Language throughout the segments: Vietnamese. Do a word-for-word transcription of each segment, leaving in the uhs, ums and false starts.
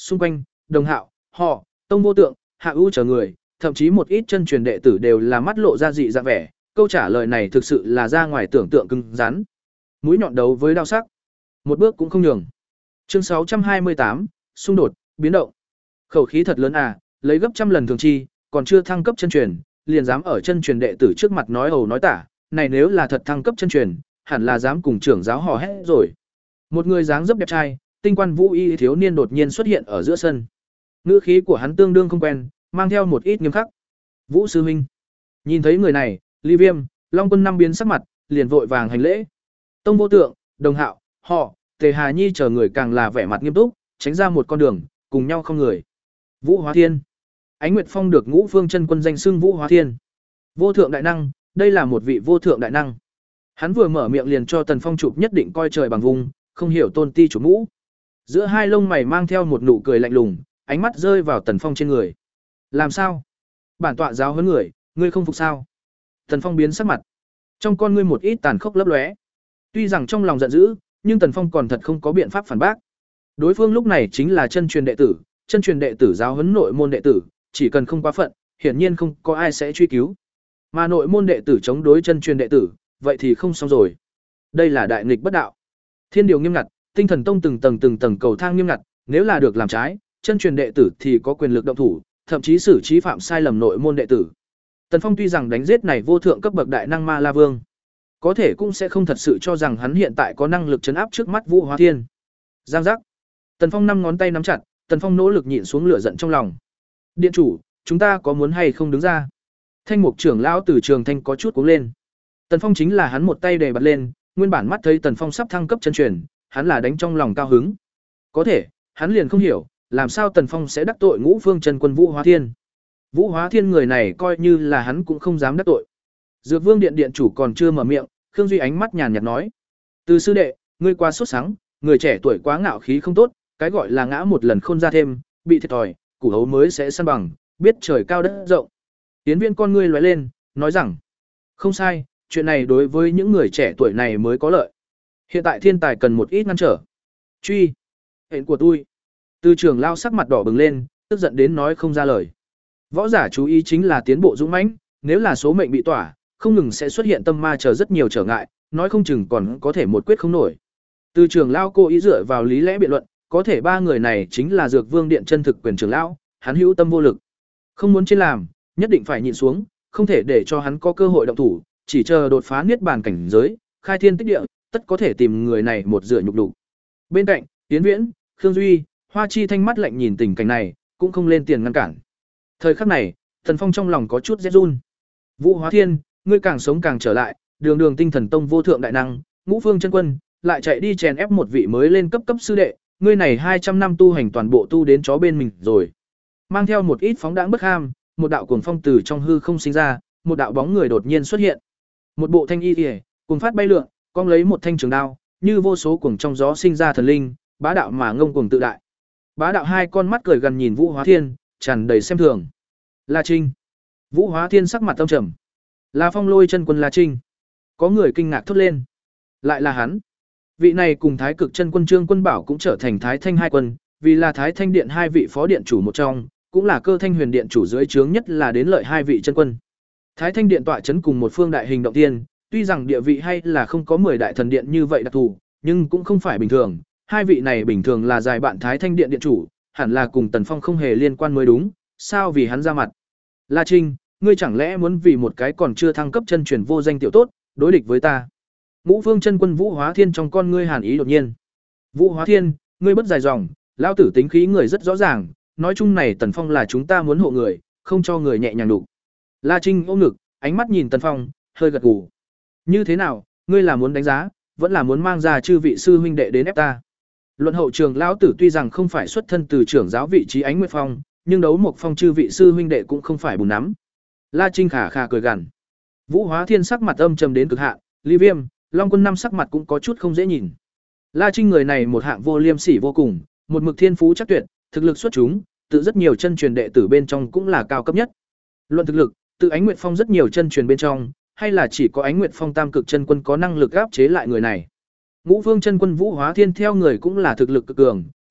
xung quanh, Đồng Hạo, họ, Tông Vô Tượng, Hạ ưu chờ người, thậm chí một ít chân truyền đệ tử đều là mắt lộ ra dị dạng vẻ, câu trả lời này thực sự là ra ngoài tưởng tượng cứng rắn. Mũi nhọn đấu với đao sắc, một bước cũng không nhường. Chương sáu trăm hai mươi tám, xung đột, biến động. Khẩu khí thật lớn à, lấy gấp trăm lần thường chi, còn chưa thăng cấp chân truyền, liền dám ở chân truyền đệ tử trước mặt nói ẩu nói tả, này nếu là thật thăng cấp chân truyền, hẳn là dám cùng trưởng giáo hò hét rồi. Một người dáng dấp đẹp trai, tinh quan vũ y thiếu niên đột nhiên xuất hiện ở giữa sân. Ngữ khí của hắn tương đương không quen, mang theo một ít nghiêm khắc. Vũ sư huynh. Nhìn thấy người này, Ly Viêm, Long Quân năm biến sắc mặt, liền vội vàng hành lễ. Tông Vô Tượng, Đồng Hạo, họ, Tề Hà Nhi chờ người càng là vẻ mặt nghiêm túc, tránh ra một con đường, cùng nhau không người. Vũ Hóa Thiên. Ánh Nguyệt Phong được Ngũ Phương Chân Quân danh xưng Vũ Hóa Thiên. Vô thượng đại năng, đây là một vị vô thượng đại năng. Hắn vừa mở miệng liền cho Tần Phong chụp nhất định coi trời bằng vùng, không hiểu tôn ti chủ mũ. Giữa hai lông mày mang theo một nụ cười lạnh lùng, ánh mắt rơi vào Tần Phong trên người. Làm sao? Bản tọa giáo huấn người, ngươi không phục sao? Tần Phong biến sắc mặt. Trong con ngươi một ít tàn khốc lấp lóe. Tuy rằng trong lòng giận dữ, nhưng Tần Phong còn thật không có biện pháp phản bác. Đối phương lúc này chính là chân truyền đệ tử, chân truyền đệ tử giáo huấn nội môn đệ tử, chỉ cần không quá phận, hiển nhiên không có ai sẽ truy cứu. Mà nội môn đệ tử chống đối chân truyền đệ tử, vậy thì không xong rồi. Đây là đại nghịch bất đạo. Thiên điều nghiêm ngặt, Tinh Thần Tông từng tầng từng tầng cầu thang nghiêm ngặt, nếu là được làm trái, chân truyền đệ tử thì có quyền lực động thủ, thậm chí xử trí phạm sai lầm nội môn đệ tử. Tần Phong tuy rằng đánh giết này vô thượng cấp bậc đại năng Ma La Vương, có thể cũng sẽ không thật sự cho rằng hắn hiện tại có năng lực trấn áp trước mắt Vũ Hóa Thiên. Giang giác. Tần Phong năm ngón tay nắm chặt, Tần Phong nỗ lực nhịn xuống lửa giận trong lòng. Điện chủ, chúng ta có muốn hay không đứng ra? Thanh Mục trưởng lão từ Trường Thanh có chút cuống lên. Tần Phong chính là hắn một tay đề bật lên, nguyên bản mắt thấy Tần Phong sắp thăng cấp chân truyền, hắn là đánh trong lòng cao hứng. Có thể, hắn liền không hiểu, làm sao Tần Phong sẽ đắc tội Ngũ Phương Chân Quân Vũ Hóa Thiên? Vũ Hóa Thiên người này coi như là hắn cũng không dám đắc tội. Dược Vương điện điện chủ còn chưa mở miệng, Khương Duy ánh mắt nhàn nhạt nói: "Từ sư đệ, ngươi quá sốt sắng, người trẻ tuổi quá ngạo khí không tốt, cái gọi là ngã một lần khôn ra thêm, bị thiệt thòi, củ hấu mới sẽ săn bằng, biết trời cao đất rộng." Tiến Viên con ngươi lóe lên, nói rằng: "Không sai, chuyện này đối với những người trẻ tuổi này mới có lợi. Hiện tại thiên tài cần một ít ngăn trở." "Truy, hẹn của tôi." Từ Trường lao sắc mặt đỏ bừng lên, tức giận đến nói không ra lời. Võ giả chú ý chính là tiến bộ dũng mãnh, nếu là số mệnh bị tỏa, không ngừng sẽ xuất hiện tâm ma chờ rất nhiều trở ngại, nói không chừng còn có thể một quyết không nổi. Từ Trường lao cố ý dựa vào lý lẽ biện luận, có thể ba người này chính là Dược Vương điện chân thực quyền trưởng lão, hắn hữu tâm vô lực. Không muốn trên làm, nhất định phải nhịn xuống, không thể để cho hắn có cơ hội động thủ, chỉ chờ đột phá niết bàn cảnh giới, khai thiên tích địa, tất có thể tìm người này một rửa nhục đủ. Bên cạnh, Tiến Viễn, Khương Duy, Hoa Chi thanh mắt lạnh nhìn tình cảnh này, cũng không lên tiền ngăn cản. Thời khắc này, Tần Phong trong lòng có chút rét run. Vũ Hóa Thiên, ngươi càng sống càng trở lại, đường đường Tinh Thần Tông vô thượng đại năng, Ngũ Phương Chân Quân, lại chạy đi chèn ép một vị mới lên cấp cấp sư đệ, ngươi này hai trăm năm tu hành toàn bộ tu đến chó bên mình rồi. Mang theo một ít phóng đãng bất ham, một đạo cuồng phong từ trong hư không sinh ra, một đạo bóng người đột nhiên xuất hiện. Một bộ thanh y liễu, cuồng phát bay lượn, cong lấy một thanh trường đao, như vô số cuồng trong gió sinh ra thần linh, bá đạo mà ngông cuồng tự đại. Bá đạo hai con mắt cười gần nhìn Vũ Hóa Thiên, tràn đầy xem thường. La Trinh. Vũ Hóa Thiên sắc mặt âm trầm. Là Phong Lôi chân quân La Trinh. Có người kinh ngạc thốt lên. Lại là hắn. Vị này cùng Thái Cực chân quân Trương Quân Bảo cũng trở thành Thái Thanh hai quân, vì là Thái Thanh điện hai vị phó điện chủ một trong, cũng là Cơ Thanh Huyền điện chủ dưới trướng nhất là đến lợi hai vị chân quân. Thái Thanh điện tọa trấn cùng một phương đại hình động tiên, tuy rằng địa vị hay là không có mười đại thần điện như vậy đặc thù, nhưng cũng không phải bình thường, hai vị này bình thường là dài bạn Thái Thanh điện điện chủ, hẳn là cùng Tần Phong không hề liên quan mới đúng, sao vì hắn ra mặt? La Trinh, ngươi chẳng lẽ muốn vì một cái còn chưa thăng cấp chân truyền vô danh tiểu tốt, đối địch với ta? Ngũ Phương chân quân Vũ Hóa Thiên trong con ngươi hàn ý đột nhiên. Vũ Hóa Thiên, ngươi bất dài dòng, lão tử tính khí người rất rõ ràng, nói chung này Tần Phong là chúng ta muốn hộ người, không cho người nhẹ nhàng đủ. La Trinh ôm ngực, ánh mắt nhìn Tần Phong, hơi gật gù. Như thế nào, ngươi là muốn đánh giá, vẫn là muốn mang ra chư vị sư huynh đệ đến ép ta? Luận hậu trường lão tử tuy rằng không phải xuất thân từ trưởng giáo vị trí Ánh Nguyệt Phong, nhưng đấu một phong chư vị sư huynh đệ cũng không phải bùn nắm. La Trinh khả khả cười gằn. Vũ Hóa Thiên sắc mặt âm trầm đến cực hạn, Ly Viêm, Long Quân năm sắc mặt cũng có chút không dễ nhìn. La Trinh người này một hạng vô liêm sỉ vô cùng, một mực thiên phú chắc tuyệt, thực lực xuất chúng, tự rất nhiều chân truyền đệ tử bên trong cũng là cao cấp nhất. Luận thực lực, tự Ánh Nguyệt Phong rất nhiều chân truyền bên trong, hay là chỉ có Ánh Nguyệt Phong Tam Cực chân quân có năng lực áp chế lại người này. Ngũ Phương chân quân Vũ Hóa Thiên theo người cũng là thực lực cực cường,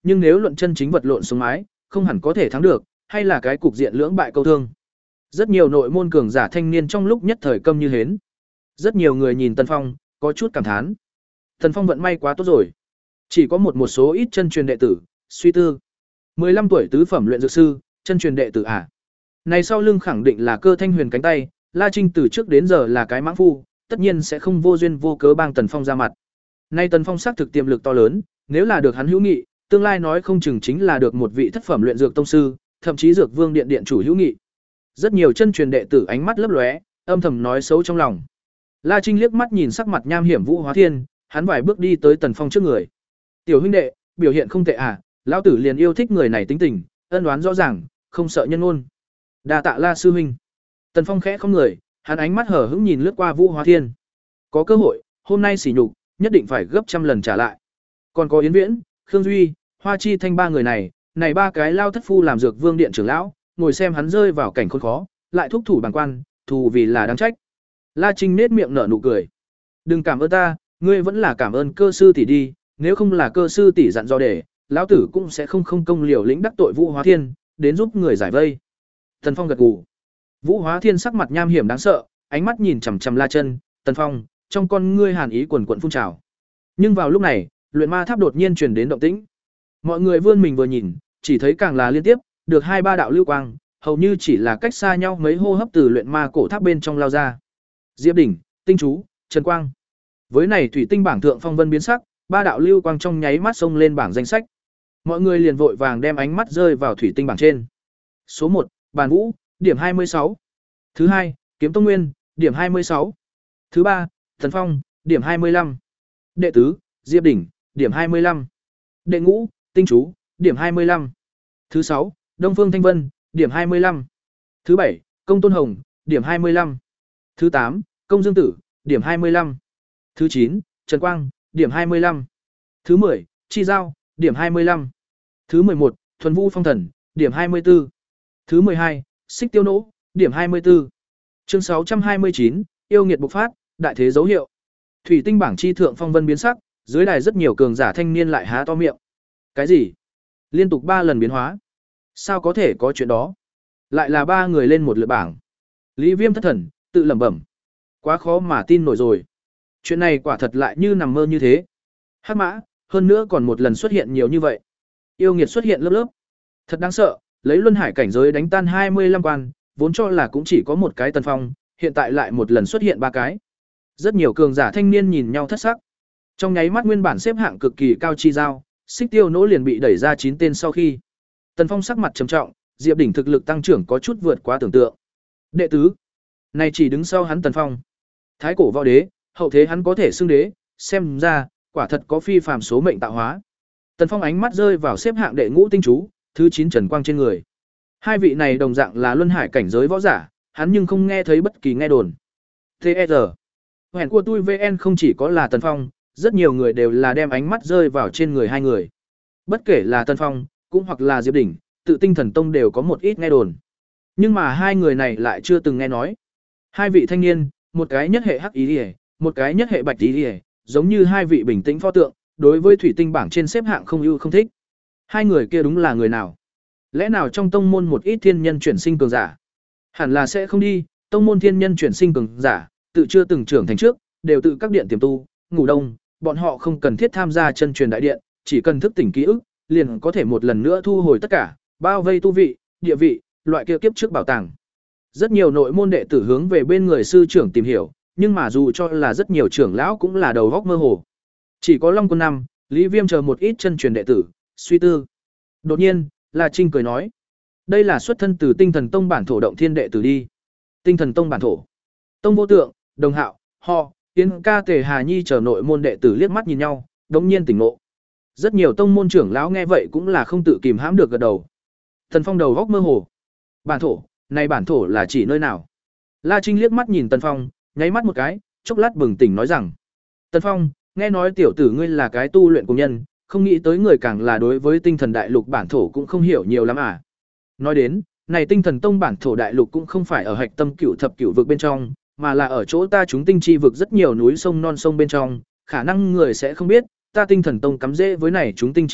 nhưng nếu luận chân chính vật lộn sống mái, không hẳn có thể thắng được, hay là cái cục diện lưỡng bại câu thương. Rất nhiều nội môn cường giả thanh niên trong lúc nhất thời câm như hến. Rất nhiều người nhìn Tần Phong, có chút cảm thán. Tần Phong vận may quá tốt rồi. Chỉ có một một số ít chân truyền đệ tử, suy tư. mười lăm tuổi tứ phẩm luyện dược sư, chân truyền đệ tử à? Này sau lưng khẳng định là Cơ Thanh Huyền cánh tay, La Trinh từ trước đến giờ là cái mãng phu, tất nhiên sẽ không vô duyên vô cớ bang Tần Phong ra mặt. Nay Tần Phong xác thực tiềm lực to lớn, nếu là được hắn hữu nghị, tương lai nói không chừng chính là được một vị thất phẩm luyện dược tông sư, thậm chí dược vương điện điện chủ hữu nghị. Rất nhiều chân truyền đệ tử ánh mắt lấp lóe, âm thầm nói xấu trong lòng. La Trinh liếc mắt nhìn sắc mặt nham hiểm Vũ Hóa Thiên, hắn vài bước đi tới Tần Phong trước người. "Tiểu huynh đệ, biểu hiện không tệ à, lão tử liền yêu thích người này tính tình, ân oán rõ ràng, không sợ nhân ôn." "Đa tạ La sư huynh." Tần Phong khẽ không người, hắn ánh mắt hở hững nhìn lướt qua Vũ Hóa Thiên. Có cơ hội, hôm nay sỉ nhục, nhất định phải gấp trăm lần trả lại. Còn có Yến Viễn, Khương Duy, Hoa Chi Thanh ba người này, này ba cái lao thất phu làm dược vương điện trưởng lão, ngồi xem hắn rơi vào cảnh khốn khó, lại thúc thủ bằng quan, thù vì là đáng trách. La Trinh nết miệng nở nụ cười. "Đừng cảm ơn ta, ngươi vẫn là cảm ơn Cơ sư tỷ đi, nếu không là Cơ sư tỷ dặn dò để, lão tử cũng sẽ không không công liều lĩnh đắc tội Vũ Hóa Thiên, đến giúp người giải vây." Tần Phong gật gù. Vũ Hóa Thiên sắc mặt nham hiểm đáng sợ, ánh mắt nhìn chằm chằm La Chân, "Tần Phong, trong con ngươi hàn ý quần quần phun trào." Nhưng vào lúc này, luyện ma tháp đột nhiên truyền đến động tĩnh. Mọi người vươn mình vừa nhìn, chỉ thấy càng là liên tiếp, được hai ba đạo lưu quang, hầu như chỉ là cách xa nhau mấy hô hấp từ luyện ma cổ tháp bên trong lao ra. Diệp Đỉnh, Tinh Chú, Trần Quang. Với này thủy tinh bảng thượng phong vân biến sắc, ba đạo lưu quang trong nháy mắt xông lên bảng danh sách. Mọi người liền vội vàng đem ánh mắt rơi vào thủy tinh bảng trên. Số một, Bàn Vũ, điểm hai mươi sáu. Thứ hai, Kiếm Tông Nguyên, điểm hai mươi sáu. Thứ ba, Thần Phong, điểm hai mươi lăm. Đệ tứ, Diệp Đỉnh, điểm hai mươi lăm. Đệ ngũ, Tinh Chú, điểm hai mươi lăm. Thứ sáu, Đông Phương Thanh Vân, điểm hai mươi lăm. Thứ bảy, Công Tôn Hồng, điểm hai mươi lăm. Thứ tám, Công Dương Tử, điểm hai mươi lăm. Thứ chín, Trần Quang, điểm hai mươi lăm. Thứ mười, Chi Giao, điểm hai mươi lăm. Thứ mười một, Thuần Vu Phong Thần, điểm hai mươi tư. Thứ mười hai, Xích Tiêu Nỗ, điểm hai mươi tư. Chương sáu trăm hai mươi chín, yêu nghiệt bộc phát, đại thế dấu hiệu. Thủy tinh bảng chi thượng phong vân biến sắc, dưới đài rất nhiều cường giả thanh niên lại há to miệng. Cái gì? Liên tục ba lần biến hóa? Sao có thể có chuyện đó? Lại là ba người lên một lượt bảng. Lý Viêm thất thần, tự lẩm bẩm. Quá khó mà tin nổi rồi. Chuyện này quả thật lại như nằm mơ như thế. Hắc mã, hơn nữa còn một lần xuất hiện nhiều như vậy. Yêu nghiệt xuất hiện lớp lớp. Thật đáng sợ, lấy luân hải cảnh giới đánh tan hai mươi lăm quan, vốn cho là cũng chỉ có một cái Tần Phong, hiện tại lại một lần xuất hiện ba cái. Rất nhiều cường giả thanh niên nhìn nhau thất sắc. Trong nháy mắt nguyên bản xếp hạng cực kỳ cao Chi Giao, Xích Tiêu Nỗ liền bị đẩy ra chín tên sau khi. Tần Phong sắc mặt trầm trọng, Diệp Đỉnh thực lực tăng trưởng có chút vượt quá tưởng tượng. Đệ tứ, này chỉ đứng sau hắn Tần Phong. Thái cổ võ đế, hậu thế hắn có thể xưng đế, xem ra, quả thật có phi phàm số mệnh tạo hóa. Tần Phong ánh mắt rơi vào xếp hạng đệ ngũ Tinh Chú, thứ chín Trần Quang trên người. Hai vị này đồng dạng là luân hải cảnh giới võ giả, hắn nhưng không nghe thấy bất kỳ nghe đồn. tê e rờ. Hẹn của tôi vê en không chỉ có là Tần Phong, rất nhiều người đều là đem ánh mắt rơi vào trên người hai người. Bất kể là Tần Phong, cũng hoặc là Diệp Đỉnh, tự Tinh Thần Tông đều có một ít nghe đồn. Nhưng mà hai người này lại chưa từng nghe nói. Hai vị thanh niên, một cái nhất hệ hắc ý liễu, một cái nhất hệ bạch ý liễu, giống như hai vị bình tĩnh pho tượng, đối với thủy tinh bảng trên xếp hạng không ưu không thích. Hai người kia đúng là người nào? Lẽ nào trong tông môn một ít thiên nhân chuyển sinh cường giả? Hẳn là sẽ không đi, tông môn thiên nhân chuyển sinh cường giả, tự chưa từng trưởng thành trước, đều tự các điện tiềm tu, ngủ đông, bọn họ không cần thiết tham gia chân truyền đại điện, chỉ cần thức tỉnh ký ức, liền có thể một lần nữa thu hồi tất cả, bao vây tu vị, địa vị, loại kia kiếp trước bảo tàng. Rất nhiều nội môn đệ tử hướng về bên người sư trưởng tìm hiểu, nhưng mà dù cho là rất nhiều trưởng lão cũng là đầu góc mơ hồ. Chỉ có Long Quân Năm, Lý Viêm chờ một ít chân truyền đệ tử, suy tư. Đột nhiên, La Trinh cười nói, đây là xuất thân từ Tinh Thần Tông bản thổ động thiên đệ tử đi. Tinh Thần Tông bản thổ. Tông Vô Tượng, Đồng Hạo, Ho, Tiến Ca Tề Hà Nhi chờ nội môn đệ tử liếc mắt nhìn nhau, đống nhiên tỉnh ngộ. Rất nhiều tông môn trưởng lão nghe vậy cũng là không tự kìm hãm được gật đầu. Tần Phong đầu góc mơ hồ. Bản thổ, này bản thổ là chỉ nơi nào? La Trinh liếc mắt nhìn Tần Phong, nháy mắt một cái, chốc lát bừng tỉnh nói rằng: "Tần Phong, nghe nói tiểu tử ngươi là cái tu luyện cùng nhân, không nghĩ tới người càng là đối với Tinh Thần Đại Lục bản thổ cũng không hiểu nhiều lắm à?" Nói đến, này Tinh Thần Tông bản thổ đại lục cũng không phải ở hạch tâm cửu thập cửu vực bên trong, mà là ở chỗ ta chúng tinh chi vực rất nhiều núi sông non sông bên trong, khả năng người sẽ không biết, ta Tinh Thần Tông cắm rễ với này chúng tinh chi vực,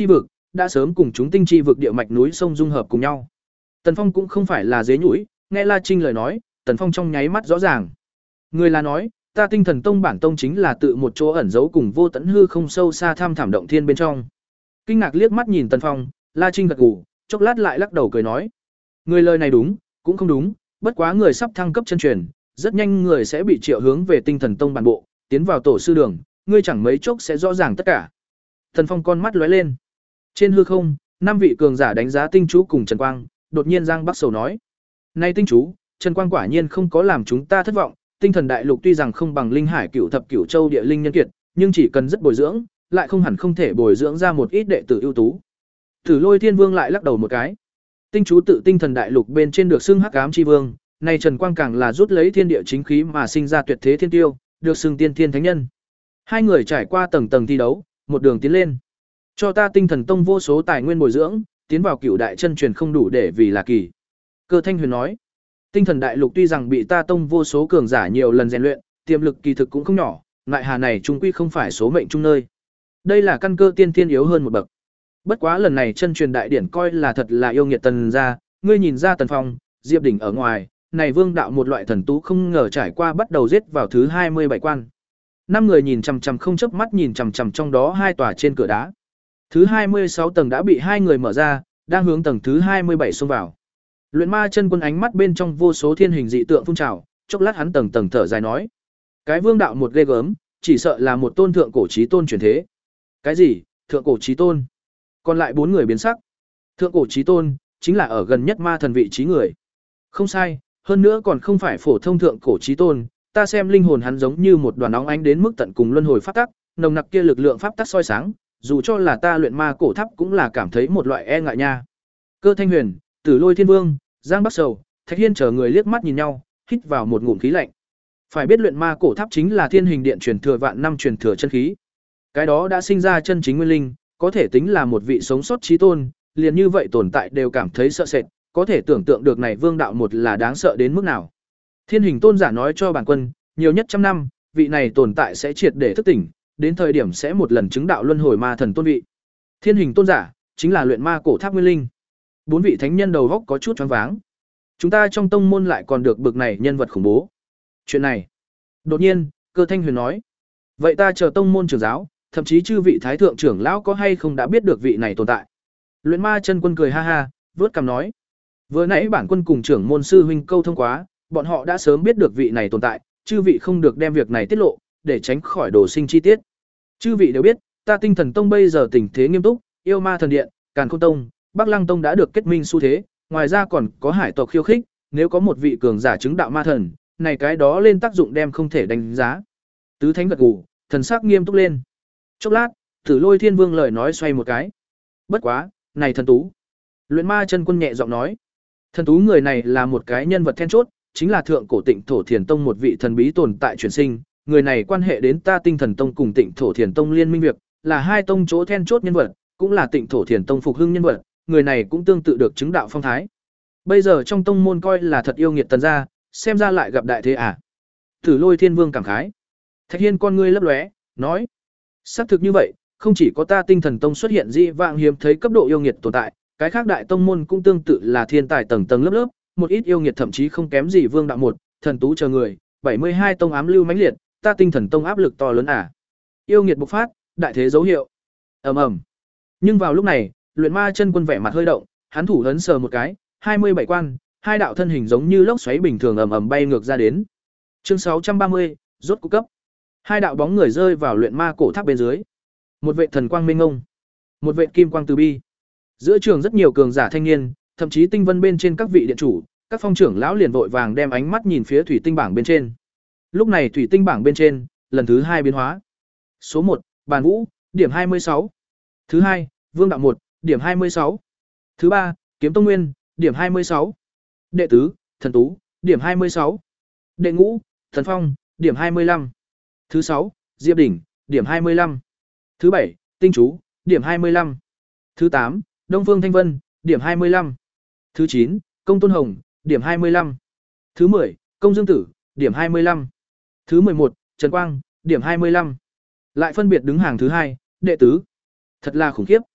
đã sớm cùng chúng tinh chi vực địa mạch núi sông dung hợp cùng nhau. Tần Phong cũng không phải là dế nhũi, nghe La Trinh lời nói, Tần Phong trong nháy mắt rõ ràng. Người là nói, ta Tinh Thần Tông bản tông chính là tự một chỗ ẩn giấu cùng vô tận hư không sâu xa tham thảm động thiên bên trong. Kinh ngạc liếc mắt nhìn Tần Phong, La Trinh gật gù, chốc lát lại lắc đầu cười nói: "Người lời này đúng, cũng không đúng, bất quá người sắp thăng cấp chân truyền, rất nhanh người sẽ bị triệu hướng về Tinh Thần Tông bản bộ, tiến vào tổ sư đường, ngươi chẳng mấy chốc sẽ rõ ràng tất cả." Tần Phong con mắt lóe lên. Trên hư không, năm vị cường giả đánh giá Tinh Chú cùng Trần Quang, đột nhiên Giang Bắc Sầu nói: "Này Tinh Chú, Trần Quang quả nhiên không có làm chúng ta thất vọng, Tinh Thần Đại Lục tuy rằng không bằng Linh Hải Cửu Thập Cửu Châu địa linh nhân kiệt, nhưng chỉ cần rất bồi dưỡng, lại không hẳn không thể bồi dưỡng ra một ít đệ tử ưu tú." Tử Lôi Thiên Vương lại lắc đầu một cái. Tinh Chú tự Tinh Thần Đại Lục bên trên được xưng Hắc Ám Chi Vương, này Trần Quang càng là rút lấy thiên địa chính khí mà sinh ra tuyệt thế thiên tiêu, được xưng Tiên Thiên Thánh Nhân. Hai người trải qua tầng tầng thi đấu, một đường tiến lên. Cho ta Tinh Thần Tông vô số tài nguyên bồi dưỡng, tiến vào Cửu Đại Chân Truyền không đủ để vì là kỳ. Cơ Thanh Huyền nói: Tinh Thần Đại Lục tuy rằng bị ta tông vô số cường giả nhiều lần rèn luyện, tiềm lực kỳ thực cũng không nhỏ, lại hà này trung quy không phải số mệnh chung nơi. Đây là căn cơ tiên thiên yếu hơn một bậc. Bất quá lần này chân truyền đại điển coi là thật là yêu nghiệt Tần gia, ngươi nhìn ra Tần Phong, Diệp Đỉnh ở ngoài, này Vương đạo một loại thần tú không ngờ trải qua bắt đầu giết vào thứ hai mươi bảy quan. Năm người nhìn chằm chằm không chớp mắt nhìn chằm chằm trong đó hai tòa trên cửa đá. Thứ hai mươi sáu tầng đã bị hai người mở ra, đang hướng tầng thứ hai mươi bảy xông vào. Luyện Ma Chân Quân ánh mắt bên trong vô số thiên hình dị tượng phun trào, chốc lát hắn tầng tầng thở dài nói: "Cái Vương đạo một ghê gớm, chỉ sợ là một tôn thượng cổ chí tôn truyền thế." "Cái gì? Thượng cổ chí tôn?" Còn lại bốn người biến sắc. Thượng cổ chí tôn chính là ở gần nhất ma thần vị trí người. Không sai, hơn nữa còn không phải phổ thông thượng cổ chí tôn, ta xem linh hồn hắn giống như một đoàn óng ánh đến mức tận cùng luân hồi pháp tắc, nồng nặc kia lực lượng pháp tắc soi sáng, dù cho là ta luyện ma cổ tháp cũng là cảm thấy một loại e ngại nha. Cơ Thanh Huyền, Tử Lôi Thiên Vương, Giang Bắc Sầu, Thạch Hiên chờ người liếc mắt nhìn nhau, hít vào một ngụm khí lạnh. Phải biết luyện ma cổ tháp chính là thiên hình điện truyền thừa vạn năm truyền thừa chân khí. Cái đó đã sinh ra chân chính nguyên linh, có thể tính là một vị sống sót chí tôn, liền như vậy tồn tại đều cảm thấy sợ sệt, có thể tưởng tượng được này Vương đạo một là đáng sợ đến mức nào. Thiên hình tôn giả nói cho bản quân, nhiều nhất trăm năm, vị này tồn tại sẽ triệt để thức tỉnh, đến thời điểm sẽ một lần chứng đạo luân hồi ma thần tôn vị. Thiên hình tôn giả chính là luyện ma cổ tháp nguyên linh. Bốn vị thánh nhân đầu góc có chút choáng váng. Chúng ta trong tông môn lại còn được bực này nhân vật khủng bố. Chuyện này, đột nhiên, Cơ Thanh Huyền nói: "Vậy ta chờ tông môn trưởng giáo, thậm chí chư vị thái thượng trưởng lão có hay không đã biết được vị này tồn tại?" Luyện Ma Chân Quân cười ha ha, vớt cằm nói: "Vừa nãy bản quân cùng trưởng môn sư huynh câu thông quá, bọn họ đã sớm biết được vị này tồn tại, chư vị không được đem việc này tiết lộ, để tránh khỏi đổ sinh chi tiết. Chư vị đều biết, ta Tinh Thần Tông bây giờ tình thế nghiêm túc, Yêu Ma Thần Điện, Càn Khôn Tông, Bắc Lăng Tông đã được kết minh xu thế, ngoài ra còn có hải tộc khiêu khích, nếu có một vị cường giả chứng đạo ma thần, này cái đó lên tác dụng đem không thể đánh giá." Tứ Thánh gật gù, thần sắc nghiêm túc lên. Chốc lát, Tử Lôi Thiên Vương lời nói xoay một cái. "Bất quá, này thần tú." Luyện Ma Chân Quân nhẹ giọng nói. Thần tú người này là một cái nhân vật then chốt, chính là thượng cổ Tịnh Thổ Thiền Tông một vị thần bí tồn tại chuyển sinh, người này quan hệ đến ta Tinh Thần Tông cùng Tịnh Thổ Thiền Tông liên minh việc, là hai tông chỗ then chốt nhân vật, cũng là Tịnh Thổ Thiền Tông phục hưng nhân vật, người này cũng tương tự được chứng đạo phong thái. Bây giờ trong tông môn coi là thật yêu nghiệt Tần gia, xem ra lại gặp đại thế à? Tử Lôi Thiên Vương cảm khái. Thạch Hiên con ngươi lấp lóe, nói: "Xác thực như vậy, không chỉ có ta Tinh Thần Tông xuất hiện dị vãng hiếm thấy cấp độ yêu nghiệt tồn tại, cái khác đại tông môn cũng tương tự là thiên tài tầng tầng lớp lớp, một ít yêu nghiệt thậm chí không kém gì Vương đạo một, thần tú chờ người, bảy mươi hai tông ám lưu mãnh liệt, ta Tinh Thần Tông áp lực to lớn à? Yêu nghiệt bộc phát, đại thế dấu hiệu." Ầm ầm. Nhưng vào lúc này, Luyện Ma Chân Quân vẻ mặt hơi động, hắn thủ ấn sờ một cái, hai mươi bảy quan, hai đạo thân hình giống như lốc xoáy bình thường ầm ầm bay ngược ra đến. Chương sáu trăm ba mươi, rốt cục cấp. Hai đạo bóng người rơi vào luyện ma cổ tháp bên dưới. Một vệ thần quang minh ngông, một vệ kim quang từ bi. Giữa trường rất nhiều cường giả thanh niên, thậm chí tinh vân bên trên các vị điện chủ, các phong trưởng lão liền vội vàng đem ánh mắt nhìn phía thủy tinh bảng bên trên. Lúc này thủy tinh bảng bên trên, lần thứ hai biến hóa. Số một, Bàn Vũ, điểm hai mươi sáu. Thứ hai, Vương đạo một, điểm hai mươi sáu. Thứ ba, Kiếm Tông Nguyên, điểm hai mươi sáu. Đệ tứ, Thần Tú, điểm hai mươi sáu. Đệ ngũ, Thần Phong, điểm hai mươi lăm. Thứ sáu, Diệp Đỉnh, điểm hai mươi lăm. Thứ bảy, Tinh Chú, điểm hai mươi lăm. Thứ tám, Đông Phương Thanh Vân, điểm hai mươi lăm. Thứ chín, Công Tôn Hồng, điểm hai mươi lăm. Thứ mười, Công Dương Tử, điểm hai mươi lăm. Thứ mười một, Trần Quang, điểm hai mươi lăm. Lại phân biệt đứng hàng thứ hai, đệ tứ. Thật là khủng khiếp.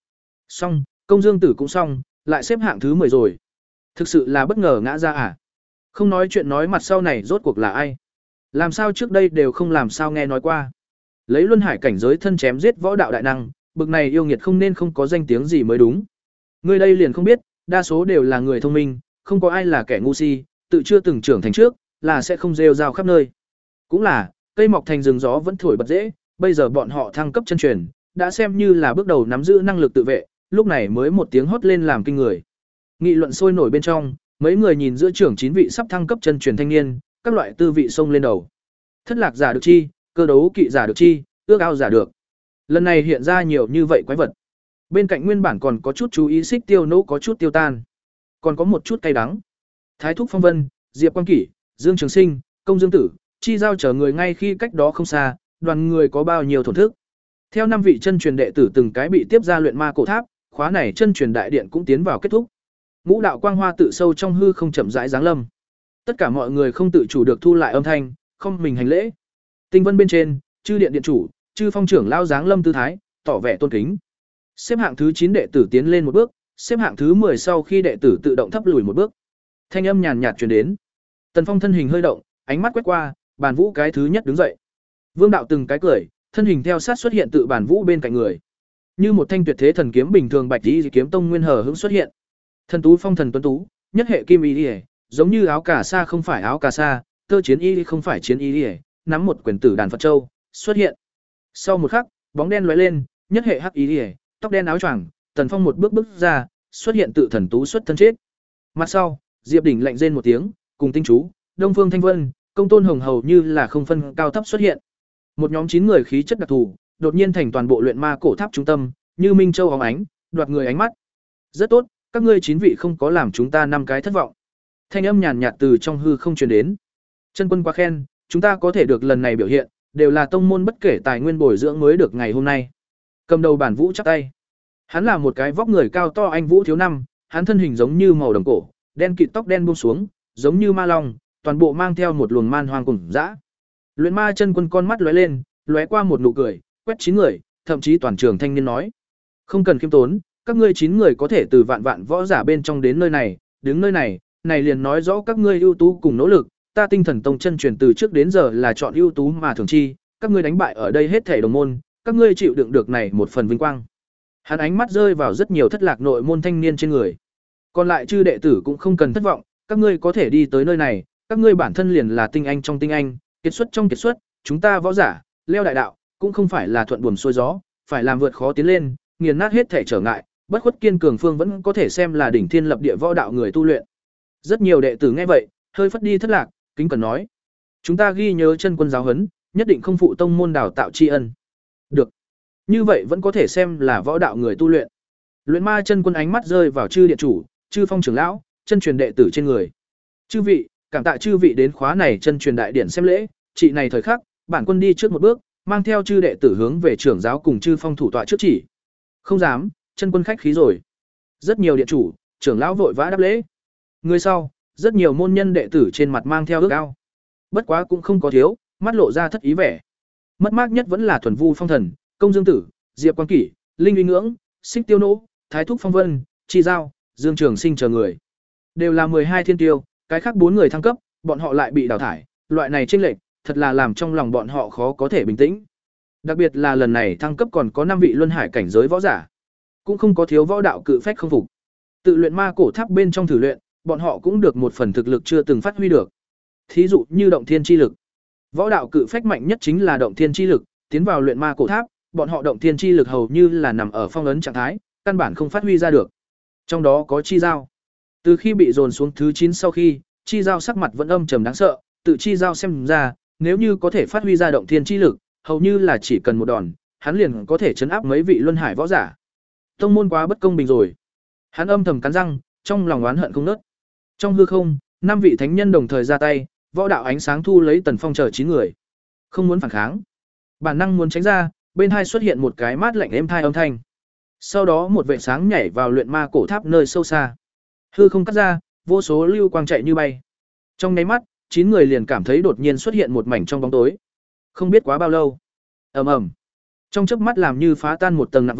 Xong, Công Dương Tử cũng xong, lại xếp hạng thứ mười rồi. Thực sự là bất ngờ ngã ra à? Không nói chuyện nói mặt sau này rốt cuộc là ai? Làm sao trước đây đều không làm sao nghe nói qua. Lấy luân hải cảnh giới thân chém giết võ đạo đại năng, bực này yêu nghiệt không nên không có danh tiếng gì mới đúng. Người đây liền không biết, đa số đều là người thông minh, không có ai là kẻ ngu si, tự chưa từng trưởng thành trước, là sẽ không rêu rao khắp nơi. Cũng là, cây mọc thành rừng gió vẫn thổi bật dễ, bây giờ bọn họ thăng cấp chân truyền, đã xem như là bước đầu nắm giữ năng lực tự vệ, lúc này mới một tiếng hót lên làm kinh người. Nghị luận sôi nổi bên trong, mấy người nhìn giữa trưởng chín vị sắp thăng cấp chân truyền thanh niên, các loại tư vị xông lên đầu. Thất lạc giả được chi, cơ đấu kỵ giả được chi, ước ao giả được. Lần này hiện ra nhiều như vậy quái vật. Bên cạnh nguyên bản còn có chút chú ý Xích Tiêu Nỗ có chút tiêu tan, còn có một chút cay đắng. Thái Thúc Phong Vân, Diệp Quang Kỷ, Dương Trường Sinh, Công Dương Tử, Chi Giao chờ người ngay khi cách đó không xa, đoàn người có bao nhiêu thổn thức. Theo năm vị chân truyền đệ tử từng cái bị tiếp ra luyện ma cổ tháp, khóa này chân truyền đại điện cũng tiến vào kết thúc. Ngũ đạo quang hoa tự sâu trong hư không chậm rãi giáng lâm. Tất cả mọi người không tự chủ được thu lại âm thanh, không mình hành lễ. Tinh vân bên trên, chư điện điện chủ, chư phong trưởng lao giáng lâm tư thái, tỏ vẻ tôn kính. Xếp hạng thứ chín đệ tử tiến lên một bước, xếp hạng thứ mười sau khi đệ tử tự động thấp lùi một bước. Thanh âm nhàn nhạt truyền đến. Tần Phong thân hình hơi động, ánh mắt quét qua, Bàn Vũ cái thứ nhất đứng dậy. Vương đạo từng cái cười, thân hình theo sát xuất hiện tự Bàn Vũ bên cạnh người. Như một thanh tuyệt thế thần kiếm bình thường, Bạch Y kiếm tông nguyên hờ hững xuất hiện. Thần tú phong thần tuấn tú, nhất hệ kim y, giống như áo cà sa không phải áo cà sa, tơ chiến y không phải chiến y, nắm một quyển tử đàn Phật châu, xuất hiện. Sau một khắc, bóng đen lóe lên, nhất hệ hắc y, tóc đen áo choàng, Tần Phong một bước bước ra, xuất hiện tự thần tú xuất thân chết. Mặt sau, Diệp Đỉnh lạnh rên một tiếng, cùng tinh chú, Đông Phương Thanh Vân, Công Tôn Hồng hầu như là không phân cao thấp xuất hiện. Một nhóm chín người khí chất đặc thù, đột nhiên thành toàn bộ luyện ma cổ tháp trung tâm, như minh châu óng ánh, đoạt người ánh mắt. Rất tốt, các ngươi chín vị không có làm chúng ta năm cái thất vọng. Thanh âm nhàn nhạt từ trong hư không truyền đến. Chân quân quá khen, chúng ta có thể được lần này biểu hiện, đều là tông môn bất kể tài nguyên bồi dưỡng mới được ngày hôm nay. Cầm đầu Bản Vũ chắp tay. Hắn là một cái vóc người cao to anh Vũ thiếu năm, hắn thân hình giống như màu đồng cổ, đen kịt tóc đen buông xuống, giống như ma long, toàn bộ mang theo một luồng man hoang cùng dã. Luyện ma chân quân con mắt lóe lên, lóe qua một nụ cười, quét chín người, thậm chí toàn trường thanh niên nói: "Không cần khiêm tốn, các ngươi chín người có thể từ vạn vạn võ giả bên trong đến nơi này, đứng nơi này, này liền nói rõ các ngươi ưu tú cùng nỗ lực, ta Tinh Thần Tông chân truyền từ trước đến giờ là chọn ưu tú mà thường chi, các ngươi đánh bại ở đây hết thể đồng môn, các ngươi chịu đựng được này một phần vinh quang." Hắn ánh mắt rơi vào rất nhiều thất lạc nội môn thanh niên trên người. Còn lại chư đệ tử cũng không cần thất vọng, các ngươi có thể đi tới nơi này, các ngươi bản thân liền là tinh anh trong tinh anh, kiệt xuất trong kiệt xuất, chúng ta võ giả, leo đại đạo, cũng không phải là thuận buồm xuôi gió, phải làm vượt khó tiến lên, nghiền nát hết thể trở ngại, bất khuất kiên cường phương vẫn có thể xem là đỉnh thiên lập địa võ đạo người tu luyện. Rất nhiều đệ tử nghe vậy, hơi phất đi thất lạc, kính cẩn nói: "Chúng ta ghi nhớ chân quân giáo huấn, nhất định không phụ tông môn đào tạo tri ân." Được. Như vậy vẫn có thể xem là võ đạo người tu luyện. Luyện ma chân quân ánh mắt rơi vào chư điện chủ, chư phong trưởng lão, chân truyền đệ tử trên người. Chư vị, cảm tạ chư vị đến khóa này chân truyền đại điển xem lễ, trị này thời khắc, bản quân đi trước một bước, mang theo chư đệ tử hướng về trưởng giáo cùng chư phong thủ tọa trước chỉ. Không dám, chân quân khách khí rồi. Rất nhiều điện chủ, trưởng lão vội vã đáp lễ. Người sau, rất nhiều môn nhân đệ tử trên mặt mang theo ước ao. Bất quá cũng không có thiếu, mắt lộ ra thất ý vẻ. Mất mát nhất vẫn là Thuần Vu Phong Thần, Công Dương Tử, Diệp Quang Kỷ, Linh Uy Ngưỡng, Xích Tiêu Nỗ, Thái Thúc Phong Vân, Chi Giao, Dương Trường Sinh chờ người. Đều là mười hai thiên tiêu, cái khác bốn người thăng cấp, bọn họ lại bị đào thải, loại này chênh lệch, thật là làm trong lòng bọn họ khó có thể bình tĩnh. Đặc biệt là lần này thăng cấp còn có năm vị luân hải cảnh giới võ giả, cũng không có thiếu võ đạo cự phách không phục. Tự luyện ma cổ tháp bên trong thử luyện, bọn họ cũng được một phần thực lực chưa từng phát huy được. Thí dụ như động thiên chi lực. Võ đạo cự phách mạnh nhất chính là động thiên chi lực, tiến vào luyện ma cổ tháp, bọn họ động thiên chi lực hầu như là nằm ở phong ấn trạng thái, căn bản không phát huy ra được. Trong đó có Chi Giao. Từ khi bị dồn xuống thứ chín sau khi, Chi Giao sắc mặt vẫn âm trầm đáng sợ, tự Chi Giao xem ra, nếu như có thể phát huy ra động thiên chi lực, hầu như là chỉ cần một đòn, hắn liền có thể chấn áp mấy vị luân hải võ giả. Tông môn quá bất công bình rồi. Hắn âm thầm cắn răng, trong lòng oán hận không nớt. Trong hư không, năm vị thánh nhân đồng thời ra tay, võ đạo ánh sáng thu lấy Tần Phong chờ chín người. Không muốn phản kháng, bản năng muốn tránh ra, bên hai xuất hiện một cái mát lạnh êm thai âm thanh. Sau đó một vệ sáng nhảy vào luyện ma cổ tháp nơi sâu xa. Hư không cắt ra, vô số lưu quang chạy như bay. Trong nháy mắt, chín người liền cảm thấy đột nhiên xuất hiện một mảnh trong bóng tối. Không biết quá bao lâu, ầm ầm, trong chớp mắt làm như phá tan một tầng nặng vân,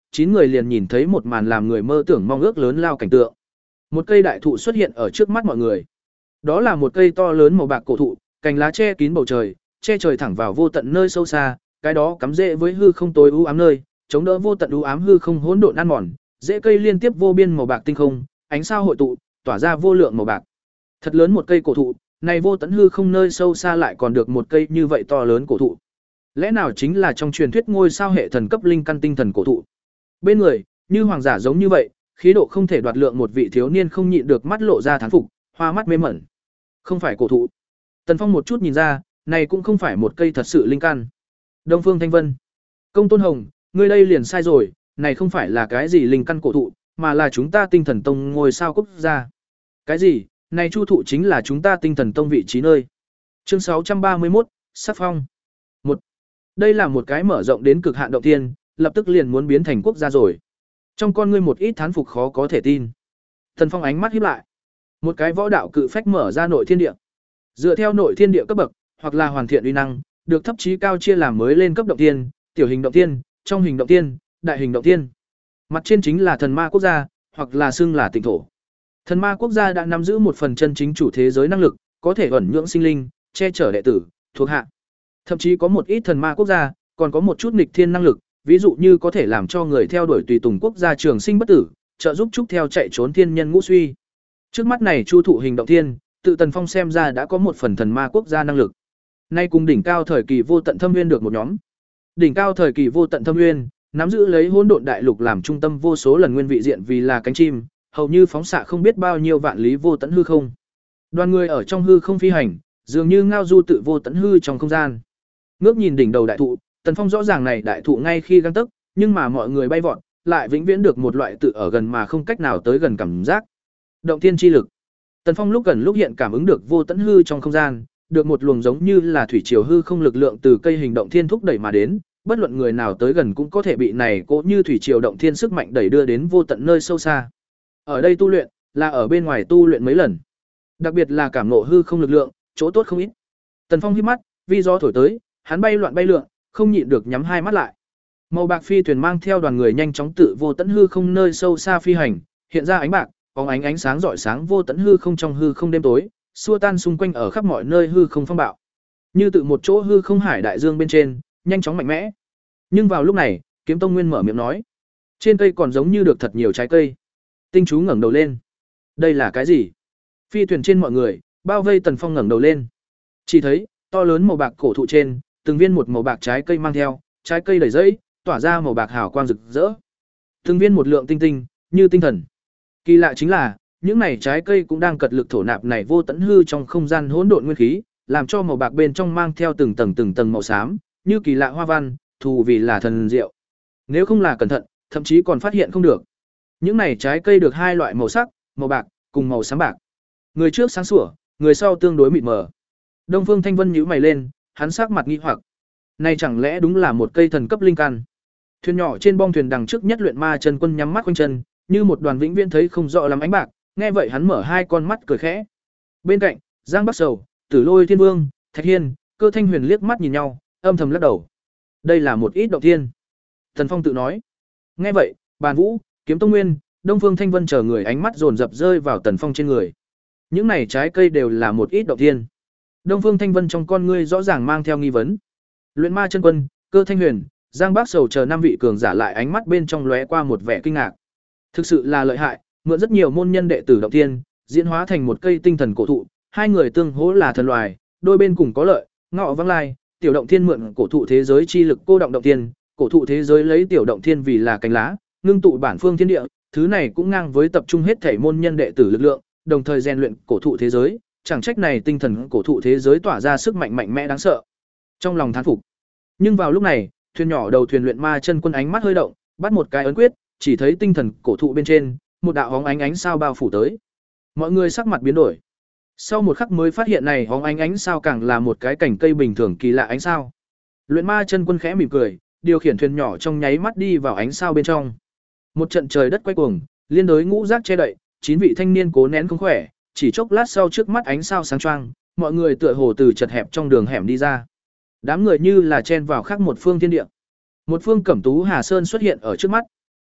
chín người liền nhìn thấy một màn làm người mơ tưởng mong ước lớn lao cảnh tượng. Một cây đại thụ xuất hiện ở trước mắt mọi người. Đó là một cây to lớn màu bạc cổ thụ, cành lá che kín bầu trời, che trời thẳng vào vô tận nơi sâu xa, cái đó cắm rễ với hư không tối u ám nơi, chống đỡ vô tận u ám hư không hỗn độn ăn mòn, rễ cây liên tiếp vô biên màu bạc tinh không, ánh sao hội tụ, tỏa ra vô lượng màu bạc. Thật lớn một cây cổ thụ, này vô tận hư không nơi sâu xa lại còn được một cây như vậy to lớn cổ thụ. Lẽ nào chính là trong truyền thuyết ngôi sao hệ thần cấp linh căn tinh thần cổ thụ? Bên người, như hoàng giả giống như vậy, khí độ không thể đoạt lượng một vị thiếu niên không nhịn được mắt lộ ra thán phục, hoa mắt mê mẩn. Không phải cổ thụ. Tần Phong một chút nhìn ra, này cũng không phải một cây thật sự linh căn. Đông Phương Thanh Vân, Công Tôn Hồng, ngươi đây liền sai rồi, này không phải là cái gì linh căn cổ thụ, mà là chúng ta Tinh Thần Tông ngôi sao quốc gia. Cái gì? Này chu thụ chính là chúng ta Tinh Thần Tông vị trí nơi. Chương sáu trăm ba mươi mốt, Sắc Phong. Một. Đây là một cái mở rộng đến cực hạn động thiên, lập tức liền muốn biến thành quốc gia rồi. Trong con ngươi một ít thán phục khó có thể tin. Tần Phong ánh mắt híp lại. Một cái võ đạo cự phách mở ra nội thiên địa. Dựa theo nội thiên địa cấp bậc, hoặc là hoàn thiện uy năng, được thấp chí cao chia làm mới lên cấp động thiên, tiểu hình động thiên, trong hình động thiên, đại hình động thiên. Mặt trên chính là thần ma quốc gia, hoặc là xưng là tịnh thổ. Thần ma quốc gia đã nắm giữ một phần chân chính chủ thế giới năng lực, có thể ẩn nhưỡng sinh linh, che chở đệ tử, thuộc hạ. Thậm chí có một ít thần ma quốc gia, còn có một chút nghịch thiên năng lực, ví dụ như có thể làm cho người theo đuổi tùy tùng quốc gia trường sinh bất tử, trợ giúp trúc theo chạy trốn thiên nhân ngũ suy. Trước mắt này chu thụ hình động thiên, tự Tần Phong xem ra đã có một phần thần ma quốc gia năng lực. Nay cùng đỉnh cao thời kỳ vô tận thâm nguyên được một nhóm. Đỉnh cao thời kỳ vô tận thâm nguyên, nắm giữ lấy hỗn độn đại lục làm trung tâm vô số lần nguyên vị diện vì là cánh chim, hầu như phóng xạ không biết bao nhiêu vạn lý vô tận hư không. Đoàn người ở trong hư không phi hành, dường như ngao du tự vô tận hư trong không gian. Ngước nhìn đỉnh đầu đại thụ, Tần Phong rõ ràng này đại thụ ngay khi gang tấc, nhưng mà mọi người bay vọt, lại vĩnh viễn được một loại tự ở gần mà không cách nào tới gần cảm giác. Động thiên chi lực. Tần Phong lúc gần lúc hiện cảm ứng được vô tận hư trong không gian, được một luồng giống như là thủy triều hư không lực lượng từ cây hình động thiên thúc đẩy mà đến, bất luận người nào tới gần cũng có thể bị này cỗ như thủy triều động thiên sức mạnh đẩy đưa đến vô tận nơi sâu xa. Ở đây tu luyện, là ở bên ngoài tu luyện mấy lần. Đặc biệt là cảm ngộ hư không lực lượng, chỗ tốt không ít. Tần Phong híp mắt, vi gió thổi tới, hắn bay loạn bay lượn, không nhịn được nhắm hai mắt lại. Màu bạc phi thuyền mang theo đoàn người nhanh chóng tự vô tận hư không nơi sâu xa phi hành, hiện ra ánh bạc, bóng ánh ánh sáng rọi sáng vô tận hư không trong hư không đêm tối, xua tan xung quanh ở khắp mọi nơi hư không phong bạo. Như tự một chỗ hư không hải đại dương bên trên, nhanh chóng mạnh mẽ. Nhưng vào lúc này, Kiếm Tông Nguyên mở miệng nói, trên cây còn giống như được thật nhiều trái cây. Tinh chú ngẩng đầu lên. Đây là cái gì? Phi thuyền trên mọi người, bao vây Tần Phong ngẩng đầu lên. Chỉ thấy, to lớn màu bạc cổ thụ trên, từng viên một màu bạc trái cây mang theo, trái cây đầy dẫy, tỏa ra màu bạc hào quang rực rỡ. Từng viên một lượng tinh tinh, như tinh thần. Kỳ lạ chính là, những này trái cây cũng đang cật lực thổ nạp này vô tận hư trong không gian hỗn độn nguyên khí, làm cho màu bạc bên trong mang theo từng tầng từng tầng màu xám, như kỳ lạ hoa văn, thù vì là thần diệu. Nếu không là cẩn thận, thậm chí còn phát hiện không được. Những này trái cây được hai loại màu sắc, màu bạc cùng màu xám bạc. Người trước sáng sủa, người sau tương đối mịt mờ. Đông Phương Thanh Vân nhíu mày lên, hắn sắc mặt nghi hoặc. Này chẳng lẽ đúng là một cây thần cấp linh căn? Thuyền nhỏ trên bong thuyền đằng trước nhất luyện ma chân quân nhắm mắt quanh chân, như một đoàn vĩnh viễn thấy không rõ lắm ánh bạc, nghe vậy hắn mở hai con mắt cười khẽ. Bên cạnh, Giang Bắc Sầu, Tử Lôi Thiên Vương, Thạch Hiên, Cơ Thanh Huyền liếc mắt nhìn nhau, âm thầm lắc đầu. Đây là một ít động thiên. Tần Phong tự nói. Nghe vậy, Bàn Vũ, Kiếm Tông Nguyên, Đông Phương Thanh Vân chờ người ánh mắt dồn dập rơi vào Tần Phong trên người. Những này trái cây đều là một ít động thiên. Đông Phương Thanh Vân trong con ngươi rõ ràng mang theo nghi vấn. Luyện Ma chân quân, Cơ Thanh Huyền, Giang Bắc Sầu chờ năm vị cường giả lại ánh mắt bên trong lóe qua một vẻ kinh ngạc. Thực sự là lợi hại, mượn rất nhiều môn nhân đệ tử động thiên, diễn hóa thành một cây tinh thần cổ thụ, hai người tương hỗ là thần loài, đôi bên cùng có lợi, ngọ vắng lai, tiểu động thiên mượn cổ thụ thế giới chi lực cô động động thiên, cổ thụ thế giới lấy tiểu động thiên vì là cánh lá, ngưng tụ bản phương thiên địa, thứ này cũng ngang với tập trung hết thể môn nhân đệ tử lực lượng, đồng thời rèn luyện cổ thụ thế giới, chẳng trách này tinh thần cổ thụ thế giới tỏa ra sức mạnh mạnh mẽ đáng sợ. Trong lòng thán phục. Nhưng vào lúc này, thuyền nhỏ đầu thuyền luyện ma chân quân ánh mắt hơi động, bắt một cái ấn quyết, chỉ thấy tinh thần cổ thụ bên trên, một đạo hóng ánh ánh sao bao phủ tới. Mọi người sắc mặt biến đổi. Sau một khắc mới phát hiện này hóng ánh ánh sao càng là một cái cảnh cây bình thường kỳ lạ ánh sao. Luyện ma chân quân khẽ mỉm cười, điều khiển thuyền nhỏ trong nháy mắt đi vào ánh sao bên trong. Một trận trời đất quay cuồng, liên đối ngũ giác che đậy, chín vị thanh niên cố nén không khỏe, chỉ chốc lát sau trước mắt ánh sao sáng choang, mọi người tựa hồ từ chật hẹp trong đường hẻm đi ra. Đám người như là chen vào khác một phương thiên địa. Một phương cẩm tú hà sơn xuất hiện ở trước mắt.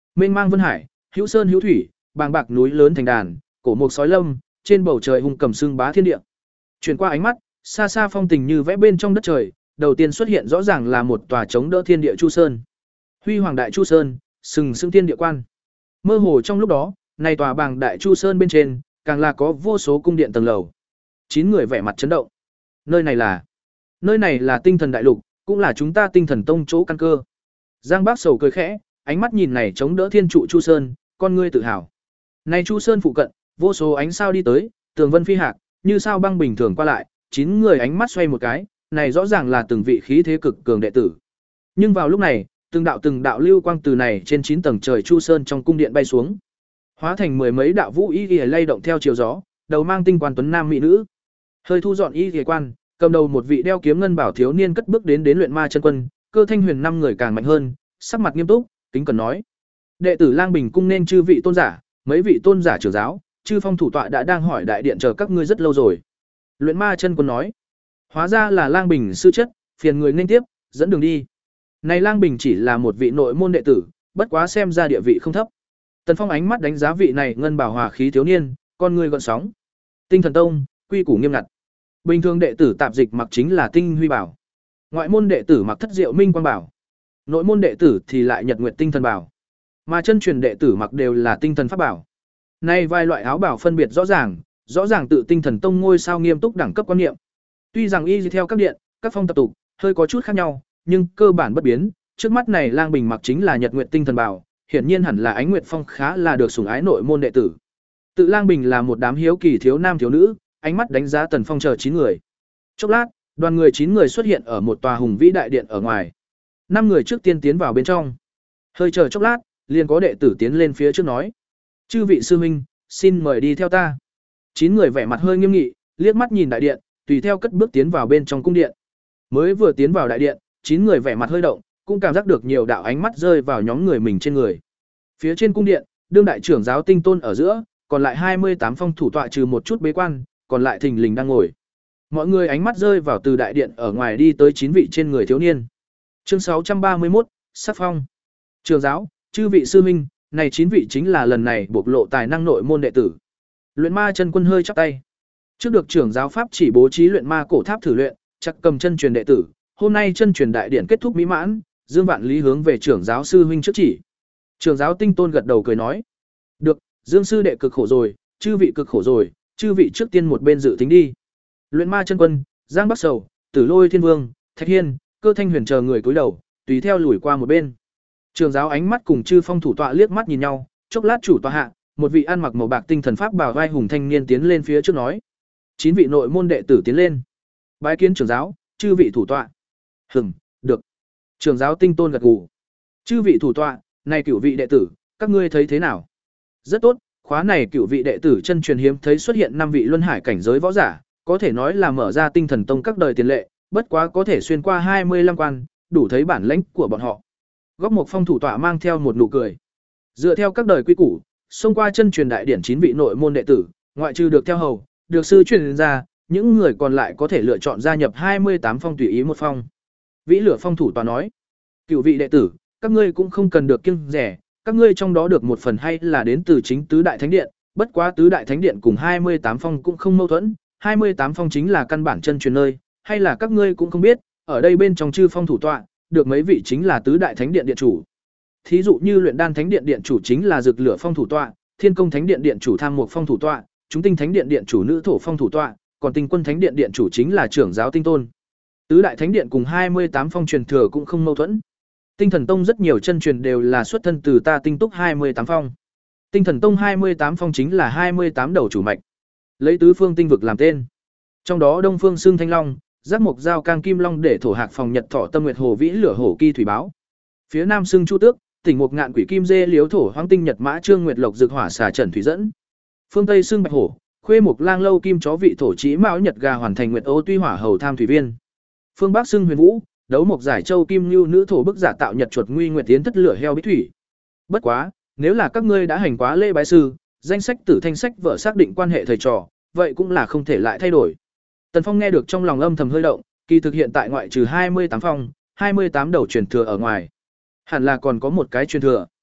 Mênh mang vân hải, hữu sơn hữu thủy, bàng bạc núi lớn thành đàn, cổ mục sói lâm, trên bầu trời hung cầm xương bá thiên địa. Chuyển qua ánh mắt, xa xa phong tình như vẽ bên trong đất trời, đầu tiên xuất hiện rõ ràng là một tòa chống đỡ thiên địa Chu Sơn. Huy hoàng đại Chu Sơn, sừng sững thiên địa quan. Mơ hồ trong lúc đó, này tòa bàng đại Chu Sơn bên trên, càng là có vô số cung điện tầng lầu. Chín người vẻ mặt chấn động. Nơi này là Nơi này là Tinh Thần Đại Lục, cũng là chúng ta Tinh Thần Tông chỗ căn cơ. Giang Bác Sầu cười khẽ, ánh mắt nhìn này chống đỡ thiên trụ Chu Sơn, con ngươi tự hào. Này Chu Sơn phụ cận, vô số ánh sao đi tới, tường vân phi hạc, như sao băng bình thường qua lại, chín người ánh mắt xoay một cái, này rõ ràng là từng vị khí thế cực cường đệ tử. Nhưng vào lúc này, từng đạo từng đạo lưu quang từ này trên chín tầng trời Chu Sơn trong cung điện bay xuống, hóa thành mười mấy đạo vũ y y lay động theo chiều gió, đầu mang tinh quan tuấn nam mỹ nữ. Hơi thu dọn y y quan, cầm đầu một vị đeo kiếm ngân bảo thiếu niên cất bước đến đến luyện ma chân quân, Cơ Thanh Huyền năm người càng mạnh hơn, sắc mặt nghiêm túc, kính cẩn nói: "Đệ tử Lang Bình cung nên chư vị tôn giả, mấy vị tôn giả trưởng giáo, chư phong thủ tọa đã đang hỏi đại điện chờ các ngươi rất lâu rồi." Luyện ma chân quân nói: "Hóa ra là Lang Bình sư chất, phiền người nên tiếp, dẫn đường đi." Này Lang Bình chỉ là một vị nội môn đệ tử, bất quá xem ra địa vị không thấp. Tần Phong ánh mắt đánh giá vị này ngân bảo hòa khí thiếu niên, con người gợn sóng. Tinh Thần Tông, quy củ nghiêm ngặt. Bình thường đệ tử tạp dịch mặc chính là tinh huy bảo, ngoại môn đệ tử mặc thất diệu minh quang bảo, nội môn đệ tử thì lại nhật nguyệt tinh thần bảo, mà chân truyền đệ tử mặc đều là tinh thần pháp bảo. Nay vài loại áo bảo phân biệt rõ ràng, rõ ràng tự Tinh Thần Tông ngôi sao nghiêm túc đẳng cấp quan niệm. Tuy rằng y theo các điện, các phong tập tục hơi có chút khác nhau, nhưng cơ bản bất biến. Trước mắt này Lang Bình mặc chính là nhật nguyệt tinh thần bảo, hiển nhiên hẳn là Ánh Nguyệt Phong khá là được sủng ái nội môn đệ tử. Tự Lang Bình là một đám hiếu kỳ thiếu nam thiếu nữ, ánh mắt đánh giá Tần Phong chờ chín người. Chốc lát, đoàn người chín người xuất hiện ở một tòa hùng vĩ đại điện ở ngoài. Năm người trước tiên tiến vào bên trong. Hơi chờ chốc lát, liền có đệ tử tiến lên phía trước nói: "Chư vị sư huynh, xin mời đi theo ta." Chín người vẻ mặt hơi nghiêm nghị, liếc mắt nhìn đại điện, tùy theo cất bước tiến vào bên trong cung điện. Mới vừa tiến vào đại điện, chín người vẻ mặt hơi động, cũng cảm giác được nhiều đạo ánh mắt rơi vào nhóm người mình trên người. Phía trên cung điện, đương đại trưởng giáo Tinh Tôn ở giữa, còn lại hai mươi tám phong thủ tọa trừ một chút bế quan, còn lại thình lình đang ngồi. Mọi người ánh mắt rơi vào từ đại điện ở ngoài đi tới chín vị trên người thiếu niên. Chương sáu trăm ba mươi mốt, sắc phong. Trưởng giáo, chư vị sư huynh, này chín vị chính là lần này bộc lộ tài năng nội môn đệ tử. Luyện ma chân quân hơi chắp tay. Trước được trưởng giáo pháp chỉ bố trí luyện ma cổ tháp thử luyện, chắc cầm chân truyền đệ tử, hôm nay chân truyền đại điện kết thúc mỹ mãn, Dương Vạn Lý hướng về trưởng giáo sư huynh trước chỉ. Trưởng giáo Tinh Tôn gật đầu cười nói: "Được, Dương sư đệ cực khổ rồi, chư vị cực khổ rồi, chư vị trước tiên một bên dự tính đi." Luyện ma chân quân, Giang Bắc Sầu, Tử Lôi Thiên Vương, Thạch Hiên, Cơ Thanh Huyền chờ người cúi đầu, tùy theo lùi qua một bên. Trưởng giáo ánh mắt cùng chư phong thủ tọa liếc mắt nhìn nhau, chốc lát chủ tọa hạ, một vị ăn mặc màu bạc tinh thần pháp bào vai hùng thanh niên tiến lên phía trước nói: "Chín vị nội môn đệ tử tiến lên." Bái kiến trưởng giáo, chư vị thủ tọa. "Hừm, được." Trưởng giáo Tinh Tôn gật gù. "Chư vị thủ tọa, này cửu vị đệ tử, các ngươi thấy thế nào?" "Rất tốt, khóa này cửu vị đệ tử chân truyền hiếm thấy xuất hiện năm vị luân hải cảnh giới võ giả, có thể nói là mở ra Tinh Thần Tông các đời tiền lệ, bất quá có thể xuyên qua hai mươi lăm quan, đủ thấy bản lĩnh của bọn họ." Góc một phong thủ tọa mang theo một nụ cười. Dựa theo các đời quy củ, xông qua chân truyền đại điển chín vị nội môn đệ tử, ngoại trừ được theo hầu, được sư truyền ra, những người còn lại có thể lựa chọn gia nhập hai mươi tám phong tùy ý một phong. Vĩ Lửa phong thủ tọa nói: "Cửu vị đệ tử, các ngươi cũng không cần được kiêng rẻ, các ngươi trong đó được một phần hay là đến từ chính tứ đại thánh điện, bất quá tứ đại thánh điện cùng hai mươi tám phong cũng không mâu thuẫn, hai mươi tám phong chính là căn bản chân truyền nơi, hay là các ngươi cũng không biết, ở đây bên trong chư phong thủ tọa, được mấy vị chính là tứ đại thánh điện điện chủ. Thí dụ như Luyện Đan Thánh Điện điện chủ chính là Dược Lửa phong thủ tọa, Thiên Công Thánh Điện điện chủ Tham Mục phong thủ tọa, Chúng Tinh Thánh Điện điện chủ Nữ Thổ phong thủ tọa, còn Tinh Quân Thánh Điện điện chủ chính là trưởng giáo Tinh Tôn. Tứ đại thánh điện cùng hai mươi tám phong truyền thừa cũng không mâu thuẫn. Tinh Thần Tông rất nhiều chân truyền đều là xuất thân từ ta Tinh Túc hai mươi tám phong. Tinh Thần Tông hai mươi tám phong chính là hai mươi tám đầu chủ mạch, lấy tứ phương tinh vực làm tên. Trong đó Đông Phương xưng Thanh Long, Giác Mộc giao Cang Kim Long để thổ hạc phòng Nhật Thọ Tâm Nguyệt Hồ Vĩ Lửa Hổ Kỳ Thủy Báo. Phía Nam xưng Chu Tước, Tỉnh Mục Ngạn Quỷ Kim Dê Liếu Thổ Hoang Tinh Nhật Mã Trương Nguyệt Lộc Dược Hỏa Xà Trần Thủy dẫn. Phương Tây xưng Bạch Hổ, Khuê Mục Lang Lâu Kim Chó Vị Thổ Chí Mão Nhật Gà Hoàn Thành Nguyệt Ô Tuy Hỏa Hầu Tham Thủy Viên. Phương Bắc xưng Huyền Vũ, Đấu Mộc Giải Châu Kim Nưu Nữ Thổ Bức Giả Tạo Nhật Chuột Nguy Nguyệt Tiến Thất Lửa Heo Bích Thủy. Bất quá, nếu là các ngươi đã hành quá lễ bái sư, danh sách tử thanh sách vợ xác định quan hệ thầy trò, vậy cũng là không thể lại thay đổi. Tần Phong nghe được trong lòng âm thầm hơi động, kỳ thực hiện tại ngoại trừ hai mươi tám phong, hai mươi tám đầu truyền thừa ở ngoài, hẳn là còn có một cái truyền thừa.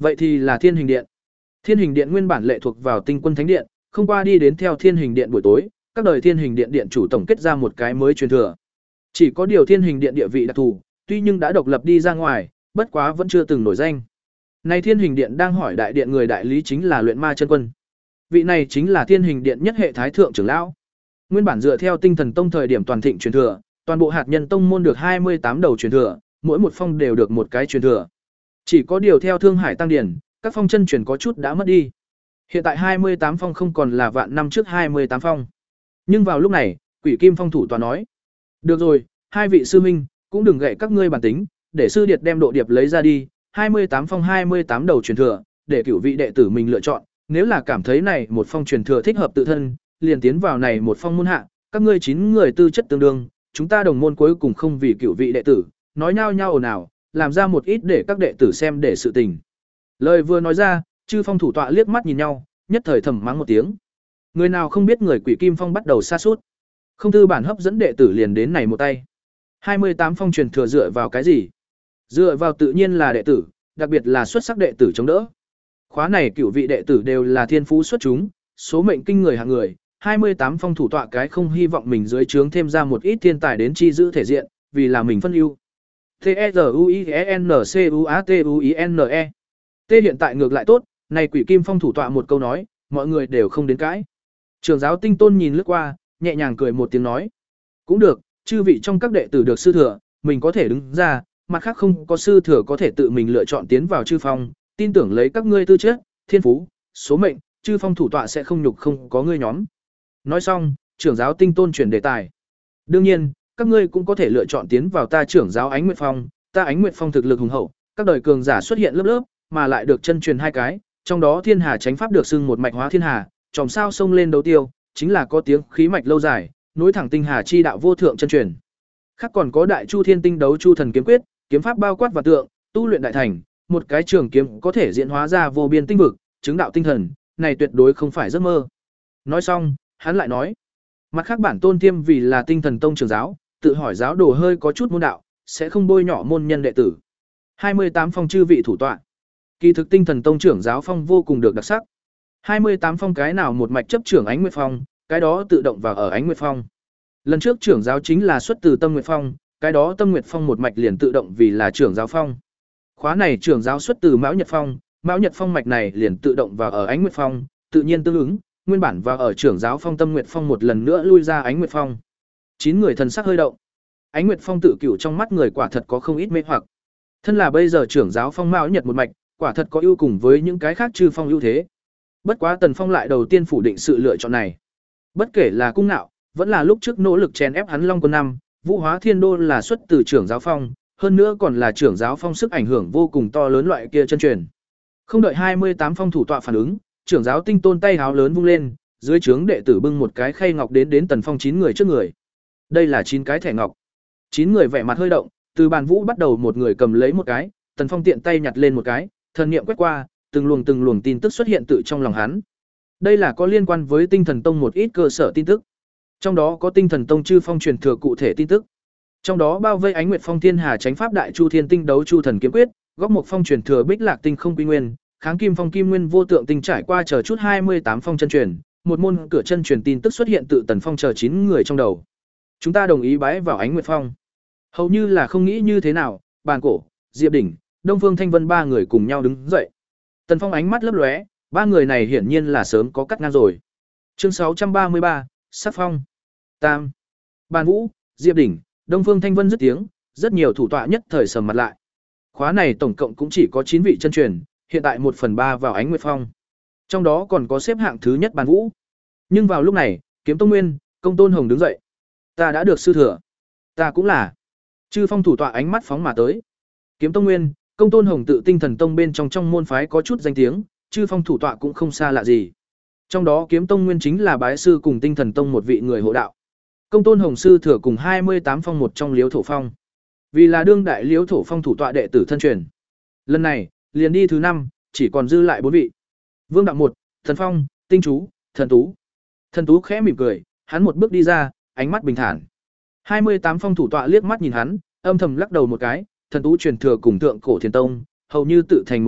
Vậy thì là Thiên Hình Điện. Thiên Hình Điện nguyên bản lệ thuộc vào Tinh Quân Thánh Điện, không qua đi đến theo Thiên Hình Điện buổi tối, các đời Thiên Hình Điện điện chủ tổng kết ra một cái mới truyền thừa. Chỉ có điều Thiên Hình Điện địa vị đặc thù, tuy nhưng đã độc lập đi ra ngoài, bất quá vẫn chưa từng nổi danh. Nay Thiên Hình Điện đang hỏi đại điện người đại lý chính là Luyện Ma chân quân. Vị này chính là Thiên Hình Điện nhất hệ thái thượng trưởng lão. Nguyên bản dựa theo Tinh Thần Tông thời điểm toàn thịnh truyền thừa, toàn bộ hạt nhân tông môn được hai mươi tám đầu truyền thừa, mỗi một phong đều được một cái truyền thừa. Chỉ có điều theo Thương Hải tăng điển, các phong chân truyền có chút đã mất đi. Hiện tại hai mươi tám phong không còn là vạn năm trước hai mươi tám phong. Nhưng vào lúc này, Quỷ Kim Phong thủ tọa nói: "Được rồi, hai vị sư huynh, cũng đừng gậy các ngươi bản tính, để sư điệt đem độ điệp lấy ra đi, hai mươi tám phong hai mươi tám đầu truyền thừa, để cửu vị đệ tử mình lựa chọn, nếu là cảm thấy này một phong truyền thừa thích hợp tự thân, liền tiến vào này một phong môn hạ, các ngươi chín người tư chất tương đương, chúng ta đồng môn cuối cùng không vì cửu vị đệ tử, nói nhao nhao ồn ào, làm ra một ít để các đệ tử xem để sự tình." Lời vừa nói ra, chư phong thủ tọa liếc mắt nhìn nhau, nhất thời thầm mắng một tiếng. Người nào không biết người Quỷ Kim Phong bắt đầu sa sút. Không tư bản hấp dẫn đệ tử liền đến này một tay. hai mươi tám phong truyền thừa dựa vào cái gì? Dựa vào tự nhiên là đệ tử, đặc biệt là xuất sắc đệ tử chống đỡ. Khóa này cửu vị đệ tử đều là thiên phú xuất chúng, số mệnh kinh người hạng người, hai mươi tám phong thủ tọa cái không hy vọng mình dưới trướng thêm ra một ít thiên tài đến chi giữ thể diện, vì là mình phân ưu. T E R U I E N C U A T U I N E. T hiện tại ngược lại tốt, này Quỷ Kim Phong thủ tọa một câu nói, mọi người đều không đến cãi. Trưởng giáo Tinh Tôn nhìn lướt qua, nhẹ nhàng cười một tiếng nói: "Cũng được, chư vị trong các đệ tử được sư thừa, mình có thể đứng ra, mặt khác không có sư thừa có thể tự mình lựa chọn tiến vào chư phong, tin tưởng lấy các ngươi tư chất, thiên phú, số mệnh, chư phong thủ tọa sẽ không nhục không có ngươi nhóm." Nói xong, trưởng giáo Tinh Tôn chuyển đề tài: "Đương nhiên, các ngươi cũng có thể lựa chọn tiến vào ta trưởng giáo Ánh Nguyệt Phong, ta Ánh Nguyệt Phong thực lực hùng hậu, các đời cường giả xuất hiện lớp lớp, mà lại được chân truyền hai cái, trong đó Thiên Hà Chánh Pháp được xưng một mạch hóa thiên hà, chòm sao sông lên đấu tiêu, chính là có tiếng khí mạch lâu dài, nối thẳng tinh hà chi đạo vô thượng chân truyền. Khác còn có Đại Chu Thiên Tinh Đấu Chu Thần Kiếm Quyết, kiếm pháp bao quát và tượng, tu luyện đại thành, một cái trường kiếm có thể diễn hóa ra vô biên tinh vực, chứng đạo tinh thần, này tuyệt đối không phải giấc mơ." Nói xong, hắn lại nói: "Mặt khác bản tôn tiêm vì là Tinh Thần Tông trưởng giáo, tự hỏi giáo đồ hơi có chút môn đạo, sẽ không bôi nhọ môn nhân đệ tử." hai mươi tám phong chư vị thủ tọa. Kỳ thực Tinh Thần Tông trưởng giáo phong vô cùng được đặc sắc. hai mươi tám phong cái nào một mạch chấp trưởng Ánh Nguyệt Phong, cái đó tự động vào ở Ánh Nguyệt Phong. Lần trước trưởng giáo chính là xuất từ Tâm Nguyệt Phong, cái đó Tâm Nguyệt Phong một mạch liền tự động vì là trưởng giáo phong. Khóa này trưởng giáo xuất từ Mão Nhật Phong, Mão Nhật Phong mạch này liền tự động vào ở Ánh Nguyệt Phong, tự nhiên tương ứng, nguyên bản vào ở trưởng giáo phong Tâm Nguyệt Phong một lần nữa lui ra Ánh Nguyệt Phong. Chín người thần sắc hơi động. Ánh Nguyệt Phong tự cửu trong mắt người quả thật có không ít mê hoặc. Thân là bây giờ trưởng giáo phong Mão Nhật một mạch, quả thật có ưu cùng với những cái khác chư phong ưu thế. Bất quá Tần Phong lại đầu tiên phủ định sự lựa chọn này. Bất kể là cung nạo, vẫn là lúc trước nỗ lực chèn ép hắn Long Quân năm, Vũ Hóa Thiên Đô là xuất từ trưởng giáo phong, hơn nữa còn là trưởng giáo phong sức ảnh hưởng vô cùng to lớn loại kia chân truyền. Không đợi hai mươi tám phong thủ tọa phản ứng, trưởng giáo Tinh Tôn tay háo lớn vung lên, dưới trướng đệ tử bưng một cái khay ngọc đến đến Tần Phong chín người trước người. Đây là chín cái thẻ ngọc. Chín người vẻ mặt hơi động, từ bàn vũ bắt đầu một người cầm lấy một cái, Tần Phong tiện tay nhặt lên một cái, thần niệm quét qua, từng luồng từng luồng tin tức xuất hiện tự trong lòng hắn. Đây là có liên quan với Tinh Thần Tông một ít cơ sở tin tức. Trong đó có Tinh Thần Tông chư phong truyền thừa cụ thể tin tức. Trong đó bao vây Ánh Nguyệt Phong Thiên Hà Chánh Pháp Đại Chu Thiên Tinh Đấu Chu Thần Kiếm Quyết, Góc Mộc Phong truyền thừa Bích Lạc Tinh Không Quy Nguyên, Kháng Kim Phong Kim Nguyên Vô Tượng Tinh trải qua chờ chút hai mươi tám phong chân truyền, một môn cửa chân truyền tin tức xuất hiện tự Tần Phong chờ chín người trong đầu. Chúng ta đồng ý bái vào Ánh Nguyệt Phong. Hầu như là không nghĩ như thế nào, Bàn Cổ, Diệp Đỉnh, Đông Phương Thanh Vân ba người cùng nhau đứng dậy. Tần Phong ánh mắt lấp lóe, ba người này hiển nhiên là sớm có cắt ngang rồi. Chương sáu trăm ba mươi ba, Sắc Phong. Tam. Bàn Vũ, Diệp Đỉnh, Đông Phương Thanh Vân dứt tiếng, rất nhiều thủ tọa nhất thời sầm mặt lại. Khóa này tổng cộng cũng chỉ có chín vị chân truyền, hiện tại một phần ba vào Ánh Nguyệt Phong. Trong đó còn có xếp hạng thứ nhất Bàn Vũ. Nhưng vào lúc này, Kiếm Tông Nguyên, Công Tôn Hồng đứng dậy. Ta đã được sư thừa. Ta cũng là. Chư phong thủ tọa ánh mắt phóng mà tới. Kiếm Tông Nguyên, Công Tôn Hồng tự Tinh Thần Tông bên trong trong môn phái có chút danh tiếng, chư phong thủ tọa cũng không xa lạ gì. Trong đó Kiếm Tông Nguyên chính là bái sư cùng Tinh Thần Tông một vị người hộ đạo. Công Tôn Hồng sư thừa cùng hai mươi tám phong một trong Liếu Thổ Phong. Vì là đương đại Liếu Thổ Phong thủ tọa đệ tử thân truyền. Lần này, liền đi thứ năm, chỉ còn dư lại bốn vị. Vương Đạo một, Thần Phong, Tinh Chú, Thần Tú. Thần Tú khẽ mỉm cười, hắn một bước đi ra, ánh mắt bình thản. hai mươi tám phong thủ tọa liếc mắt nhìn hắn, âm thầm lắc đầu một cái, Thần Tú truyền thừa cùng Thượng Cổ Thiên Tông, hầu như tự thành một mạch,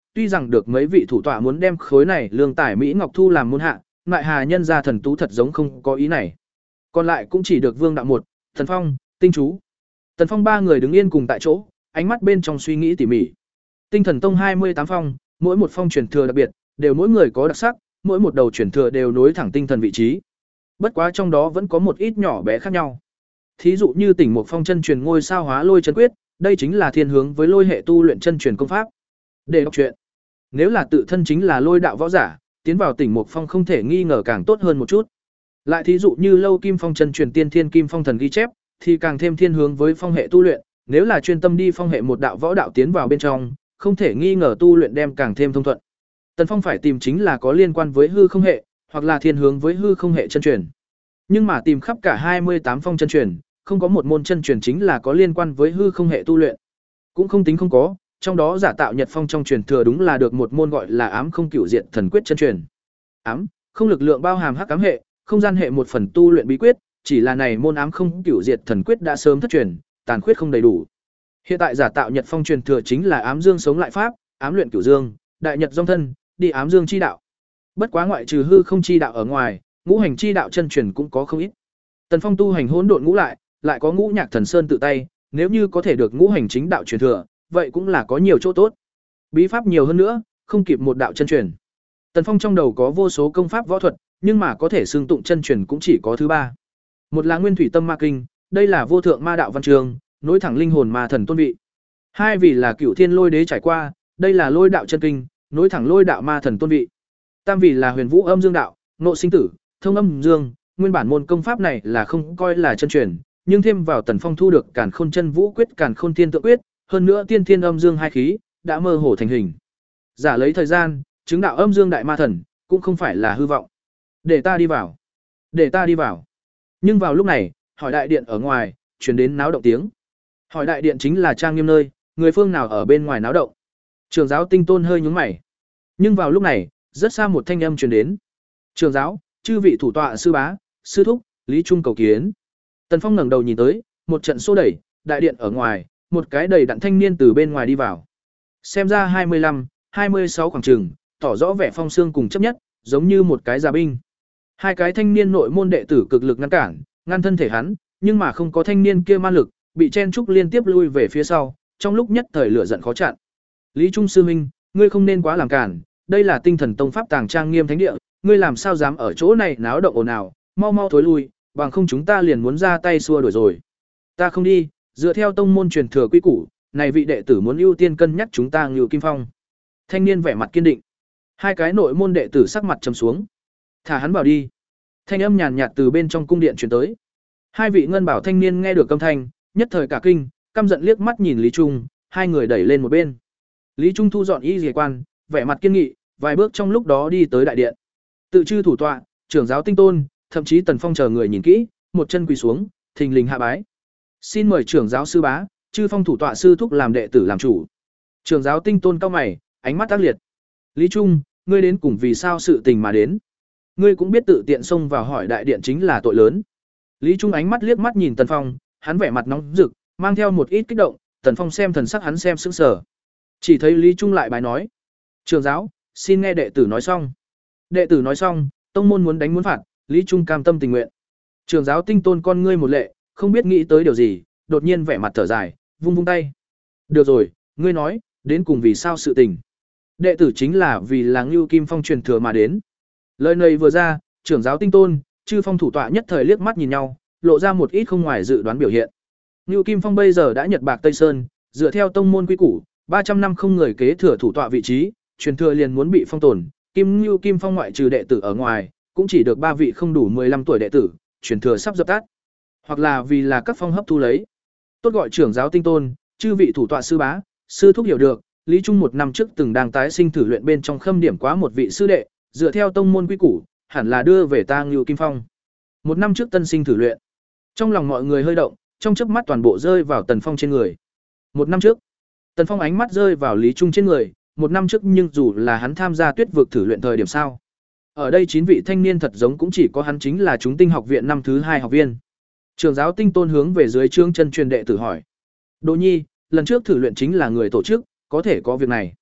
tuy rằng được mấy vị thủ tọa muốn đem khối này lương tải Mỹ Ngọc thu làm môn hạ, ngại hà nhân gia thần tú thật giống không có ý này. Còn lại cũng chỉ được Vương Đạo một, Thần Phong, Tinh Chú. Tần Phong ba người đứng yên cùng tại chỗ, ánh mắt bên trong suy nghĩ tỉ mỉ. Tinh Thần Tông hai mươi tám phong, mỗi một phong truyền thừa đặc biệt, đều mỗi người có đặc sắc, mỗi một đầu truyền thừa đều nối thẳng tinh thần vị trí. Bất quá trong đó vẫn có một ít nhỏ bé khác nhau. Thí dụ như Tỉnh Mục Phong chân truyền ngôi sao hóa lôi chân quyết, đây chính là thiên hướng với lôi hệ tu luyện chân truyền công pháp. Để đọc truyện. Nếu là tự thân chính là lôi đạo võ giả, tiến vào Tỉnh Mục Phong không thể nghi ngờ càng tốt hơn một chút. Lại thí dụ như Lâu Kim Phong chân truyền tiên thiên kim phong thần ghi chép, thì càng thêm thiên hướng với phong hệ tu luyện, nếu là chuyên tâm đi phong hệ một đạo võ đạo tiến vào bên trong, không thể nghi ngờ tu luyện đem càng thêm thông thuận. Tần Phong phải tìm chính là có liên quan với hư không hệ, hoặc là thiên hướng với hư không hệ chân truyền. Nhưng mà tìm khắp cả hai mươi tám phong chân truyền, không có một môn chân truyền chính là có liên quan với hư không hệ tu luyện. Cũng không tính không có, trong đó giả tạo Nhật Phong trong truyền thừa đúng là được một môn gọi là ám không cửu diện thần quyết chân truyền. Ám, không lực lượng bao hàm hắc ám hệ, không gian hệ một phần tu luyện bí quyết, chỉ là này môn ám không cửu diệt thần quyết đã sớm thất truyền, tàn khuyết không đầy đủ. Hiện tại giả tạo Nhật Phong truyền thừa chính là ám dương sống lại pháp, ám luyện cửu dương, đại nhật dòng thân, đi ám dương chi đạo. Bất quá ngoại trừ hư không chi đạo ở ngoài, ngũ hành chi đạo chân truyền cũng có không ít. Tần Phong tu hành hỗn độn ngũ lại, lại có ngũ nhạc thần sơn tự tay, nếu như có thể được ngũ hành chính đạo truyền thừa, vậy cũng là có nhiều chỗ tốt. Bí pháp nhiều hơn nữa, không kịp một đạo chân truyền. Tần Phong trong đầu có vô số công pháp võ thuật, nhưng mà có thể xưng tụng chân truyền cũng chỉ có thứ ba. Một là Nguyên Thủy Tâm Ma Kinh, đây là vô thượng ma đạo văn trường, nối thẳng linh hồn ma thần tôn vị. Hai vì là Cửu Thiên Lôi Đế trải qua, đây là Lôi đạo chân kinh, nối thẳng lôi đạo ma thần tôn vị. Tam vì là Huyền Vũ Âm Dương đạo, ngộ sinh tử, thông âm dương, nguyên bản môn công pháp này là không coi là chân truyền, nhưng thêm vào Tần Phong thu được Càn Khôn Chân Vũ quyết, Càn Khôn Thiên Tượng quyết, hơn nữa Tiên Thiên Âm Dương hai khí, đã mơ hồ thành hình. Giả lấy thời gian, chứng đạo âm dương đại ma thần, cũng không phải là hư vọng. Để ta đi vào. Để ta đi vào. Nhưng vào lúc này, hỏi đại điện ở ngoài, truyền đến náo động tiếng. Hỏi đại điện chính là trang nghiêm nơi, người phương nào ở bên ngoài náo động. Trường giáo Tinh Tôn hơi nhướng mày. Nhưng vào lúc này, rất xa một thanh âm truyền đến. Trường giáo, chư vị thủ tọa sư bá, sư thúc, Lý Trung cầu kiến. Tần Phong ngẩng đầu nhìn tới, một trận xô đẩy, đại điện ở ngoài, một cái đầy đặn thanh niên từ bên ngoài đi vào. Xem ra hai mươi lăm, hai mươi sáu khoảng chừng, tỏ rõ vẻ phong xương cùng chấp nhất, giống như một cái già binh. Hai cái thanh niên nội môn đệ tử cực lực ngăn cản, ngăn thân thể hắn, nhưng mà không có thanh niên kia ma lực, bị chen trúc liên tiếp lui về phía sau, trong lúc nhất thời lửa giận khó chặn. Lý Trung sư huynh, ngươi không nên quá làm cản, đây là Tinh Thần Tông pháp tàng trang nghiêm thánh địa, ngươi làm sao dám ở chỗ này náo động ồn ào, mau mau thối lui, bằng không chúng ta liền muốn ra tay xua đuổi rồi. Ta không đi, dựa theo tông môn truyền thừa quy củ, này vị đệ tử muốn ưu tiên cân nhắc chúng ta Ngưu Kim Phong. Thanh niên vẻ mặt kiên định. Hai cái nội môn đệ tử sắc mặt trầm xuống. Thả hắn vào đi. Thanh âm nhàn nhạt từ bên trong cung điện truyền tới. Hai vị ngân bảo thanh niên nghe được âm thanh, nhất thời cả kinh, căm giận liếc mắt nhìn Lý Trung, hai người đẩy lên một bên. Lý Trung thu dọn y dề quan, vẻ mặt kiên nghị, vài bước trong lúc đó đi tới đại điện. Tự chư thủ tọa, trưởng giáo Tinh Tôn, thậm chí Tần Phong chờ người nhìn kỹ, một chân quỳ xuống, thình lình hạ bái. Xin mời trưởng giáo sư bá, chư phong thủ tọa sư thúc làm đệ tử làm chủ. Trưởng giáo Tinh Tôn cao mày, ánh mắt ác liệt. Lý Trung, ngươi đến cùng vì sao sự tình mà đến? Ngươi cũng biết tự tiện xông vào hỏi đại điện chính là tội lớn. Lý Trung ánh mắt liếc mắt nhìn Tần Phong, hắn vẻ mặt nóng rực, mang theo một ít kích động, Tần Phong xem thần sắc hắn xem sững sờ. Chỉ thấy Lý Trung lại bài nói: "Trưởng giáo, xin nghe đệ tử nói xong." Đệ tử nói xong, tông môn muốn đánh muốn phạt, Lý Trung cam tâm tình nguyện. Trưởng giáo Tinh Tôn con ngươi một lệ, không biết nghĩ tới điều gì, đột nhiên vẻ mặt thở dài, vung vung tay. "Được rồi, ngươi nói, đến cùng vì sao sự tình?" Đệ tử chính là vì là Ngưu Kim Phong truyền thừa mà đến. Lời này vừa ra, trưởng giáo Tinh Tôn, chư phong thủ tọa nhất thời liếc mắt nhìn nhau, lộ ra một ít không ngoài dự đoán biểu hiện. Ngưu Kim Phong bây giờ đã nhật bạc Tây Sơn, dựa theo tông môn quy củ, ba trăm năm không người kế thừa thủ tọa vị trí, truyền thừa liền muốn bị phong tồn. Kim Ngưu Kim Phong ngoại trừ đệ tử ở ngoài, cũng chỉ được ba vị không đủ mười lăm tuổi đệ tử, truyền thừa sắp dập tắt. Hoặc là vì là các phong hấp thu lấy. Tốt gọi trưởng giáo Tinh Tôn, chư vị thủ tọa sư bá, sư thúc hiểu được, Lý Trung một năm trước từng đang tái sinh thử luyện bên trong khâm điểm quá một vị sư đệ, dựa theo tông môn quy củ, hẳn là đưa về ta Ngưu Kim Phong. Một năm trước tân sinh thử luyện. Trong lòng mọi người hơi động, trong chớp mắt toàn bộ rơi vào Tần Phong trên người. Một năm trước, Tần Phong ánh mắt rơi vào Lý Trung trên người, một năm trước nhưng dù là hắn tham gia Tuyết vực thử luyện thời điểm sao? Ở đây chín vị thanh niên thật giống cũng chỉ có hắn chính là chúng Tinh học viện năm thứ hai học viên. Trưởng giáo Tinh Tôn hướng về dưới trương chân truyền đệ tử hỏi: "Đỗ Nhi, lần trước thử luyện chính là người tổ chức, có thể có việc này?"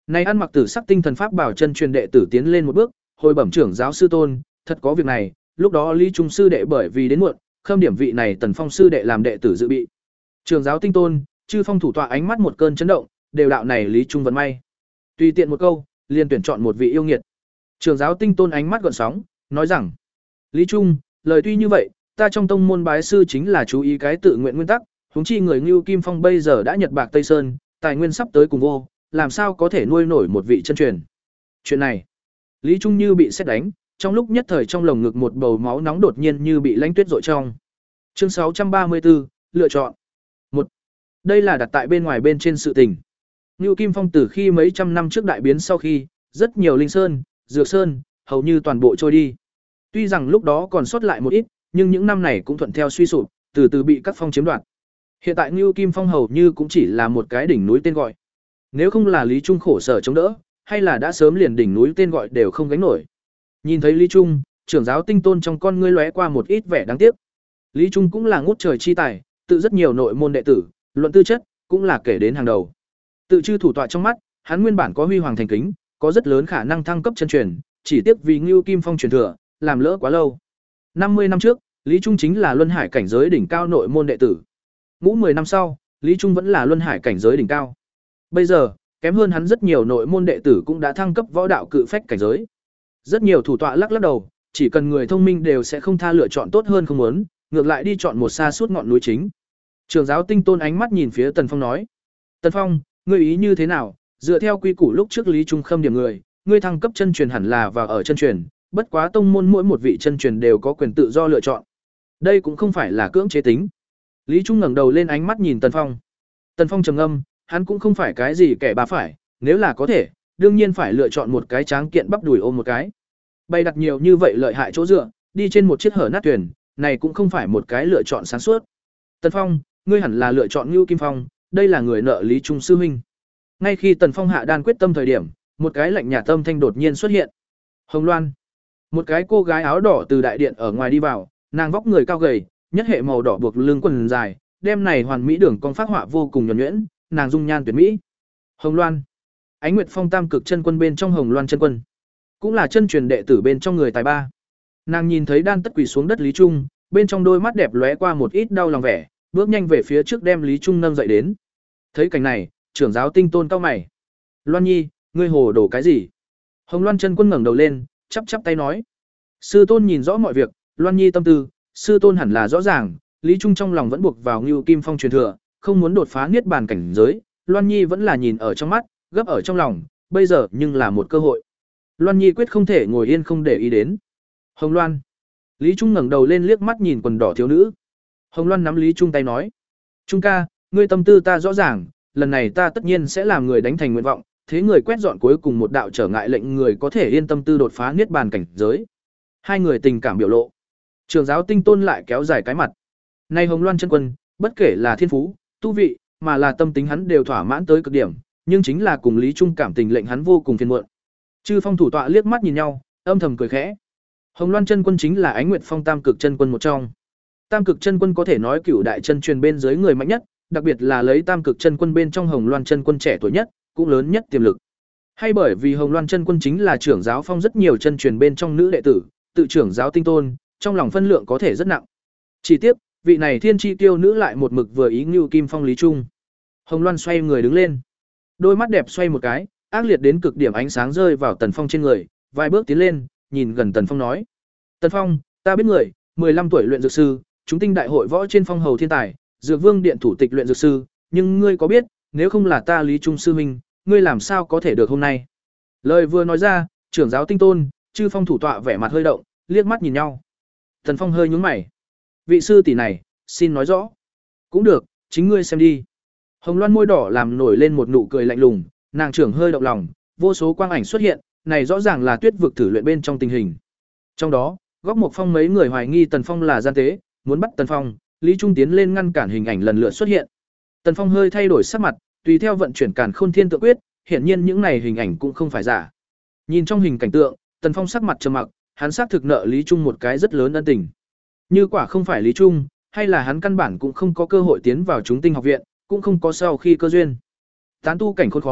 Này ăn mặc tử sắc tinh thần pháp bảo chân truyền đệ tử tiến lên một bước, hồi bẩm trưởng giáo sư tôn, thật có việc này, lúc đó Lý Trung sư đệ bởi vì đến muộn, khâm điểm vị này Tần Phong sư đệ làm đệ tử dự bị. Trưởng giáo tinh tôn, chư phong thủ tọa ánh mắt một cơn chấn động, đều đạo này Lý Trung vận may. Tùy tiện một câu, liền tuyển chọn một vị yêu nghiệt. Trưởng giáo tinh tôn ánh mắt gợn sóng, nói rằng: "Lý Trung, lời tuy như vậy, ta trong tông môn bái sư chính là chú ý cái tự nguyện nguyên tắc, huống chi người Ngưu Kim Phong bây giờ đã nhật bạc Tây Sơn, tài nguyên sắp tới cùng vô, làm sao có thể nuôi nổi một vị chân truyền." Chuyện này, Lý Trung như bị sét đánh, trong lúc nhất thời trong lồng ngực một bầu máu nóng đột nhiên như bị lãnh tuyết dội trong. Chương sáu trăm ba mươi tư, lựa chọn. một. Đây là đặt tại bên ngoài bên trên sự tình. Ngưu Kim Phong từ khi mấy trăm năm trước đại biến sau khi, rất nhiều linh sơn, dược sơn, hầu như toàn bộ trôi đi. Tuy rằng lúc đó còn sót lại một ít, nhưng những năm này cũng thuận theo suy sụp, từ từ bị các phong chiếm đoạt. Hiện tại Ngưu Kim Phong hầu như cũng chỉ là một cái đỉnh núi tên gọi. Nếu không là Lý Trung khổ sở chống đỡ, hay là đã sớm liền đỉnh núi tên gọi đều không gánh nổi. Nhìn thấy Lý Trung, trưởng giáo tinh tôn trong con ngươi lóe qua một ít vẻ đáng tiếc. Lý Trung cũng là ngút trời chi tài, tự rất nhiều nội môn đệ tử, luận tư chất, cũng là kể đến hàng đầu. Tự chư thủ tọa trong mắt, hắn nguyên bản có huy hoàng thành kính, có rất lớn khả năng thăng cấp chân truyền, chỉ tiếc vì Ngưu Kim Phong truyền thừa, làm lỡ quá lâu. năm mươi năm trước, Lý Trung chính là luân hải cảnh giới đỉnh cao nội môn đệ tử. Ngũ mười năm sau, Lý Trung vẫn là luân hải cảnh giới đỉnh cao. Bây giờ, kém hơn hắn rất nhiều nội môn đệ tử cũng đã thăng cấp võ đạo cự phách cảnh giới. Rất nhiều thủ tọa lắc lắc đầu, chỉ cần người thông minh đều sẽ không tha lựa chọn tốt hơn không muốn, ngược lại đi chọn một xa suốt ngọn núi chính. Trưởng giáo tinh tôn ánh mắt nhìn phía Tần Phong nói: "Tần Phong, ngươi ý như thế nào? Dựa theo quy củ lúc trước Lý Trung khâm điểm người, ngươi thăng cấp chân truyền hẳn là vào ở chân truyền, bất quá tông môn mỗi một vị chân truyền đều có quyền tự do lựa chọn. Đây cũng không phải là cưỡng chế tính." Lý Trung ngẩng đầu lên ánh mắt nhìn Tần Phong. Tần Phong trầm ngâm, hắn cũng không phải cái gì kẻ bà phải, nếu là có thể, đương nhiên phải lựa chọn một cái tráng kiện bắp đùi ôm một cái. Bày đặt nhiều như vậy lợi hại chỗ dựa, đi trên một chiếc hở nát thuyền, này cũng không phải một cái lựa chọn sáng suốt. Tần Phong, ngươi hẳn là lựa chọn Ngưu Kim Phong, đây là người nợ Lý Trung sư huynh. Ngay khi Tần Phong hạ đan quyết tâm thời điểm, một cái lạnh nhạt tâm thanh đột nhiên xuất hiện. Hồng Loan, một cái cô gái áo đỏ từ đại điện ở ngoài đi vào, nàng vóc người cao gầy, nhất hệ màu đỏ buộc lưng quần dài, đem này hoàn mỹ đường cong phác họa vô cùng nhuần nhuyễn, nàng dung nhan tuyệt mỹ. Hồng Loan, Ánh Nguyệt Phong Tam Cực chân quân bên trong Hồng Loan chân quân, cũng là chân truyền đệ tử bên trong người tài ba. Nàng nhìn thấy đan tất quỳ xuống đất Lý Trung, bên trong đôi mắt đẹp lóe qua một ít đau lòng vẻ, bước nhanh về phía trước đem Lý Trung nâng dậy đến. Thấy cảnh này, trưởng giáo tinh tôn cao mày: "Loan Nhi, ngươi hồ đồ cái gì?" Hồng Loan chân quân ngẩng đầu lên, chắp chắp tay nói: "Sư tôn nhìn rõ mọi việc, Loan Nhi tâm tư, sư tôn hẳn là rõ ràng, Lý Trung trong lòng vẫn buộc vào Ngưu Kim Phong truyền thừa, không muốn đột phá niết bàn cảnh giới, Loan Nhi vẫn là nhìn ở trong mắt, gấp ở trong lòng, bây giờ nhưng là một cơ hội. Loan Nhi quyết không thể ngồi yên không để ý đến." Hồng Loan. Lý Trung ngẩng đầu lên liếc mắt nhìn quần đỏ thiếu nữ. Hồng Loan nắm Lý Trung tay nói: "Trung ca, ngươi tâm tư ta rõ ràng, lần này ta tất nhiên sẽ làm người đánh thành nguyện vọng, thế người quét dọn cuối cùng một đạo trở ngại lệnh người có thể yên tâm tư đột phá niết bàn cảnh giới." Hai người tình cảm biểu lộ. Trường giáo tinh tôn lại kéo dài cái mặt. Nay Hồng Loan chân quân, bất kể là thiên phú, tu vị, mà là tâm tính hắn đều thỏa mãn tới cực điểm, nhưng chính là cùng Lý Trung cảm tình lệnh hắn vô cùng phiền muộn. Chư phong thủ tọa liếc mắt nhìn nhau, âm thầm cười khẽ. Hồng Loan chân quân chính là Ánh Nguyệt Phong Tam Cực chân quân một trong. Tam Cực chân quân có thể nói cửu đại chân truyền bên dưới người mạnh nhất, đặc biệt là lấy Tam Cực chân quân bên trong Hồng Loan chân quân trẻ tuổi nhất, cũng lớn nhất tiềm lực. Hay bởi vì Hồng Loan chân quân chính là trưởng giáo phong rất nhiều chân truyền bên trong nữ đệ tử, tự trưởng giáo tinh tôn, trong lòng phân lượng có thể rất nặng. Chỉ tiếc, vị này thiên chi tiêu nữ lại một mực vừa ý Ngưu Kim Phong Lý Trung. Hồng Loan xoay người đứng lên, đôi mắt đẹp xoay một cái, ác liệt đến cực điểm ánh sáng rơi vào Tần Phong trên người, vài bước tiến lên, nhìn gần Tần Phong nói: "Tần Phong, ta biết người, mười lăm tuổi luyện dược sư, chúng tinh đại hội võ trên phong hầu thiên tài, Dược Vương điện thủ tịch luyện dược sư, nhưng ngươi có biết, nếu không là ta Lý Trung sư huynh, ngươi làm sao có thể được hôm nay?" Lời vừa nói ra, trưởng giáo tinh tôn, chư phong thủ tọa vẻ mặt hơi động, liếc mắt nhìn nhau. Tần Phong hơi nhướng mày: "Vị sư tỷ này, xin nói rõ." "Cũng được, chính ngươi xem đi." Hồng Loan môi đỏ làm nổi lên một nụ cười lạnh lùng, nàng trưởng hơi động lòng, vô số quang ảnh xuất hiện, này rõ ràng là Tuyết vực thử luyện bên trong tình hình. Trong đó, Góc Mộc Phong mấy người hoài nghi Tần Phong là gian tế, muốn bắt Tần Phong, Lý Trung tiến lên ngăn cản hình ảnh lần lượt xuất hiện. Tần Phong hơi thay đổi sắc mặt, tùy theo vận chuyển Càn Khôn Thiên Tượng Quyết, hiển nhiên những này hình ảnh cũng không phải giả. Nhìn trong hình cảnh tượng, Tần Phong sắc mặt trầm mặc, hắn xác thực nợ Lý Trung một cái rất lớn ân tình. Như quả không phải Lý Trung, hay là hắn căn bản cũng không có cơ hội tiến vào chúng tinh học viện, cũng không có sau khi cơ duyên. Tán tu cảnh khốn khó,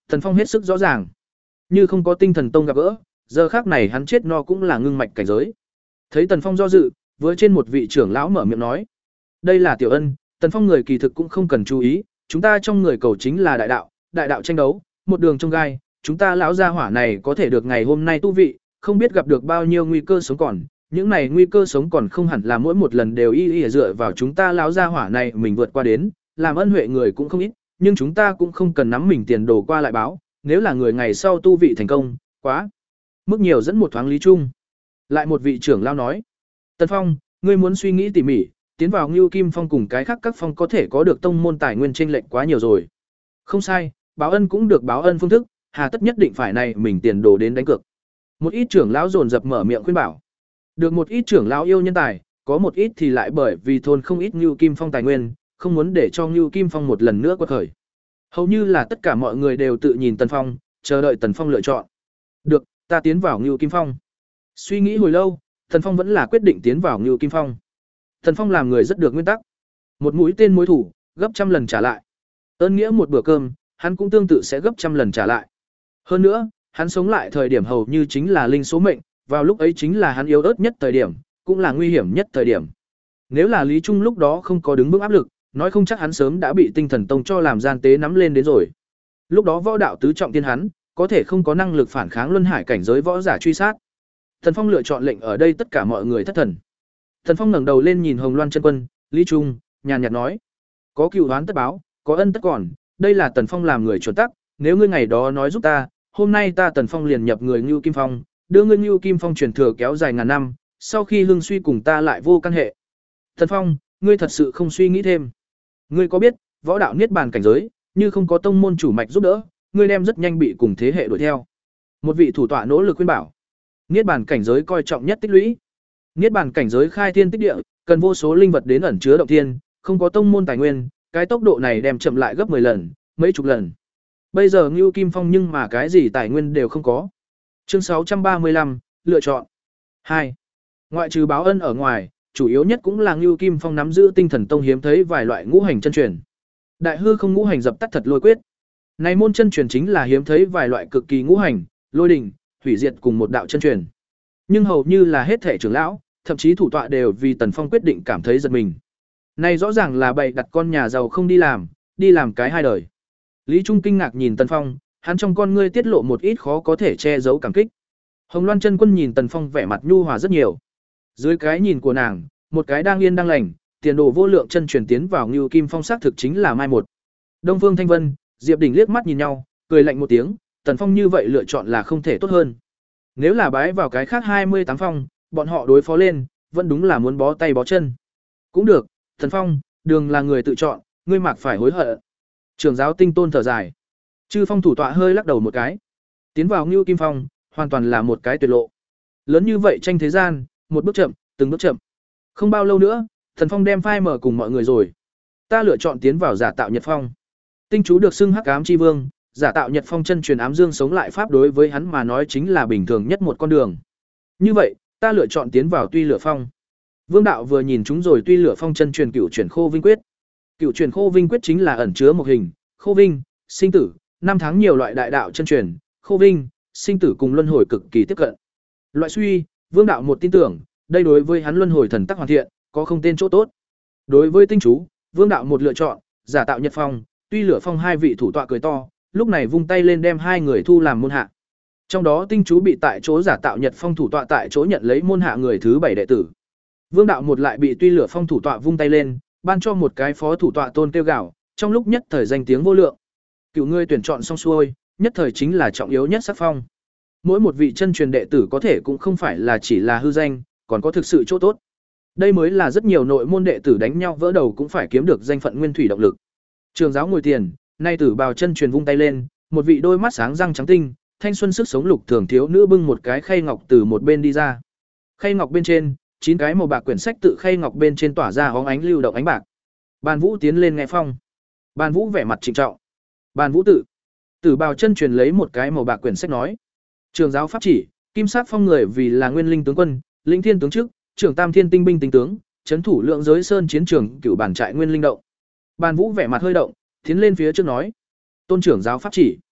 Tần Phong hết sức rõ ràng, như không có Tinh Thần Tông gặp gỡ, giờ khác này hắn chết no cũng là ngưng mạch cảnh giới. Thấy Tần Phong do dự, với trên một vị trưởng lão mở miệng nói: "Đây là tiểu ân, Tần Phong người kỳ thực cũng không cần chú ý, chúng ta trong người cầu chính là đại đạo, đại đạo tranh đấu, một đường trong gai, chúng ta lão gia hỏa này có thể được ngày hôm nay tu vị, không biết gặp được bao nhiêu nguy cơ sống còn, những này nguy cơ sống còn không hẳn là mỗi một lần đều y y dựa vào chúng ta lão gia hỏa này mình vượt qua đến, làm ân huệ người cũng không ít, nhưng chúng ta cũng không cần nắm mình tiền đồ qua lại báo, nếu là người ngày sau tu vị thành công, quá mức nhiều dẫn một thoáng lý chung." Lại một vị trưởng lão nói: "Tần Phong, ngươi muốn suy nghĩ tỉ mỉ, tiến vào Ngưu Kim Phong cùng cái khác các phong có thể có được tông môn tài nguyên chênh lệch quá nhiều rồi." "Không sai, báo ân cũng được báo ân phương thức, hà tất nhất định phải này mình tiền đồ đến đánh cược." Một ít trưởng lão dồn dập mở miệng khuyên bảo. Được một ít trưởng lão yêu nhân tài, có một ít thì lại bởi vì thôn không ít Ngưu Kim Phong tài nguyên, không muốn để cho Ngưu Kim Phong một lần nữa quật khởi. Hầu như là tất cả mọi người đều tự nhìn Tần Phong, chờ đợi Tần Phong lựa chọn. "Được, ta tiến vào Ngưu Kim Phong." Suy nghĩ hồi lâu, Tần Phong vẫn là quyết định tiến vào Ngưu Kim Phong. Tần Phong làm người rất được nguyên tắc. Một mũi tên mối thủ, gấp trăm lần trả lại. Ơn nghĩa một bữa cơm, hắn cũng tương tự sẽ gấp trăm lần trả lại. Hơn nữa, hắn sống lại thời điểm hầu như chính là linh số mệnh, vào lúc ấy chính là hắn yếu ớt nhất thời điểm, cũng là nguy hiểm nhất thời điểm. Nếu là Lý Trung lúc đó không có đứng vững áp lực, nói không chắc hắn sớm đã bị Tinh Thần Tông cho làm gian tế nắm lên đến rồi. Lúc đó võ đạo tứ trọng tiên hắn, có thể không có năng lực phản kháng luân hải cảnh giới võ giả truy sát. Thần Phong lựa chọn lệnh ở đây tất cả mọi người thất thần. Thần Phong ngẩng đầu lên nhìn Hồng Loan chân quân, Lý Trung, nhàn nhạt nói: "Có cựu oán tất báo, có ân tất còn, đây là Tần Phong làm người chuẩn tắc, nếu ngươi ngày đó nói giúp ta, hôm nay ta Tần Phong liền nhập người Ngưu Kim Phong, đưa ngươi Ngưu Kim Phong truyền thừa kéo dài ngàn năm, sau khi hưng suy cùng ta lại vô căn hệ." "Tần Phong, ngươi thật sự không suy nghĩ thêm? Ngươi có biết, võ đạo niết bàn cảnh giới, như không có tông môn chủ mạch giúp đỡ, ngươi đem rất nhanh bị cùng thế hệ đuổi theo." Một vị thủ tọa nỗ lực khuyên bảo. Niết bàn cảnh giới coi trọng nhất tích lũy. Niết bàn cảnh giới khai thiên tích địa, cần vô số linh vật đến ẩn chứa động thiên, không có tông môn tài nguyên, cái tốc độ này đem chậm lại gấp mười lần, mấy chục lần. Bây giờ Ngưu Kim Phong nhưng mà cái gì tài nguyên đều không có. Chương sáu trăm ba mươi lăm, lựa chọn. hai. Ngoại trừ báo ân ở ngoài, chủ yếu nhất cũng là Ngưu Kim Phong nắm giữ Tinh Thần Tông hiếm thấy vài loại ngũ hành chân truyền. Đại hư không ngũ hành dập tắt thật lôi quyết. Này môn chân truyền chính là hiếm thấy vài loại cực kỳ ngũ hành, lôi đỉnh, hủy diệt cùng một đạo chân truyền. Nhưng hầu như là hết thể trưởng lão, thậm chí thủ tọa đều vì Tần Phong quyết định cảm thấy giật mình. Này rõ ràng là bày đặt con nhà giàu không đi làm, đi làm cái hai đời. Lý Trung kinh ngạc nhìn Tần Phong, hắn trong con ngươi tiết lộ một ít khó có thể che giấu cảm kích. Hồng Loan chân quân nhìn Tần Phong vẻ mặt nhu hòa rất nhiều. Dưới cái nhìn của nàng, một cái đang yên đang lành, tiền đồ vô lượng chân truyền tiến vào Ngưu Kim Phong xác thực chính là mai một. Đông Phương Thanh Vân, Diệp Đình liếc mắt nhìn nhau, cười lạnh một tiếng, Tần Phong như vậy lựa chọn là không thể tốt hơn. Nếu là bái vào cái khác hai mươi tám phong, bọn họ đối phó lên, vẫn đúng là muốn bó tay bó chân. Cũng được, Tần Phong, đường là người tự chọn, ngươi mặc phải hối hận. Trưởng giáo Tinh Tôn thở dài. Chư Phong thủ tọa hơi lắc đầu một cái. Tiến vào Ngưu Kim Phong, hoàn toàn là một cái tuyệt lộ. Lớn như vậy tranh thế gian, một bước chậm, từng bước chậm. Không bao lâu nữa, Tần Phong đem phai mở cùng mọi người rồi. Ta lựa chọn tiến vào giả tạo Nhật Phong. Tinh chú được xưng Hắc Ám chi vương, giả tạo Nhật Phong chân truyền ám dương sống lại pháp đối với hắn mà nói chính là bình thường nhất một con đường. Như vậy, ta lựa chọn tiến vào Tuy Lửa Phong. Vương đạo vừa nhìn chúng rồi Tuy Lửa Phong chân truyền cửu chuyển Khô Vinh quyết. Cửu chuyển Khô Vinh quyết chính là ẩn chứa một hình, Khô Vinh, sinh tử, năm tháng nhiều loại đại đạo chân truyền, Khô Vinh, sinh tử cùng luân hồi cực kỳ tiếp cận. Loại suy, Vương đạo một tin tưởng, đây đối với hắn luân hồi thần tắc hoàn thiện, có không tên chỗ tốt. Đối với tinh chú, Vương đạo một lựa chọn, giả tạo Nhật Phong, Tuy Lửa Phong hai vị thủ tọa cười to, lúc này vung tay lên đem hai người thu làm môn hạ. Trong đó tinh chú bị tại chỗ giả tạo Nhật Phong thủ tọa tại chỗ nhận lấy môn hạ người thứ bảy đệ tử. Vương đạo một lại bị Tuy Lửa Phong thủ tọa vung tay lên, ban cho một cái phó thủ tọa tôn kêu gào, trong lúc nhất thời danh tiếng vô lượng. Cựu ngươi tuyển chọn xong xuôi, nhất thời chính là trọng yếu nhất sắc phong. Mỗi một vị chân truyền đệ tử có thể cũng không phải là chỉ là hư danh, còn có thực sự chỗ tốt. Đây mới là rất nhiều nội môn đệ tử đánh nhau vỡ đầu cũng phải kiếm được danh phận nguyên thủy động lực. Trường giáo ngồi tiền, nay tử bào chân truyền vung tay lên, một vị đôi mắt sáng răng trắng tinh, thanh xuân sức sống lục thường thiếu nữ bưng một cái khay ngọc từ một bên đi ra. Khay ngọc bên trên, chín cái màu bạc quyển sách tự khay ngọc bên trên tỏa ra hóng ánh lưu động ánh bạc. Bàn Vũ tiến lên nghe phong. Bàn Vũ vẻ mặt trịnh trọng. Bàn Vũ tự. Tử bào chân truyền lấy một cái màu bạc quyển sách nói: Trường giáo pháp chỉ, Kim Sát Phong người vì là nguyên linh tướng quân, linh thiên tướng chức, trưởng Tam Thiên tinh binh tinh tướng, trấn thủ lượng giới sơn chiến trường, cửu bản trại nguyên linh động. Bàn Vũ vẻ mặt hơi động, tiến lên phía trước nói: Tôn trưởng giáo pháp chỉ.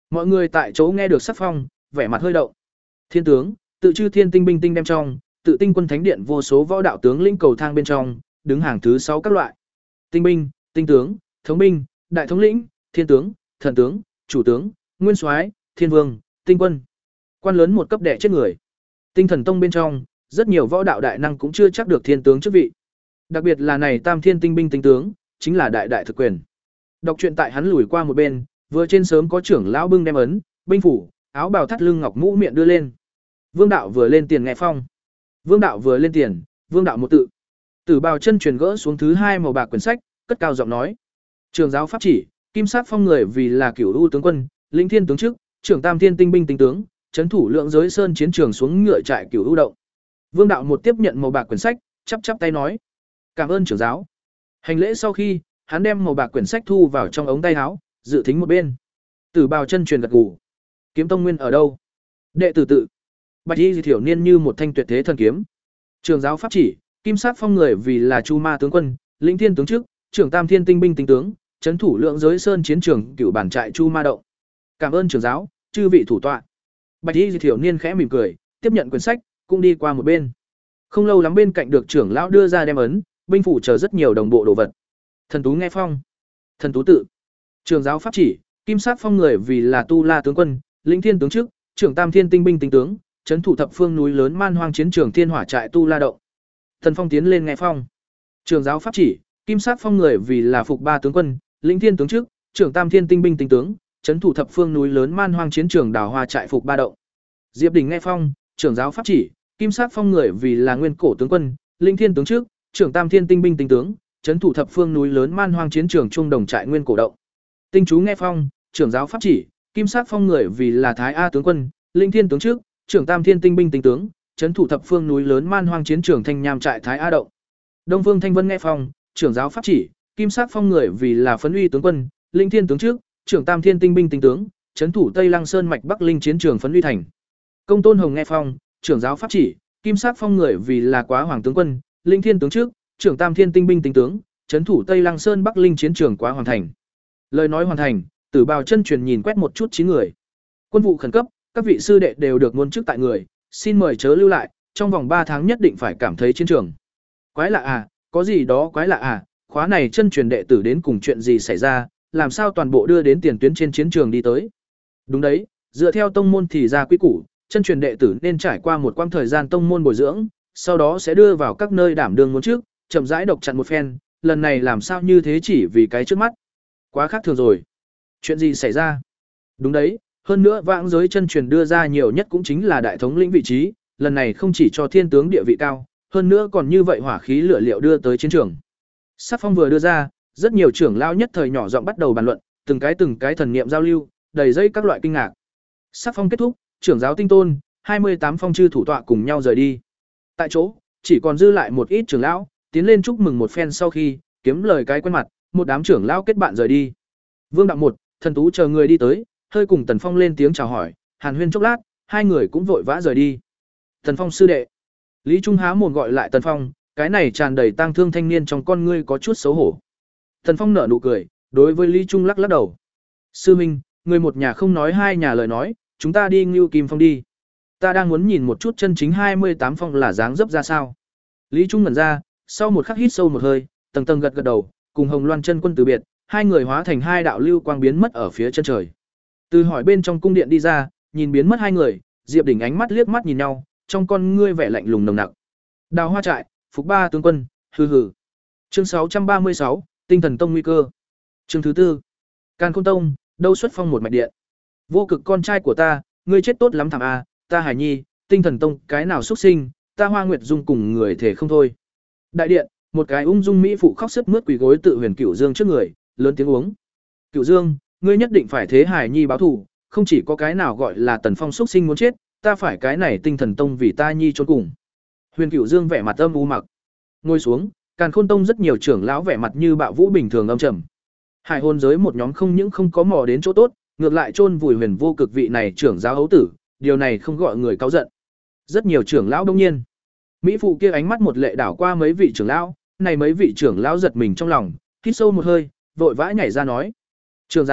Mọi người tại chỗ nghe được sắc phong, vẻ mặt hơi động. Thiên tướng, tự chư thiên tinh binh tinh đem trong, tự tinh quân thánh điện vô số võ đạo tướng lĩnh cầu thang bên trong, đứng hàng thứ sáu các loại. Tinh binh, tinh tướng, thống binh, đại thống lĩnh, thiên tướng, thần tướng, chủ tướng, nguyên soái, thiên vương, tinh quân. Quan lớn một cấp đệ chết người. Tinh thần tông bên trong, rất nhiều võ đạo đại năng cũng chưa chắc được thiên tướng chức vị. Đặc biệt là này Tam Thiên tinh binh tinh tướng, chính là đại đại thực quyền. Đọc truyện tại hắn lùi qua một bên, vừa trên sớm có trưởng lão bưng đem ấn, binh phủ, áo bào thắt lưng ngọc mũ miệng đưa lên. Vương đạo vừa lên tiền nghe phong. Vương đạo vừa lên tiền, Vương đạo một tự. Tử bào chân truyền gỡ xuống thứ hai màu bạc quyển sách, cất cao giọng nói: Trường giáo pháp chỉ, kim sát phong người vì là cửu u tướng quân, lĩnh thiên tướng chức, trưởng Tam Thiên tinh binh tinh tướng, trấn thủ lượng giới sơn chiến trường xuống ngựa trại cửu u động. Vương đạo một tiếp nhận màu bạc quyển sách, chắp chắp tay nói: Cảm ơn trưởng giáo. Hành lễ sau khi, hắn đem màu bạc quyển sách thu vào trong ống tay áo, dự thính một bên. Tử bào chân truyền gật gù. Kiếm tông nguyên ở đâu? Đệ tử tự. Bạch y thiểu niên như một thanh tuyệt thế thần kiếm. Trường giáo pháp chỉ, kim sát phong người vì là chu ma tướng quân, lĩnh thiên tướng chức, trưởng Tam Thiên tinh binh tinh tướng, trấn thủ lượng giới sơn chiến trường cửu bản trại chu ma động. Cảm ơn trưởng giáo, chư vị thủ tọa. Bạch y thiểu niên khẽ mỉm cười, tiếp nhận quyển sách, cũng đi qua một bên. Không lâu lắm bên cạnh được trưởng lão đưa ra đem ấn, binh phủ chờ rất nhiều đồng bộ đồ vật. Thần tú nghe phong. Thần tú tự. Trường giáo pháp chỉ, kim sát phong người vì là tu la tướng quân, lĩnh thiên tướng chức, trưởng Tam Thiên tinh binh tinh tướng, trấn thủ thập phương núi lớn man hoang chiến trường thiên hỏa trại tu la động. Thần phong tiến lên nghe phong. Trường giáo pháp chỉ, kim sát phong người vì là phục ba tướng quân, lĩnh thiên tướng chức, trưởng Tam Thiên tinh binh tinh tướng, trấn thủ thập phương núi lớn man hoang chiến trường đào hoa trại phục ba động. Diệp Đình nghe phong. Trưởng giáo pháp chỉ, kim sát phong người vì là nguyên cổ tướng quân, lĩnh thiên tướng chức, trưởng Tam Thiên tinh binh tinh tướng, trấn thủ thập phương núi lớn man hoang chiến trường trung đồng trại nguyên cổ động. Tinh chú nghe phong. Trưởng giáo pháp chỉ, kim sát phong người vì là thái a tướng quân, lĩnh thiên tướng chức, trưởng Tam Thiên tinh binh tinh tướng, trấn thủ thập phương núi lớn man hoang chiến trường thanh nham trại thái a động. Đông Phương Thanh Vân nghe phong. Trưởng giáo pháp chỉ, kim sát phong người vì là phấn uy tướng quân, lĩnh thiên tướng chức, trưởng Tam Thiên tinh binh tinh tướng, trấn thủ Tây Lăng Sơn mạch Bắc Linh chiến trường phấn uy thành. Công Tôn Hồng nghe phong. Trưởng giáo pháp chỉ, kim sát phong người vì là quá hoàng tướng quân, lĩnh thiên tướng trước, trưởng Tam Thiên tinh binh tinh tướng, trấn thủ Tây Lăng Sơn Bắc Linh chiến trường quá hoàng thành. Lời nói hoàn thành, Tử bào chân truyền nhìn quét một chút chín người. Quân vụ khẩn cấp, các vị sư đệ đều được muôn chức tại người, xin mời chớ lưu lại, trong vòng ba tháng nhất định phải cảm thấy chiến trường. Quái lạ à, có gì đó quái lạ à, khóa này chân truyền đệ tử đến cùng chuyện gì xảy ra, làm sao toàn bộ đưa đến tiền tuyến trên chiến trường đi tới. Đúng đấy, dựa theo tông môn thì ra quy củ, chân truyền đệ tử nên trải qua một quãng thời gian tông môn bồi dưỡng, sau đó sẽ đưa vào các nơi đảm đương muốn trước, chậm rãi độc chặn một phen, lần này làm sao như thế chỉ vì cái trước mắt. Quá khác thường rồi. Chuyện gì xảy ra? Đúng đấy, hơn nữa vãng giới chân truyền đưa ra nhiều nhất cũng chính là đại thống lĩnh vị trí, lần này không chỉ cho thiên tướng địa vị cao, hơn nữa còn như vậy hỏa khí lửa liệu đưa tới chiến trường. Sắc phong vừa đưa ra, rất nhiều trưởng lão nhất thời nhỏ giọng bắt đầu bàn luận, từng cái từng cái thần niệm giao lưu, đầy dây các loại kinh ngạc. Sắc phong kết thúc, trưởng giáo tinh tôn, hai mươi tám phong chư thủ tọa cùng nhau rời đi. Tại chỗ, chỉ còn dư lại một ít trưởng lão, tiến lên chúc mừng một phen sau khi, kiếm lời cái quen mặt, một đám trưởng lão kết bạn rời đi. Vương đạo một, thần tú chờ người đi tới, hơi cùng Tần Phong lên tiếng chào hỏi, hàn huyên chốc lát, hai người cũng vội vã rời đi. Tần Phong sư đệ. Lý Trung há mồm gọi lại Tần Phong, cái này tràn đầy tang thương thanh niên trong con ngươi có chút xấu hổ. Tần Phong nở nụ cười, đối với Lý Trung lắc lắc đầu. Sư minh, người một nhà không nói hai nhà lời nói, chúng ta đi Ngưu Kim Phong đi. Ta đang muốn nhìn một chút chân chính hai mươi tám phong là dáng dấp ra sao. Lý Trung ngẩn ra, sau một khắc hít sâu một hơi, tầng tầng gật gật đầu, cùng Hồng Loan chân quân từ biệt, hai người hóa thành hai đạo lưu quang biến mất ở phía chân trời. Từ hỏi bên trong cung điện đi ra, nhìn biến mất hai người, Diệp Đỉnh ánh mắt liếc mắt nhìn nhau, trong con ngươi vẻ lạnh lùng nồng nặc. Đào Hoa trại, phục ba tướng quân, hừ hừ. Chương sáu trăm ba mươi sáu, Tinh Thần Tông nguy cơ. Chương thứ tư. Càn Khôn Tông, đâu xuất phong một mạch điện. Vô Cực con trai của ta, ngươi chết tốt lắm thảm a, ta Hải Nhi, Tinh Thần Tông cái nào xuất sinh, ta Hoa Nguyệt Dung cùng người thể không thôi. Đại điện, một cái ung dung mỹ phụ khóc sướt mướt quỳ gối tự Huyền Cửu Dương trước người, lớn tiếng uống. Cửu Dương, ngươi nhất định phải thế Hải Nhi báo thù, không chỉ có cái nào gọi là Tần Phong xuất sinh muốn chết, ta phải cái này Tinh Thần Tông vì ta Nhi trốn cùng. Huyền Cửu Dương vẻ mặt âm u mặc. Ngồi xuống, Càn Khôn Tông rất nhiều trưởng lão vẻ mặt như bạo vũ bình thường âm trầm. Hải hồn giới một nhóm không những không có mò đến chỗ tốt, ngược lại chôn vùi Huyền Vô Cực vị này trưởng giáo hấu tử, điều này không gọi người cáu giận. Rất nhiều trưởng lão đông nhiên. Mỹ phụ kia ánh mắt một lệ đảo qua mấy vị trưởng lão, này mấy vị trưởng lão giật mình trong lòng, hít sâu một hơi, vội vã nhảy ra nói: "Trưởng giáo,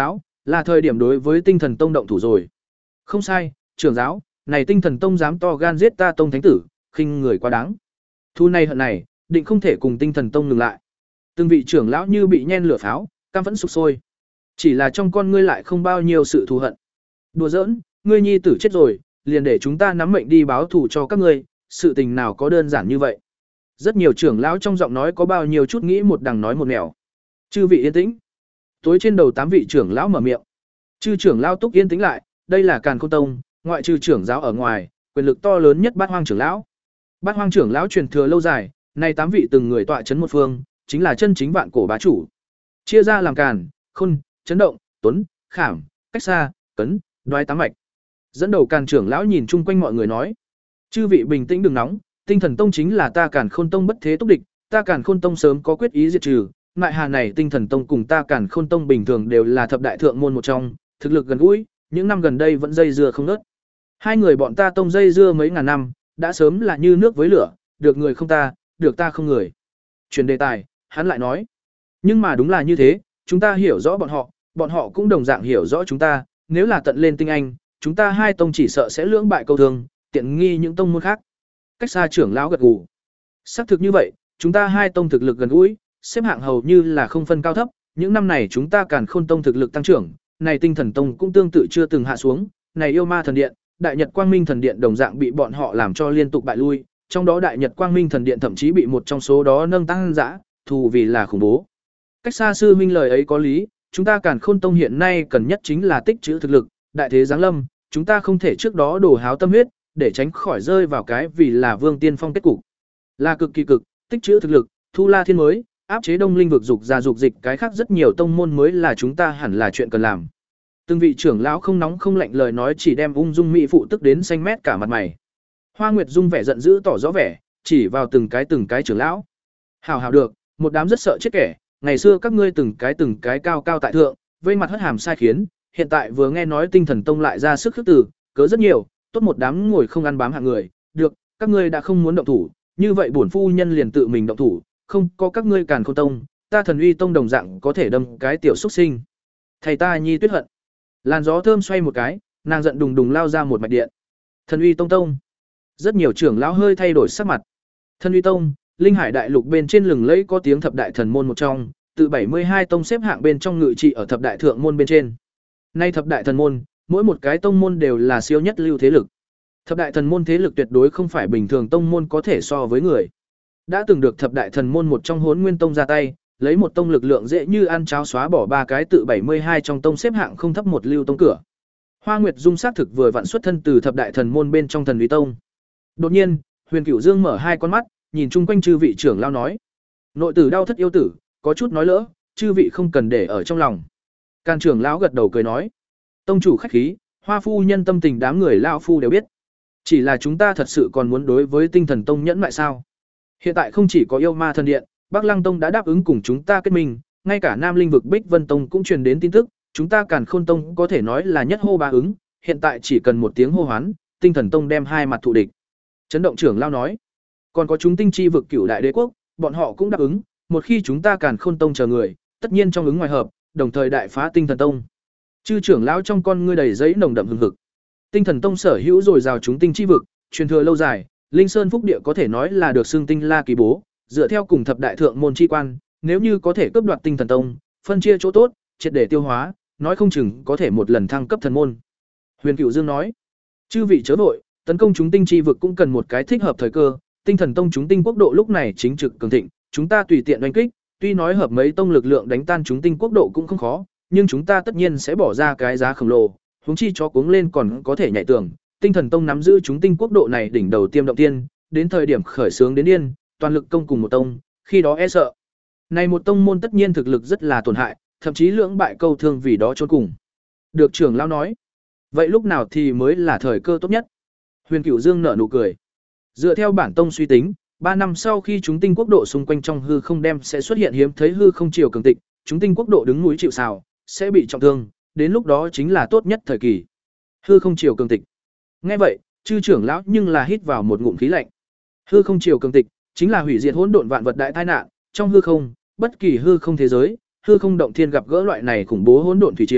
là thời điểm đối với Tinh Thần Tông động thủ rồi. Không sai, trưởng giáo, này Tinh Thần Tông dám to gan giết ta tông thánh tử, khinh người quá đáng. Thu này hận này, định không thể cùng Tinh Thần Tông ngừng lại. Từng vị trưởng lão như bị nhen lửa pháo, cam vẫn sục sôi. Chỉ là trong con ngươi lại không bao nhiêu sự thù hận. Đùa giỡn, ngươi nhi tử chết rồi, liền để chúng ta nắm mệnh đi báo thù cho các ngươi, sự tình nào có đơn giản như vậy. Rất nhiều trưởng lão trong giọng nói có bao nhiêu chút nghĩ một đằng nói một nẻo. Chư vị yên tĩnh. Tối trên đầu tám vị trưởng lão mở miệng. Chư trưởng lão túc yên tĩnh lại, đây là Càn Khôn Tông, ngoại trừ trưởng giáo ở ngoài, quyền lực to lớn nhất Bát Hoang trưởng lão. Bát Hoang trưởng lão truyền thừa lâu dài, nay tám vị từng người tọa chấn một phương, chính là chân chính vạn cổ bá chủ. Chia ra làm Càn, Khôn, Chấn Động, Tuấn, Khảm, Cách Xa, Cấn, Đoái tám mạch. Dẫn đầu Càn trưởng lão nhìn chung quanh mọi người nói: "Chư vị bình tĩnh đừng nóng, Tinh Thần Tông chính là ta Càn Khôn Tông bất thế túc địch, ta Càn Khôn Tông sớm có quyết ý diệt trừ, ngại hà này Tinh Thần Tông cùng ta Càn Khôn Tông bình thường đều là thập đại thượng môn một trong, thực lực gần gũi, những năm gần đây vẫn dây dưa không ngớt. Hai người bọn ta tông dây dưa mấy ngàn năm, đã sớm là như nước với lửa, được người không ta, được ta không người." Chuyển đề tài, hắn lại nói: "Nhưng mà đúng là như thế, chúng ta hiểu rõ bọn họ, bọn họ cũng đồng dạng hiểu rõ chúng ta, nếu là tận lên tinh anh, chúng ta hai tông chỉ sợ sẽ lưỡng bại câu thương, tiện nghi những tông môn khác." Cách Xa trưởng lão gật gù. Xác thực như vậy, chúng ta hai tông thực lực gần gũi, xếp hạng hầu như là không phân cao thấp, những năm này chúng ta Càn Khôn Tông thực lực tăng trưởng, này Tinh Thần Tông cũng tương tự chưa từng hạ xuống, này Yêu Ma Thần Điện, Đại Nhật Quang Minh Thần Điện đồng dạng bị bọn họ làm cho liên tục bại lui, trong đó Đại Nhật Quang Minh Thần Điện thậm chí bị một trong số đó nâng tăng dã, thù vì là khủng bố. Cách Xa sư huynh lời ấy có lý, chúng ta Càn Khôn Tông hiện nay cần nhất chính là tích trữ thực lực, đại thế giáng lâm, chúng ta không thể trước đó đổ háo tâm huyết, để tránh khỏi rơi vào cái vì là Vương Tiên Phong kết cục. Là cực kỳ cực, tích trữ thực lực, thu La Thiên mới, áp chế Đông Linh vực dục ra dục dịch, cái khác rất nhiều tông môn mới là chúng ta hẳn là chuyện cần làm. Từng vị trưởng lão không nóng không lạnh lời nói chỉ đem ung dung mỹ phụ tức đến xanh mét cả mặt mày. Hoa Nguyệt Dung vẻ giận dữ tỏ rõ vẻ, chỉ vào từng cái từng cái trưởng lão. Hảo hảo được, một đám rất sợ chết kẻ, ngày xưa các ngươi từng cái từng cái cao cao tại thượng, vây mặt hất hàm sai khiến, hiện tại vừa nghe nói Tinh Thần Tông lại ra sức khước từ, cớ rất nhiều, tốt một đám ngồi không ăn bám hạng người, được, các ngươi đã không muốn động thủ, như vậy bổn phu nhân liền tự mình động thủ, không có các ngươi Càn Khôn Tông, ta Thần Uy Tông đồng dạng có thể đâm cái tiểu xuất sinh. Thầy ta Nhi Tuyết hận. Làn gió thơm xoay một cái, nàng giận đùng đùng lao ra một mạch điện. Thần Uy Tông Tông. Rất nhiều trưởng lão hơi thay đổi sắc mặt. Thần Uy Tông, Linh Hải đại lục bên trên lừng lẫy có tiếng thập đại thần môn một trong, từ bảy mươi hai tông xếp hạng bên trong ngự trị ở thập đại thượng môn bên trên. Nay thập đại thần môn, mỗi một cái tông môn đều là siêu nhất lưu thế lực. Thập đại thần môn thế lực tuyệt đối không phải bình thường tông môn có thể so với người. Đã từng được thập đại thần môn một trong Hỗn Nguyên Tông ra tay, lấy một tông lực lượng dễ như ăn cháo xóa bỏ ba cái tự bảy mươi hai trong tông xếp hạng không thấp một lưu tông cửa. Hoa Nguyệt Dung xác thực vừa vặn xuất thân từ thập đại thần môn bên trong Thần Uy Tông. Đột nhiên, Huyền Cửu Dương mở hai con mắt, nhìn chung quanh chư vị trưởng lao nói: "Nội tử đau thất yêu tử, có chút nói lỡ, chư vị không cần để ở trong lòng." Càn trưởng lão gật đầu cười nói: "Tông chủ khách khí, Hoa phu nhân tâm tình đám người lão phu đều biết. Chỉ là chúng ta thật sự còn muốn đối với Tinh Thần Tông nhẫn lại sao? Hiện tại không chỉ có Yêu Ma Thần Điện, Bắc Lăng Tông đã đáp ứng cùng chúng ta kết minh, ngay cả Nam Linh vực Bích Vân Tông cũng truyền đến tin tức, chúng ta Càn Khôn Tông có thể nói là nhất hô ba ứng, hiện tại chỉ cần một tiếng hô hoán, Tinh Thần Tông đem hai mặt thù địch." Chấn Động trưởng lao nói: "Còn có chúng tinh chi vực Cửu Đại Đế quốc, bọn họ cũng đáp ứng, một khi chúng ta Càn Khôn Tông chờ người, tất nhiên trong ứng ngoài hợp, đồng thời đại phá Tinh Thần Tông." Chư trưởng lão trong con ngươi đầy giấy nồng đậm hừng hực. Tinh Thần Tông sở hữu rồi rào chúng tinh chi vực, truyền thừa lâu dài, Linh Sơn Phúc Địa có thể nói là được xưng tinh la kỳ bố, dựa theo cùng thập đại thượng môn chi quan, nếu như có thể cướp đoạt Tinh Thần Tông, phân chia chỗ tốt, triệt để tiêu hóa, nói không chừng có thể một lần thăng cấp thần môn. Huyền Cửu Dương nói: "Chư vị chớ vội, tấn công chúng tinh chi vực cũng cần một cái thích hợp thời cơ, Tinh Thần Tông chúng tinh quốc độ lúc này chính trực cường thịnh, chúng ta tùy tiện đánh kích, tuy nói hợp mấy tông lực lượng đánh tan chúng tinh quốc độ cũng không khó, nhưng chúng ta tất nhiên sẽ bỏ ra cái giá khổng lồ, huống chi chó cuống lên còn có thể nhảy tường, Tinh Thần Tông nắm giữ chúng tinh quốc độ này đỉnh đầu tiêm động tiên, đến thời điểm khởi sướng đến điên, toàn lực công cùng một tông, khi đó e sợ. Này một tông môn tất nhiên thực lực rất là tổn hại, thậm chí lưỡng bại câu thương vì đó chôn cùng." Được trưởng lão nói: "Vậy lúc nào thì mới là thời cơ tốt nhất?" Huyền Cửu Dương nở nụ cười. Dựa theo bản tông suy tính, ba năm sau khi chúng tinh quốc độ xung quanh trong hư không đem sẽ xuất hiện hiếm thấy hư không chiều cường tịch, chúng tinh quốc độ đứng núi chịu sào, sẽ bị trọng thương, đến lúc đó chính là tốt nhất thời kỳ. Hư không chiều cường tịch. Nghe vậy, chư trưởng lão nhưng là hít vào một ngụm khí lạnh. Hư không chiều cường tịch chính là hủy diệt hỗn độn vạn vật đại tai nạn, trong hư không, bất kỳ hư không thế giới, hư không động thiên gặp gỡ loại này khủng bố hỗn độn thủy triều,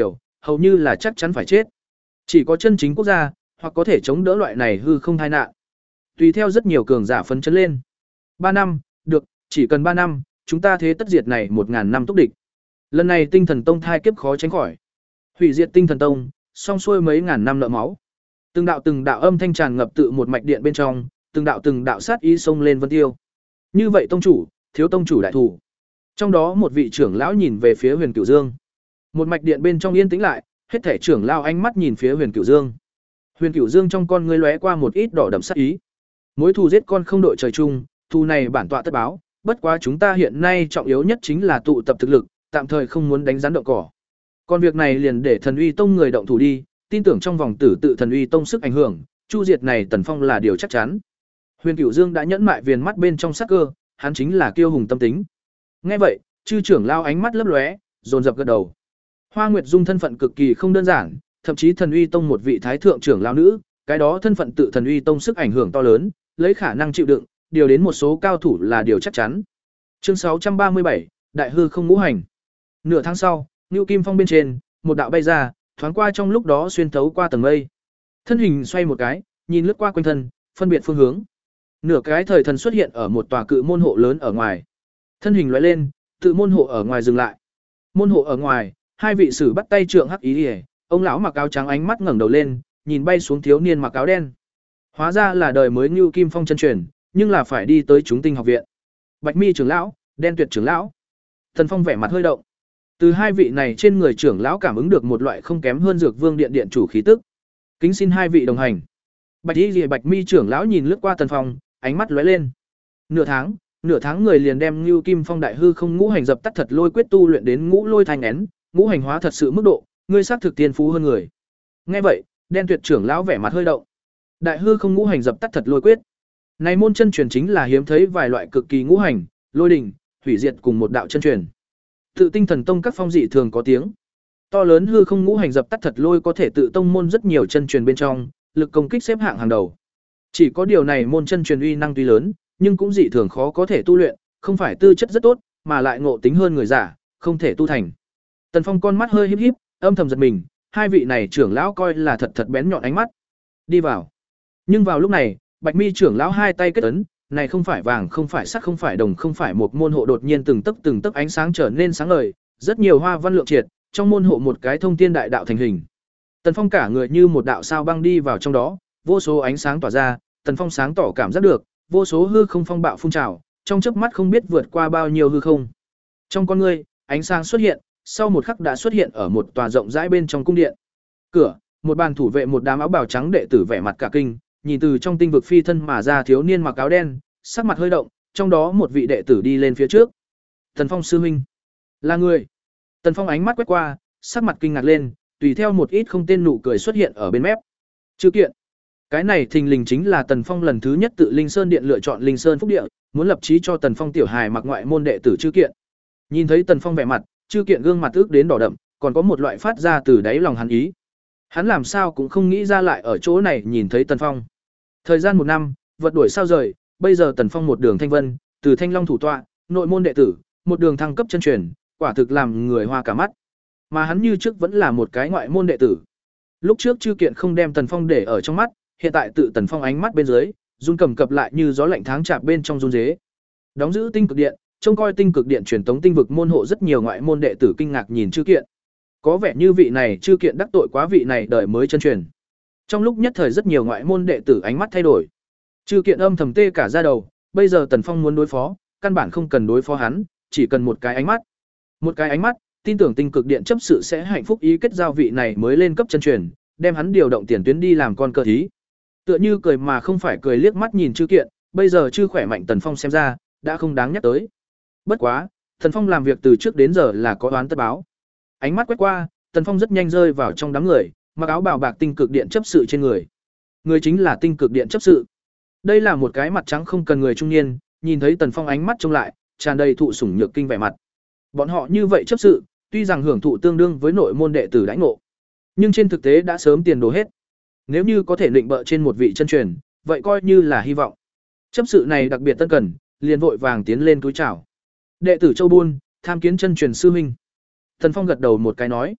hầu như là chắc chắn phải chết. Chỉ có chân chính quốc gia hoặc có thể chống đỡ loại này hư không tai nạn. Tùy theo rất nhiều cường giả phấn chấn lên. Ba năm, được, chỉ cần ba năm, chúng ta thế tất diệt này một ngàn năm túc địch. Lần này Tinh Thần Tông thai kiếp khó tránh khỏi. Hủy diệt Tinh Thần Tông, song xuôi mấy ngàn năm nợ máu. Từng đạo từng đạo âm thanh tràn ngập tự một mạch điện bên trong, từng đạo từng đạo sát ý xông lên vân tiêu. Như vậy tông chủ, thiếu tông chủ đại thủ. Trong đó một vị trưởng lão nhìn về phía Huyền Cửu Dương. Một mạch điện bên trong yên tĩnh lại, hết thể trưởng lão ánh mắt nhìn phía Huyền Cửu Dương. Huyền Cửu Dương trong con ngươi lóe qua một ít đỏ đậm sát ý. Mối thù giết con không đội trời chung, thù này bản tọa tất báo, bất quá chúng ta hiện nay trọng yếu nhất chính là tụ tập thực lực, tạm thời không muốn đánh rắn động cỏ. Còn việc này liền để Thần Uy Tông người động thủ đi, tin tưởng trong vòng tử tự Thần Uy Tông sức ảnh hưởng, chu diệt này Tần Phong là điều chắc chắn. Huyền Cửu Dương đã nhẫn mại viền mắt bên trong sắc cơ, hắn chính là kiêu hùng tâm tính. Nghe vậy, chư trưởng lao ánh mắt lấp lóe, dồn dập gật đầu. Hoa Nguyệt Dung thân phận cực kỳ không đơn giản, thậm chí Thần Uy Tông một vị thái thượng trưởng lao nữ, cái đó thân phận tự Thần Uy Tông sức ảnh hưởng to lớn, lấy khả năng chịu đựng, điều đến một số cao thủ là điều chắc chắn. Chương sáu trăm ba mươi bảy, Đại hư không ngũ hành. Nửa tháng sau, Nưu Kim Phong bên trên, một đạo bay ra, thoáng qua trong lúc đó xuyên thấu qua tầng mây. Thân hình xoay một cái, nhìn lướt qua quanh thân, phân biệt phương hướng. Nửa cái thời thần xuất hiện ở một tòa cự môn hộ lớn ở ngoài. Thân hình lóe lên, tự môn hộ ở ngoài dừng lại. Môn hộ ở ngoài, hai vị sử bắt tay trượng hắc ý liễu, ông lão mặc áo trắng ánh mắt ngẩng đầu lên, nhìn bay xuống thiếu niên mặc áo đen. Hóa ra là đời mới Nưu Kim Phong chân truyền, nhưng là phải đi tới chúng tinh học viện. Bạch Mi trưởng lão, Đen Tuyệt trưởng lão. Thần Phong vẻ mặt hơi động. Từ hai vị này trên người trưởng lão cảm ứng được một loại không kém hơn Dược Vương điện điện chủ khí tức. Kính xin hai vị đồng hành. Bạch Y Liễu Bạch Mi trưởng lão nhìn lướt qua Tần Phong, ánh mắt lóe lên. Nửa tháng, nửa tháng người liền đem Nưu Kim Phong đại hư không ngũ hành dập tắt thật lôi quyết tu luyện đến ngũ lôi thành én, ngũ hành hóa thật sự mức độ, ngươi xác thực tiên phú hơn người. Nghe vậy, Đen Tuyệt trưởng lão vẻ mặt hơi động. Đại hư không ngũ hành dập tắt thật lôi quyết. Này môn chân truyền chính là hiếm thấy vài loại cực kỳ ngũ hành, lôi đỉnh, hủy diệt cùng một đạo chân truyền. Tự Tinh Thần Tông các phong dị thường có tiếng. To lớn hư không ngũ hành dập tắt thật lôi có thể tự tông môn rất nhiều chân truyền bên trong, lực công kích xếp hạng hàng đầu. Chỉ có điều này môn chân truyền uy năng tuy lớn, nhưng cũng dị thường khó có thể tu luyện, không phải tư chất rất tốt, mà lại ngộ tính hơn người giả, không thể tu thành. Tần Phong con mắt hơi híp híp, âm thầm giật mình, hai vị này trưởng lão coi là thật thật bén nhọn ánh mắt. Đi vào. Nhưng vào lúc này, Bạch Mi trưởng lão hai tay kết ấn, này không phải vàng, không phải sắt, không phải đồng, không phải một môn hộ đột nhiên từng tấc từng tấc ánh sáng trở nên sáng ngời, rất nhiều hoa văn lượng triệt, trong môn hộ một cái thông thiên đại đạo thành hình. Tần Phong cả người như một đạo sao băng đi vào trong đó, vô số ánh sáng tỏa ra, Tần Phong sáng tỏ cảm giác được, vô số hư không phong bạo phun trào, trong chớp mắt không biết vượt qua bao nhiêu hư không. Trong con ngươi, ánh sáng xuất hiện, sau một khắc đã xuất hiện ở một tòa rộng rãi bên trong cung điện. Cửa, một bàn thủ vệ một đám áo bào trắng đệ tử vẻ mặt cả kinh, nhìn từ trong tinh vực phi thân mà ra thiếu niên mặc áo đen, sắc mặt hơi động, trong đó một vị đệ tử đi lên phía trước. Tần Phong sư huynh, là người. Tần Phong ánh mắt quét qua, sắc mặt kinh ngạc lên, tùy theo một ít không tên nụ cười xuất hiện ở bên mép. Chư kiện. Cái này thình lình chính là Tần Phong lần thứ nhất tự Linh Sơn điện lựa chọn Linh Sơn phúc địa, muốn lập chí cho Tần Phong tiểu hài mặc ngoại môn đệ tử Chư kiện. Nhìn thấy Tần Phong vẻ mặt, Chư kiện gương mặt ước đến đỏ đậm, còn có một loại phát ra từ đáy lòng hắn ý. Hắn làm sao cũng không nghĩ ra lại ở chỗ này nhìn thấy Tần Phong. Thời gian một năm, vật đuổi sao rời, bây giờ Tần Phong một đường thanh vân, từ Thanh Long thủ tọa, nội môn đệ tử, một đường thăng cấp chân truyền, quả thực làm người hoa cả mắt. Mà hắn như trước vẫn là một cái ngoại môn đệ tử. Lúc trước Chư kiện không đem Tần Phong để ở trong mắt, hiện tại tự Tần Phong ánh mắt bên dưới, run cầm cập lại như gió lạnh tháng chạp bên trong run rế. Đóng giữ tinh cực điện, trông coi tinh cực điện truyền tống tinh vực môn hộ rất nhiều ngoại môn đệ tử kinh ngạc nhìn Chư kiện. Có vẻ như vị này Chư kiện đắc tội quá vị này đời mới chân truyền. Trong lúc nhất thời rất nhiều ngoại môn đệ tử ánh mắt thay đổi. Chư kiện âm thầm tê cả da đầu, bây giờ Tần Phong muốn đối phó, căn bản không cần đối phó hắn, chỉ cần một cái ánh mắt. Một cái ánh mắt, tin tưởng tinh cực điện chấp sự sẽ hạnh phúc ý kết giao vị này mới lên cấp chân truyền, đem hắn điều động tiền tuyến đi làm con cờ thí. Tựa như cười mà không phải cười liếc mắt nhìn Chư kiện, bây giờ Chư khỏe mạnh Tần Phong xem ra, đã không đáng nhắc tới. Bất quá, Tần Phong làm việc từ trước đến giờ là có oán tất báo. Ánh mắt quét qua, Tần Phong rất nhanh rơi vào trong đám người, mặc áo bào bạc tinh cực điện chấp sự trên người. Người chính là tinh cực điện chấp sự. Đây là một cái mặt trắng không cần người trung niên, nhìn thấy Tần Phong ánh mắt trông lại, tràn đầy thụ sủng nhược kinh vẻ mặt. Bọn họ như vậy chấp sự, tuy rằng hưởng thụ tương đương với nội môn đệ tử đãi ngộ, nhưng trên thực tế đã sớm tiền đồ hết. Nếu như có thể định bợ trên một vị chân truyền, vậy coi như là hy vọng. Chấp sự này đặc biệt tân cần, liền vội vàng tiến lên túi chào. Đệ tử Châu Buôn, tham kiến chân truyền sư huynh. Tần Phong gật đầu một cái nói.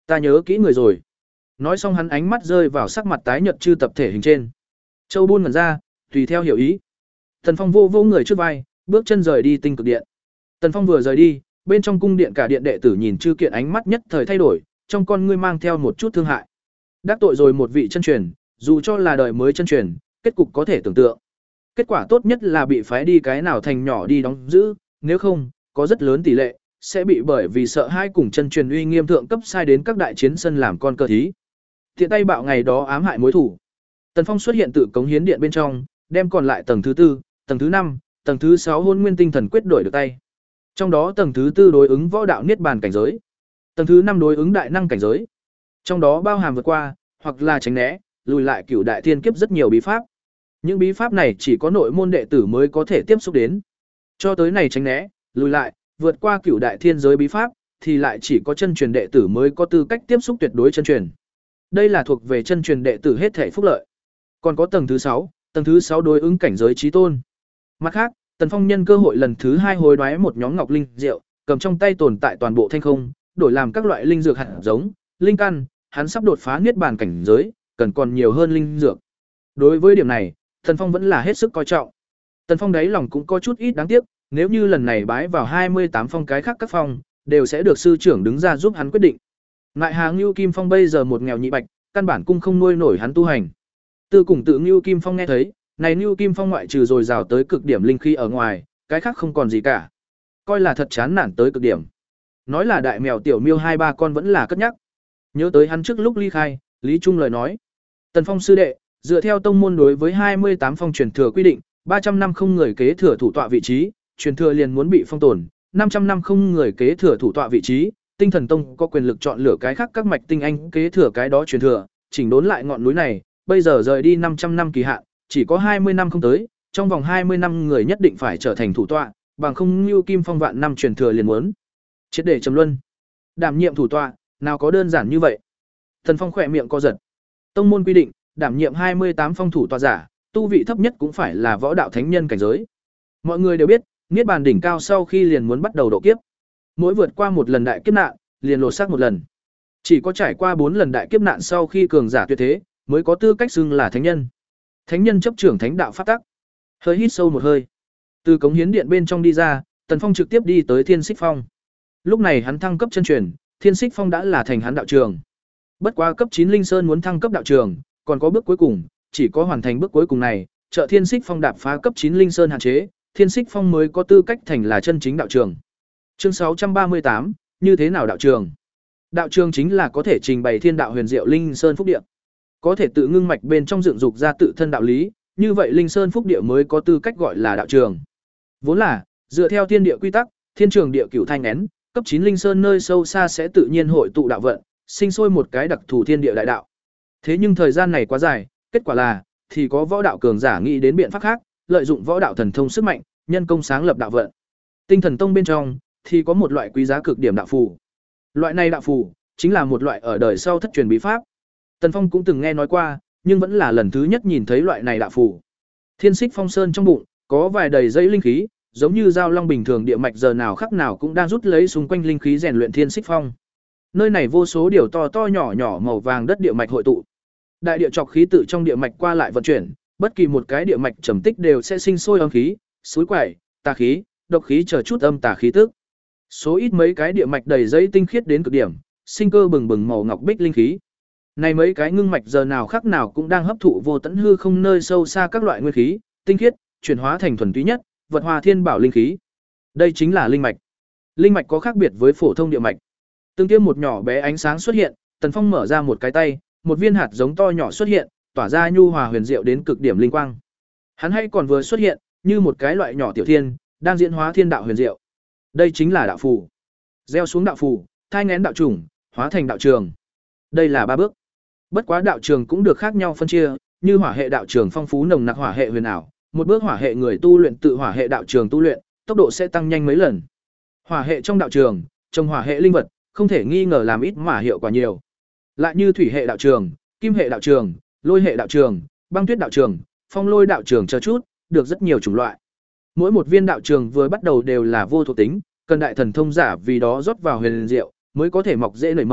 Ta nhớ kỹ người rồi. Nói xong hắn ánh mắt rơi vào sắc mặt tái nhợt chư tập thể hình trên. Châu buôn ngẩn ra, tùy theo hiểu ý. Tần Phong vô vô người trước vai, bước chân rời đi tinh cực điện. Tần Phong vừa rời đi, bên trong cung điện cả điện đệ tử nhìn chư kiện ánh mắt nhất thời thay đổi, trong con ngươi mang theo một chút thương hại. Đắc tội rồi một vị chân truyền, dù cho là đời mới chân truyền, kết cục có thể tưởng tượng. Kết quả tốt nhất là bị phái đi cái nào thành nhỏ đi đóng giữ, nếu không, có rất lớn tỷ lệ sẽ bị bởi vì sợ hai cùng chân truyền uy nghiêm thượng cấp sai đến các đại chiến sân làm con cờ thí. Tiện tay bạo ngày đó ám hại mối thủ. Tần Phong xuất hiện tự cống hiến điện bên trong, đem còn lại tầng thứ tư, tầng thứ năm, tầng thứ sáu hôn nguyên tinh thần quyết đổi được tay. Trong đó tầng thứ tư đối ứng võ đạo niết bàn cảnh giới, tầng thứ năm đối ứng đại năng cảnh giới. Trong đó bao hàm vượt qua, hoặc là tránh né, lùi lại cửu đại thiên kiếp rất nhiều bí pháp. Những bí pháp này chỉ có nội môn đệ tử mới có thể tiếp xúc đến. Cho tới này tránh né, lùi lại, vượt qua cửu đại thiên giới bí pháp thì lại chỉ có chân truyền đệ tử mới có tư cách tiếp xúc tuyệt đối chân truyền. Đây là thuộc về chân truyền đệ tử hết thể phúc lợi. Còn có tầng thứ sáu, tầng thứ sáu đối ứng cảnh giới chí tôn. Mặt khác, Tần Phong nhân cơ hội lần thứ hai hối đoái một nhóm ngọc linh rượu, cầm trong tay tồn tại toàn bộ thanh không, đổi làm các loại linh dược hạt giống, linh căn, hắn sắp đột phá niết bàn cảnh giới, cần còn nhiều hơn linh dược. Đối với điểm này, Tần Phong vẫn là hết sức coi trọng. Tần Phong đáy lòng cũng có chút ít đáng tiếc, nếu như lần này bái vào hai mươi tám phong cái khác các phong, đều sẽ được sư trưởng đứng ra giúp hắn quyết định. Ngại Hà Ngưu Kim Phong bây giờ một nghèo nhị bạch, căn bản cung không nuôi nổi hắn tu hành. Tư cùng tự Ngưu Kim Phong nghe thấy, này Ngưu Kim Phong ngoại trừ rồi rào tới cực điểm linh khí ở ngoài, cái khác không còn gì cả. Coi là thật chán nản tới cực điểm. Nói là đại mèo tiểu miêu hai ba con vẫn là cất nhắc. Nhớ tới hắn trước lúc ly khai, Lý Trung lời nói: "Tần Phong sư đệ, dựa theo tông môn đối với hai mươi tám phong truyền thừa quy định, ba trăm năm không người kế thừa thủ tọa vị trí, truyền thừa liền muốn bị phong tồn, năm trăm năm không người kế thừa thủ tọa vị trí, Tinh Thần Tông có quyền lực chọn lựa cái khác các mạch tinh anh kế thừa cái đó truyền thừa, chỉnh đốn lại ngọn núi này, bây giờ rời đi năm trăm năm kỳ hạn, chỉ có hai mươi năm không tới, trong vòng hai mươi năm người nhất định phải trở thành thủ tọa, bằng không Nưu Kim Phong vạn năm truyền thừa liền muốn triệt để trầm luân. Đảm nhiệm thủ tọa, nào có đơn giản như vậy." Thần Phong khỏe miệng co giật. Tông môn quy định, đảm nhiệm hai mươi tám phong thủ tọa giả, tu vị thấp nhất cũng phải là võ đạo thánh nhân cảnh giới. Mọi người đều biết, niết bàn đỉnh cao sau khi liền muốn bắt đầu độ kiếp. Mỗi vượt qua một lần đại kiếp nạn, liền lột xác một lần. Chỉ có trải qua bốn lần đại kiếp nạn sau khi cường giả tuyệt thế, mới có tư cách xưng là thánh nhân. Thánh nhân chấp trưởng thánh đạo pháp tắc. Hơi hít sâu một hơi, từ cống hiến điện bên trong đi ra, Tần Phong trực tiếp đi tới Thiên Xích Phong. Lúc này hắn thăng cấp chân truyền, Thiên Xích Phong đã là thành hắn đạo trường. Bất quá cấp chín Linh Sơn muốn thăng cấp đạo trường, còn có bước cuối cùng, chỉ có hoàn thành bước cuối cùng này, trợ Thiên Xích Phong đạp phá cấp chín Linh Sơn hạn chế, Thiên Xích Phong mới có tư cách thành là chân chính đạo trường. Chương sáu trăm ba mươi tám, như thế nào đạo trường? Đạo trường chính là có thể trình bày thiên đạo huyền diệu Linh Sơn phúc địa. Có thể tự ngưng mạch bên trong dựng dục ra tự thân đạo lý, như vậy Linh Sơn phúc địa mới có tư cách gọi là đạo trường. Vốn là, dựa theo thiên địa quy tắc, thiên trường địa cửu thanh én, cấp chín Linh Sơn nơi sâu xa sẽ tự nhiên hội tụ đạo vận, sinh sôi một cái đặc thù thiên địa đại đạo. Thế nhưng thời gian này quá dài, kết quả là thì có võ đạo cường giả nghĩ đến biện pháp khác, lợi dụng võ đạo thần thông sức mạnh, nhân công sáng lập đạo vận. Tinh Thần Tông bên trong thì có một loại quý giá cực điểm đạo phù. Loại này đạo phù chính là một loại ở đời sau thất truyền bí pháp. Tần Phong cũng từng nghe nói qua, nhưng vẫn là lần thứ nhất nhìn thấy loại này đạo phù. Thiên Xích Phong Sơn trong bụng có vài đầy dây linh khí, giống như dao long bình thường địa mạch giờ nào khắc nào cũng đang rút lấy xung quanh linh khí rèn luyện Thiên Xích Phong. Nơi này vô số điều to to nhỏ nhỏ màu vàng đất địa mạch hội tụ. Đại địa trọc khí tự trong địa mạch qua lại vận chuyển, bất kỳ một cái địa mạch trầm tích đều sẽ sinh sôi âm khí, suối quẩy, tà khí, độc khí chờ chút âm tà khí tức. Số ít mấy cái địa mạch đầy dây tinh khiết đến cực điểm, sinh cơ bừng bừng màu ngọc bích linh khí. Này mấy cái ngưng mạch giờ nào khắc nào cũng đang hấp thụ vô tận hư không nơi sâu xa các loại nguyên khí, tinh khiết, chuyển hóa thành thuần túy nhất, vật hòa thiên bảo linh khí. Đây chính là linh mạch. Linh mạch có khác biệt với phổ thông địa mạch. Từng tiêm một nhỏ bé ánh sáng xuất hiện, Tần Phong mở ra một cái tay, một viên hạt giống to nhỏ xuất hiện, tỏa ra nhu hòa huyền diệu đến cực điểm linh quang. Hắn hay còn vừa xuất hiện, như một cái loại nhỏ tiểu thiên, đang diễn hóa thiên đạo huyền diệu. Đây chính là đạo phù. Gieo xuống đạo phù, thai nghén đạo chủng, hóa thành đạo trường. Đây là ba bước. Bất quá đạo trường cũng được khác nhau phân chia, như hỏa hệ đạo trường phong phú nồng nặc hỏa hệ huyền ảo, một bước hỏa hệ người tu luyện tự hỏa hệ đạo trường tu luyện, tốc độ sẽ tăng nhanh mấy lần. Hỏa hệ trong đạo trường, trồng hỏa hệ linh vật, không thể nghi ngờ làm ít mà hiệu quả nhiều. Lại như thủy hệ đạo trường, kim hệ đạo trường, lôi hệ đạo trường, băng tuyết đạo trường, phong lôi đạo trường chờ chút, được rất nhiều chủng loại. Mỗi một viên đạo trường vừa bắt đầu đều là vô thuộc tính, cần đại thần thông giả vì đó rót vào huyền diệu, mới có thể mọc dễ nảy mầm,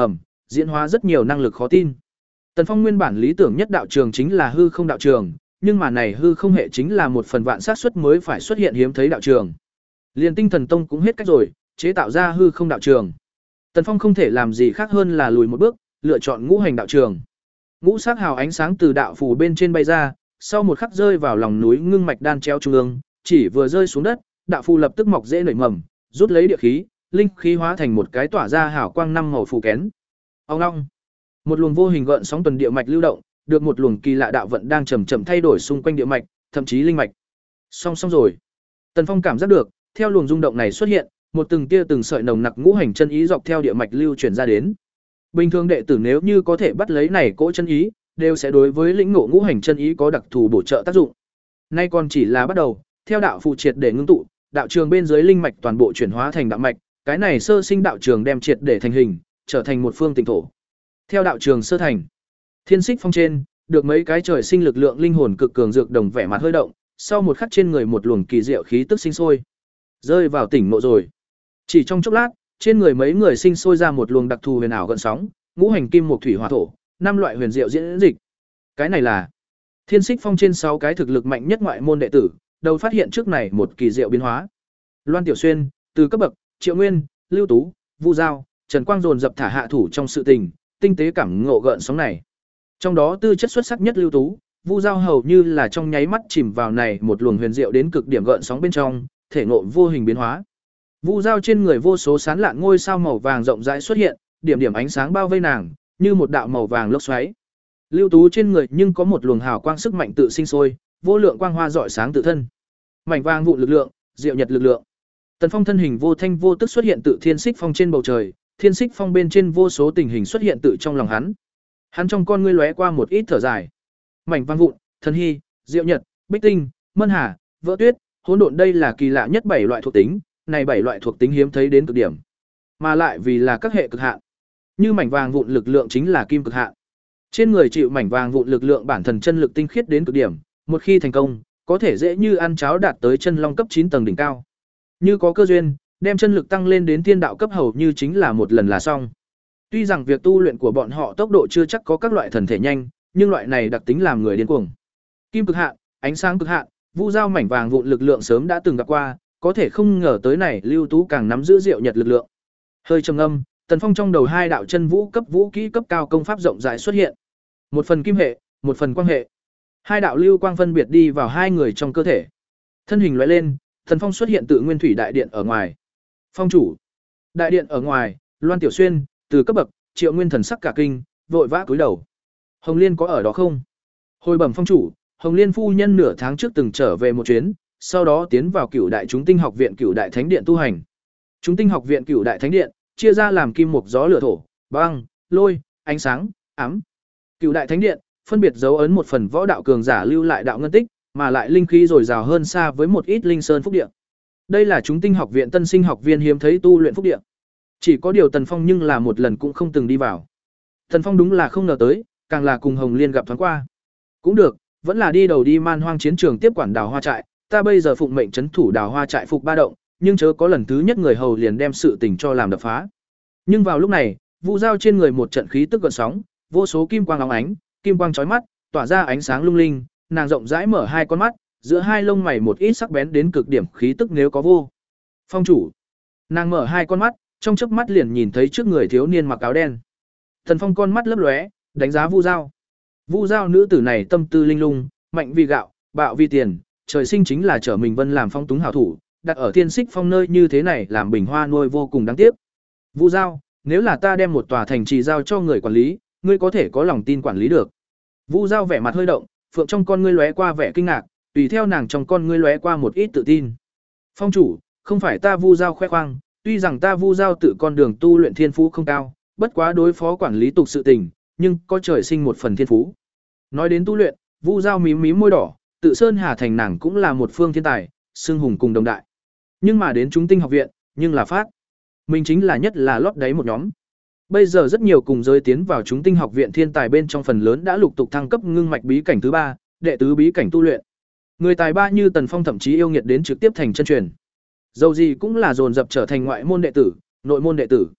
diễn hóa rất nhiều năng lực khó tin. Tần Phong nguyên bản lý tưởng nhất đạo trường chính là hư không đạo trường, nhưng mà này hư không hệ chính là một phần vạn xác suất mới phải xuất hiện hiếm thấy đạo trường. Liên Tinh Thần Tông cũng hết cách rồi, chế tạo ra hư không đạo trường. Tần Phong không thể làm gì khác hơn là lùi một bước, lựa chọn ngũ hành đạo trường. Ngũ sắc hào ánh sáng từ đạo phủ bên trên bay ra, sau một khắc rơi vào lòng núi ngưng mạch đan treo trung ương, chỉ vừa rơi xuống đất, đạo phù lập tức mọc rễ nảy mầm, rút lấy địa khí, linh khí hóa thành một cái tỏa ra hào quang năm màu phù kén. Ông long, một luồng vô hình gợn sóng tuần địa mạch lưu động, được một luồng kỳ lạ đạo vận đang chậm chậm thay đổi xung quanh địa mạch, thậm chí linh mạch. Song song rồi. Tần Phong cảm giác được, theo luồng rung động này xuất hiện, một từng tia từng sợi nồng nặc ngũ hành chân ý dọc theo địa mạch lưu chuyển ra đến. Bình thường đệ tử nếu như có thể bắt lấy này cỗ chân ý, đều sẽ đối với lĩnh ngộ ngũ hành chân ý có đặc thù bổ trợ tác dụng. Nay còn chỉ là bắt đầu, theo đạo phụ triệt để ngưng tụ, đạo trường bên dưới linh mạch toàn bộ chuyển hóa thành đạo mạch, cái này sơ sinh đạo trường đem triệt để thành hình, trở thành một phương tịnh thổ. Theo đạo trường sơ thành, Thiên Xích Phong trên, được mấy cái trời sinh lực lượng linh hồn cực cường dược đồng vẻ mặt hơi động, sau một khắc trên người một luồng kỳ diệu khí tức sinh sôi, rơi vào tỉnh ngộ rồi. Chỉ trong chốc lát, trên người mấy người sinh sôi ra một luồng đặc thù huyền ảo gợn sóng, ngũ hành kim mộc thủy hỏa thổ, năm loại huyền diệu diễn dịch. Cái này là Thiên Xích Phong trên sáu cái thực lực mạnh nhất ngoại môn đệ tử, đầu phát hiện trước này một kỳ diệu biến hóa. Loan Tiểu Xuyên, từ cấp bậc, Triệu Nguyên, Lưu Tú, Vu Giao, Trần Quang dồn dập thả hạ thủ trong sự tình, tinh tế cảm ngộ gợn sóng này. Trong đó tư chất xuất sắc nhất Lưu Tú, Vu Giao hầu như là trong nháy mắt chìm vào này một luồng huyền diệu đến cực điểm gợn sóng bên trong, thể ngộ vô hình biến hóa. Vu Giao trên người vô số sán lạn ngôi sao màu vàng rộng rãi xuất hiện, điểm điểm ánh sáng bao vây nàng, như một đạo màu vàng lốc xoáy. Lưu Tú trên người nhưng có một luồng hào quang sức mạnh tự sinh sôi, vô lượng quang hoa rọi sáng tự thân. Mảnh vàng vụ lực lượng, diệu nhật lực lượng. Tần Phong thân hình vô thanh vô tức xuất hiện tự Thiên Xích Phong trên bầu trời, Thiên Xích Phong bên trên vô số tình hình xuất hiện tự trong lòng hắn. Hắn trong con ngươi lóe qua một ít thở dài. Mảnh vàng vụn, thần hy, diệu nhật, bích tinh, mân hà, vỡ tuyết, hỗn độn đây là kỳ lạ nhất bảy loại thuộc tính, này bảy loại thuộc tính hiếm thấy đến cực điểm, mà lại vì là các hệ cực hạn. Như mảnh vàng vụn lực lượng chính là kim cực hạn. Trên người chịu mảnh vàng vụn lực lượng bản thần chân lực tinh khiết đến cực điểm, một khi thành công, có thể dễ như ăn cháo đạt tới chân long cấp chín tầng đỉnh cao. Như có cơ duyên, đem chân lực tăng lên đến thiên đạo cấp hầu như chính là một lần là xong. Tuy rằng việc tu luyện của bọn họ tốc độ chưa chắc có các loại thần thể nhanh, nhưng loại này đặc tính làm người điên cuồng. Kim cực hạn, ánh sáng cực hạn, Vu Giao mảnh vàng vụn lực lượng sớm đã từng gặp qua, có thể không ngờ tới này Lưu Tú càng nắm giữ diệu nhật lực lượng. Hơi trầm ngâm, Tần Phong trong đầu hai đạo chân vũ cấp vũ kỹ cấp cao công pháp rộng rãi xuất hiện. Một phần kim hệ, một phần quang hệ. Hai đạo lưu quang phân biệt đi vào hai người trong cơ thể. Thân hình lóe lên, Tần Phong xuất hiện tự Nguyên Thủy đại điện ở ngoài. Phong chủ. Đại điện ở ngoài, Loan Tiểu Xuyên, từ cấp bậc, Triệu Nguyên thần sắc cả kinh, vội vã cúi đầu. Hồng Liên có ở đó không? Hồi bẩm phong chủ, Hồng Liên phu nhân nửa tháng trước từng trở về một chuyến, sau đó tiến vào Cửu Đại Chúng Tinh Học viện Cửu Đại Thánh Điện tu hành. Chúng Tinh Học viện Cửu Đại Thánh Điện chia ra làm kim mộc gió lửa thổ, băng, lôi, ánh sáng, ám. Cửu Đại Thánh Điện phân biệt dấu ấn một phần võ đạo cường giả lưu lại đạo ngân tích, mà lại linh khí dồi dào hơn xa với một ít linh sơn phúc địa. Đây là Chúng Tinh Học viện tân sinh học viên hiếm thấy tu luyện phúc địa. Chỉ có điều Tần Phong nhưng là một lần cũng không từng đi vào. Tần Phong đúng là không ngờ tới, càng là cùng Hồng Liên gặp thoáng qua. Cũng được, vẫn là đi đầu đi man hoang chiến trường tiếp quản Đào Hoa trại, ta bây giờ phụng mệnh trấn thủ Đào Hoa trại phục ba động, nhưng chớ có lần thứ nhất người hầu liền đem sự tình cho làm đập phá. Nhưng vào lúc này, Vu Giao trên người một trận khí tức gợn sóng, vô số kim quang óng ánh, kim quang chói mắt, tỏa ra ánh sáng lung linh, nàng rộng rãi mở hai con mắt, giữa hai lông mày một ít sắc bén đến cực điểm khí tức nếu có vô. Phong chủ. Nàng mở hai con mắt, trong chớp mắt liền nhìn thấy trước người thiếu niên mặc áo đen. Thần Phong con mắt lấp lóe, đánh giá Vu Giao. Vu Giao nữ tử này tâm tư linh lung, mạnh vì gạo, bạo vì tiền, trời sinh chính là trở mình vân làm phong túng hảo thủ, đặt ở Thiên Xích Phong nơi như thế này làm bình hoa nuôi vô cùng đáng tiếc. Vu Giao, nếu là ta đem một tòa thành trì giao cho người quản lý, ngươi có thể có lòng tin quản lý được. Vu Giao vẻ mặt hơi động, phượng trong con ngươi lóe qua vẻ kinh ngạc, tùy theo nàng trong con ngươi lóe qua một ít tự tin. Phong chủ, không phải ta Vu Giao khoe khoang, tuy rằng ta Vu Giao tự con đường tu luyện thiên phú không cao, bất quá đối phó quản lý tục sự tình, nhưng có trời sinh một phần thiên phú. Nói đến tu luyện, Vu Giao mím mím môi đỏ, tự Sơn Hà thành nàng cũng là một phương thiên tài, xưng hùng cùng đồng đại. Nhưng mà đến Chúng Tinh Học viện, nhưng là phát. Mình chính là nhất là lót đáy một nhóm. Bây giờ rất nhiều cùng giới tiến vào Chúng Tinh Học viện thiên tài bên trong phần lớn đã lục tục thăng cấp ngưng mạch bí cảnh thứ ba, đệ tứ bí cảnh tu luyện. Người tài ba như Tần Phong thậm chí yêu nghiệt đến trực tiếp thành chân truyền. Dầu gì cũng là dồn dập trở thành ngoại môn đệ tử, nội môn đệ tử.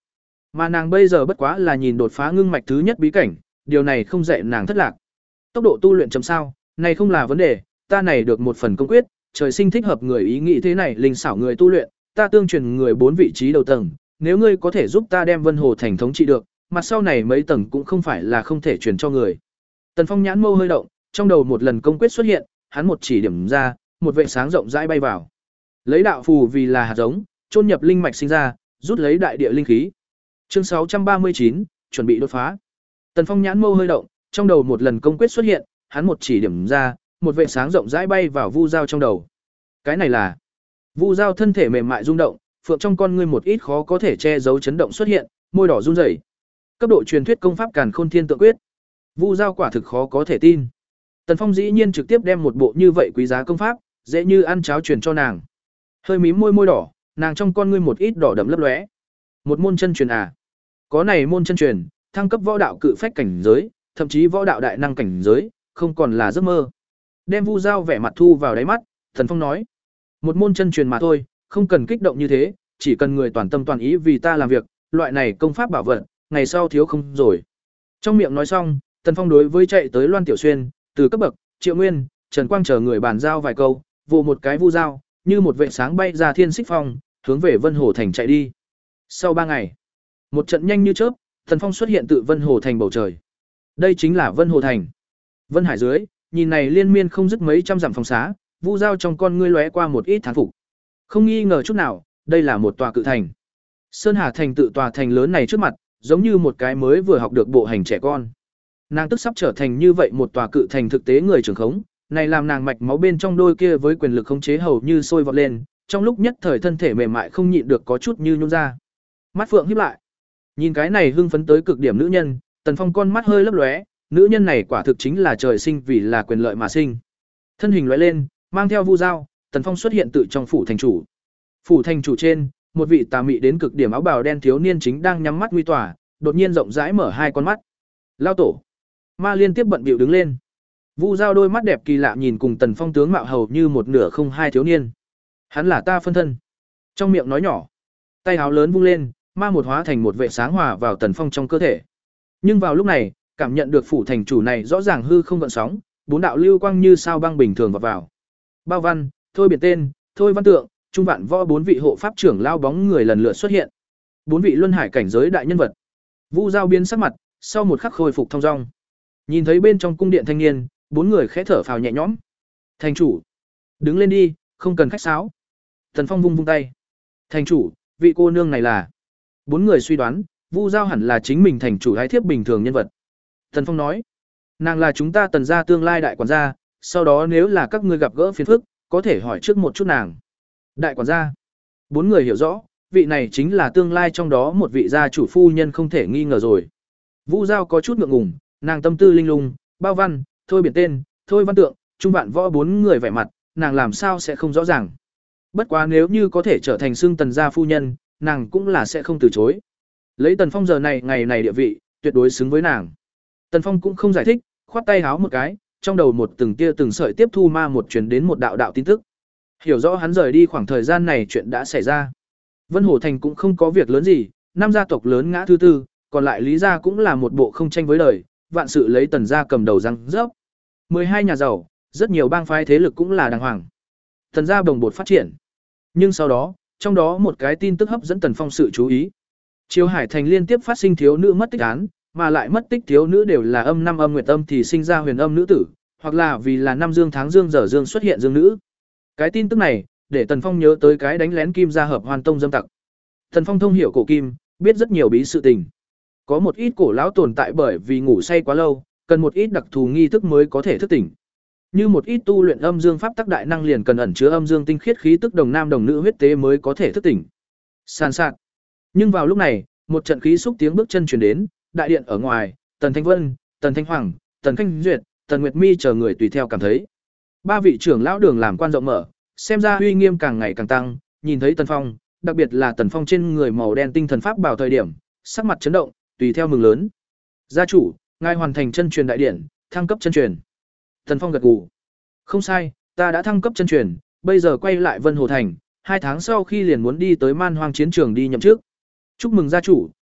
Mà nàng bây giờ bất quá là nhìn đột phá ngưng mạch thứ nhất bí cảnh, điều này không dạy nàng thất lạc. Tốc độ tu luyện chậm sao, này không là vấn đề, ta này được một phần công quyết, trời sinh thích hợp người ý nghĩ thế này linh xảo người tu luyện, ta tương truyền người bốn vị trí đầu tầng, nếu ngươi có thể giúp ta đem Vân Hồ thành thống trị được, mặt sau này mấy tầng cũng không phải là không thể truyền cho người. Tần Phong nhãn mâu hơi động, trong đầu một lần công quyết xuất hiện, hắn một chỉ điểm ra, một vệ sáng rộng rãi bay vào. Lấy đạo phù vì là hạt giống, chôn nhập linh mạch sinh ra, rút lấy đại địa linh khí. Chương sáu trăm ba mươi chín, chuẩn bị đột phá. Tần Phong nhãn mâu hơi động, trong đầu một lần công quyết xuất hiện, hắn một chỉ điểm ra, một vệ sáng rộng rãi bay vào Vu Giao trong đầu. Cái này là Vu Giao thân thể mềm mại rung động, phượng trong con ngươi một ít khó có thể che giấu chấn động xuất hiện, môi đỏ run rẩy. Cấp độ truyền thuyết công pháp Càn Khôn Thiên Tượng Quyết. Vu Giao quả thực khó có thể tin. Tần Phong dĩ nhiên trực tiếp đem một bộ như vậy quý giá công pháp, dễ như ăn cháo truyền cho nàng. Hơi mím môi môi đỏ, nàng trong con ngươi một ít đỏ đậm lấp lóe. Một môn chân truyền à? Có này môn chân truyền, thăng cấp võ đạo cự phách cảnh giới, thậm chí võ đạo đại năng cảnh giới, không còn là giấc mơ. Đem Vu Giao vẻ mặt thu vào đáy mắt, Tần Phong nói: "Một môn chân truyền mà thôi, không cần kích động như thế, chỉ cần người toàn tâm toàn ý vì ta làm việc, loại này công pháp bảo vật, ngày sau thiếu không rồi." Trong miệng nói xong, Tần Phong đối với chạy tới Loan Tiểu Xuyên, từ cấp bậc, Triệu Nguyên, Trần Quang chờ người bàn giao vài câu, vụ một cái Vu Giao, như một vệ sáng bay ra thiên xích phong, hướng về Vân Hồ thành chạy đi. Sau ba ngày, một trận nhanh như chớp, Tần Phong xuất hiện tự Vân Hồ thành bầu trời. Đây chính là Vân Hồ thành. Vân Hải dưới, nhìn này liên miên không dứt mấy trăm dặm phòng xá, Vu Giao trong con ngươi lóe qua một ít thán phục. Không nghi ngờ chút nào, đây là một tòa cự thành. Sơn Hà thành tự tòa thành lớn này trước mặt, giống như một cái mới vừa học được bộ hành trẻ con. Nàng tức sắp trở thành như vậy một tòa cự thành thực tế người trưởng khống, này làm nàng mạch máu bên trong đôi kia với quyền lực khống chế hầu như sôi vọt lên, trong lúc nhất thời thân thể mềm mại không nhịn được có chút như nhũn ra. Mắt phượng híp lại. Nhìn cái này hưng phấn tới cực điểm nữ nhân, Tần Phong con mắt hơi lấp lóe, nữ nhân này quả thực chính là trời sinh vì là quyền lợi mà sinh. Thân hình lóe lên, mang theo Vu Giao, Tần Phong xuất hiện tự trong phủ thành chủ. Phủ thành chủ trên, một vị tà mị đến cực điểm áo bào đen thiếu niên chính đang nhắm mắt nguy tỏa, đột nhiên rộng rãi mở hai con mắt. Lao tổ. Ma liên tiếp bận bịu đứng lên. Vu Giao đôi mắt đẹp kỳ lạ nhìn cùng Tần Phong tướng mạo hầu như một nửa không hai thiếu niên. Hắn là ta phân thân. Trong miệng nói nhỏ, tay áo lớn vung lên, ma một hóa thành một vệ sáng hòa vào Tần Phong trong cơ thể. Nhưng vào lúc này, cảm nhận được phủ thành chủ này rõ ràng hư không gợn sóng, bốn đạo lưu quang như sao băng bình thường vọt vào. Bao Văn, Thôi Biển Tên, Thôi Văn Tượng, Trung Vạn Võ bốn vị hộ pháp trưởng lao bóng người lần lượt xuất hiện. Bốn vị luân hải cảnh giới đại nhân vật. Vu Giao biến sắc mặt, sau một khắc khôi phục thông dong. Nhìn thấy bên trong cung điện thanh niên, bốn người khẽ thở phào nhẹ nhõm. Thành chủ, đứng lên đi, không cần khách sáo. Tần Phong vung vung tay. Thành chủ, vị cô nương này là? Bốn người suy đoán, Vu Giao hẳn là chính mình thành chủ ái thiếp bình thường nhân vật. Tần Phong nói, nàng là chúng ta Tần gia tương lai đại quản gia, sau đó nếu là các ngươi gặp gỡ phiền phức, có thể hỏi trước một chút nàng. Đại quản gia. Bốn người hiểu rõ, vị này chính là tương lai trong đó một vị gia chủ phu nhân không thể nghi ngờ rồi. Vu Giao có chút ngượng ngùng, nàng tâm tư linh lung, Bao Văn, Thôi Biển Tên, Thôi Văn Tượng, Trung Vạn Võ bốn người vẻ mặt, nàng làm sao sẽ không rõ ràng. Bất quá nếu như có thể trở thành xưng Tần gia phu nhân, nàng cũng là sẽ không từ chối. Lấy Tần Phong giờ này ngày này địa vị, tuyệt đối xứng với nàng. Tần Phong cũng không giải thích, khoát tay háo một cái, trong đầu một từng tia từng sợi tiếp thu ma một truyền đến một đạo đạo tin tức. Hiểu rõ hắn rời đi khoảng thời gian này chuyện đã xảy ra. Vân Hồ Thành cũng không có việc lớn gì, năm gia tộc lớn ngã thứ tư, còn lại Lý gia cũng là một bộ không tranh với đời, vạn sự lấy Tần gia cầm đầu răng rớp. mười hai nhà giàu, rất nhiều bang phái thế lực cũng là đàng hoàng. Tần gia bồng bột phát triển. Nhưng sau đó, trong đó một cái tin tức hấp dẫn Tần Phong sự chú ý. Triều Hải Thành liên tiếp phát sinh thiếu nữ mất tích án, mà lại mất tích thiếu nữ đều là âm năm âm nguyệt âm thì sinh ra huyền âm nữ tử, hoặc là vì là năm dương tháng dương dở dương xuất hiện dương nữ. Cái tin tức này, để Tần Phong nhớ tới cái đánh lén kim gia hợp Hoan Tông dâm tặc. Tần Phong thông hiểu cổ kim, biết rất nhiều bí sự tình. Có một ít cổ lão tồn tại bởi vì ngủ say quá lâu, cần một ít đặc thù nghi thức mới có thể thức tỉnh. Như một ít tu luyện âm dương pháp tắc đại năng liền cần ẩn chứa âm dương tinh khiết khí tức đồng nam đồng nữ huyết tế mới có thể thức tỉnh. San sạt. Nhưng vào lúc này, một trận khí xúc tiếng bước chân truyền đến, đại điện ở ngoài, Tần Thanh Vân, Tần Thanh Hoàng, Tần Khanh Duyệt, Tần Nguyệt Mi chờ người tùy theo cảm thấy. Ba vị trưởng lão đường làm quan rộng mở, xem ra uy nghiêm càng ngày càng tăng, nhìn thấy Tần Phong, đặc biệt là Tần Phong trên người màu đen tinh thần pháp bảo thời điểm, sắc mặt chấn động, tùy theo mừng lớn. Gia chủ, ngài hoàn thành chân truyền đại điển, thăng cấp chân truyền. Tần Phong gật gù. Không sai, ta đã thăng cấp chân truyền, bây giờ quay lại Vân Hồ Thành, hai tháng sau khi liền muốn đi tới Man Hoang chiến trường đi nhậm chức. Chúc mừng gia chủ,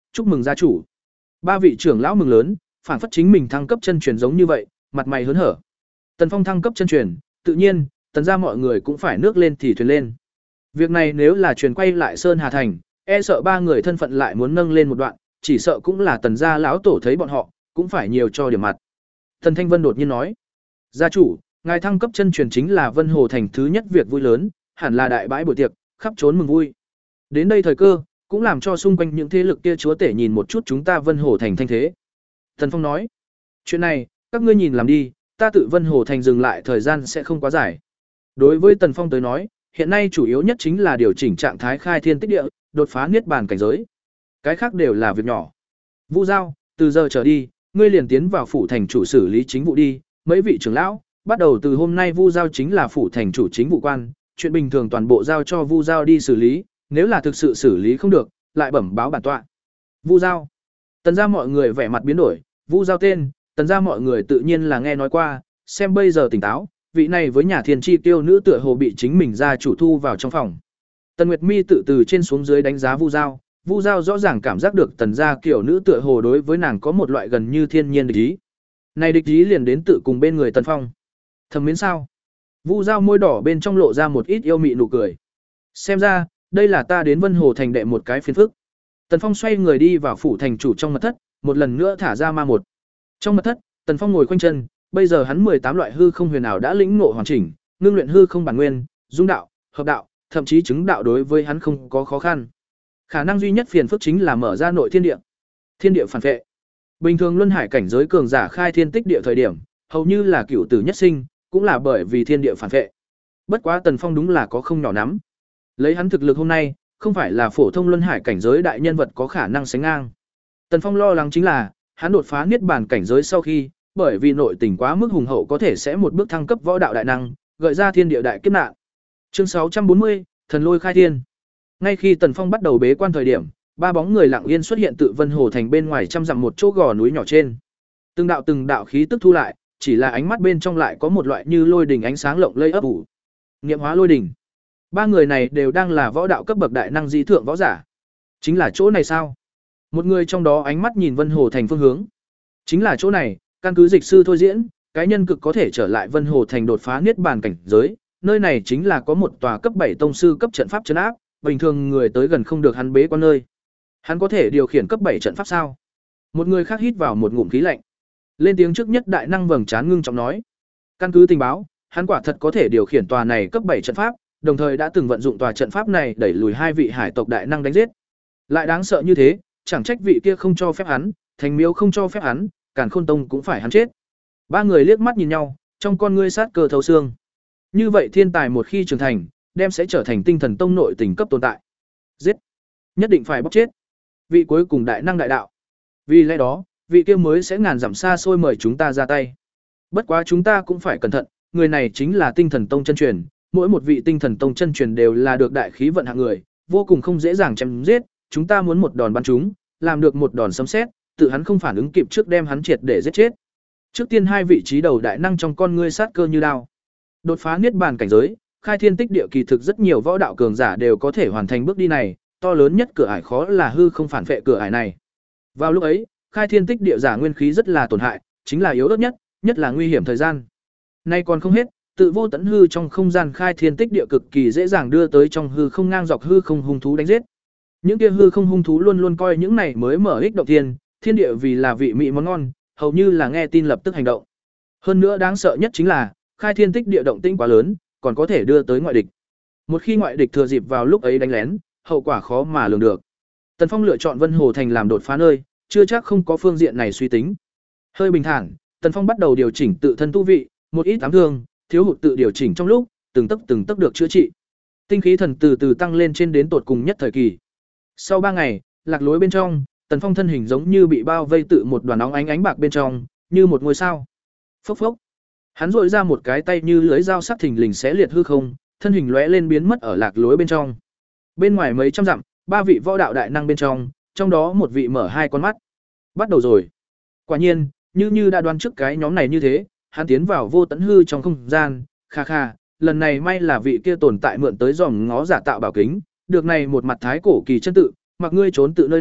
chúc mừng gia chủ. Ba vị trưởng lão mừng lớn, phản phất chính mình thăng cấp chân truyền giống như vậy, mặt mày hớn hở. Tần Phong thăng cấp chân truyền, tự nhiên, tần gia mọi người cũng phải nước lên thì thuyền lên. Việc này nếu là truyền quay lại Sơn Hà Thành, e sợ ba người thân phận lại muốn nâng lên một đoạn, chỉ sợ cũng là tần gia lão tổ thấy bọn họ, cũng phải nhiều cho điểm mặt. Tần Thanh Vân đột nhiên nói: "Gia chủ, ngài thăng cấp chân truyền chính là Vân Hồ Thành thứ nhất việc vui lớn, hẳn là đại bãi buổi tiệc, khắp trốn mừng vui." Đến đây thời cơ, cũng làm cho xung quanh những thế lực kia chúa tể nhìn một chút chúng ta Vân Hồ Thành thanh thế. Tần Phong nói: "Chuyện này, các ngươi nhìn làm đi, ta tự Vân Hồ Thành dừng lại thời gian sẽ không quá dài." Đối với Tần Phong tới nói, hiện nay chủ yếu nhất chính là điều chỉnh trạng thái khai thiên tích địa, đột phá niết bàn cảnh giới. Cái khác đều là việc nhỏ. Vu Giao, từ giờ trở đi, ngươi liền tiến vào phủ thành chủ xử lý chính vụ đi, mấy vị trưởng lão, bắt đầu từ hôm nay Vu Giao chính là phủ thành chủ chính vụ quan, chuyện bình thường toàn bộ giao cho Vu Giao đi xử lý, nếu là thực sự xử lý không được, lại bẩm báo bản tọa. Vu Giao. Tần gia mọi người vẻ mặt biến đổi, Vu Giao tên, tần gia mọi người tự nhiên là nghe nói qua, xem bây giờ tỉnh táo, vị này với nhà thiên chi tiêu nữ tựa hồ bị chính mình gia chủ thu vào trong phòng. Tần Nguyệt Mi tự từ trên xuống dưới đánh giá Vu Giao, Vu Giao rõ ràng cảm giác được tần gia kiểu nữ tựa hồ đối với nàng có một loại gần như thiên nhiên địch ý. Này địch ý liền đến tự cùng bên người Tần Phong. Thầm mến sao? Vu Giao môi đỏ bên trong lộ ra một ít yêu mị nụ cười. Xem ra, đây là ta đến Vân Hồ Thành đệ một cái phiền phức. Tần Phong xoay người đi vào phủ thành chủ trong mật thất, một lần nữa thả ra ma một. Trong mật thất, Tần Phong ngồi khoanh chân, bây giờ hắn mười tám loại hư không huyền ảo đã lĩnh ngộ hoàn chỉnh, ngưng luyện hư không bản nguyên, dung đạo, hợp đạo, thậm chí chứng đạo đối với hắn không có khó khăn. Khả năng duy nhất phiền phức chính là mở ra nội thiên địa. Thiên địa phản vệ. Bình thường luân hải cảnh giới cường giả khai thiên tích địa thời điểm, hầu như là cửu tử nhất sinh, cũng là bởi vì thiên địa phản vệ. Bất quá Tần Phong đúng là có không nhỏ nắm. Lấy hắn thực lực hôm nay, không phải là phổ thông luân hải cảnh giới đại nhân vật có khả năng sánh ngang. Tần Phong lo lắng chính là, hắn đột phá niết bàn cảnh giới sau khi, bởi vì nội tình quá mức hùng hậu có thể sẽ một bước thăng cấp võ đạo đại năng, gợi ra thiên địa đại kiếp nạn. Chương sáu trăm bốn mươi, Thần Lôi khai thiên. Ngay khi Tần Phong bắt đầu bế quan thời điểm, ba bóng người lặng yên xuất hiện tự Vân Hồ Thành bên ngoài trăm dặm một chỗ gò núi nhỏ trên. Từng đạo từng đạo khí tức thu lại, chỉ là ánh mắt bên trong lại có một loại như lôi đỉnh ánh sáng lộng lẫy ấp ủ. Niệm hóa lôi đỉnh. Ba người này đều đang là võ đạo cấp bậc đại năng dị thượng võ giả. Chính là chỗ này sao? Một người trong đó ánh mắt nhìn Vân Hồ Thành phương hướng. Chính là chỗ này, căn cứ dịch sư thôi diễn, cái nhân cực có thể trở lại Vân Hồ Thành đột phá niết bàn cảnh giới, nơi này chính là có một tòa cấp bảy tông sư cấp trận pháp trấn áp, bình thường người tới gần không được hắn bế quan nơi. Hắn có thể điều khiển cấp bảy trận pháp sao? Một người khác hít vào một ngụm khí lạnh. Lên tiếng trước nhất đại năng vầng trán ngưng trọng nói: "Căn cứ tình báo, hắn quả thật có thể điều khiển tòa này cấp bảy trận pháp, đồng thời đã từng vận dụng tòa trận pháp này đẩy lùi hai vị hải tộc đại năng đánh giết. Lại đáng sợ như thế, chẳng trách vị kia không cho phép hắn, Thành Miếu không cho phép hắn, Càn Khôn Tông cũng phải hắn chết." Ba người liếc mắt nhìn nhau, trong con ngươi sát cơ thấu xương. Như vậy thiên tài một khi trưởng thành, đem sẽ trở thành Tinh Thần Tông nội tình cấp tồn tại. Giết, nhất định phải bóc chết. Vị cuối cùng đại năng đại đạo. Vì lẽ đó, vị kia mới sẽ ngàn dặm xa xôi mời chúng ta ra tay. Bất quá chúng ta cũng phải cẩn thận, người này chính là Tinh Thần Tông chân truyền, mỗi một vị Tinh Thần Tông chân truyền đều là được đại khí vận hạng người, vô cùng không dễ dàng chém giết, chúng ta muốn một đòn bắn chúng, làm được một đòn sấm sét, tự hắn không phản ứng kịp trước đem hắn triệt để giết chết. Trước tiên hai vị trí đầu đại năng trong con ngươi sát cơ như đao. Đột phá niết bàn cảnh giới, khai thiên tích địa kỳ thực rất nhiều võ đạo cường giả đều có thể hoàn thành bước đi này, to lớn nhất cửa ải khó là hư không phản vệ cửa ải này. Vào lúc ấy, khai thiên tích địa giả nguyên khí rất là tổn hại, chính là yếu ớt nhất, nhất là nguy hiểm thời gian. Nay còn không hết, tự vô tận hư trong không gian khai thiên tích địa cực kỳ dễ dàng đưa tới trong hư không ngang dọc hư không hung thú đánh giết. Những kia hư không hung thú luôn luôn coi những này mới mở ích động thiên, thiên địa vì là vị mỹ món ngon, hầu như là nghe tin lập tức hành động. Hơn nữa đáng sợ nhất chính là, khai thiên tích địa động tĩnh quá lớn, còn có thể đưa tới ngoại địch. Một khi ngoại địch thừa dịp vào lúc ấy đánh lén, hậu quả khó mà lường được. Tần Phong lựa chọn Vân Hồ Thành làm đột phá nơi, chưa chắc không có phương diện này suy tính. Hơi bình thản, Tần Phong bắt đầu điều chỉnh tự thân tu vị, một ít ám thương, thiếu hụt tự điều chỉnh trong lúc, từng tấc từng tấc được chữa trị. Tinh khí thần từ từ tăng lên trên đến tột cùng nhất thời kỳ. Sau ba ngày, lạc lối bên trong, Tần Phong thân hình giống như bị bao vây tự một đoàn óng ánh ánh bạc bên trong, như một ngôi sao. Phốc phốc. Hắn rỗi ra một cái tay như lưới dao sắc thình lình xé liệt hư không, thân hình lóe lên biến mất ở lạc lối bên trong. Bên ngoài mấy trăm dặm, ba vị võ đạo đại năng bên trong, trong đó một vị mở hai con mắt. Bắt đầu rồi. Quả nhiên, như như đã đoán trước cái nhóm này như thế, hắn tiến vào vô tận hư trong không gian, kha kha, lần này may là vị kia tồn tại mượn tới dòm ngó giả tạo bảo kính, được này một mặt thái cổ kỳ chân tự, mặc ngươi trốn tự nơi nào,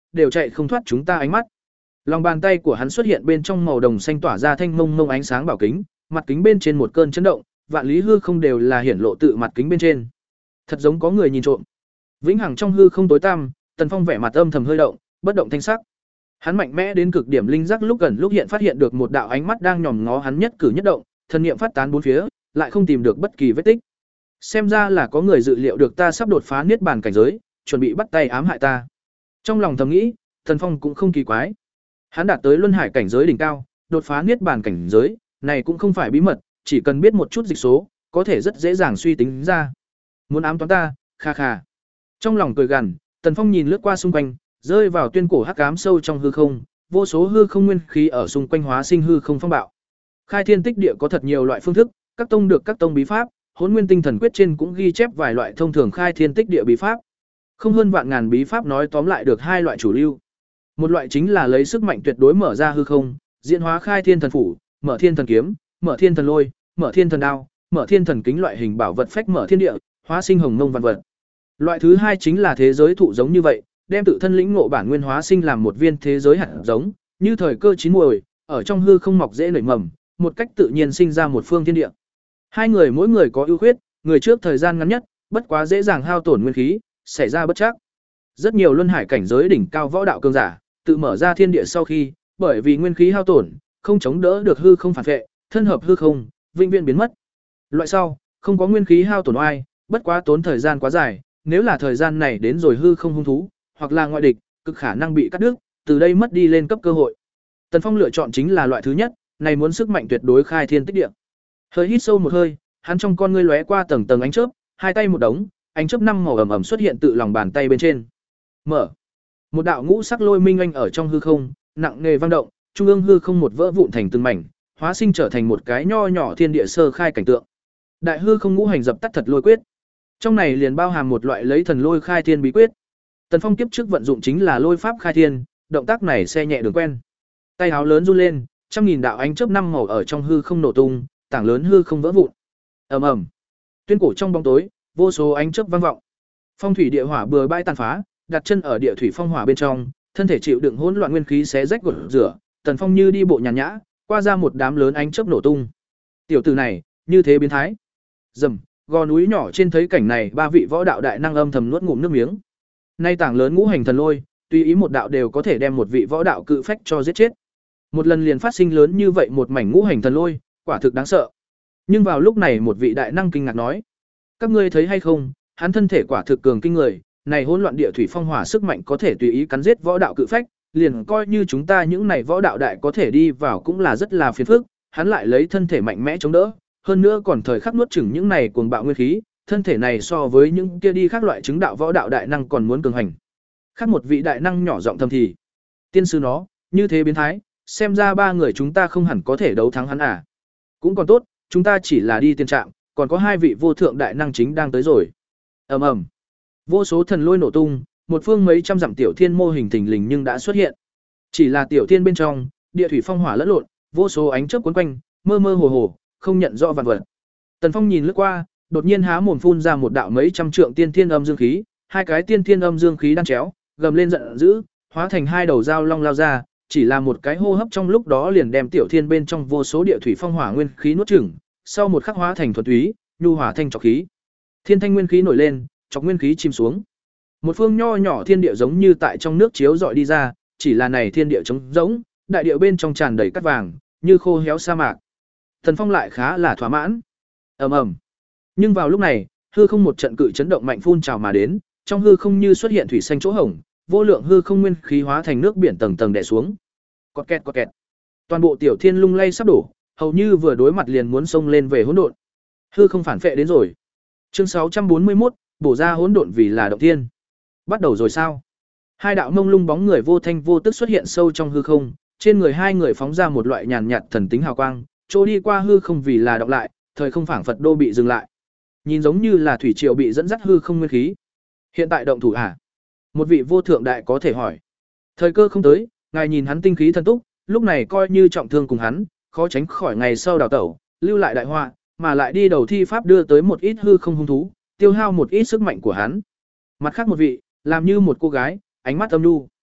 đều chạy không thoát chúng ta ánh mắt. Lòng bàn tay của hắn xuất hiện bên trong màu đồng xanh tỏa ra thanh mông mông ánh sáng bảo kính, mặt kính bên trên một cơn chấn động, vạn lý hư không đều là hiển lộ tự mặt kính bên trên. Thật giống có người nhìn trộm. Vĩnh hằng trong hư không tối tăm, Tần Phong vẻ mặt âm thầm hơi động, bất động thanh sắc. Hắn mạnh mẽ đến cực điểm linh giác lúc gần lúc hiện phát hiện được một đạo ánh mắt đang nhòm ngó hắn nhất cử nhất động, thần niệm phát tán bốn phía, lại không tìm được bất kỳ vết tích. Xem ra là có người dự liệu được ta sắp đột phá niết bàn cảnh giới, chuẩn bị bắt tay ám hại ta. Trong lòng thầm nghĩ, Tần Phong cũng không kỳ quái. Hắn đạt tới luân hải cảnh giới đỉnh cao, đột phá niết bàn cảnh giới, này cũng không phải bí mật, chỉ cần biết một chút dịch số, có thể rất dễ dàng suy tính ra. Muốn ám toán ta, kha kha. Trong lòng cười gằn, Tần Phong nhìn lướt qua xung quanh, rơi vào tuyên cổ hắc ám sâu trong hư không, vô số hư không nguyên khí ở xung quanh hóa sinh hư không phong bạo. Khai thiên tích địa có thật nhiều loại phương thức, các tông được các tông bí pháp, Hỗn Nguyên Tinh Thần Quyết trên cũng ghi chép vài loại thông thường khai thiên tích địa bí pháp. Không hơn vạn ngàn bí pháp nói tóm lại được hai loại chủ lưu. Một loại chính là lấy sức mạnh tuyệt đối mở ra hư không, diễn hóa khai thiên thần phủ, mở thiên thần kiếm, mở thiên thần lôi, mở thiên thần đao, mở thiên thần kính loại hình bảo vật phách mở thiên địa, hóa sinh hồng mông vạn vật. Loại thứ hai chính là thế giới thụ giống như vậy, đem tự thân lĩnh ngộ bản nguyên hóa sinh làm một viên thế giới hạt giống, như thời cơ chín muồi, ở trong hư không mọc dễ nảy mầm, một cách tự nhiên sinh ra một phương thiên địa. Hai người mỗi người có ưu khuyết, người trước thời gian ngắn nhất, bất quá dễ dàng hao tổn nguyên khí, xảy ra bất trắc. Rất nhiều luân hải cảnh giới đỉnh cao võ đạo cường giả, tự mở ra thiên địa sau khi, bởi vì nguyên khí hao tổn, không chống đỡ được hư không phản vệ, thân hợp hư không, vĩnh viễn biến mất. Loại sau, không có nguyên khí hao tổn oai, bất quá tốn thời gian quá dài, nếu là thời gian này đến rồi hư không hung thú, hoặc là ngoại địch, cực khả năng bị cắt đứt, từ đây mất đi lên cấp cơ hội. Tần Phong lựa chọn chính là loại thứ nhất, này muốn sức mạnh tuyệt đối khai thiên tích địa. Hơi hít sâu một hơi, hắn trong con ngươi lóe qua tầng tầng ánh chớp, hai tay một đống, ánh chớp năm màu ẩm ẩm xuất hiện tự lòng bàn tay bên trên. Mở. Một đạo ngũ sắc lôi minh anh ở trong hư không, nặng nề vang động, trung ương hư không một vỡ vụn thành từng mảnh, hóa sinh trở thành một cái nho nhỏ thiên địa sơ khai cảnh tượng. Đại hư không ngũ hành dập tắt thật lôi quyết. Trong này liền bao hàm một loại lấy thần lôi khai thiên bí quyết. Tần Phong kiếp trước vận dụng chính là lôi pháp khai thiên, động tác này xe nhẹ đường quen. Tay áo lớn run lên, trăm nghìn đạo ánh chớp năm màu ở trong hư không nổ tung, tảng lớn hư không vỡ vụn. Ầm ầm. Tuyên cổ trong bóng tối, vô số ánh chớp vang vọng. Phong thủy địa hỏa bừa bãi tàn phá, đặt chân ở địa thủy phong hỏa bên trong, thân thể chịu đựng hỗn loạn nguyên khí xé rách gột rửa, Tần Phong như đi bộ nhàn nhã, qua ra một đám lớn ánh chớp nổ tung. Tiểu tử này, như thế biến thái. Rầm, gò núi nhỏ trên thấy cảnh này, ba vị võ đạo đại năng âm thầm nuốt ngụm nước miếng. Nay tảng lớn ngũ hành thần lôi, tùy ý một đạo đều có thể đem một vị võ đạo cự phách cho giết chết. Một lần liền phát sinh lớn như vậy một mảnh ngũ hành thần lôi, quả thực đáng sợ. Nhưng vào lúc này một vị đại năng kinh ngạc nói: "Các ngươi thấy hay không, hắn thân thể quả thực cường kinh người, này hỗn loạn địa thủy phong hỏa sức mạnh có thể tùy ý cắn giết võ đạo cự phách, liền coi như chúng ta những này võ đạo đại có thể đi vào cũng là rất là phiền phức, hắn lại lấy thân thể mạnh mẽ chống đỡ, hơn nữa còn thời khắc nuốt chửng những này cuồng bạo nguyên khí, thân thể này so với những kia đi khác loại chứng đạo võ đạo đại năng còn muốn cường hành." Khác một vị đại năng nhỏ giọng thầm thì: "Tiên sư nó, như thế biến thái, xem ra ba người chúng ta không hẳn có thể đấu thắng hắn à. Cũng còn tốt, chúng ta chỉ là đi tiên trạm, còn có hai vị vô thượng đại năng chính đang tới rồi." Ầm ầm. Vô số thần lôi nổ tung, một phương mấy trăm dặm tiểu thiên mô hình thình lình nhưng đã xuất hiện. Chỉ là tiểu thiên bên trong, địa thủy phong hỏa lẫn lộn, vô số ánh chớp cuốn quanh, mơ mơ hồ hồ, không nhận rõ vạn vật. Tần Phong nhìn lướt qua, đột nhiên há mồm phun ra một đạo mấy trăm trượng tiên thiên âm dương khí, hai cái tiên thiên âm dương khí đan chéo, gầm lên giận dữ, hóa thành hai đầu dao long lao ra, chỉ là một cái hô hấp trong lúc đó liền đem tiểu thiên bên trong vô số địa thủy phong hỏa nguyên khí nuốt chửng, sau một khắc hóa thành thuần túy, nhu hòa thanh trọc khí. Thiên thanh nguyên khí nổi lên, chọc nguyên khí chìm xuống. Một phương nho nhỏ thiên địa giống như tại trong nước chiếu rọi đi ra, chỉ là này thiên địa trống rỗng, đại địa bên trong tràn đầy cát vàng, như khô héo sa mạc. Thần Phong lại khá là thỏa mãn. Ầm ầm. Nhưng vào lúc này, hư không một trận cự chấn động mạnh phun trào mà đến, trong hư không như xuất hiện thủy xanh chỗ hổng, vô lượng hư không nguyên khí hóa thành nước biển tầng tầng đè xuống. Cọt kẹt cọt kẹt. Toàn bộ tiểu thiên lung lay sắp đổ, hầu như vừa đối mặt liền muốn xông lên về hỗn độn. Hư không phản phệ đến rồi. Chương sáu trăm bốn mươi mốt, bổ ra hỗn độn vì là động thiên. Bắt đầu rồi sao? Hai đạo mông lung bóng người vô thanh vô tức xuất hiện sâu trong hư không, trên người hai người phóng ra một loại nhàn nhạt thần tính hào quang, trôi đi qua hư không vì là động lại, thời không phảng phật đô bị dừng lại. Nhìn giống như là thủy triều bị dẫn dắt hư không nguyên khí. Hiện tại động thủ à? Một vị vô thượng đại có thể hỏi. Thời cơ không tới, ngài nhìn hắn tinh khí thần túc, lúc này coi như trọng thương cùng hắn, khó tránh khỏi ngày sau đào tẩu, lưu lại đại họa, mà lại đi đầu thi pháp đưa tới một ít hư không hung thú, tiêu hao một ít sức mạnh của hắn. Mặt khác một vị, làm như một cô gái, ánh mắt âm nhu.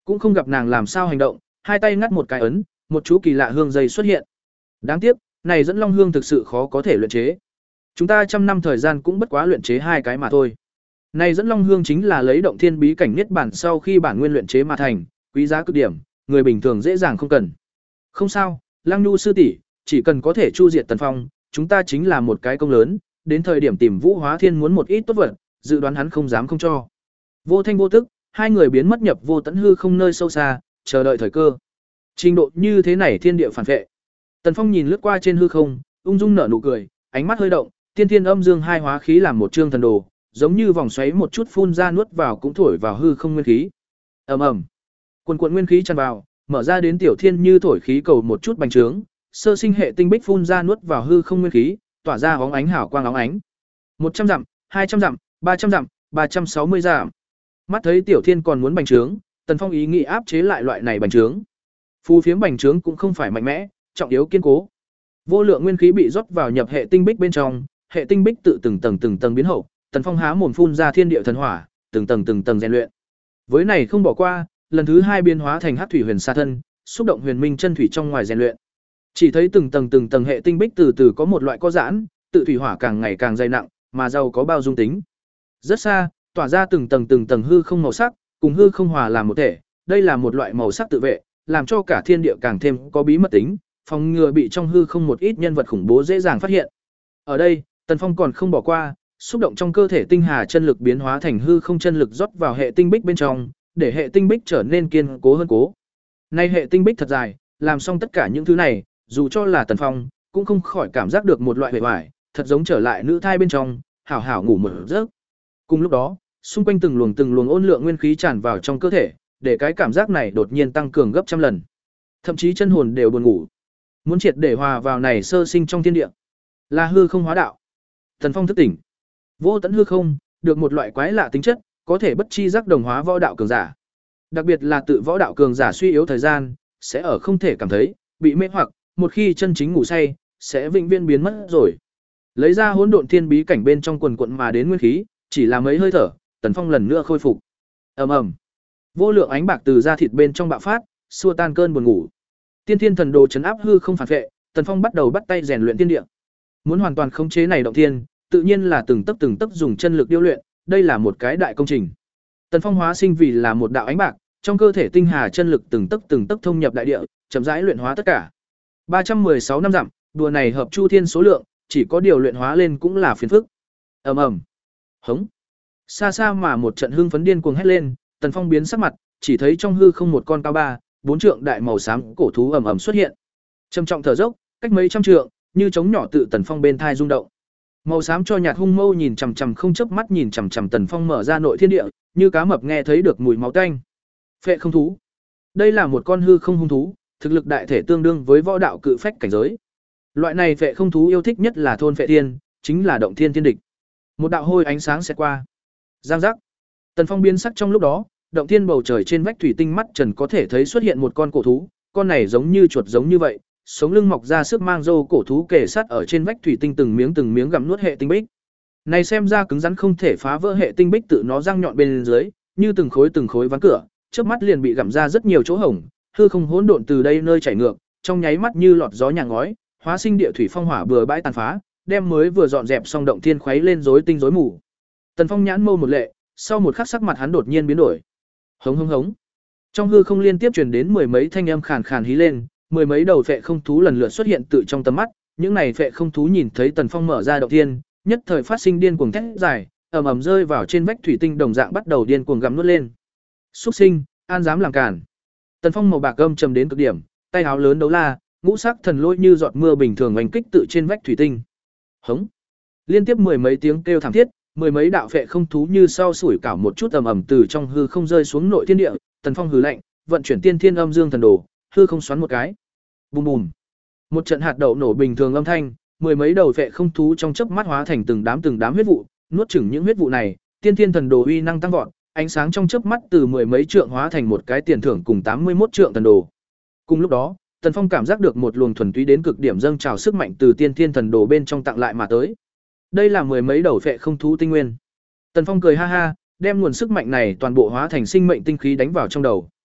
cũng không gặp nàng làm sao hành động, hai tay ngắt một cái ấn, một chú kỳ lạ hương dây xuất hiện. Đáng tiếc, này dẫn long hương thực sự khó có thể luyện chế. Chúng ta trăm năm thời gian cũng bất quá luyện chế hai cái mà thôi. Này dẫn long hương chính là lấy động thiên bí cảnh niết bản sau khi bản nguyên luyện chế mà thành, quý giá cực điểm, người bình thường dễ dàng không cần. Không sao, Lăng Nhu sư tỷ, chỉ cần có thể chu diệt Tần Phong, chúng ta chính là một cái công lớn, đến thời điểm tìm Vũ Hóa Thiên muốn một ít tốt vật, dự đoán hắn không dám không cho. Vô thanh vô tức, hai người biến mất nhập vô tận hư không nơi sâu xa, chờ đợi thời cơ. Trình độ như thế này thiên địa phản vệ. Tần Phong nhìn lướt qua trên hư không, ung dung nở nụ cười, ánh mắt hơi động, tiên thiên âm dương hai hóa khí làm một chương thần đồ, giống như vòng xoáy một chút phun ra nuốt vào cũng thổi vào hư không nguyên khí. Ầm ầm. Quần quần nguyên khí tràn vào, mở ra đến tiểu thiên như thổi khí cầu một chút bành trướng, sơ sinh hệ tinh bích phun ra nuốt vào hư không nguyên khí, tỏa ra bóng ánh hào quang óng ánh. một trăm dặm, hai trăm dặm, ba trăm dặm, ba trăm sáu mươi dặm. Mắt thấy tiểu thiên còn muốn bành trướng, Tần Phong ý nghĩ áp chế lại loại này bành trướng. Phù phiếm bành trướng cũng không phải mạnh mẽ, trọng yếu kiên cố. Vô lượng nguyên khí bị rót vào nhập hệ tinh bích bên trong, hệ tinh bích tự từng tầng từng tầng biến hậu, Tần Phong há mồm phun ra thiên địa thần hỏa, từng tầng từng tầng rèn luyện. Với này không bỏ qua, lần thứ hai biến hóa thành hắc thủy huyền sa thân, xúc động huyền minh chân thủy trong ngoài rèn luyện. Chỉ thấy từng tầng từng tầng hệ tinh bích từ từ có một loại có giãn, tự thủy hỏa càng ngày càng dày nặng, mà giàu có bao dung tính. Rất xa, tỏa ra từng tầng từng tầng hư không màu sắc, cùng hư không hòa làm một thể, đây là một loại màu sắc tự vệ, làm cho cả thiên địa càng thêm có bí mật tính, phòng ngừa bị trong hư không một ít nhân vật khủng bố dễ dàng phát hiện. Ở đây, Tần Phong còn không bỏ qua, xúc động trong cơ thể tinh hà chân lực biến hóa thành hư không chân lực rót vào hệ tinh bích bên trong, để hệ tinh bích trở nên kiên cố hơn cố. Nay hệ tinh bích thật dài, làm xong tất cả những thứ này, dù cho là Tần Phong, cũng không khỏi cảm giác được một loại uể oải, thật giống trở lại nữ thai bên trong, hảo hảo ngủ một giấc. Cùng lúc đó, xung quanh từng luồng từng luồng ôn lượng nguyên khí tràn vào trong cơ thể, để cái cảm giác này đột nhiên tăng cường gấp trăm lần. Thậm chí chân hồn đều buồn ngủ. Muốn triệt để hòa vào này sơ sinh trong thiên địa, là hư không hóa đạo. Tần Phong thức tỉnh. Vô tận hư không, được một loại quái lạ tính chất, có thể bất chi giác đồng hóa võ đạo cường giả. Đặc biệt là tự võ đạo cường giả suy yếu thời gian, sẽ ở không thể cảm thấy, bị mê hoặc, một khi chân chính ngủ say, sẽ vĩnh viễn biến mất rồi. Lấy ra hỗn độn thiên bí cảnh bên trong quần quận mà đến nguyên khí, chỉ là mấy hơi thở, Tần Phong lần nữa khôi phục. Ầm ầm. Vô lượng ánh bạc từ da thịt bên trong bạo phát, xua tan cơn buồn ngủ. Tiên Thiên Thần Đồ trấn áp hư không phản vệ, Tần Phong bắt đầu bắt tay rèn luyện tiên địa. Muốn hoàn toàn khống chế này động thiên, tự nhiên là từng tấc từng tấc dùng chân lực điêu luyện, đây là một cái đại công trình. Tần Phong hóa sinh vì là một đạo ánh bạc, trong cơ thể tinh hà chân lực từng tấc từng tấc thông nhập đại địa, chậm rãi luyện hóa tất cả. ba trăm mười sáu năm dặm, đùa này hợp chu thiên số lượng, chỉ có điều luyện hóa lên cũng là phiền phức. Ầm ầm. Hống. Xa xa mà một trận hưng phấn điên cuồng hét lên, Tần Phong biến sắc mặt, chỉ thấy trong hư không một con cao ba, bốn trượng đại màu xám cổ thú ầm ầm xuất hiện. Trầm trọng thở dốc, cách mấy trăm trượng, như trống nhỏ tự Tần Phong bên thai rung động. Màu xám cho nhạt hung mâu nhìn chằm chằm không chớp mắt nhìn chằm chằm Tần Phong mở ra nội thiên địa, như cá mập nghe thấy được mùi máu tanh. Phệ không thú. Đây là một con hư không hung thú, thực lực đại thể tương đương với võ đạo cự phách cảnh giới. Loại này phệ không thú yêu thích nhất là thôn phệ thiên, chính là động thiên thiên địch. Một đạo hôi ánh sáng sẽ qua. Giang giác. Tần Phong biến sắc trong lúc đó, động thiên bầu trời trên vách thủy tinh mắt trần có thể thấy xuất hiện một con cổ thú, con này giống như chuột giống như vậy, sống lưng mọc ra sức mang râu cổ thú kề sát ở trên vách thủy tinh từng miếng từng miếng gặm nuốt hệ tinh bích. Này xem ra cứng rắn không thể phá vỡ hệ tinh bích tự nó răng nhọn bên dưới, như từng khối từng khối ván cửa, trước mắt liền bị gặm ra rất nhiều chỗ hổng, hư không hỗn độn từ đây nơi chảy ngược, trong nháy mắt như lọt gió nhà ngói, hóa sinh địa thủy phong hỏa bừa bãi tàn phá, đem mới vừa dọn dẹp xong động thiên khuấy lên rối tinh rối mù. Tần Phong nhãn mâu một lệ, sau một khắc sắc mặt hắn đột nhiên biến đổi. Hống hống hống. Trong hư không liên tiếp truyền đến mười mấy thanh âm khàn khàn hí lên, mười mấy đầu phệ không thú lần lượt xuất hiện tự trong tầm mắt, những này phệ không thú nhìn thấy Tần Phong mở ra động thiên, nhất thời phát sinh điên cuồng thét dài, ầm ầm rơi vào trên vách thủy tinh đồng dạng bắt đầu điên cuồng gặm nuốt lên. Súc sinh, an dám làm cản. Tần Phong màu bạc gâm trầm đến cực điểm, tay áo lớn đấu la, ngũ sắc thần lôi như giọt mưa bình thường oanh kích tự trên vách thủy tinh. Hống. Liên tiếp mười mấy tiếng kêu thảm thiết, mười mấy đạo phệ không thú như sau sủi cảo một chút ầm ầm từ trong hư không rơi xuống nội thiên địa, Tần Phong hừ lạnh, vận chuyển tiên thiên âm dương thần đồ, hư không xoắn một cái. Bùm bùm. Một trận hạt đậu nổ bình thường âm thanh, mười mấy đầu phệ không thú trong chớp mắt hóa thành từng đám từng đám huyết vụ, nuốt chửng những huyết vụ này, tiên thiên thần đồ uy năng tăng vọt, ánh sáng trong chớp mắt từ mười mấy trượng hóa thành một cái tiền thưởng cùng tám mươi mốt trượng thần đồ. Cùng lúc đó, Tần Phong cảm giác được một luồng thuần túy đến cực điểm dâng trào sức mạnh từ tiên thiên thần đồ bên trong tặng lại mà tới. Đây là mười mấy đầu phệ không thú tinh nguyên. Tần Phong cười ha ha, đem nguồn sức mạnh này toàn bộ hóa thành sinh mệnh tinh khí đánh vào trong đầu.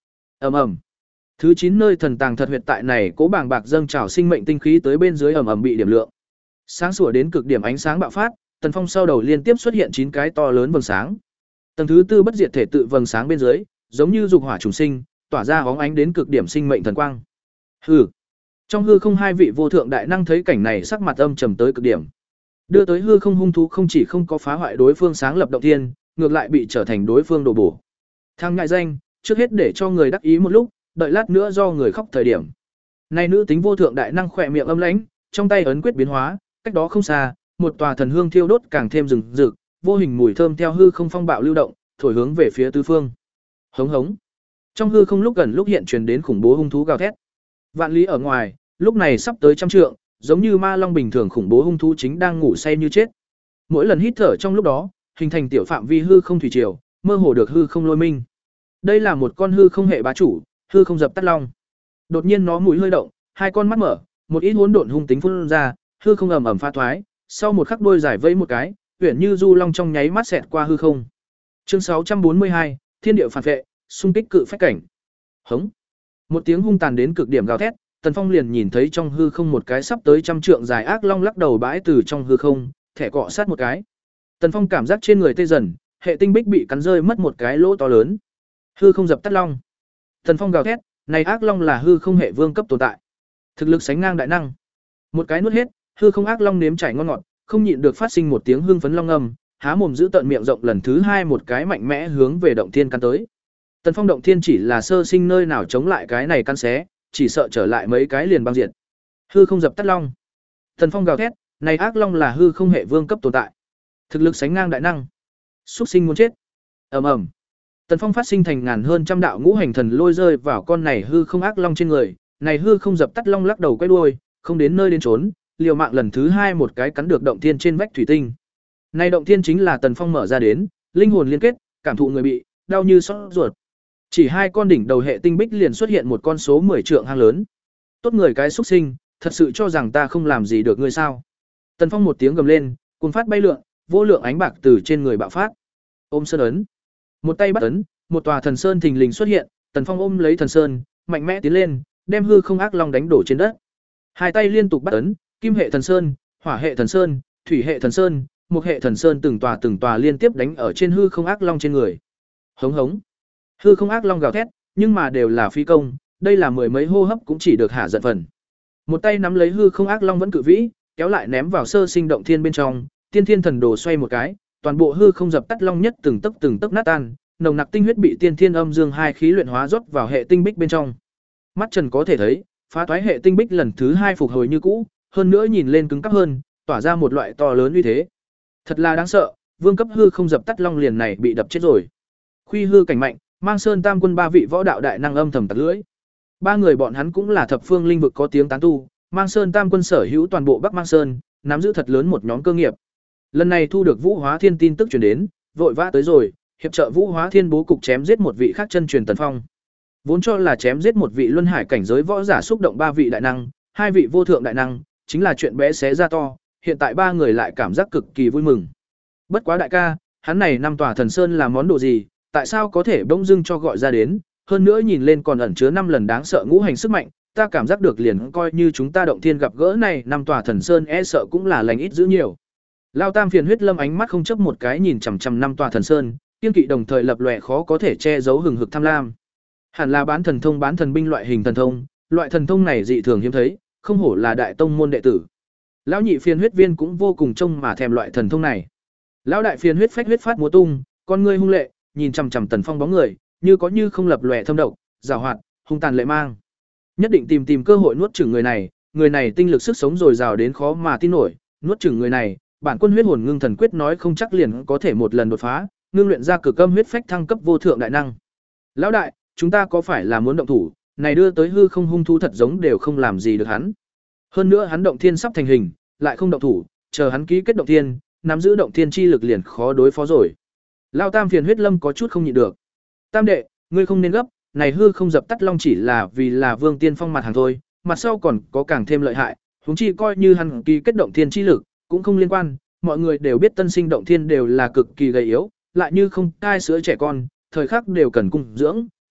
Ầm ầm. Thứ chín nơi thần tàng thật huyệt tại này cố bàng bạc dâng trào sinh mệnh tinh khí tới bên dưới ầm ầm bị điểm lượng. Sáng sủa đến cực điểm ánh sáng bạo phát, Tần Phong sau đầu liên tiếp xuất hiện chín cái to lớn vầng sáng. Tầng thứ tư bất diệt thể tự vầng sáng bên dưới, giống như dục hỏa trùng sinh, tỏa ra óng ánh đến cực điểm sinh mệnh thần quang. Hừ. Trong hư không hai vị vô thượng đại năng thấy cảnh này sắc mặt âm trầm tới cực điểm. Đưa tới hư không hung thú không chỉ không có phá hoại đối phương sáng lập động thiên, ngược lại bị trở thành đối phương đồ bổ. Thang ngại danh, trước hết để cho người đắc ý một lúc, đợi lát nữa do người khóc thời điểm. Nay nữ tính vô thượng đại năng khỏe miệng âm lãnh, trong tay ấn quyết biến hóa, cách đó không xa, một tòa thần hương thiêu đốt càng thêm rừng rực, vô hình mùi thơm theo hư không phong bạo lưu động, thổi hướng về phía tứ phương. Hống hống. Trong hư không lúc gần lúc hiện truyền đến khủng bố hung thú gào thét. Vạn lý ở ngoài, lúc này sắp tới trăm trượng, giống như ma long bình thường khủng bố hung thú chính đang ngủ say như chết. Mỗi lần hít thở trong lúc đó, hình thành tiểu phạm vi hư không thủy triều, mơ hồ được hư không lôi minh. Đây là một con hư không hệ bá chủ, hư không dập tắt long. Đột nhiên nó mũi hơi động, hai con mắt mở, một ít hỗn độn hung tính phun ra, hư không ầm ầm pha thoái, sau một khắc đôi giải vẫy một cái, uyển như du long trong nháy mắt xẹt qua hư không. Chương sáu trăm bốn mươi hai, Thiên địa phản vệ, xung kích cự phách cảnh. Hống. Một tiếng hung tàn đến cực điểm gào thét, Tần Phong liền nhìn thấy trong hư không một cái sắp tới trăm trượng dài ác long lắc đầu bãi từ trong hư không, thẻ cọ sát một cái. Tần Phong cảm giác trên người tê dần, hệ tinh bích bị cắn rơi mất một cái lỗ to lớn. Hư không dập tắt long. Tần Phong gào thét, này ác long là hư không hệ vương cấp tồn tại, thực lực sánh ngang đại năng. Một cái nuốt hết, hư không ác long nếm chảy ngon ngọt, không nhịn được phát sinh một tiếng hưng phấn long âm, há mồm giữ tận miệng rộng lần thứ hai một cái mạnh mẽ hướng về động thiên căn tới. Tần Phong động thiên chỉ là sơ sinh nơi nào chống lại cái này căn xé, chỉ sợ trở lại mấy cái liền băng diệt. Hư không dập tắt long. Tần Phong gào thét, này ác long là hư không hệ vương cấp tồn tại, thực lực sánh ngang đại năng. Súc sinh muốn chết. Ầm ầm. Tần Phong phát sinh thành ngàn hơn trăm đạo ngũ hành thần lôi rơi vào con này hư không ác long trên người, này hư không dập tắt long lắc đầu quay đuôi, không đến nơi đến trốn, liều mạng lần thứ hai một cái cắn được động thiên trên vách thủy tinh. Này động thiên chính là Tần Phong mở ra đến, linh hồn liên kết, cảm thụ người bị đau như xót ruột. Chỉ hai con đỉnh đầu hệ tinh bích liền xuất hiện một con số mười trượng hang lớn. Tốt người cái xúc sinh, thật sự cho rằng ta không làm gì được ngươi sao? Tần Phong một tiếng gầm lên, cuồng phát bay lượn, vô lượng ánh bạc từ trên người bạo phát. Ôm sơn ấn. Một tay bắt ấn, một tòa thần sơn thình lình xuất hiện, Tần Phong ôm lấy thần sơn, mạnh mẽ tiến lên, đem hư không ác long đánh đổ trên đất. Hai tay liên tục bắt ấn, kim hệ thần sơn, hỏa hệ thần sơn, thủy hệ thần sơn, mục hệ thần sơn từng tòa từng tòa liên tiếp đánh ở trên hư không ác long trên người. Hống hống. Hư không ác long gào thét, nhưng mà đều là phi công, đây là mười mấy hô hấp cũng chỉ được hạ giận phần. Một tay nắm lấy hư không ác long vẫn cự vĩ, kéo lại ném vào sơ sinh động thiên bên trong, tiên thiên thần đồ xoay một cái, toàn bộ hư không dập tắt long nhất từng tấc từng tấc nát tan, nồng nặc tinh huyết bị tiên thiên âm dương hai khí luyện hóa rót vào hệ tinh bích bên trong. Mắt Trần có thể thấy, phá toái hệ tinh bích lần thứ hai phục hồi như cũ, hơn nữa nhìn lên cứng cáp hơn, tỏa ra một loại to lớn uy thế. Thật là đáng sợ, vương cấp hư không dập tắt long liền này bị đập chết rồi. Khuy hư cảnh mạnh, Mang Sơn Tam quân ba vị võ đạo đại năng âm thầm tặc lưỡi. Ba người bọn hắn cũng là thập phương linh vực có tiếng tán tu, Mang Sơn Tam quân sở hữu toàn bộ Bắc Mang Sơn, nắm giữ thật lớn một nhóm cơ nghiệp. Lần này thu được Vũ Hóa Thiên tin tức truyền đến, vội vã tới rồi, hiệp trợ Vũ Hóa Thiên bố cục chém giết một vị khác chân truyền Tần Phong. Vốn cho là chém giết một vị luân hải cảnh giới võ giả xúc động ba vị đại năng, hai vị vô thượng đại năng, chính là chuyện bé xé ra to, hiện tại ba người lại cảm giác cực kỳ vui mừng. Bất quá đại ca, hắn này năm tòa thần sơn là món đồ gì, tại sao có thể bỗng dưng cho gọi ra đến, hơn nữa nhìn lên còn ẩn chứa năm lần đáng sợ ngũ hành sức mạnh, ta cảm giác được liền coi như chúng ta động thiên gặp gỡ này năm tòa thần sơn e sợ cũng là lành ít dữ nhiều. Lao Tam phiền huyết lâm ánh mắt không chấp một cái nhìn chằm chằm năm tòa thần sơn, kiên kỵ đồng thời lập lòe khó có thể che giấu hừng hực tham lam. Hẳn là bán thần thông bán thần binh loại hình thần thông, loại thần thông này dị thường hiếm thấy, không hổ là đại tông môn đệ tử. Lão nhị phiền huyết viên cũng vô cùng trông mà thèm loại thần thông này. Lão đại phiền huyết phách huyết phát múa tung, con ngươi hung lệ, nhìn chằm chằm Tần Phong bóng người, như có như không lập lòe thâm độc, giàu hoạt, hung tàn lệ mang. Nhất định tìm tìm cơ hội nuốt chửng người này, người này tinh lực sức sống dồi dào đến khó mà tin nổi, nuốt chửng người này, bản quân huyết hồn ngưng thần quyết nói không chắc liền có thể một lần đột phá, ngưng luyện ra cực âm huyết phách thăng cấp vô thượng đại năng. Lão đại, chúng ta có phải là muốn động thủ, này đưa tới hư không hung thú thật giống đều không làm gì được hắn. Hơn nữa hắn động thiên sắp thành hình, lại không động thủ, chờ hắn ký kết động thiên, nắm giữ động thiên chi lực liền khó đối phó rồi. Lao Tam phiền huyết lâm có chút không nhịn được. Tam đệ, ngươi không nên gấp, này hư không dập tắt long chỉ là vì là Vương Tiên Phong mặt hàng thôi, mặt sau còn có càng thêm lợi hại, huống chi coi như hắn ký kết động thiên chi lực, cũng không liên quan, mọi người đều biết tân sinh động thiên đều là cực kỳ gầy yếu, lại như không cai sữa trẻ con, thời khắc đều cần cung dưỡng,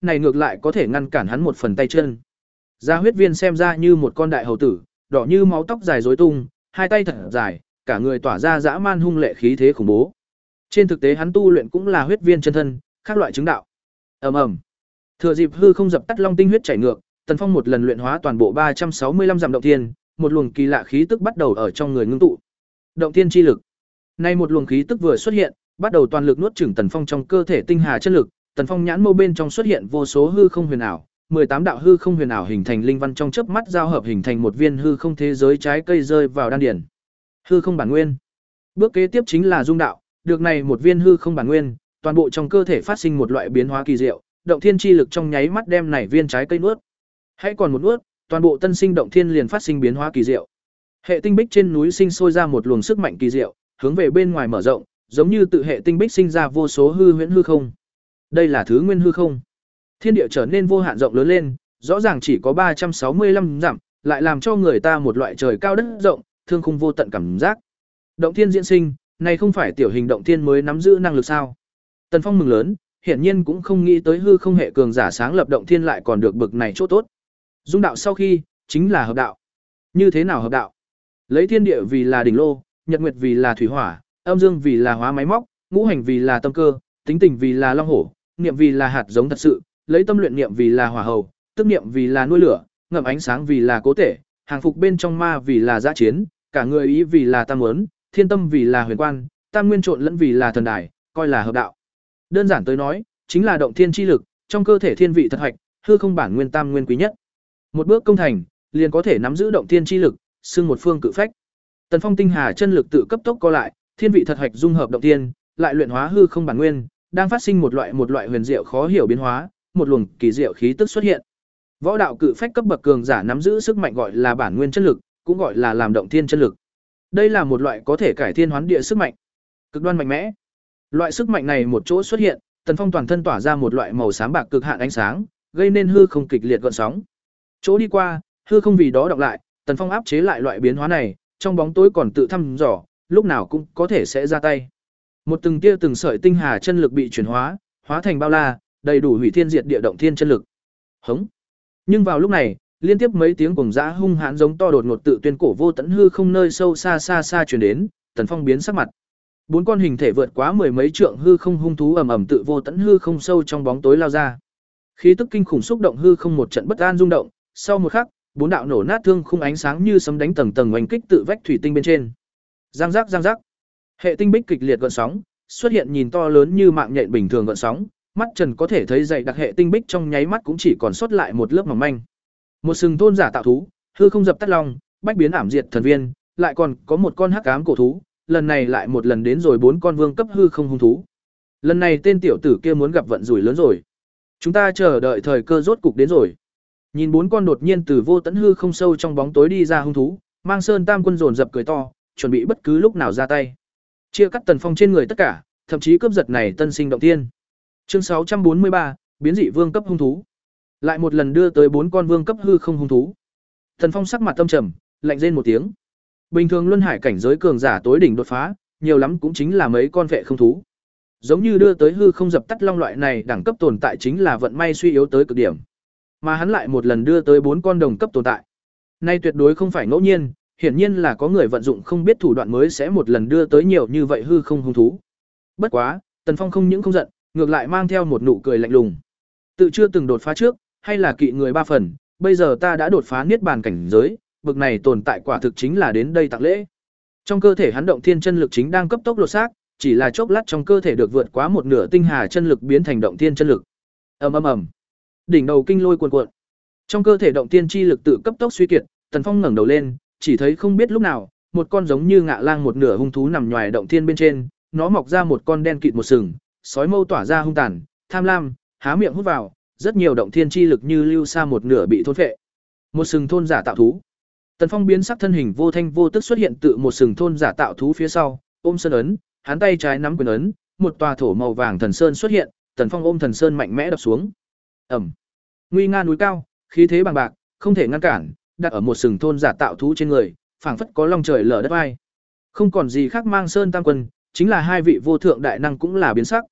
này ngược lại có thể ngăn cản hắn một phần tay chân. Gia huyết viên xem ra như một con đại hầu tử, đỏ như máu, tóc dài rối tung, hai tay thật dài, cả người tỏa ra dã man hung lệ khí thế khủng bố. Trên thực tế hắn tu luyện cũng là huyết viên chân thân, khác loại chứng đạo. Ầm ầm. Thừa dịp hư không dập tắt long tinh huyết chảy ngược, Tần Phong một lần luyện hóa toàn bộ ba trăm sáu mươi lăm dặm động thiên, một luồng kỳ lạ khí tức bắt đầu ở trong người ngưng tụ. Động thiên chi lực. Nay một luồng khí tức vừa xuất hiện, bắt đầu toàn lực nuốt chửng Tần Phong trong cơ thể tinh hà chân lực, Tần Phong nhãn mâu bên trong xuất hiện vô số hư không huyền ảo, mười tám đạo hư không huyền ảo hình thành linh văn trong chớp mắt giao hợp hình thành một viên hư không thế giới trái cây rơi vào đan điển. Hư không bản nguyên. Bước kế tiếp chính là dung đạo, được này một viên hư không bản nguyên, toàn bộ trong cơ thể phát sinh một loại biến hóa kỳ diệu, động thiên chi lực trong nháy mắt đem này viên trái cây nuốt. Hãy còn một nuốt, toàn bộ tân sinh động thiên liền phát sinh biến hóa kỳ diệu. Hệ tinh bích trên núi sinh sôi ra một luồng sức mạnh kỳ diệu, hướng về bên ngoài mở rộng, giống như tự hệ tinh bích sinh ra vô số hư huyễn hư không. Đây là thứ nguyên hư không. Thiên địa trở nên vô hạn rộng lớn lên, rõ ràng chỉ có ba trăm sáu mươi lăm dặm, lại làm cho người ta một loại trời cao đất rộng, thương khung vô tận cảm giác. Động thiên diễn sinh, này không phải tiểu hình động thiên mới nắm giữ năng lực sao? Tần Phong mừng lớn, hiển nhiên cũng không nghĩ tới hư không hệ cường giả sáng lập động thiên lại còn được bực này chỗ tốt. Dung đạo sau khi, chính là hợp đạo. Như thế nào hợp đạo? Lấy thiên địa vì là đỉnh lô, nhật nguyệt vì là thủy hỏa, âm dương vì là hóa máy móc, ngũ hành vì là tâm cơ, tính tình vì là long hổ, niệm vì là hạt giống thật sự, lấy tâm luyện niệm vì là hỏa hầu, tức niệm vì là nuôi lửa, ngậm ánh sáng vì là cố thể, hàng phục bên trong ma vì là giã chiến, cả người ý vì là tam muốn, thiên tâm vì là huyền quan, tam nguyên trộn lẫn vì là thần đài, coi là hợp đạo. Đơn giản tới nói, chính là động thiên chi lực, trong cơ thể thiên vị thật hạch, hư không bản nguyên tam nguyên quý nhất. Một bước công thành, liền có thể nắm giữ động thiên chi lực, xưng một phương cự phách. Tần Phong tinh hà chân lực tự cấp tốc co lại, thiên vị thật hạch dung hợp động thiên, lại luyện hóa hư không bản nguyên, đang phát sinh một loại một loại huyền diệu khó hiểu biến hóa, một luồng kỳ diệu khí tức xuất hiện. Võ đạo cự phách cấp bậc cường giả nắm giữ sức mạnh gọi là bản nguyên chân lực, cũng gọi là làm động thiên chân lực. Đây là một loại có thể cải thiên hoán địa sức mạnh, cực đoan mạnh mẽ. Loại sức mạnh này một chỗ xuất hiện, Tần Phong toàn thân tỏa ra một loại màu xám bạc cực hạn ánh sáng, gây nên hư không kịch liệt gợn sóng. Chỗ đi qua, hư không vì đó đọc lại, Tần Phong áp chế lại loại biến hóa này, trong bóng tối còn tự thăm dò, lúc nào cũng có thể sẽ ra tay. Một từng tia từng sợi tinh hà chân lực bị chuyển hóa, hóa thành bao la, đầy đủ hủy thiên diệt địa động thiên chân lực. Hống. Nhưng vào lúc này, liên tiếp mấy tiếng cuồng dã hung hãn giống to đột ngột tự tuyên cổ vô tận hư không nơi sâu xa xa xa truyền đến, Tần Phong biến sắc mặt. Bốn con hình thể vượt quá mười mấy trượng hư không hung thú ầm ầm tự vô tận hư không sâu trong bóng tối lao ra. Khí tức kinh khủng xúc động hư không một trận bất an rung động, sau một khắc, bốn đạo nổ nát thương khung ánh sáng như sấm đánh tầng tầng oanh kích tự vách thủy tinh bên trên. Giang giác giang giác. Hệ tinh bích kịch liệt gợn sóng, xuất hiện nhìn to lớn như mạng nhện bình thường gợn sóng, mắt Trần có thể thấy dày đặc hệ tinh bích trong nháy mắt cũng chỉ còn sót lại một lớp mỏng manh. Một sừng thôn giả tạo thú, hư không dập tắt long, bách biến ảm diệt thần viên, lại còn có một con hắc ám cổ thú, lần này lại một lần đến rồi bốn con vương cấp hư không hung thú. Lần này tên tiểu tử kia muốn gặp vận rủi lớn rồi. Chúng ta chờ đợi thời cơ rốt cục đến rồi. Nhìn bốn con đột nhiên từ vô tận hư không sâu trong bóng tối đi ra hung thú, Mang Sơn Tam quân dồn dập cười to, chuẩn bị bất cứ lúc nào ra tay. Chia cắt Tần Phong trên người tất cả, thậm chí cướp giật này tân sinh động thiên. Chương sáu trăm bốn mươi ba, biến dị vương cấp hung thú. Lại một lần đưa tới bốn con vương cấp hư không hung thú. Tần Phong sắc mặt tâm trầm, lạnh rên một tiếng. Bình thường luân hải cảnh giới cường giả tối đỉnh đột phá, nhiều lắm cũng chính là mấy con vệ không thú. Giống như đưa tới hư không dập tắt long loại này đẳng cấp tồn tại chính là vận may suy yếu tới cực điểm. Mà hắn lại một lần đưa tới bốn con đồng cấp tồn tại. Nay tuyệt đối không phải ngẫu nhiên, hiển nhiên là có người vận dụng không biết thủ đoạn mới sẽ một lần đưa tới nhiều như vậy hư không hung thú. Bất quá, Tần Phong không những không giận, ngược lại mang theo một nụ cười lạnh lùng. Tự chưa từng đột phá trước, hay là kỵ người ba phần, bây giờ ta đã đột phá niết bàn cảnh giới, bực này tồn tại quả thực chính là đến đây tặng lễ. Trong cơ thể hắn động thiên chân lực chính đang cấp tốc lột xác, chỉ là chốc lát trong cơ thể được vượt quá một nửa tinh hà chân lực biến thành động thiên chân lực. Ầm ầm ầm. Đỉnh đầu kinh lôi cuồn cuộn. Trong cơ thể động thiên chi lực tự cấp tốc suy kiệt, Tần Phong ngẩng đầu lên, chỉ thấy không biết lúc nào, một con giống như ngạ lang một nửa hung thú nằm nhòi động thiên bên trên, nó mọc ra một con đen kịt một sừng, sói mâu tỏa ra hung tàn, tham lam, há miệng hút vào, rất nhiều động thiên chi lực như lưu sa một nửa bị thôn phệ. Một sừng thôn giả tạo thú. Tần Phong biến sắc thân hình vô thanh vô tức xuất hiện tự một sừng thôn giả tạo thú phía sau, ôm sơn ấn, hắn tay trái nắm quyền ấn, một tòa thổ màu vàng thần sơn xuất hiện, Tần Phong ôm thần sơn mạnh mẽ đập xuống. Ầm. Nguy nga núi cao, khí thế bằng bạc, không thể ngăn cản, đặt ở một sừng thôn giả tạo thú trên người, phảng phất có long trời lở đất vai. Không còn gì khác Mang Sơn Tam quân, chính là hai vị vô thượng đại năng cũng là biến sắc.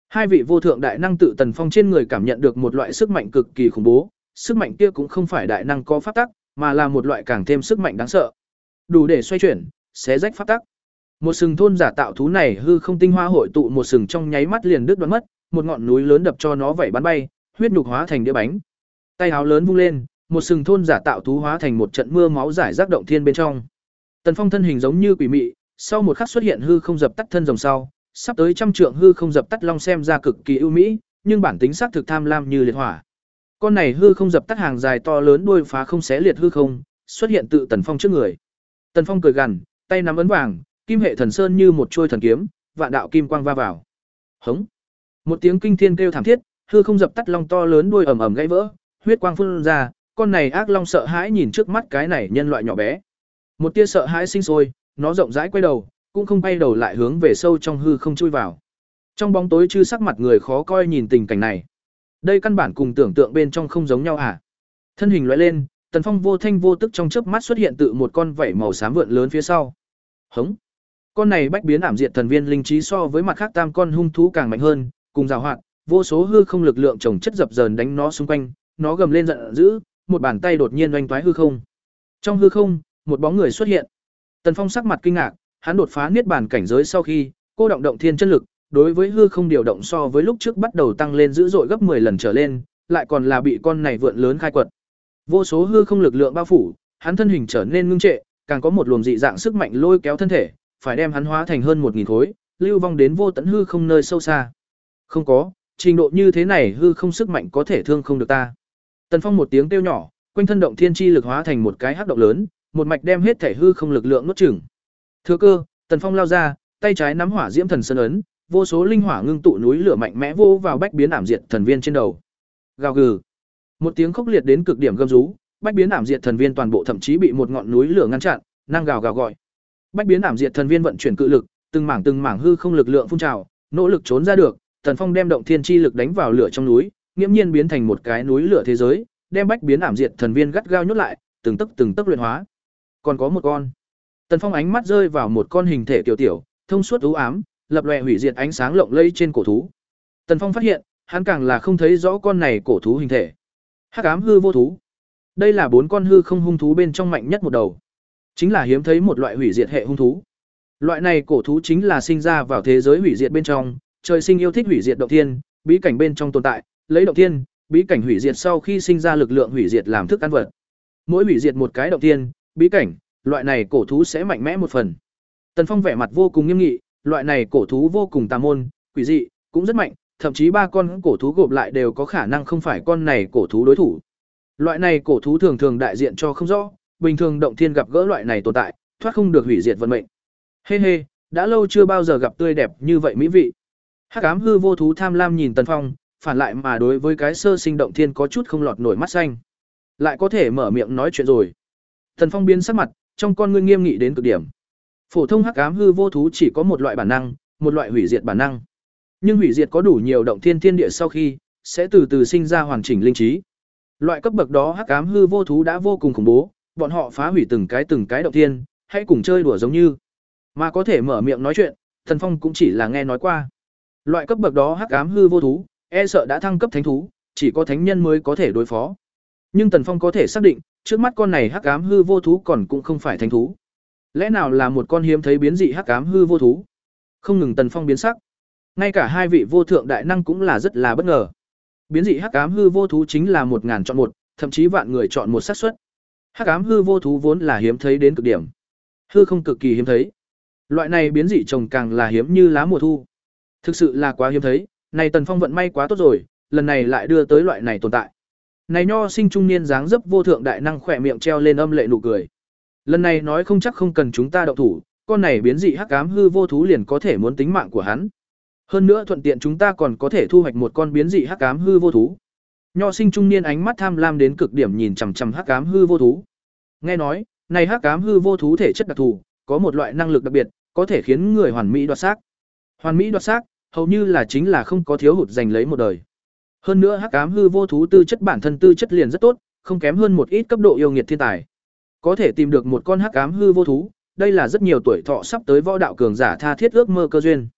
Hai vị vô thượng đại năng tự Tần Phong trên người cảm nhận được một loại sức mạnh cực kỳ khủng bố, sức mạnh kia cũng không phải đại năng có pháp tắc, mà là một loại càng thêm sức mạnh đáng sợ, đủ để xoay chuyển, xé rách pháp tắc. Một sừng thôn giả tạo thú này hư không tinh hoa hội tụ một sừng trong nháy mắt liền đứt đoạn mất, một ngọn núi lớn đập cho nó vẩy bắn bay, huyết nhục hóa thành đĩa bánh. Tay áo lớn vung lên, một sừng thôn giả tạo thú hóa thành một trận mưa máu rải rác động thiên bên trong. Tần Phong thân hình giống như quỷ mị, sau một khắc xuất hiện hư không dập tắt thân rồng sau, sắp tới trăm trượng hư không dập tắt long xem ra cực kỳ ưu mỹ, nhưng bản tính xác thực tham lam như liệt hỏa. Con này hư không dập tắt hàng dài to lớn đuôi phá không xé liệt hư không, xuất hiện tự Tần Phong trước người. Tần Phong cười gằn, tay nắm ấn vàng, kim hệ thần sơn như một chuôi thần kiếm, vạn đạo kim quang va vào. Hống! Một tiếng kinh thiên kêu thảm thiết, hư không dập tắt long to lớn đuôi ầm ầm gãy vỡ, huyết quang phun ra, con này ác long sợ hãi nhìn trước mắt cái này nhân loại nhỏ bé. Một tia sợ hãi sinh sôi, nó rộng rãi quay đầu, cũng không quay đầu lại hướng về sâu trong hư không chui vào. Trong bóng tối chư sắc mặt người khó coi nhìn tình cảnh này. Đây căn bản cùng tưởng tượng bên trong không giống nhau à? Thân hình lóe lên, Tần Phong vô thanh vô tức trong chớp mắt xuất hiện tự một con vảy màu xám vượn lớn phía sau. Hống! Con này bách biến ảm diệt thần viên linh trí so với mặt khác tam con hung thú càng mạnh hơn, cùng giàu hoạt, vô số hư không lực lượng chồng chất dập dờn đánh nó xung quanh, nó gầm lên giận dữ, một bàn tay đột nhiên oanh toái hư không. Trong hư không, một bóng người xuất hiện. Tần Phong sắc mặt kinh ngạc, hắn đột phá niết bàn cảnh giới sau khi, cô động động thiên chân lực, đối với hư không điều động so với lúc trước bắt đầu tăng lên dữ dội gấp mười lần trở lên, lại còn là bị con này vượn lớn khai quật. Vô số hư không lực lượng bao phủ, hắn thân hình trở nên ngưng trệ, càng có một luồng dị dạng sức mạnh lôi kéo thân thể, phải đem hắn hóa thành hơn một nghìn khối, lưu vong đến vô tận hư không nơi sâu xa. Không có, trình độ như thế này hư không sức mạnh có thể thương không được ta. Tần Phong một tiếng kêu nhỏ, quanh thân động thiên chi lực hóa thành một cái hắc động lớn, một mạch đem hết thể hư không lực lượng nuốt chửng. Thừa cơ, Tần Phong lao ra, tay trái nắm hỏa diễm thần sơn ấn, vô số linh hỏa ngưng tụ núi lửa mạnh mẽ vô vào bách biến ảm diệt thần viên trên đầu. Gào gừ. Một tiếng khốc liệt đến cực điểm gầm rú, bách biến ảm diệt thần viên toàn bộ thậm chí bị một ngọn núi lửa ngăn chặn, năng gào gào gọi. Bách biến ảm diệt thần viên vận chuyển cự lực, từng mảng từng mảng hư không lực lượng phun trào, nỗ lực trốn ra được, Tần Phong đem động thiên chi lực đánh vào lửa trong núi, nghiễm nhiên biến thành một cái núi lửa thế giới, đem bách biến ảm diệt thần viên gắt gao nhốt lại, từng tấc từng tấc luyện hóa. Còn có một con. Tần Phong ánh mắt rơi vào một con hình thể tiểu tiểu, thông suốt u ám, lập lòe hủy diệt ánh sáng lộng lẫy trên cổ thú. Tần Phong phát hiện, hắn càng là không thấy rõ con này cổ thú hình thể. Hắc ám hư vô thú. Đây là bốn con hư không hung thú bên trong mạnh nhất một đầu. Chính là hiếm thấy một loại hủy diệt hệ hung thú. Loại này cổ thú chính là sinh ra vào thế giới hủy diệt bên trong, trời sinh yêu thích hủy diệt động thiên, bí cảnh bên trong tồn tại, lấy động thiên, bí cảnh hủy diệt sau khi sinh ra lực lượng hủy diệt làm thức ăn vật. Mỗi hủy diệt một cái động thiên, bí cảnh, loại này cổ thú sẽ mạnh mẽ một phần. Tần Phong vẻ mặt vô cùng nghiêm nghị, loại này cổ thú vô cùng tà môn, quỷ dị, cũng rất mạnh, thậm chí ba con cổ thú gộp lại đều có khả năng không phải con này cổ thú đối thủ. Loại này cổ thú thường thường đại diện cho không rõ, bình thường động thiên gặp gỡ loại này tồn tại, thoát không được hủy diệt vận mệnh. Hê hê, đã lâu chưa bao giờ gặp tươi đẹp như vậy mỹ vị. Hắc ám hư vô thú tham lam nhìn Tần Phong, phản lại mà đối với cái sơ sinh động thiên có chút không lọt nổi mắt xanh. Lại có thể mở miệng nói chuyện rồi. Tần Phong biến sắc mặt, trong con ngươi nghiêm nghị đến cực điểm. Phổ thông hắc ám hư vô thú chỉ có một loại bản năng, một loại hủy diệt bản năng. Nhưng hủy diệt có đủ nhiều động thiên thiên địa sau khi, sẽ từ từ sinh ra hoàn chỉnh linh trí. Loại cấp bậc đó hắc ám hư vô thú đã vô cùng khủng bố, bọn họ phá hủy từng cái từng cái động thiên, hãy cùng chơi đùa giống như. Mà có thể mở miệng nói chuyện, Tần Phong cũng chỉ là nghe nói qua. Loại cấp bậc đó hắc ám hư vô thú, e sợ đã thăng cấp thánh thú, chỉ có thánh nhân mới có thể đối phó. Nhưng Tần Phong có thể xác định, trước mắt con này hắc ám hư vô thú còn cũng không phải thánh thú. Lẽ nào là một con hiếm thấy biến dị hắc ám hư vô thú? Không ngừng Tần Phong biến sắc. Ngay cả hai vị vô thượng đại năng cũng là rất là bất ngờ. Biến dị hắc ám hư vô thú chính là một ngàn chọn một, thậm chí vạn người chọn một xác suất. Hắc ám hư vô thú vốn là hiếm thấy đến cực điểm. Hư không cực kỳ hiếm thấy. Loại này biến dị trồng càng là hiếm như lá mùa thu. Thực sự là quá hiếm thấy, này Tần Phong vận may quá tốt rồi, lần này lại đưa tới loại này tồn tại. Này nho sinh trung niên dáng dấp vô thượng đại năng khỏe miệng treo lên âm lệ nụ cười. Lần này nói không chắc không cần chúng ta động thủ, con này biến dị hắc ám hư vô thú liền có thể muốn tính mạng của hắn. Hơn nữa thuận tiện chúng ta còn có thể thu hoạch một con biến dị hắc ám hư vô thú. Nho sinh trung niên ánh mắt tham lam đến cực điểm nhìn chằm chằm hắc ám hư vô thú. Nghe nói, này hắc ám hư vô thú thể chất đặc thù, có một loại năng lực đặc biệt, có thể khiến người hoàn mỹ đoạt xác. Hoàn mỹ đoạt xác, hầu như là chính là không có thiếu hụt giành lấy một đời. Hơn nữa hắc ám hư vô thú tư chất bản thân tư chất liền rất tốt, không kém hơn một ít cấp độ yêu nghiệt thiên tài. Có thể tìm được một con hắc ám hư vô thú, đây là rất nhiều tuổi thọ sắp tới võ đạo cường giả tha thiết ước mơ cơ duyên.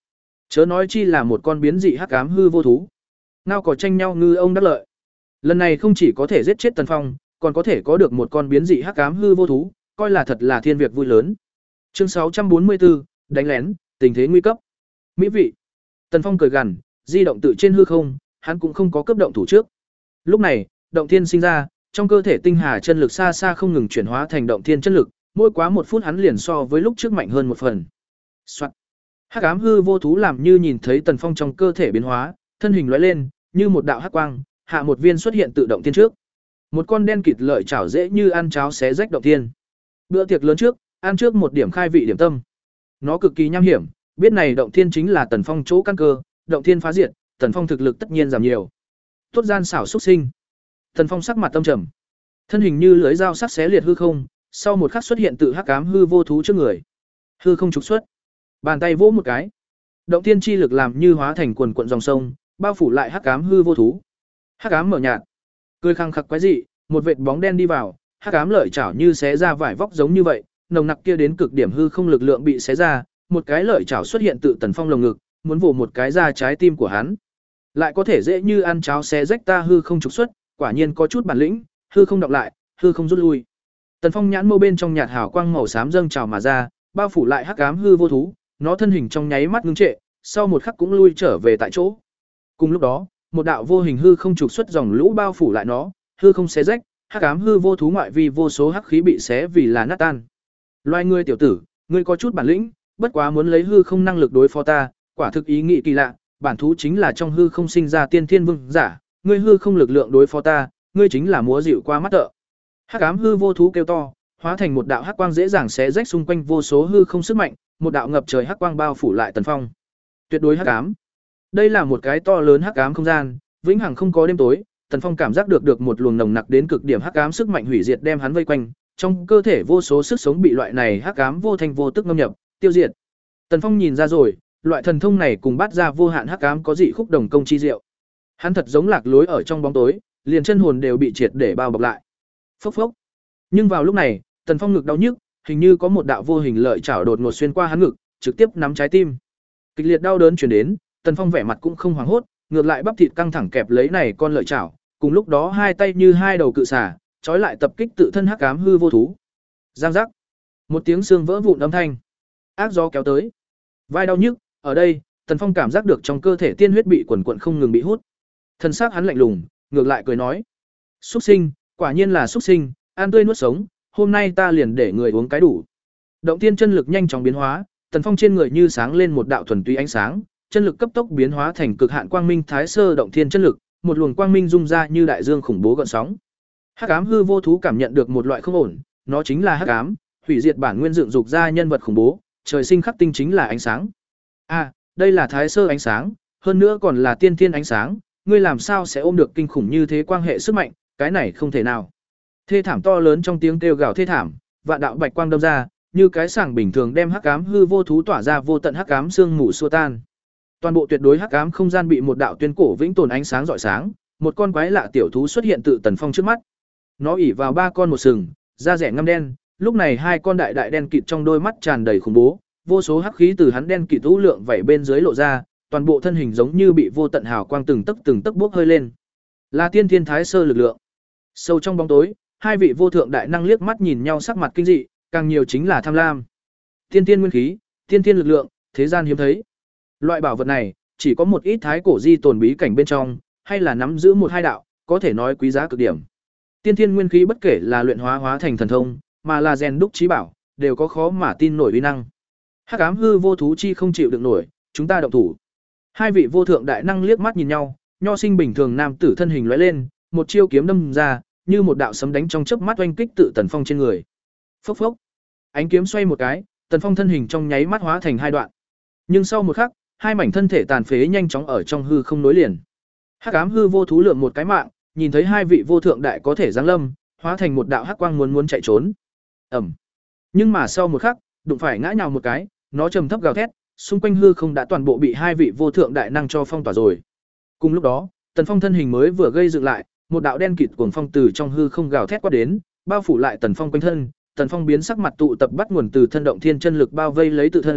Chớ nói chi là một con biến dị hắc ám hư vô thú. Ngao có tranh nhau ngư ông đắc lợi. Lần này không chỉ có thể giết chết Tần Phong, còn có thể có được một con biến dị hắc ám hư vô thú, coi là thật là thiên việc vui lớn. Chương sáu trăm bốn mươi tư, đánh lén, tình thế nguy cấp. Mỹ vị. Tần Phong cười gằn, di động tự trên hư không, hắn cũng không có cấp động thủ trước. Lúc này, động thiên sinh ra, trong cơ thể tinh hà chân lực xa xa không ngừng chuyển hóa thành động thiên chân lực, mỗi quá một phút hắn liền so với lúc trước mạnh hơn một phần. Soạt. Hắc ám hư vô thú làm như nhìn thấy Tần Phong trong cơ thể biến hóa, thân hình lóe lên, như một đạo hắc quang, hạ một viên xuất hiện tự động thiên trước. Một con đen kịt lợi chảo dễ như ăn cháo xé rách động thiên. Bữa tiệc lớn trước, ăn trước một điểm khai vị điểm tâm. Nó cực kỳ nham hiểm, biết này động thiên chính là Tần Phong chỗ căn cơ, động thiên phá diệt, Tần Phong thực lực tất nhiên giảm nhiều. Tốt gian xảo xúc sinh. Tần Phong sắc mặt tâm trầm, thân hình như lưới dao sắc xé liệt hư không, sau một khắc xuất hiện tự hắc ám hư vô thú trước người. Hư không trục xuất, bàn tay vỗ một cái, động thiên chi lực làm như hóa thành quần quần dòng sông, bao phủ lại hắc ám hư vô thú. Hắc ám mở nhạt, cười khăng khặc quái dị, một vệt bóng đen đi vào, hắc ám lợi chảo như xé ra vải vóc giống như vậy, nồng nặc kia đến cực điểm hư không lực lượng bị xé ra, một cái lợi chảo xuất hiện tự Tần Phong lồng ngực, muốn vồ một cái ra trái tim của hắn. Lại có thể dễ như ăn cháo xé rách ta hư không trục xuất, quả nhiên có chút bản lĩnh, hư không đọc lại, hư không rút lui. Tần Phong nhãn mâu bên trong nhạt hào quang màu xám dâng trào mà ra, bao phủ lại hắc ám hư vô thú, nó thân hình trong nháy mắt ngưng trệ, sau một khắc cũng lui trở về tại chỗ. Cùng lúc đó, một đạo vô hình hư không trục xuất dòng lũ bao phủ lại nó, hư không xé rách, hắc ám hư vô thú ngoại vi vô số hắc khí bị xé vì là nát tan. Loài ngươi tiểu tử, ngươi có chút bản lĩnh, bất quá muốn lấy hư không năng lực đối phó ta, quả thực ý nghĩ kỳ lạ, bản thú chính là trong hư không sinh ra tiên thiên vương giả, ngươi hư không lực lượng đối phó ta, ngươi chính là múa dịu qua mắt tợ. Hắc ám hư vô thú kêu to, hóa thành một đạo hắc quang dễ dàng xé rách xung quanh vô số hư không sức mạnh, một đạo ngập trời hắc quang bao phủ lại Tần Phong. Tuyệt đối hắc ám. Đây là một cái to lớn hắc ám không gian, vĩnh hằng không có đêm tối, Tần Phong cảm giác được được một luồng nồng nặc đến cực điểm hắc ám sức mạnh hủy diệt đem hắn vây quanh, trong cơ thể vô số sức sống bị loại này hắc ám vô thanh vô tức ngâm nhập, tiêu diệt. Tần Phong nhìn ra rồi, loại thần thông này cùng bắt ra vô hạn hắc ám có dị khúc đồng công chi diệu. Hắn thật giống lạc lối ở trong bóng tối, liền chân hồn đều bị triệt để bao bọc lại. Phốc phốc. Nhưng vào lúc này, Tần Phong ngực đau nhức, hình như có một đạo vô hình lợi chảo đột ngột xuyên qua hắn ngực, trực tiếp nắm trái tim. Kịch liệt đau đớn truyền đến, Tần Phong vẻ mặt cũng không hoảng hốt, ngược lại bắp thịt căng thẳng kẹp lấy này con lợi chảo, cùng lúc đó hai tay như hai đầu cự xà, trói lại tập kích tự thân hắc ám hư vô thú. Giang giác. Một tiếng xương vỡ vụn âm thanh. Ác gió kéo tới. Vai đau nhức, ở đây, Tần Phong cảm giác được trong cơ thể tiên huyết bị quần quần không ngừng bị hút. Thân xác hắn lạnh lùng, ngược lại cười nói: "Súc sinh, quả nhiên là súc sinh, ăn tươi nuốt sống, hôm nay ta liền để người uống cái đủ." Động tiên chân lực nhanh chóng biến hóa, Tần Phong trên người như sáng lên một đạo thuần túy ánh sáng, chân lực cấp tốc biến hóa thành cực hạn quang minh thái sơ động thiên chân lực, một luồng quang minh rung ra như đại dương khủng bố gợn sóng. Hắc ám hư vô thú cảm nhận được một loại không ổn, nó chính là hắc ám, hủy diệt bản nguyên dựng dục ra nhân vật khủng bố, trời sinh khắc tinh chính là ánh sáng. À, đây là thái sơ ánh sáng, hơn nữa còn là tiên thiên ánh sáng, ngươi làm sao sẽ ôm được kinh khủng như thế quan hệ sức mạnh, cái này không thể nào. Thê thảm to lớn trong tiếng kêu gào thê thảm, vạn đạo bạch quang đâm ra, như cái sảng bình thường đem hắc ám hư vô thú tỏa ra vô tận hắc ám sương mù xua tan. Toàn bộ tuyệt đối hắc ám không gian bị một đạo tuyên cổ vĩnh tồn ánh sáng rọi sáng, một con quái lạ tiểu thú xuất hiện tự Tần Phong trước mắt. Nó ỉ vào ba con một sừng, da rẻ ngăm đen, lúc này hai con đại đại đen kịt trong đôi mắt tràn đầy khủng bố, vô số hắc khí từ hắn đen kịt u lượng vảy bên dưới lộ ra, toàn bộ thân hình giống như bị vô tận hào quang từng tấc từng tấc bốc hơi lên. Là tiên thiên thái sơ lực lượng. Sâu trong bóng tối, hai vị vô thượng đại năng liếc mắt nhìn nhau sắc mặt kinh dị, càng nhiều chính là tham lam. Tiên thiên nguyên khí, tiên thiên lực lượng, thế gian hiếm thấy. Loại bảo vật này, chỉ có một ít thái cổ di tồn bí cảnh bên trong, hay là nắm giữ một hai đạo, có thể nói quý giá cực điểm. Tiên thiên nguyên khí bất kể là luyện hóa hóa thành thần thông, mà là rèn đúc trí bảo, đều có khó mà tin nổi uy năng. Hắc ám hư vô thú chi không chịu được nổi, chúng ta động thủ. Hai vị vô thượng đại năng liếc mắt nhìn nhau, nho sinh bình thường nam tử thân hình lóe lên, một chiêu kiếm đâm ra, như một đạo sấm đánh trong chớp mắt oanh kích tự Tần Phong trên người. Phốc phốc. Ánh kiếm xoay một cái, Tần Phong thân hình trong nháy mắt hóa thành hai đoạn. Nhưng sau một khắc, hai mảnh thân thể tàn phế nhanh chóng ở trong hư không nối liền. Hắc ám hư vô thú lượm một cái mạng, nhìn thấy hai vị vô thượng đại có thể giáng lâm, hóa thành một đạo hắc quang muốn muốn chạy trốn. Ầm. Nhưng mà sau một khắc, đụng phải ngã nhào một cái, nó trầm thấp gào thét, xung quanh hư không đã toàn bộ bị hai vị vô thượng đại năng cho phong tỏa rồi. Cùng lúc đó, Tần Phong thân hình mới vừa gây dựng lại, một đạo đen kịt cuồng phong từ trong hư không gào thét qua đến, bao phủ lại Tần Phong quanh thân, Tần Phong biến sắc mặt tụ tập bắt nguồn từ thân động thiên chân lực bao vây lấy tự thân,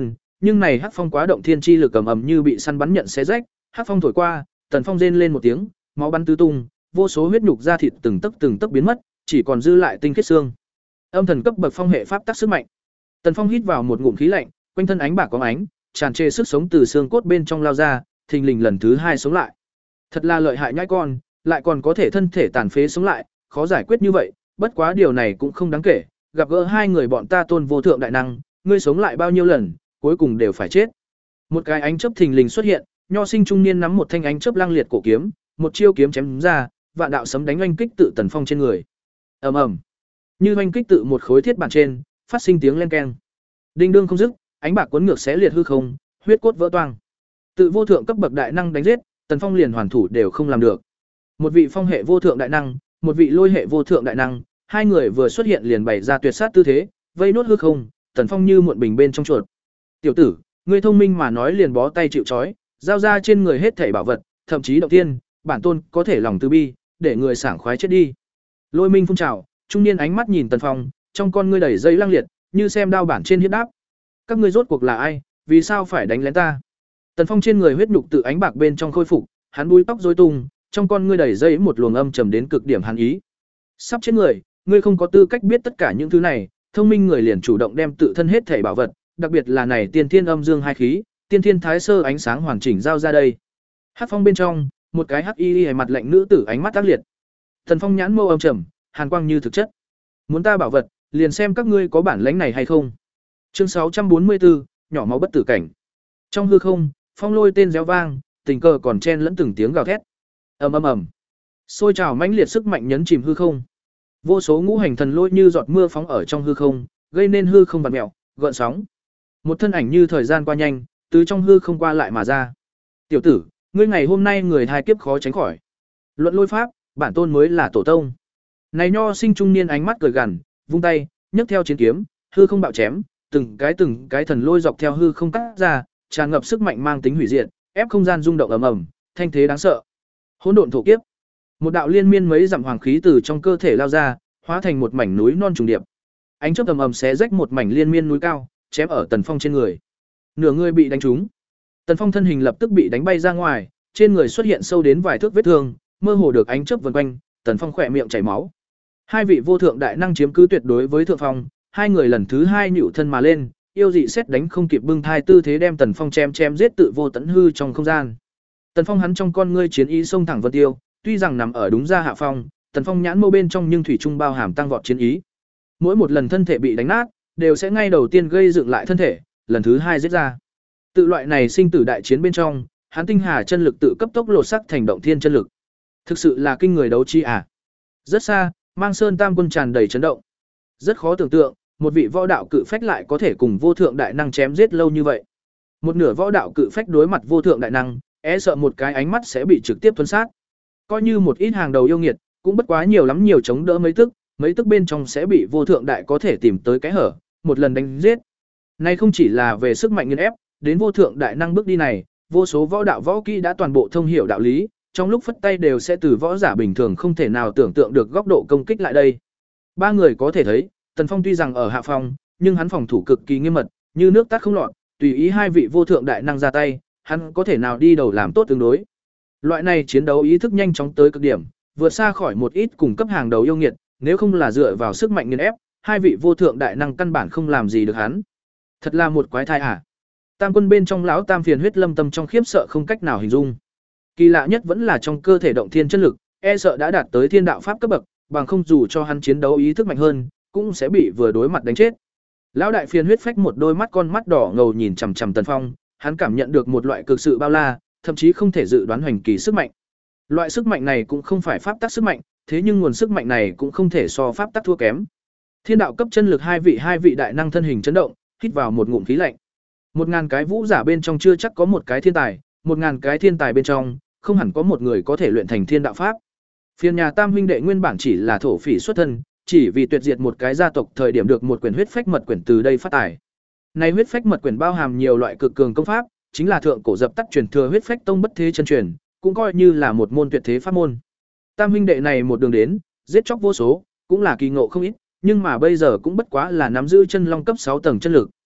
nhưng này hắc phong quá động thiên chi lực ầm ầm như bị săn bắn nhận xé rách, hắc phong thổi qua, Tần Phong rên lên một tiếng, máu bắn tứ tung, vô số huyết nhục da thịt từng tấc từng tấc biến mất, chỉ còn dư lại tinh khiết xương. Âm thần cấp bậc phong hệ pháp tắc sức mạnh. Tần Phong hít vào một ngụm khí lạnh, quanh thân ánh bạc có ánh, tràn trề sức sống từ xương cốt bên trong lao ra, thình lình lần thứ hai sống lại. Thật là lợi hại nhãi con, lại còn có thể thân thể tàn phế sống lại, khó giải quyết như vậy, bất quá điều này cũng không đáng kể, gặp gỡ hai người bọn ta tôn vô thượng đại năng, ngươi sống lại bao nhiêu lần, cuối cùng đều phải chết. Một cái ánh chớp thình lình xuất hiện, nho sinh trung niên nắm một thanh ánh chớp lăng liệt cổ kiếm, một chiêu kiếm chém ra, vạn đạo sấm đánh oanh kích tự Tần Phong trên người. Ầm ầm. Như oanh kích tự một khối thiết bản trên, phát sinh tiếng len keng. Đinh đương không dứt, ánh bạc cuốn ngược xé liệt hư không, huyết cốt vỡ toang. Tự vô thượng cấp bậc đại năng đánh giết, Tần Phong liền hoàn thủ đều không làm được. Một vị phong hệ vô thượng đại năng, một vị lôi hệ vô thượng đại năng, hai người vừa xuất hiện liền bày ra tuyệt sát tư thế, vây nốt hư không, Tần Phong như muộn bình bên trong chuột. "Tiểu tử, ngươi thông minh mà nói liền bó tay chịu trói, giao ra trên người hết thảy bảo vật, thậm chí động tiên, bản tôn có thể lòng từ bi, để người sảng khoái chết đi." Lôi Minh phun trào, trung niên ánh mắt nhìn Tần Phong, trong con ngươi đầy dây lăng liệt, như xem đao bản trên hiếp đáp. "Các ngươi rốt cuộc là ai, vì sao phải đánh lén ta?" Tần Phong trên người huyết nhục tự ánh bạc bên trong khôi phục, hắn búi tóc rối tung, trong con ngươi đầy dây một luồng âm trầm đến cực điểm hàn ý. "Sắp chết người, ngươi không có tư cách biết tất cả những thứ này, thông minh người liền chủ động đem tự thân hết thảy bảo vật, đặc biệt là này tiên thiên âm dương hai khí, tiên thiên thái sơ ánh sáng hoàn chỉnh giao ra đây." Hắc phong bên trong, một cái hắc y y mặt lạnh nữ tử ánh mắt tác liệt. Tần Phong nhãn mâu âm trầm, hàn quang như thực chất. "Muốn ta bảo vật, liền xem các ngươi có bản lĩnh này hay không." Chương sáu trăm bốn mươi tư, nhỏ máu bất tử cảnh. Trong hư không, phong lôi tên réo vang, tình cờ còn chen lẫn từng tiếng gào thét. Ầm ầm ầm. Sôi trào mãnh liệt sức mạnh nhấn chìm hư không. Vô số ngũ hành thần lôi như giọt mưa phóng ở trong hư không, gây nên hư không vặn mèo, gợn sóng. Một thân ảnh như thời gian qua nhanh, từ trong hư không qua lại mà ra. "Tiểu tử, ngươi ngày hôm nay người thai kiếp khó tránh khỏi. Luận lôi pháp, bản tôn mới là tổ tông." Này nho sinh trung niên ánh mắt cười gằn, vung tay, nhấc theo chiến kiếm, hư không bạo chém, từng cái từng cái thần lôi dọc theo hư không cắt ra, tràn ngập sức mạnh mang tính hủy diệt, ép không gian rung động ầm ầm, thanh thế đáng sợ. Hỗn độn thổ kiếp. Một đạo liên miên mấy dặm hoàng khí từ trong cơ thể lao ra, hóa thành một mảnh núi non trùng điệp. Ánh chớp ầm ầm xé rách một mảnh liên miên núi cao, chém ở Tần Phong trên người. Nửa người bị đánh trúng. Tần Phong thân hình lập tức bị đánh bay ra ngoài, trên người xuất hiện sâu đến vài thước vết thương, mơ hồ được ánh chớp vần quanh, Tần Phong khỏe miệng chảy máu. Hai vị vô thượng đại năng chiếm cứ tuyệt đối với thượng phong, hai người lần thứ hai nhựu thân mà lên, yêu dị xét đánh không kịp bưng thai tư thế đem Tần Phong chém chém giết tự vô tận hư trong không gian. Tần Phong hắn trong con ngươi chiến ý xông thẳng vân tiêu, tuy rằng nằm ở đúng ra hạ phong, Tần Phong nhãn mâu bên trong nhưng thủy trung bao hàm tăng vọt chiến ý. Mỗi một lần thân thể bị đánh nát, đều sẽ ngay đầu tiên gây dựng lại thân thể, lần thứ hai giết ra. Tự loại này sinh tử đại chiến bên trong, hắn tinh hà chân lực tự cấp tốc lột sắc thành động thiên chân lực. Thực sự là kinh người đấu chi à. Rất xa, Mang Sơn Tam quân tràn đầy chấn động. Rất khó tưởng tượng, một vị võ đạo cự phách lại có thể cùng vô thượng đại năng chém giết lâu như vậy. Một nửa võ đạo cự phách đối mặt vô thượng đại năng, e sợ một cái ánh mắt sẽ bị trực tiếp tuân sát. Coi như một ít hàng đầu yêu nghiệt, cũng bất quá nhiều lắm nhiều chống đỡ mấy tức, mấy tức bên trong sẽ bị vô thượng đại có thể tìm tới cái hở, một lần đánh giết. Nay không chỉ là về sức mạnh nghiền ép, đến vô thượng đại năng bước đi này, vô số võ đạo võ kỹ đã toàn bộ thông hiểu đạo lý, trong lúc phất tay đều sẽ từ võ giả bình thường không thể nào tưởng tượng được góc độ công kích lại đây. Ba người có thể thấy, Tần Phong tuy rằng ở hạ phòng, nhưng hắn phòng thủ cực kỳ nghiêm mật, như nước tắt không lọt, tùy ý hai vị vô thượng đại năng ra tay, hắn có thể nào đi đầu làm tốt tương đối. Loại này chiến đấu ý thức nhanh chóng tới cực điểm, vượt xa khỏi một ít cùng cấp hàng đầu yêu nghiệt, nếu không là dựa vào sức mạnh nghiền ép, hai vị vô thượng đại năng căn bản không làm gì được hắn. Thật là một quái thai à. Tam quân bên trong lão Tam phiền huyết lâm tâm trong khiếp sợ không cách nào hình dung. Kỳ lạ nhất vẫn là trong cơ thể động thiên chân lực, e sợ đã đạt tới thiên đạo pháp cấp bậc, bằng không dù cho hắn chiến đấu ý thức mạnh hơn, cũng sẽ bị vừa đối mặt đánh chết. Lão đại phiền huyết phách một đôi mắt con mắt đỏ ngầu nhìn chằm chằm Tần Phong, hắn cảm nhận được một loại cực sự bao la, thậm chí không thể dự đoán hoành kỳ sức mạnh. Loại sức mạnh này cũng không phải pháp tắc sức mạnh, thế nhưng nguồn sức mạnh này cũng không thể so pháp tắc thua kém. Thiên đạo cấp chân lực hai vị hai vị đại năng thân hình chấn động, hít vào một ngụm khí lạnh. Một ngàn cái vũ giả bên trong chưa chắc có một cái thiên tài, một ngàn cái thiên tài bên trong, không hẳn có một người có thể luyện thành thiên đạo pháp. Phiền nhà Tam huynh đệ nguyên bản chỉ là thổ phỉ xuất thân, chỉ vì tuyệt diệt một cái gia tộc thời điểm được một quyển huyết phách mật quyển từ đây phát tài. Này huyết phách mật quyển bao hàm nhiều loại cực cường công pháp, chính là thượng cổ dập tắt truyền thừa huyết phách tông bất thế chân truyền, cũng coi như là một môn tuyệt thế pháp môn. Tam huynh đệ này một đường đến, giết chóc vô số, cũng là kỳ ngộ không ít, nhưng mà bây giờ cũng bất quá là nắm giữ chân long cấp sáu tầng chân lực.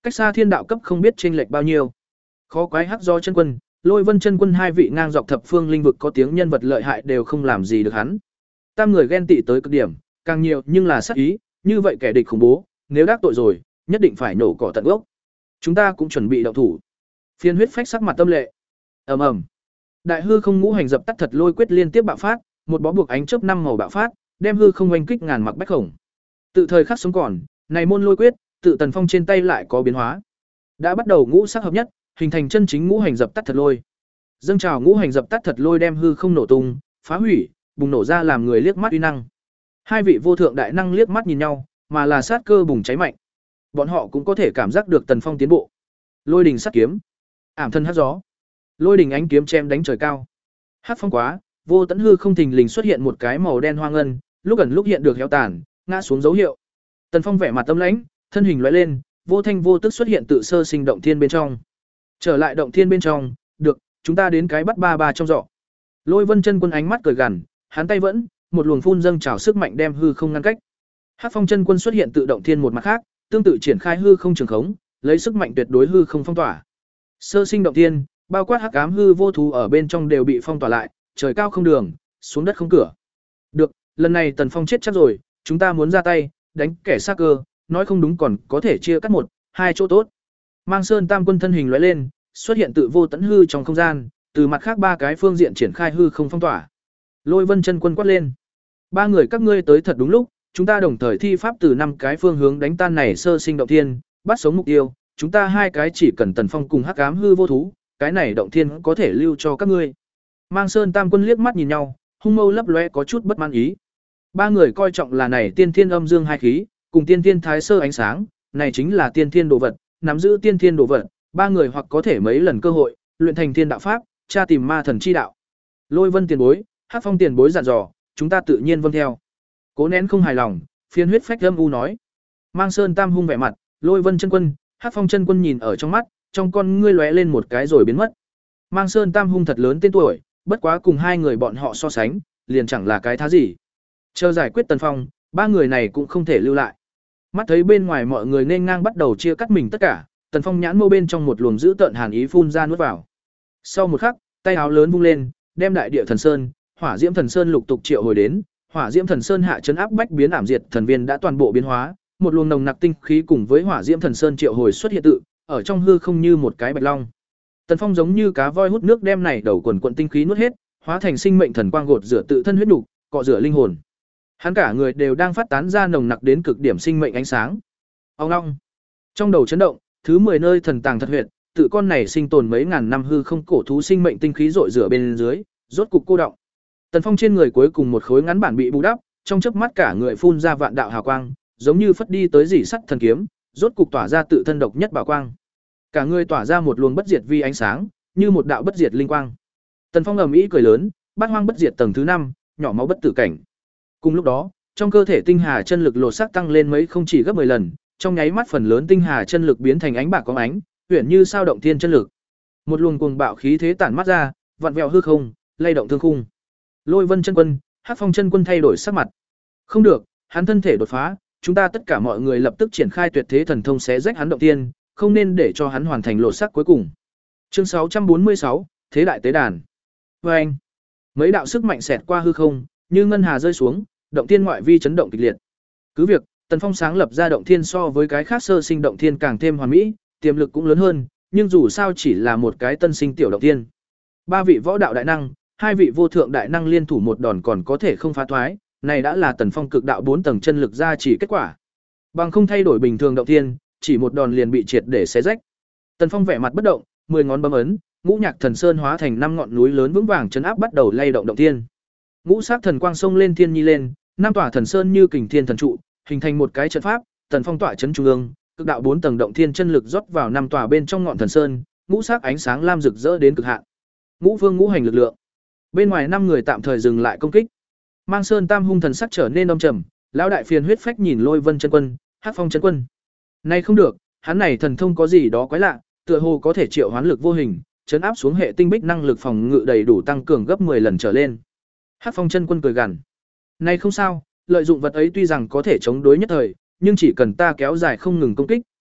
cách xa thiên đạo cấp không biết chênh lệch bao nhiêu. Khó quái Hắc Do chân quân, Lôi Vân chân quân hai vị ngang dọc thập phương linh vực có tiếng nhân vật lợi hại đều không làm gì được hắn. Tam người ghen tị tới cực điểm, càng nhiều nhưng là sát ý, như vậy kẻ địch khủng bố, nếu đắc tội rồi, nhất định phải nổ cỏ tận gốc. Chúng ta cũng chuẩn bị động thủ. Phiên huyết phách sắc mặt tâm lệ. Ầm ầm. Đại hư không ngũ hành dập tắt thật lôi quyết liên tiếp bạo phát, một bó buộc ánh chớp năm màu bạo phát, đem hư không oanh kích ngàn mặc bách khổng. Tự thời khắc sống còn, này môn lôi quyết, tự Tần Phong trên tay lại có biến hóa. Đã bắt đầu ngũ sắc hợp nhất, hình thành chân chính ngũ hành dập tắt thật lôi. Dâng trào ngũ hành dập tắt thật lôi đem hư không nổ tung, phá hủy, bùng nổ ra làm người liếc mắt uy năng. Hai vị vô thượng đại năng liếc mắt nhìn nhau, mà là sát cơ bùng cháy mạnh. Bọn họ cũng có thể cảm giác được Tần Phong tiến bộ. Lôi đình sát kiếm, ảm thân hắc gió. Lôi đình ánh kiếm chém đánh trời cao. Hắc phong quá, vô tận hư không thình lình xuất hiện một cái màu đen hoa ngân, lúc ẩn lúc hiện được héo tàn, ngã xuống dấu hiệu. Tần Phong vẻ mặt tâm lãnh, thân hình lóe lên, vô thanh vô tức xuất hiện tự sơ sinh động thiên bên trong. Trở lại động thiên bên trong, được, chúng ta đến cái bắt ba ba trong giỏ. Lôi Vân chân quân ánh mắt cười gằn, hắn tay vẫn, một luồng phun dâng trào sức mạnh đem hư không ngăn cách. Hắc Phong chân quân xuất hiện tự động thiên một mặt khác, tương tự triển khai hư không trường khống, lấy sức mạnh tuyệt đối hư không phong tỏa. Sơ sinh động thiên, bao quát hắc ám hư vô thú ở bên trong đều bị phong tỏa lại, trời cao không đường, xuống đất không cửa. Được, lần này Tần Phong chết chắc rồi, chúng ta muốn ra tay, đánh kẻ xác cơ, nói không đúng còn có thể chia cắt một, hai chỗ tốt. Mang Sơn Tam quân thân hình lóe lên, xuất hiện tự vô tận hư trong không gian, từ mặt khác ba cái phương diện triển khai hư không phong tỏa. Lôi Vân chân quân quát lên: "Ba người các ngươi tới thật đúng lúc, chúng ta đồng thời thi pháp từ năm cái phương hướng đánh tan này sơ sinh động thiên, bắt sống mục tiêu, chúng ta hai cái chỉ cần Tần Phong cùng hắc ám hư vô thú, cái này động thiên có thể lưu cho các ngươi." Mang Sơn Tam quân liếc mắt nhìn nhau, hung mâu lấp lóe có chút bất mãn ý. Ba người coi trọng là này tiên thiên âm dương hai khí, cùng tiên thiên thái sơ ánh sáng, này chính là tiên thiên đồ vật, nắm giữ tiên thiên đồ vật, ba người hoặc có thể mấy lần cơ hội, luyện thành thiên đạo pháp, tra tìm ma thần chi đạo. Lôi Vân tiền bối, Hắc Phong tiền bối dặn dò, chúng ta tự nhiên vâng theo. Cố nén không hài lòng, phiên huyết phách âm u nói. Mang Sơn Tam hung vẻ mặt, Lôi Vân chân quân, Hắc Phong chân quân nhìn ở trong mắt, trong con ngươi lóe lên một cái rồi biến mất. Mang Sơn Tam hung thật lớn tên tuổi, bất quá cùng hai người bọn họ so sánh, liền chẳng là cái thá gì. Chờ giải quyết Tần Phong, ba người này cũng không thể lưu lại. Mắt thấy bên ngoài mọi người nên ngang bắt đầu chia cắt mình tất cả, Tần Phong nhãn mâu bên trong một luồng dữ tợn hàn ý phun ra nuốt vào. Sau một khắc, tay áo lớn vung lên, đem đại địa thần sơn, hỏa diễm thần sơn lục tục triệu hồi đến, hỏa diễm thần sơn hạ chấn áp bách biến ảm diệt thần viên đã toàn bộ biến hóa, một luồng nồng nặc tinh khí cùng với hỏa diễm thần sơn triệu hồi xuất hiện tự, ở trong hư không như một cái bạch long. Tần Phong giống như cá voi hút nước đem này đầu quần quần tinh khí nuốt hết, hóa thành sinh mệnh thần quang gột rửa tự thân huyết nục, cọ rửa linh hồn. Hắn cả người đều đang phát tán ra nồng nặc đến cực điểm sinh mệnh ánh sáng. Ông long. Trong đầu chấn động, thứ mười nơi thần tàng thật huyệt, tự con này sinh tồn mấy ngàn năm hư không cổ thú sinh mệnh tinh khí rọi rửa bên dưới, rốt cục cô động. Tần Phong trên người cuối cùng một khối ngắn bản bị bù đắp, trong chớp mắt cả người phun ra vạn đạo hào quang, giống như phất đi tới dỉ sắt thần kiếm, rốt cục tỏa ra tự thân độc nhất bảo quang. Cả người tỏa ra một luồng bất diệt vi ánh sáng, như một đạo bất diệt linh quang. Tần Phong ầm ĩ cười lớn, bát hoang bất diệt tầng thứ năm, nhỏ máu bất tử cảnh. Cùng lúc đó, trong cơ thể tinh hà chân lực lột xác tăng lên mấy không chỉ gấp mười lần, trong nháy mắt phần lớn tinh hà chân lực biến thành ánh bạc có ánh, huyền như sao động thiên chân lực. Một luồng cuồng bạo khí thế tản mắt ra, vặn vẹo hư không, lay động thương khung. Lôi Vân chân quân, Hắc Phong chân quân thay đổi sắc mặt. Không được, hắn thân thể đột phá, chúng ta tất cả mọi người lập tức triển khai tuyệt thế thần thông xé rách hắn động thiên, không nên để cho hắn hoàn thành lột xác cuối cùng. Chương sáu trăm bốn mươi sáu, Thế đại tế đàn. Và anh, mấy đạo sức mạnh xẹt qua hư không, như ngân hà rơi xuống, động thiên ngoại vi chấn động kịch liệt. Cứ việc, Tần Phong sáng lập ra động thiên so với cái khác sơ sinh động thiên càng thêm hoàn mỹ, tiềm lực cũng lớn hơn, nhưng dù sao chỉ là một cái tân sinh tiểu động thiên. Ba vị võ đạo đại năng, hai vị vô thượng đại năng liên thủ một đòn còn có thể không phá thoái, này đã là Tần Phong cực đạo bốn tầng chân lực ra chỉ kết quả. Bằng không thay đổi bình thường động thiên, chỉ một đòn liền bị triệt để xé rách. Tần Phong vẻ mặt bất động, mười ngón bấm ấn, ngũ nhạc thần sơn hóa thành năm ngọn núi lớn vững vàng chấn áp bắt đầu lay động động thiên. Ngũ sắc thần quang sông lên thiên nhi lên, năm tòa thần sơn như kình thiên thần trụ, hình thành một cái trận pháp, Tần Phong tọa chấn trung ương, cực đạo bốn tầng động thiên chân lực rót vào năm tòa bên trong ngọn thần sơn, ngũ sắc ánh sáng lam rực rỡ đến cực hạn. Ngũ vương ngũ hành lực lượng. Bên ngoài năm người tạm thời dừng lại công kích. Mang Sơn Tam hung thần sắc trở nên âm trầm, lão đại phiền huyết phách nhìn Lôi Vân chân quân, Hắc Phong chân quân. Này không được, hắn này thần thông có gì đó quái lạ, tựa hồ có thể triệu hoán lực vô hình, chấn áp xuống hệ tinh bích năng lực phòng ngự đầy đủ tăng cường gấp mười lần trở lên. Hắc Phong chân quân cười gằn. Này không sao, lợi dụng vật ấy tuy rằng có thể chống đối nhất thời, nhưng chỉ cần ta kéo dài không ngừng công kích,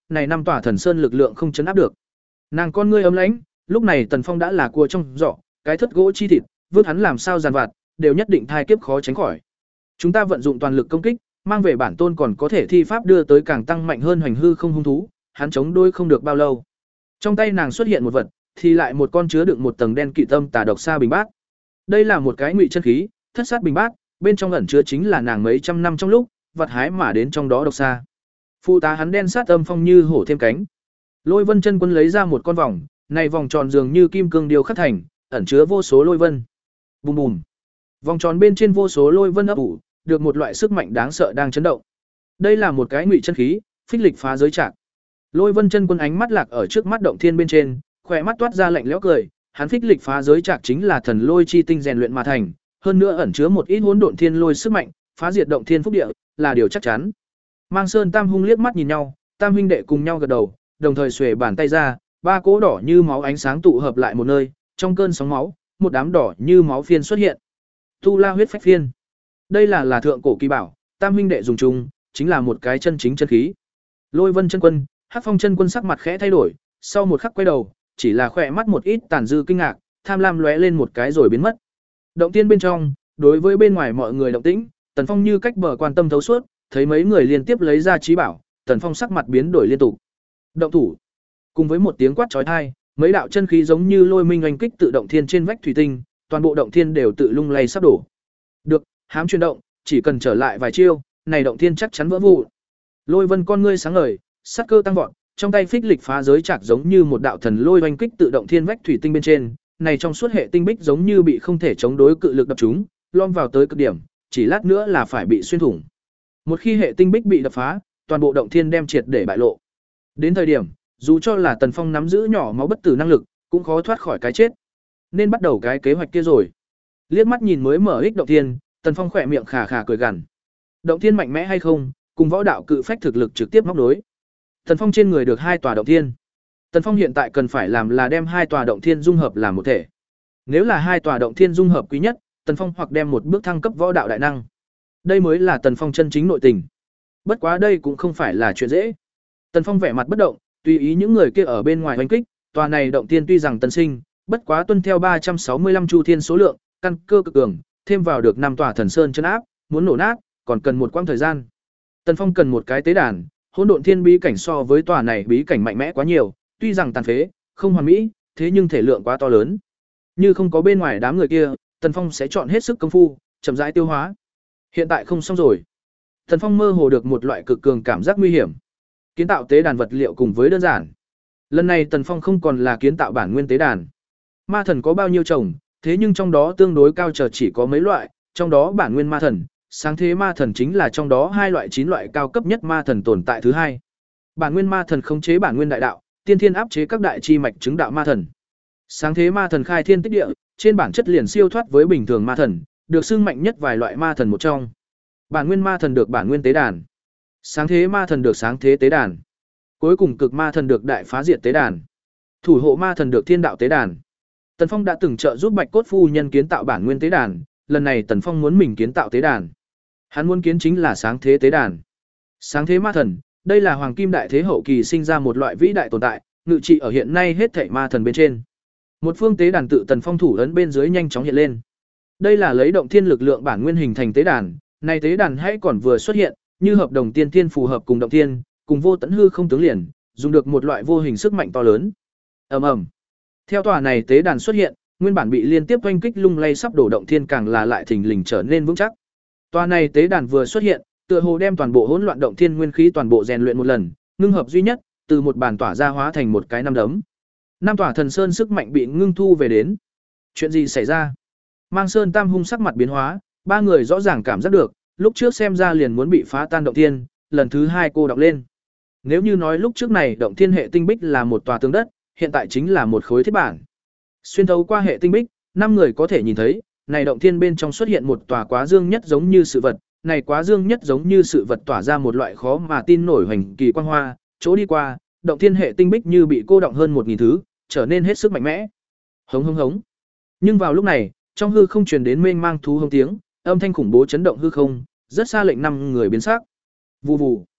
này năm tòa thần sơn lực lượng không chấn áp được. Nàng con ngươi ấm lãnh, lúc này Tần Phong đã là cua trong giỏ, cái thất gỗ chi thịt, vứt hắn làm sao giàn vặt, đều nhất định thai kiếp khó tránh khỏi. Chúng ta vận dụng toàn lực công kích, mang về bản tôn còn có thể thi pháp đưa tới càng tăng mạnh hơn hoành hư không hung thú, hắn chống đôi không được bao lâu. Trong tay nàng xuất hiện một vật, thì lại một con chứa đựng một tầng đen kỵ tâm tà độc sa bình bát. Đây là một cái ngụy chân khí, thất sát bình bát, bên trong ẩn chứa chính là nàng mấy trăm năm trong lúc vật hái mà đến trong đó độc sa. Phụ tá hắn đen sát âm phong như hổ thêm cánh. Lôi Vân chân quân lấy ra một con vòng, này vòng tròn dường như kim cương điêu khắc thành, ẩn chứa vô số lôi vân. Bùm bùm. Vòng tròn bên trên vô số lôi vân ấp ủ, được một loại sức mạnh đáng sợ đang chấn động. Đây là một cái ngụy chân khí, phích lịch phá giới trạc. Lôi Vân chân quân ánh mắt lạc ở trước mắt động thiên bên trên, khỏe mắt toát ra lạnh lẽo cười, hắn phích lịch phá giới trạc chính là thần lôi chi tinh rèn luyện mà thành, hơn nữa ẩn chứa một ít hỗn độn thiên lôi sức mạnh, phá diệt động thiên phúc địa, là điều chắc chắn. Mang Sơn Tam Hung liếc mắt nhìn nhau, tam huynh đệ cùng nhau gật đầu, đồng thời xuề bàn tay ra, ba cỗ đỏ như máu ánh sáng tụ hợp lại một nơi, trong cơn sóng máu, một đám đỏ như máu phiên xuất hiện. Tu La huyết phách phiên. Đây là là thượng cổ kỳ bảo, tam huynh đệ dùng chung, chính là một cái chân chính chân khí. Lôi Vân chân quân, Hắc Phong chân quân sắc mặt khẽ thay đổi, sau một khắc quay đầu, chỉ là khỏe mắt một ít tàn dư kinh ngạc, tham lam lóe lên một cái rồi biến mất. Động tiên bên trong, đối với bên ngoài mọi người động tĩnh, Tần Phong như cách bờ quan tâm thấu suốt, thấy mấy người liên tiếp lấy ra trí bảo, Tần Phong sắc mặt biến đổi liên tục. Động thủ. Cùng với một tiếng quát chói tai, mấy đạo chân khí giống như lôi minh oanh kích tự động thiên trên vách thủy tinh, toàn bộ động thiên đều tự lung lay sắp đổ. Được, hám chuyển động, chỉ cần trở lại vài chiêu, này động thiên chắc chắn vỡ vụn. Lôi Vân con ngươi sáng ngời, sát cơ tăng vọt, trong tay phích lịch phá giới chạc giống như một đạo thần lôi oanh kích tự động thiên vách thủy tinh bên trên, này trong suốt hệ tinh bích giống như bị không thể chống đối cự lực đập chúng, lom vào tới cực điểm, chỉ lát nữa là phải bị xuyên thủng. Một khi hệ tinh bích bị đập phá, toàn bộ động thiên đem triệt để bại lộ. Đến thời điểm, dù cho là Tần Phong nắm giữ nhỏ máu bất tử năng lực, cũng khó thoát khỏi cái chết. Nên bắt đầu cái kế hoạch kia rồi. Liếc mắt nhìn mới mở ích động thiên, Tần Phong khỏe miệng khà khà cười gằn. Động thiên mạnh mẽ hay không, cùng võ đạo cự phách thực lực trực tiếp móc đối. Tần Phong trên người được hai tòa động thiên. Tần Phong hiện tại cần phải làm là đem hai tòa động thiên dung hợp làm một thể. Nếu là hai tòa động thiên dung hợp quý nhất, Tần Phong hoặc đem một bước thăng cấp võ đạo đại năng. Đây mới là Tần Phong chân chính nội tình. Bất quá đây cũng không phải là chuyện dễ. Tần Phong vẻ mặt bất động, tùy ý những người kia ở bên ngoài hoành kích, tòa này động thiên tuy rằng tân sinh, bất quá tuân theo ba trăm sáu mươi lăm chu thiên số lượng, căn cơ cực cường, thêm vào được năm tòa thần sơn chân áp, muốn nổ nát, còn cần một quãng thời gian. Tần Phong cần một cái tế đàn, hỗn độn thiên bí cảnh so với tòa này bí cảnh mạnh mẽ quá nhiều, tuy rằng tàn phế, không hoàn mỹ, thế nhưng thể lượng quá to lớn. Như không có bên ngoài đám người kia, Tần Phong sẽ chọn hết sức công phu, chậm rãi tiêu hóa. Hiện tại không xong rồi. Tần Phong mơ hồ được một loại cực cường cảm giác nguy hiểm. Kiến tạo tế đàn vật liệu cùng với đơn giản. Lần này Tần Phong không còn là kiến tạo bản nguyên tế đàn. Ma thần có bao nhiêu chồng, thế nhưng trong đó tương đối cao trở chỉ có mấy loại, trong đó bản nguyên ma thần, sáng thế ma thần chính là trong đó hai loại chín loại cao cấp nhất ma thần tồn tại thứ hai. Bản nguyên ma thần khống chế bản nguyên đại đạo, tiên thiên áp chế các đại chi mạch chứng đạo ma thần. Sáng thế ma thần khai thiên tích địa, trên bản chất liền siêu thoát với bình thường ma thần, được xưng mạnh nhất vài loại ma thần một trong. Bản nguyên ma thần được bản nguyên tế đàn. Sáng thế ma thần được sáng thế tế đàn. Cuối cùng cực ma thần được đại phá diệt tế đàn. Thủ hộ ma thần được thiên đạo tế đàn. Tần Phong đã từng trợ giúp Bạch Cốt phu nhân kiến tạo bản nguyên tế đàn, lần này Tần Phong muốn mình kiến tạo tế đàn. Hắn muốn kiến chính là sáng thế tế đàn. Sáng thế ma thần, đây là hoàng kim đại thế hậu kỳ sinh ra một loại vĩ đại tồn tại, ngự trị ở hiện nay hết thảy ma thần bên trên. Một phương tế đàn tự Tần Phong thủ ấn bên dưới nhanh chóng hiện lên. Đây là lấy động thiên lực lượng bản nguyên hình thành tế đàn, này tế đàn hãy còn vừa xuất hiện, như hợp đồng tiên thiên phù hợp cùng động thiên, cùng vô tận hư không tướng liền, dùng được một loại vô hình sức mạnh to lớn. Ầm ầm. Theo tòa này tế đàn xuất hiện, nguyên bản bị liên tiếp oanh kích lung lay sắp đổ động thiên càng là lại thình lình trở nên vững chắc. Tòa này tế đàn vừa xuất hiện, tựa hồ đem toàn bộ hỗn loạn động thiên nguyên khí toàn bộ rèn luyện một lần, ngưng hợp duy nhất, từ một bản tỏa ra hóa thành một cái năm đấm. Năm tỏa thần sơn sức mạnh bị ngưng thu về đến. Chuyện gì xảy ra? Mang Sơn Tam Hung sắc mặt biến hóa, ba người rõ ràng cảm giác được, lúc trước xem ra liền muốn bị phá tan động thiên, lần thứ hai cô đọc lên. Nếu như nói lúc trước này động thiên hệ tinh bích là một tòa tường đất, hiện tại chính là một khối thiết bản. Xuyên thấu qua hệ tinh bích, năm người có thể nhìn thấy, này động thiên bên trong xuất hiện một tòa quá dương nhất giống như sự vật, này quá dương nhất giống như sự vật tỏa ra một loại khó mà tin nổi hoành kỳ quang hoa, chỗ đi qua, động thiên hệ tinh bích như bị cô động hơn một nghìn thứ, trở nên hết sức mạnh mẽ. Hống hống hống. Nhưng vào lúc này, trong hư không truyền đến mênh mang thú hống tiếng, âm thanh khủng bố chấn động hư không, rất xa lệnh năm người biến sắc. Vù vù.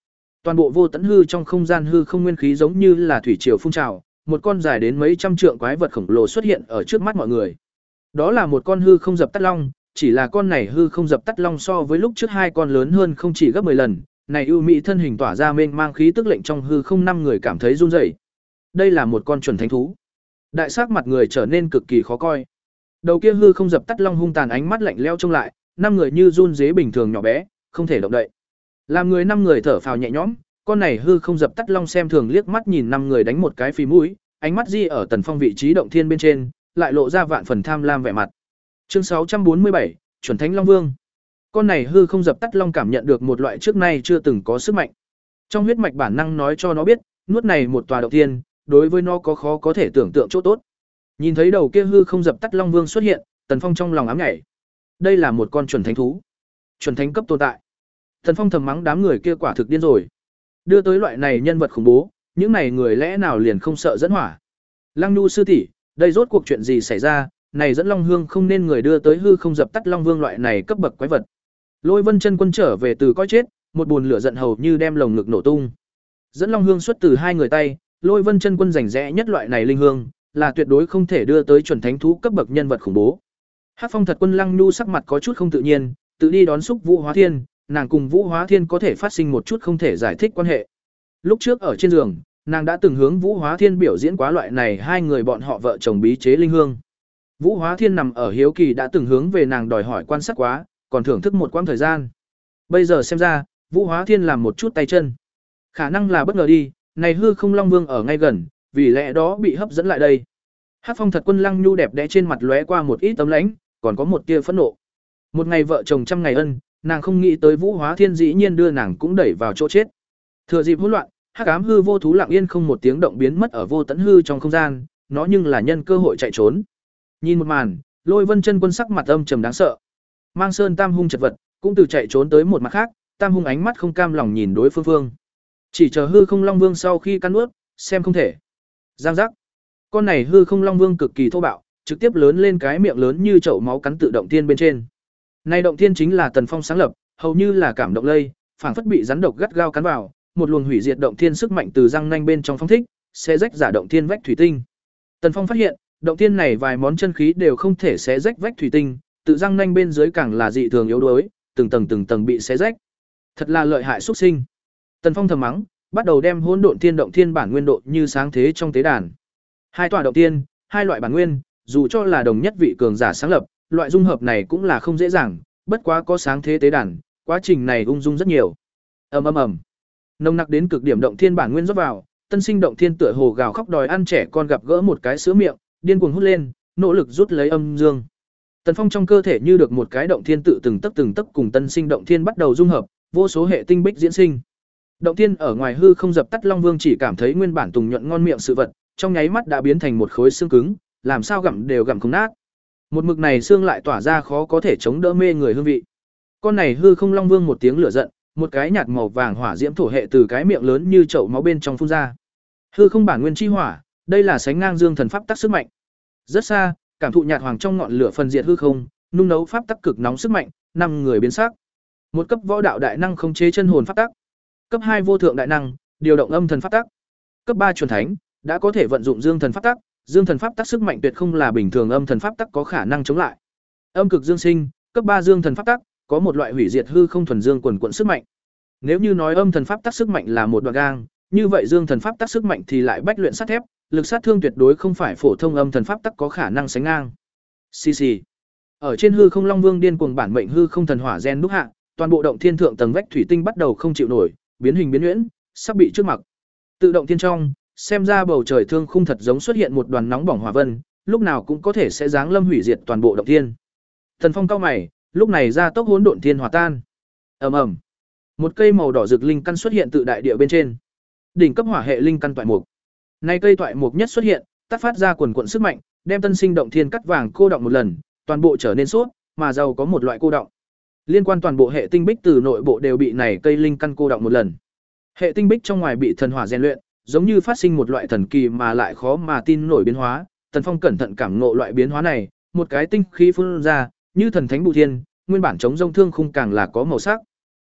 Toàn bộ vô tận hư trong không gian hư không nguyên khí giống như là thủy triều phun trào, một con dài đến mấy trăm trượng quái vật khổng lồ xuất hiện ở trước mắt mọi người. Đó là một con hư không dập tắt long, chỉ là con này hư không dập tắt long so với lúc trước hai con lớn hơn không chỉ gấp mười lần, này ưu mỹ thân hình tỏa ra mênh mang khí tức lệnh trong hư không năm người cảm thấy run rẩy. Đây là một con chuẩn thánh thú. Đại sắc mặt người trở nên cực kỳ khó coi. Đầu kia hư không dập tắt long hung tàn ánh mắt lạnh lẽo trông lại, năm người như run rế bình thường nhỏ bé, không thể động đậy. Làm người năm người thở phào nhẹ nhõm, con này hư không dập tắt long xem thường liếc mắt nhìn năm người đánh một cái phì mũi, ánh mắt di ở Tần Phong vị trí động thiên bên trên, lại lộ ra vạn phần tham lam vẻ mặt. Chương sáu trăm bốn mươi bảy, chuẩn thánh long vương. Con này hư không dập tắt long cảm nhận được một loại trước nay chưa từng có sức mạnh. Trong huyết mạch bản năng nói cho nó biết, nuốt này một tòa động thiên, đối với nó có khó có thể tưởng tượng chỗ tốt. Nhìn thấy đầu kia hư không dập tắt long vương xuất hiện, Tần Phong trong lòng ám nhảy. Đây là một con chuẩn thánh thú, chuẩn thánh cấp tồn tại. Tần Phong thầm mắng đám người kia quả thực điên rồi. Đưa tới loại này nhân vật khủng bố, những này người lẽ nào liền không sợ dẫn hỏa? Lăng Nhu sư tỷ, đây rốt cuộc chuyện gì xảy ra? Này dẫn Long Hương không nên người đưa tới hư không dập tắt Long Vương loại này cấp bậc quái vật. Lôi Vân Chân Quân trở về từ coi chết, một buồn lửa giận hầu như đem lồng ngực nổ tung. Dẫn Long Hương xuất từ hai người tay, Lôi Vân Chân Quân rành rẽ nhất loại này linh hương, là tuyệt đối không thể đưa tới chuẩn thánh thú cấp bậc nhân vật khủng bố. Hắc Phong Thật Quân Lăng Nhu sắc mặt có chút không tự nhiên, tự đi đón xúc Vũ Hóa Thiên, nàng cùng Vũ Hóa Thiên có thể phát sinh một chút không thể giải thích quan hệ. Lúc trước ở trên giường, nàng đã từng hướng Vũ Hóa Thiên biểu diễn quá loại này hai người bọn họ vợ chồng bí chế linh hương. Vũ Hóa Thiên nằm ở hiếu kỳ đã từng hướng về nàng đòi hỏi quan sát quá, còn thưởng thức một quãng thời gian. Bây giờ xem ra, Vũ Hóa Thiên làm một chút tay chân. Khả năng là bất ngờ đi, này hư không Long Vương ở ngay gần, vì lẽ đó bị hấp dẫn lại đây. Hắc Phong Thật Quân Lăng Nhu đẹp đẽ trên mặt lóe qua một ít tấm lãnh, còn có một tia phẫn nộ. Một ngày vợ chồng trăm ngày ân, nàng không nghĩ tới Vũ Hóa Thiên dĩ nhiên đưa nàng cũng đẩy vào chỗ chết. Thừa dịp hỗn loạn, hắc ám hư vô thú lặng yên không một tiếng động biến mất ở vô tận hư trong không gian, nó nhưng là nhân cơ hội chạy trốn. Nhìn một màn, Lôi Vân Chân Quân sắc mặt âm trầm đáng sợ. Mang Sơn Tam Hung chật vật, cũng từ chạy trốn tới một mặt khác, Tam Hung ánh mắt không cam lòng nhìn đối phương phương. Chỉ chờ hư không Long Vương sau khi cắn nuốt, xem không thể. Giang giác. Con này hư không Long Vương cực kỳ thô bạo, trực tiếp lớn lên cái miệng lớn như chậu máu cắn tự động tiên bên trên. Này động tiên chính là Tần Phong sáng lập, hầu như là cảm động lây, phảng phất bị rắn độc gắt gao cắn vào, một luồng hủy diệt động thiên sức mạnh từ răng nanh bên trong phóng thích, sẽ rách giả động thiên vách thủy tinh. Tần Phong phát hiện, động thiên này vài món chân khí đều không thể xé rách vách thủy tinh, tự răng nanh bên dưới càng là dị thường yếu đuối, từng tầng từng tầng bị xé rách. Thật là lợi hại xuất sinh. Tần Phong thầm mắng, bắt đầu đem hỗn độn thiên động thiên bản nguyên độ như sáng thế trong tế đàn. Hai tòa động thiên, hai loại bản nguyên, dù cho là đồng nhất vị cường giả sáng lập, loại dung hợp này cũng là không dễ dàng, bất quá có sáng thế tế đàn, quá trình này ung dung rất nhiều. Ầm ầm ầm. Nồng nặc đến cực điểm động thiên bản nguyên rót vào, tân sinh động thiên tựa hồ gào khóc đòi ăn trẻ con gặp gỡ một cái sữa miệng, điên cuồng hút lên, nỗ lực rút lấy âm dương. Tần Phong trong cơ thể như được một cái động thiên tự từng tấc từng tấc cùng tân sinh động thiên bắt đầu dung hợp, vô số hệ tinh bích diễn sinh. Động thiên ở ngoài hư không dập tắt Long Vương chỉ cảm thấy nguyên bản tùng nhuận ngon miệng sự vật, trong nháy mắt đã biến thành một khối xương cứng, làm sao gặm đều gặm không nát. Một mực này xương lại tỏa ra khó có thể chống đỡ mê người hương vị. Con này hư không Long Vương một tiếng lửa giận, một cái nhạt màu vàng hỏa diễm thổ hệ từ cái miệng lớn như chậu máu bên trong phun ra. Hư không bản nguyên chi hỏa, đây là sánh ngang dương thần pháp tắc sức mạnh. Rất xa, cảm thụ nhạt hoàng trong ngọn lửa phần diệt hư không, nung nấu pháp tắc cực nóng sức mạnh, năm người biến sắc. Một cấp võ đạo đại năng khống chế chân hồn pháp tắc, cấp hai vô thượng đại năng, điều động âm thần pháp tắc, cấp ba chuẩn thánh, đã có thể vận dụng dương thần pháp tắc, dương thần pháp tắc sức mạnh tuyệt không là bình thường âm thần pháp tắc có khả năng chống lại. Âm cực dương sinh, cấp ba dương thần pháp tắc, có một loại hủy diệt hư không thuần dương quần quần sức mạnh. Nếu như nói âm thần pháp tắc sức mạnh là một đoạn gang, như vậy dương thần pháp tắc sức mạnh thì lại bách luyện sắt thép, lực sát thương tuyệt đối không phải phổ thông âm thần pháp tắc có khả năng sánh ngang. Xì xì. Ở trên hư không Long Vương điên cuồng bản mệnh hư không thần hỏa gen đúc hạ, toàn bộ động thiên thượng tầng vách thủy tinh bắt đầu không chịu nổi, biến hình biến nhuyễn, sắp bị trước mặt. Tự động thiên trong, xem ra bầu trời thương khung thật giống xuất hiện một đoàn nóng bỏng hỏa vân, lúc nào cũng có thể sẽ giáng lâm hủy diệt toàn bộ động thiên. Thần Phong cao mày, lúc này ra tốc hỗn độn thiên hòa tan. Ầm ầm. Một cây màu đỏ rực linh căn xuất hiện tự đại địa bên trên. Đỉnh cấp hỏa hệ linh căn toại mục. Nay cây toại mục nhất xuất hiện, tác phát ra quần quần sức mạnh, đem tân sinh động thiên cắt vàng cô động một lần, toàn bộ trở nên suốt, mà giàu có một loại cô động. Liên quan toàn bộ hệ tinh bích từ nội bộ đều bị này cây linh căn cô động một lần. Hệ tinh bích trong ngoài bị thần hỏa rèn luyện, giống như phát sinh một loại thần kỳ mà lại khó mà tin nổi biến hóa. Tần Phong cẩn thận cảm ngộ loại biến hóa này, một cái tinh khí phun ra, như thần thánh bù thiên, nguyên bản chống rông thương khung càng là có màu sắc.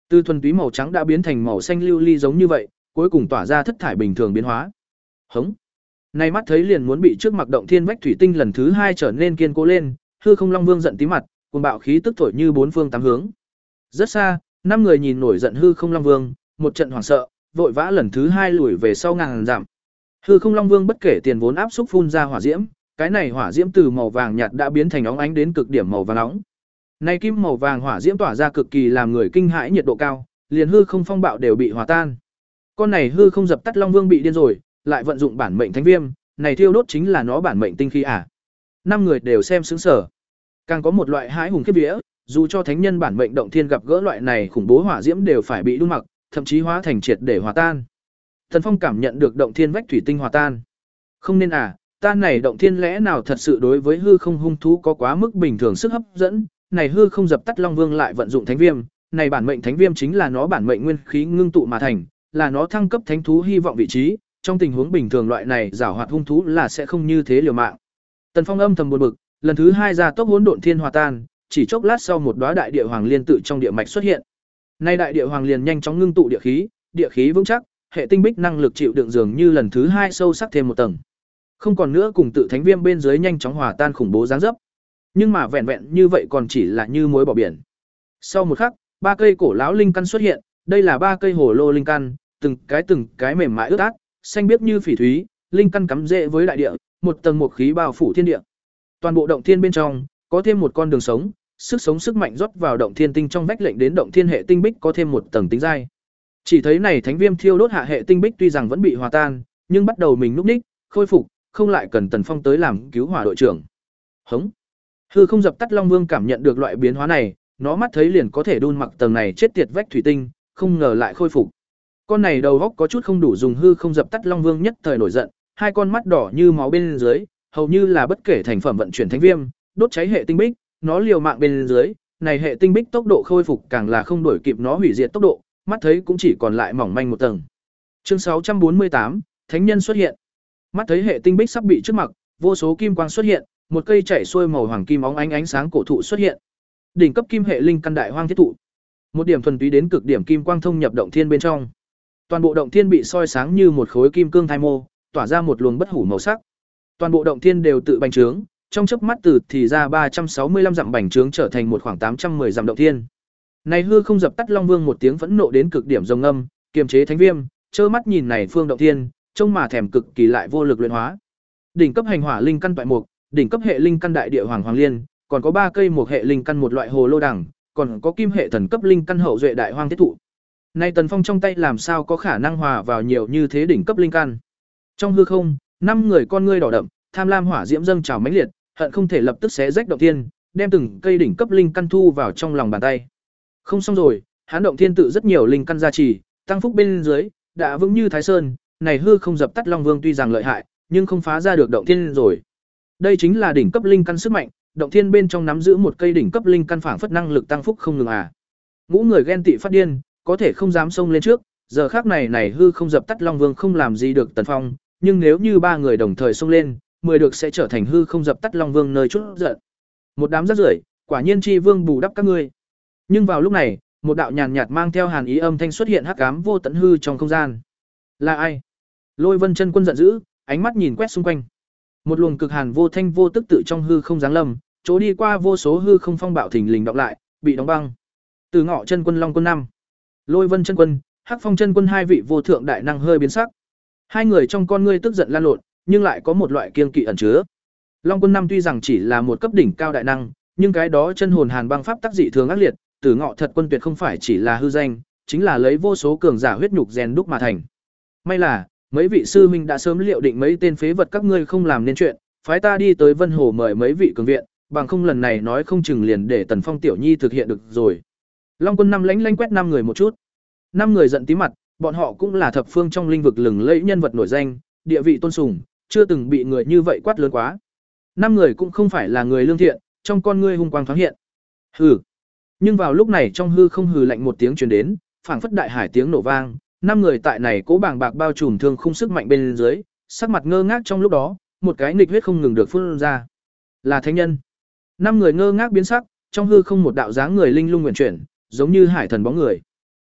Từ thuần túy màu trắng đã biến thành màu xanh lưu ly giống như vậy, cuối cùng tỏa ra thất thải bình thường biến hóa. Hống. Nay mắt thấy liền muốn bị trước mặt động thiên vách thủy tinh lần thứ hai trở nên kiên cố lên, hư không long vương giận tí mặt, cuồng bạo khí tức thổi như bốn phương tám hướng. Rất xa, năm người nhìn nổi giận hư không long vương, một trận hoảng sợ, vội vã lần thứ hai lùi về sau ngàn dặm. Hư không long vương bất kể tiền vốn áp xúc phun ra hỏa diễm, cái này hỏa diễm từ màu vàng nhạt đã biến thành óng ánh đến cực điểm màu vàng nóng. Nay kim màu vàng hỏa diễm tỏa ra cực kỳ làm người kinh hãi nhiệt độ cao, liền hư không phong bạo đều bị hòa tan. Con này hư không dập tắt long vương bị điên rồi, lại vận dụng bản mệnh thánh viêm, này thiêu đốt chính là nó bản mệnh tinh khí à? Năm người đều xem sững sờ. Càng có một loại hãi hùng khiếp vía, dù cho thánh nhân bản mệnh động thiên gặp gỡ loại này khủng bố hỏa diễm đều phải bị đun mặc, thậm chí hóa thành triệt để hòa tan. Thần Phong cảm nhận được động thiên vách thủy tinh hòa tan. Không nên à, tan này động thiên lẽ nào thật sự đối với hư không hung thú có quá mức bình thường sức hấp dẫn, này hư không dập tắt long vương lại vận dụng thánh viêm, này bản mệnh thánh viêm chính là nó bản mệnh nguyên khí ngưng tụ mà thành, là nó thăng cấp thánh thú hy vọng vị trí, trong tình huống bình thường loại này giảo hoạt hung thú là sẽ không như thế liều mạng. Tần Phong âm thầm buồn bực, lần thứ hai ra tốc hỗn độn thiên hòa tan, chỉ chốc lát sau một đóa đại địa hoàng liên tự trong địa mạch xuất hiện. Nay đại địa hoàng liên nhanh chóng ngưng tụ địa khí, địa khí vững chắc, hệ tinh bích năng lực chịu đựng dường như lần thứ hai sâu sắc thêm một tầng. Không còn nữa cùng tự thánh viêm bên dưới nhanh chóng hòa tan khủng bố dáng dấp. Nhưng mà vẹn vẹn như vậy còn chỉ là như muối bỏ biển. Sau một khắc, ba cây cổ lão linh căn xuất hiện, đây là ba cây hồ lô linh căn, từng cái từng cái mềm mại ướt át, xanh biếc như phỉ thúy, linh căn cắm rễ với đại địa, một tầng một khí bao phủ thiên địa. Toàn bộ động thiên bên trong có thêm một con đường sống, sức sống sức mạnh rót vào động thiên tinh trong vách lệnh đến động thiên hệ tinh bích có thêm một tầng tính dai. Chỉ thấy này thánh viêm thiêu đốt hạ hệ tinh bích tuy rằng vẫn bị hòa tan, nhưng bắt đầu mình núp ních, khôi phục, không lại cần Tần Phong tới làm cứu hỏa đội trưởng. Hống. Hư không dập tắt long vương cảm nhận được loại biến hóa này, nó mắt thấy liền có thể đun mặc tầng này chết tiệt vách thủy tinh, không ngờ lại khôi phục. Con này đầu góc có chút không đủ dùng, hư không dập tắt long vương nhất thời nổi giận, hai con mắt đỏ như máu bên dưới, hầu như là bất kể thành phẩm vận chuyển thánh viêm, đốt cháy hệ tinh bích, nó liều mạng bên dưới, này hệ tinh bích tốc độ khôi phục càng là không đuổi kịp nó hủy diệt tốc độ, mắt thấy cũng chỉ còn lại mỏng manh một tầng. Chương sáu trăm bốn mươi tám, thánh nhân xuất hiện. Mắt thấy hệ tinh bích sắp bị trước mặt, vô số kim quang xuất hiện, một cây chảy xuôi màu hoàng kim óng ánh ánh sáng cổ thụ xuất hiện. Đỉnh cấp kim hệ linh căn đại hoang thiết thụ. Một điểm thuần túy đến cực điểm kim quang thông nhập động thiên bên trong. Toàn bộ động thiên bị soi sáng như một khối kim cương thai mô, tỏa ra một luồng bất hủ màu sắc. Toàn bộ động thiên đều tự bành trướng, trong chớp mắt từ thì ra ba trăm sáu mươi lăm dặm bành trướng trở thành một khoảng tám trăm mười dặm động thiên. Này hư không dập tắt long vương một tiếng phẫn nộ đến cực điểm rồng âm, kiềm chế thánh viêm, trơ mắt nhìn này phương động thiên, trông mà thèm cực kỳ lại vô lực luyện hóa. Đỉnh cấp hành hỏa linh căn toại mục, đỉnh cấp hệ linh căn đại địa hoàng hoàng liên, còn có ba cây một hệ linh căn một loại hồ lô đằng, còn có kim hệ thần cấp linh căn hậu duệ đại hoang thiết thụ. Nay Tần Phong trong tay làm sao có khả năng hòa vào nhiều như thế đỉnh cấp linh căn. Trong hư không, năm người con ngươi đỏ đậm, tham lam hỏa diễm dâng trào mãnh liệt, hận không thể lập tức xé rách động thiên, đem từng cây đỉnh cấp linh căn thu vào trong lòng bàn tay. Không xong rồi, hán động thiên tự rất nhiều linh căn gia trì, tăng phúc bên dưới, đã vững như Thái Sơn, này hư không dập tắt long vương tuy rằng lợi hại, nhưng không phá ra được động thiên rồi. Đây chính là đỉnh cấp linh căn sức mạnh, động thiên bên trong nắm giữ một cây đỉnh cấp linh căn phảng phất năng lực tăng phúc không ngừng à. Ngũ người ghen tị phát điên, có thể không dám xông lên trước, giờ khác này này hư không dập tắt long vương không làm gì được Tần Phong, nhưng nếu như ba người đồng thời xông lên, mười được sẽ trở thành hư không dập tắt long vương nơi chút giận. Một đám rác rưởi, quả nhiên chi vương bù đắp các ngươi. Nhưng vào lúc này, một đạo nhàn nhạt mang theo hàn ý âm thanh xuất hiện hắc ám vô tận hư trong không gian. Là ai? Lôi Vân Chân Quân giận dữ, ánh mắt nhìn quét xung quanh. Một luồng cực hàn vô thanh vô tức tự trong hư không giáng lâm, chỗ đi qua vô số hư không phong bạo thình lình đọc lại, bị đóng băng. Từ Ngọ Chân Quân, Long Quân năm, Lôi Vân Chân Quân, Hắc Phong Chân Quân hai vị vô thượng đại năng hơi biến sắc. Hai người trong con ngươi tức giận lan lộn, nhưng lại có một loại kiên kỵ ẩn chứa. Long Quân năm tuy rằng chỉ là một cấp đỉnh cao đại năng, nhưng cái đó chân hồn hàn băng pháp tác dị thường ác liệt, Tử Ngọ Thật Quân tuyệt không phải chỉ là hư danh, chính là lấy vô số cường giả huyết nhục rèn đúc mà thành. May là, mấy vị sư huynh đã sớm liệu định mấy tên phế vật các ngươi không làm nên chuyện, phái ta đi tới Vân Hồ mời mấy vị cường viện, bằng không lần này nói không chừng liền để Tần Phong tiểu nhi thực hiện được rồi. Long Quân năm lánh lánh quét năm người một chút. Năm người giận tí mặt, bọn họ cũng là thập phương trong linh vực lừng lẫy nhân vật nổi danh, địa vị tôn sùng, chưa từng bị người như vậy quát lớn quá. Năm người cũng không phải là người lương thiện, trong con ngươi hung quang thoáng hiện. Hừ. Nhưng vào lúc này trong hư không hừ lạnh một tiếng truyền đến, phảng phất đại hải tiếng nổ vang, năm người tại này cố bàng bạc bao trùm thương khung sức mạnh bên dưới, sắc mặt ngơ ngác trong lúc đó, một cái nghịch huyết không ngừng được phun ra. Là thánh nhân. Năm người ngơ ngác biến sắc, trong hư không một đạo dáng người linh lung nguyện chuyển, giống như hải thần bóng người.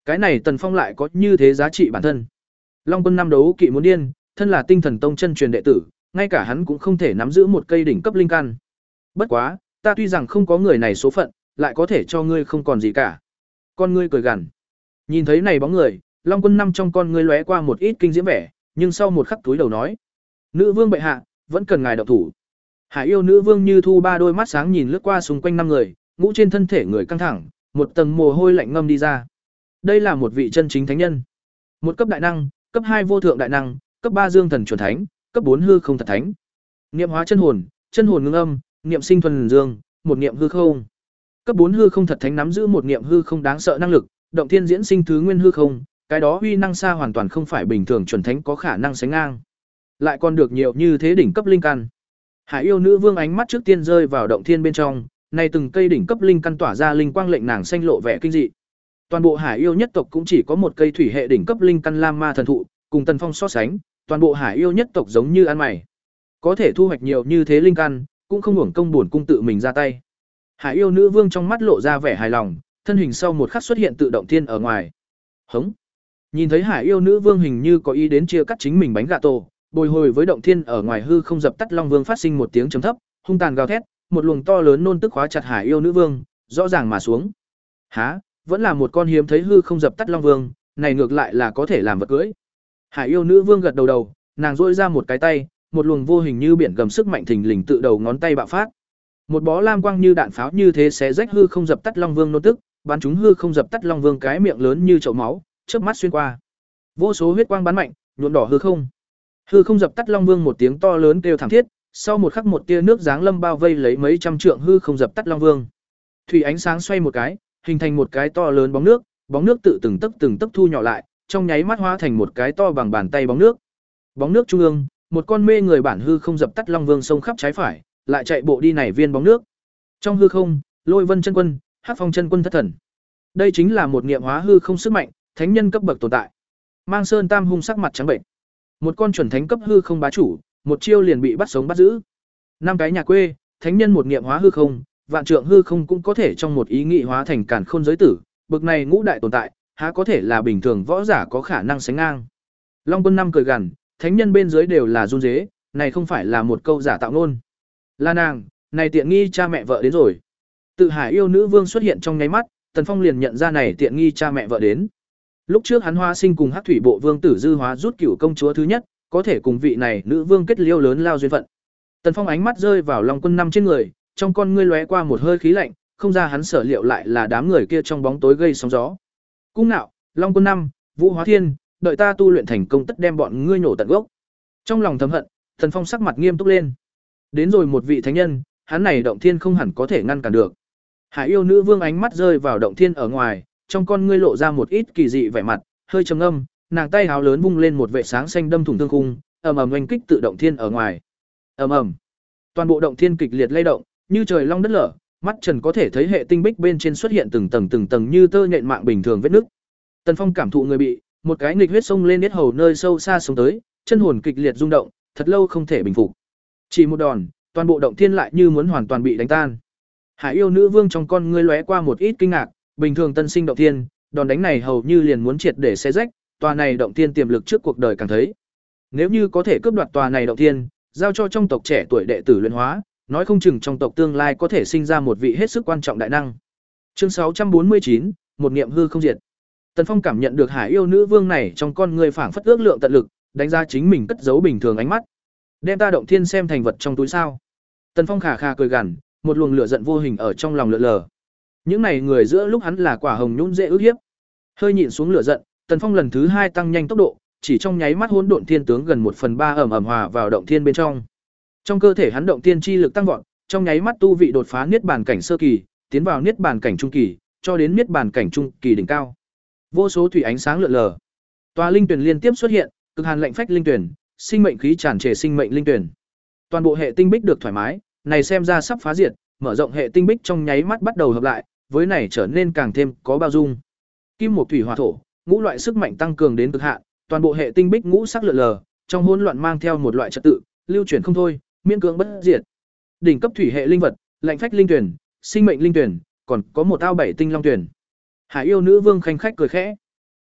Cái này Tần Phong lại có như thế giá trị bản thân. Long Quân năm đấu kỵ muốn điên, thân là Tinh Thần Tông chân truyền đệ tử, ngay cả hắn cũng không thể nắm giữ một cây đỉnh cấp linh căn. Bất quá, ta tuy rằng không có người này số phận, lại có thể cho ngươi không còn gì cả. Con ngươi cười gằn. Nhìn thấy này bóng người, Long Quân năm trong con ngươi lóe qua một ít kinh diễm vẻ, nhưng sau một khắc túi đầu nói: "Nữ vương bệ hạ, vẫn cần ngài động thủ." Hải yêu nữ vương Như Thu ba đôi mắt sáng nhìn lướt qua xung quanh năm người, ngũ trên thân thể người căng thẳng, một tầng mồ hôi lạnh ngâm đi ra. Đây là một vị chân chính thánh nhân. Một cấp đại năng, cấp hai vô thượng đại năng, cấp ba dương thần chuẩn thánh, cấp bốn hư không thật thánh. Niệm hóa chân hồn, chân hồn ngưng âm, niệm sinh thuần dương, một niệm hư không. Cấp bốn hư không thật thánh nắm giữ một niệm hư không đáng sợ năng lực, động thiên diễn sinh thứ nguyên hư không, cái đó uy năng xa hoàn toàn không phải bình thường chuẩn thánh có khả năng sánh ngang. Lại còn được nhiều như thế đỉnh cấp linh căn. Hải yêu nữ vương ánh mắt trước tiên rơi vào động thiên bên trong, này từng cây đỉnh cấp linh căn tỏa ra linh quang lệnh nàng xanh lộ vẻ kinh dị. Toàn bộ Hải yêu nhất tộc cũng chỉ có một cây thủy hệ đỉnh cấp linh căn Lam Ma thần thụ, cùng Tần Phong so sánh, toàn bộ Hải yêu nhất tộc giống như ăn mày. Có thể thu hoạch nhiều như thế linh căn, cũng không hưởng công buồn cung tự mình ra tay. Hải yêu nữ vương trong mắt lộ ra vẻ hài lòng, thân hình sau một khắc xuất hiện tự động thiên ở ngoài. Hống. Nhìn thấy Hải yêu nữ vương hình như có ý đến chia cắt chính mình bánh gà tổ, bồi hồi với động thiên ở ngoài hư không dập tắt Long Vương phát sinh một tiếng trầm thấp, hung tàn gào thét, một luồng to lớn nôn tức khóa chặt Hải yêu nữ vương, rõ ràng mà xuống. Há, vẫn là một con hiếm thấy hư không dập tắt Long Vương, này ngược lại là có thể làm vật cưỡi. Hải yêu nữ vương gật đầu đầu, nàng duỗi ra một cái tay, một luồng vô hình như biển gầm sức mạnh thình lình tự đầu ngón tay bạo phát. Một bó lam quang như đạn pháo như thế xé rách hư không dập tắt Long Vương nôn tức, bắn chúng hư không dập tắt Long Vương cái miệng lớn như chậu máu, chớp mắt xuyên qua. Vô số huyết quang bắn mạnh, nhuộm đỏ hư không. Hư không dập tắt Long Vương một tiếng to lớn kêu thảm thiết, sau một khắc một tia nước giáng lâm bao vây lấy mấy trăm trượng hư không dập tắt Long Vương. Thủy ánh sáng xoay một cái, hình thành một cái to lớn bóng nước, bóng nước tự từng tấc từng tấc thu nhỏ lại, trong nháy mắt hóa thành một cái to bằng bàn tay bóng nước. Bóng nước trung ương, một con mê người bản hư không dập tắt Long Vương xông khắp trái phải, lại chạy bộ đi nảy viên bóng nước. Trong hư không, Lôi Vân chân quân, Hắc Phong chân quân thất thần. Đây chính là một niệm hóa hư không sức mạnh, thánh nhân cấp bậc tồn tại. Mang Sơn Tam hung sắc mặt trắng bệnh. Một con chuẩn thánh cấp hư không bá chủ, một chiêu liền bị bắt sống bắt giữ. Năm cái nhà quê, thánh nhân một niệm hóa hư không, vạn trượng hư không cũng có thể trong một ý nghị hóa thành càn khôn giới tử, bậc này ngũ đại tồn tại, há có thể là bình thường võ giả có khả năng sánh ngang. Long Quân năm cười gằn, thánh nhân bên dưới đều là run rế, này không phải là một câu giả tạo ngôn. Là nàng, này tiện nghi cha mẹ vợ đến rồi. Tự Hải yêu nữ vương xuất hiện trong nháy mắt, Tần Phong liền nhận ra này tiện nghi cha mẹ vợ đến. Lúc trước hắn hóa sinh cùng Hắc thủy bộ vương tử dư hóa rút cửu công chúa thứ nhất, có thể cùng vị này nữ vương kết liêu lớn lao duyên phận. Tần Phong ánh mắt rơi vào Long Quân năm trên người, trong con ngươi lóe qua một hơi khí lạnh, không ra hắn sở liệu lại là đám người kia trong bóng tối gây sóng gió. Cung nạo, Long Quân năm, Vũ Hóa Thiên, đợi ta tu luyện thành công tất đem bọn ngươi nổ tận gốc. Trong lòng thầm hận, Tần Phong sắc mặt nghiêm túc lên. Đến rồi một vị thánh nhân, hắn này động thiên không hẳn có thể ngăn cản được. Hải yêu nữ vương ánh mắt rơi vào động thiên ở ngoài, trong con ngươi lộ ra một ít kỳ dị vẻ mặt, hơi trầm ngâm, nàng tay háo lớn vung lên một vệ sáng xanh đâm thủng thương khung, ầm ầm oanh kích tự động thiên ở ngoài. Ầm ầm. Toàn bộ động thiên kịch liệt lay động, như trời long đất lở, mắt Trần có thể thấy hệ tinh bích bên trên xuất hiện từng tầng từng tầng như tơ nhện mạng bình thường vết nứt. Tần Phong cảm thụ người bị, một cái nghịch huyết sông lên yết hầu nơi sâu xa sống tới, chân hồn kịch liệt rung động, thật lâu không thể bình phục. Chỉ một đòn, toàn bộ động thiên lại như muốn hoàn toàn bị đánh tan. Hải yêu nữ vương trong con ngươi lóe qua một ít kinh ngạc, bình thường tân sinh động thiên, đòn đánh này hầu như liền muốn triệt để xé rách, tòa này động thiên tiềm lực trước cuộc đời càng thấy. Nếu như có thể cướp đoạt tòa này động thiên, giao cho trong tộc trẻ tuổi đệ tử luyện hóa, nói không chừng trong tộc tương lai có thể sinh ra một vị hết sức quan trọng đại năng. Chương sáu trăm bốn mươi chín, một niệm hư không diệt. Tần Phong cảm nhận được Hải yêu nữ vương này trong con người phảng phất ước lượng tận lực, đánh giá chính mình cất giấu bình thường ánh mắt. Đem ta động thiên xem thành vật trong túi sao? Tần Phong khà khà cười gằn, một luồng lửa giận vô hình ở trong lòng lượn lờ. Những này người giữa lúc hắn là quả hồng nhũn dễ ức hiếp. Hơi nhịn xuống lửa giận, Tần Phong lần thứ hai tăng nhanh tốc độ, chỉ trong nháy mắt hỗn độn thiên tướng gần một phần ba ẩm ẩm hòa vào động thiên bên trong. Trong cơ thể hắn động thiên chi lực tăng vọt, trong nháy mắt tu vị đột phá niết bàn cảnh sơ kỳ, tiến vào niết bàn cảnh trung kỳ, cho đến niết bàn cảnh trung kỳ đỉnh cao. Vô số thủy ánh sáng lượn lờ. Tòa linh tuyển liên tiếp xuất hiện, cực hàn lạnh phách linh tuyển, sinh mệnh khí tràn trề sinh mệnh linh tuyển. Toàn bộ hệ tinh bích được thoải mái, này xem ra sắp phá diệt, mở rộng hệ tinh bích trong nháy mắt bắt đầu hợp lại, với này trở nên càng thêm có bao dung. Kim một thủy hỏa thổ, ngũ loại sức mạnh tăng cường đến cực hạn, toàn bộ hệ tinh bích ngũ sắc lượn lờ, trong hỗn loạn mang theo một loại trật tự, lưu chuyển không thôi, miễn cưỡng bất diệt. Đỉnh cấp thủy hệ linh vật, lạnh phách linh tuyển, sinh mệnh linh tuyển, còn có một ao bảy tinh long tuyển. Hải yêu nữ vương khanh khách cười khẽ.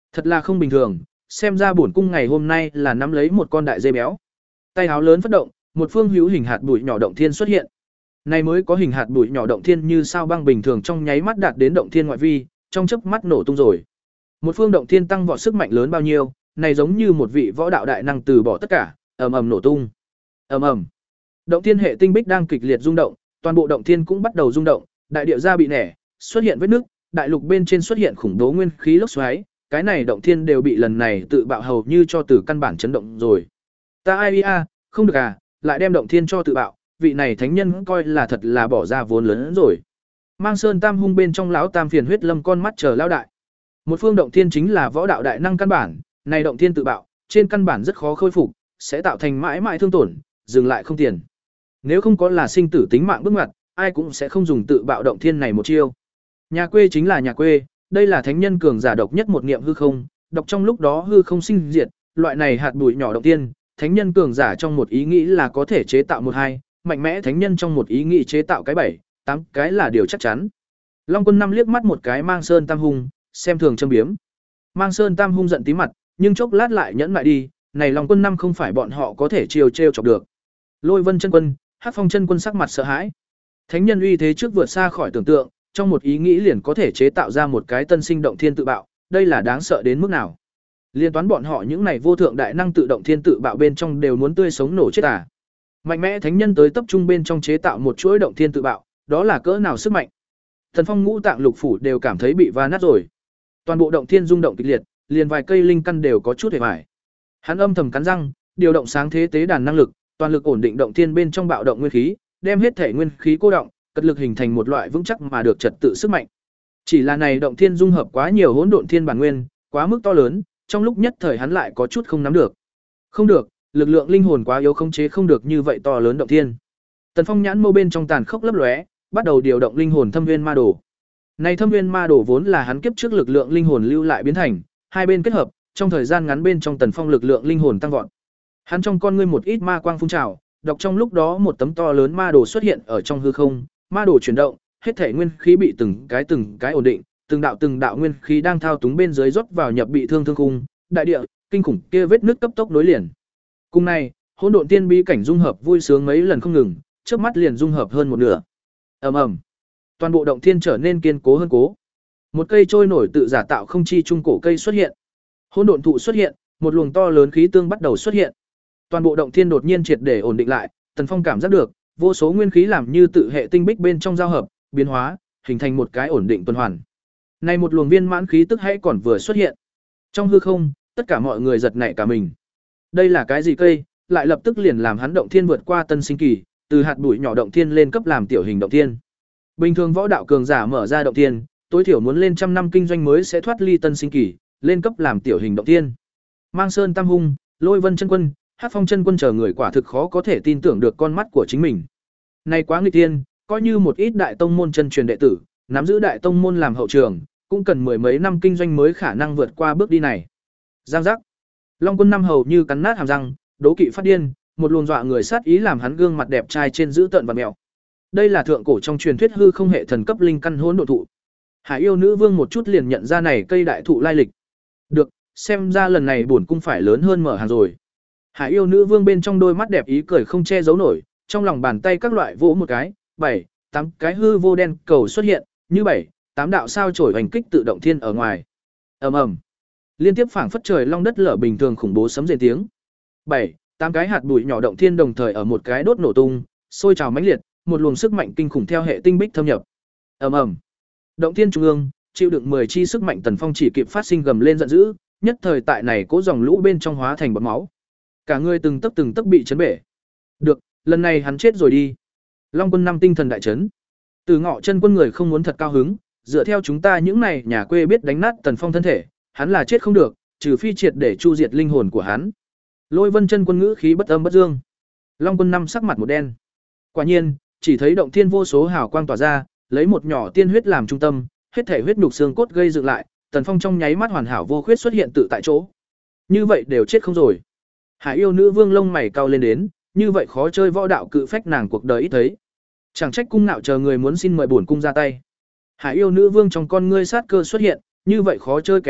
Thật là không bình thường, xem ra bổn cung ngày hôm nay là nắm lấy một con đại dê béo. Tay áo lớn phất động, một phương hữu hình hạt bụi nhỏ động thiên xuất hiện. Này mới có hình hạt bụi nhỏ động thiên như sao băng bình thường trong nháy mắt đạt đến động thiên ngoại vi, trong chớp mắt nổ tung rồi. Một phương động thiên tăng vọt sức mạnh lớn bao nhiêu, này giống như một vị võ đạo đại năng từ bỏ tất cả, ầm ầm nổ tung. Ầm ầm. Động thiên hệ tinh bích đang kịch liệt rung động, toàn bộ động thiên cũng bắt đầu rung động, đại địa ra bị nẻ, xuất hiện vết nứt, đại lục bên trên xuất hiện khủng bố nguyên khí lốc xoáy, cái này động thiên đều bị lần này tự bạo hầu như cho từ căn bản chấn động rồi. Ta ai a, không được à, lại đem động thiên cho tự bạo, vị này thánh nhân coi là thật là bỏ ra vốn lớn hơn rồi. Mang Sơn Tam hung bên trong lão Tam phiền huyết lâm con mắt chờ lao đại. Một phương động thiên chính là võ đạo đại năng căn bản, này động thiên tự bạo, trên căn bản rất khó khôi phục, sẽ tạo thành mãi mãi thương tổn, dừng lại không tiền. Nếu không có là sinh tử tính mạng bước ngoặt, ai cũng sẽ không dùng tự bạo động thiên này một chiêu. Nhà quê chính là nhà quê, đây là thánh nhân cường giả độc nhất một niệm hư không, độc trong lúc đó hư không sinh diệt, loại này hạt bụi nhỏ động tiên, thánh nhân cường giả trong một ý nghĩ là có thể chế tạo một hai, mạnh mẽ thánh nhân trong một ý nghĩ chế tạo cái bảy, tám cái là điều chắc chắn. Long Quân Năm liếc mắt một cái Mang Sơn Tam hung, xem thường châm biếm. Mang Sơn Tam hung giận tí mặt, nhưng chốc lát lại nhẫn lại đi, này Long Quân Năm không phải bọn họ có thể chiều trêu chọc được. Lôi Vân chân quân, Hắc Phong chân quân sắc mặt sợ hãi. Thánh nhân uy thế trước vượt xa khỏi tưởng tượng, trong một ý nghĩ liền có thể chế tạo ra một cái tân sinh động thiên tự bạo, đây là đáng sợ đến mức nào? Liên toán bọn họ những này vô thượng đại năng tự động thiên tự bạo bên trong đều muốn tươi sống nổ chết à? Mạnh mẽ thánh nhân tới tập trung bên trong chế tạo một chuỗi động thiên tự bạo, đó là cỡ nào sức mạnh? Thần Phong ngũ tạng lục phủ đều cảm thấy bị va nát rồi. Toàn bộ động thiên rung động kịch liệt, liền vài cây linh căn đều có chút hề bại. Hắn âm thầm cắn răng, điều động sáng thế tế đàn năng lực, toàn lực ổn định động thiên bên trong bạo động nguyên khí, đem hết thể nguyên khí cô động, cật lực hình thành một loại vững chắc mà được trật tự sức mạnh. Chỉ là này động thiên dung hợp quá nhiều hỗn độn thiên bản nguyên, quá mức to lớn, trong lúc nhất thời hắn lại có chút không nắm được. Không được, lực lượng linh hồn quá yếu khống chế không được như vậy to lớn động thiên. Tần Phong nhãn mâu bên trong tàn khốc lấp lóe, bắt đầu điều động linh hồn thâm nguyên ma đồ. Này thâm nguyên ma đồ vốn là hắn kiếp trước lực lượng linh hồn lưu lại biến thành, hai bên kết hợp, trong thời gian ngắn bên trong Tần Phong lực lượng linh hồn tăng vọt. Hắn trong con ngươi một ít ma quang phun trào, đọc trong lúc đó một tấm to lớn ma đồ xuất hiện ở trong hư không, ma đồ chuyển động, hết thể nguyên khí bị từng cái từng cái ổn định, từng đạo từng đạo nguyên khí đang thao túng bên dưới rót vào nhập bị thương thương khung, đại địa, kinh khủng kia vết nước cấp tốc nối liền. Cùng này, hỗn độn tiên bí cảnh dung hợp vui sướng mấy lần không ngừng, trước mắt liền dung hợp hơn một nửa. Ầm ầm. Toàn bộ động thiên trở nên kiên cố hơn cố. Một cây trôi nổi tự giả tạo không chi trung cổ cây xuất hiện. Hỗn độn thụ xuất hiện, một luồng to lớn khí tương bắt đầu xuất hiện. Toàn bộ động thiên đột nhiên triệt để ổn định lại, Tần Phong cảm giác được, vô số nguyên khí làm như tự hệ tinh bích bên trong giao hợp, biến hóa, hình thành một cái ổn định tuần hoàn. Này một luồng viên mãn khí tức hãy còn vừa xuất hiện. Trong hư không, tất cả mọi người giật nảy cả mình. Đây là cái gì cây, lại lập tức liền làm hắn động thiên vượt qua tân sinh kỳ, từ hạt bụi nhỏ động thiên lên cấp làm tiểu hình động thiên. Bình thường võ đạo cường giả mở ra động thiên, tối thiểu muốn lên trăm năm kinh doanh mới sẽ thoát ly tân sinh kỳ, lên cấp làm tiểu hình động thiên. Mang Sơn Tam hung, Lôi Vân chân quân, Hắc Phong chân quân chờ người quả thực khó có thể tin tưởng được con mắt của chính mình. Này quá nghịch thiên, coi như một ít đại tông môn chân truyền đệ tử, nắm giữ đại tông môn làm hậu trường, cũng cần mười mấy năm kinh doanh mới khả năng vượt qua bước đi này. Giang giác. Long Quân Năm hầu như cắn nát hàm răng, đố kỵ phát điên, một luồng dọa người sát ý làm hắn gương mặt đẹp trai trên giữ tợn và mèo. Đây là thượng cổ trong truyền thuyết hư không hệ thần cấp linh căn hỗn độn thụ. Hải yêu nữ vương một chút liền nhận ra này cây đại thụ lai lịch. Được, xem ra lần này bổn cung phải lớn hơn mở hàng rồi. Hải yêu nữ vương bên trong đôi mắt đẹp ý cười không che giấu nổi, trong lòng bàn tay các loại vỗ một cái, bảy, tám cái hư vô đen cầu xuất hiện, như bảy, tám đạo sao chổi hành kích tự động thiên ở ngoài. Ầm ầm. Liên tiếp phảng phất trời long đất lở bình thường khủng bố sấm rền tiếng. bảy, tám cái hạt bụi nhỏ động thiên đồng thời ở một cái đốt nổ tung, sôi trào mãnh liệt, một luồng sức mạnh kinh khủng theo hệ tinh bích thâm nhập. Ầm ầm. Động thiên trung ương, chịu đựng mười chi sức mạnh Tần Phong chỉ kịp phát sinh gầm lên giận dữ, nhất thời tại này cố dòng lũ bên trong hóa thành bọt máu. Cả người từng tấc từng tấc bị chấn bể. Được, lần này hắn chết rồi đi. Long Quân Năm tinh thần đại chấn. Từ Ngọ chân quân người không muốn thật cao hứng, dựa theo chúng ta những này nhà quê biết đánh nát Tần Phong thân thể, hắn là chết không được, trừ phi triệt để chu diệt linh hồn của hắn. Lôi Vân chân quân ngữ khí bất âm bất dương. Long Quân Năm sắc mặt một đen. Quả nhiên, chỉ thấy động thiên vô số hào quang tỏa ra, lấy một nhỏ tiên huyết làm trung tâm, hết thể huyết nhục xương cốt gây dựng lại, Tần Phong trong nháy mắt hoàn hảo vô khuyết xuất hiện tự tại chỗ. Như vậy đều chết không rồi. Hải yêu nữ vương lông mày cau lên đến, như vậy khó chơi võ đạo cự phách nàng cuộc đời ít thấy. Chẳng trách cung nạo chờ người muốn xin mời bổn cung ra tay. Hải yêu nữ vương trong con ngươi sát cơ xuất hiện, như vậy khó chơi kẻ địch,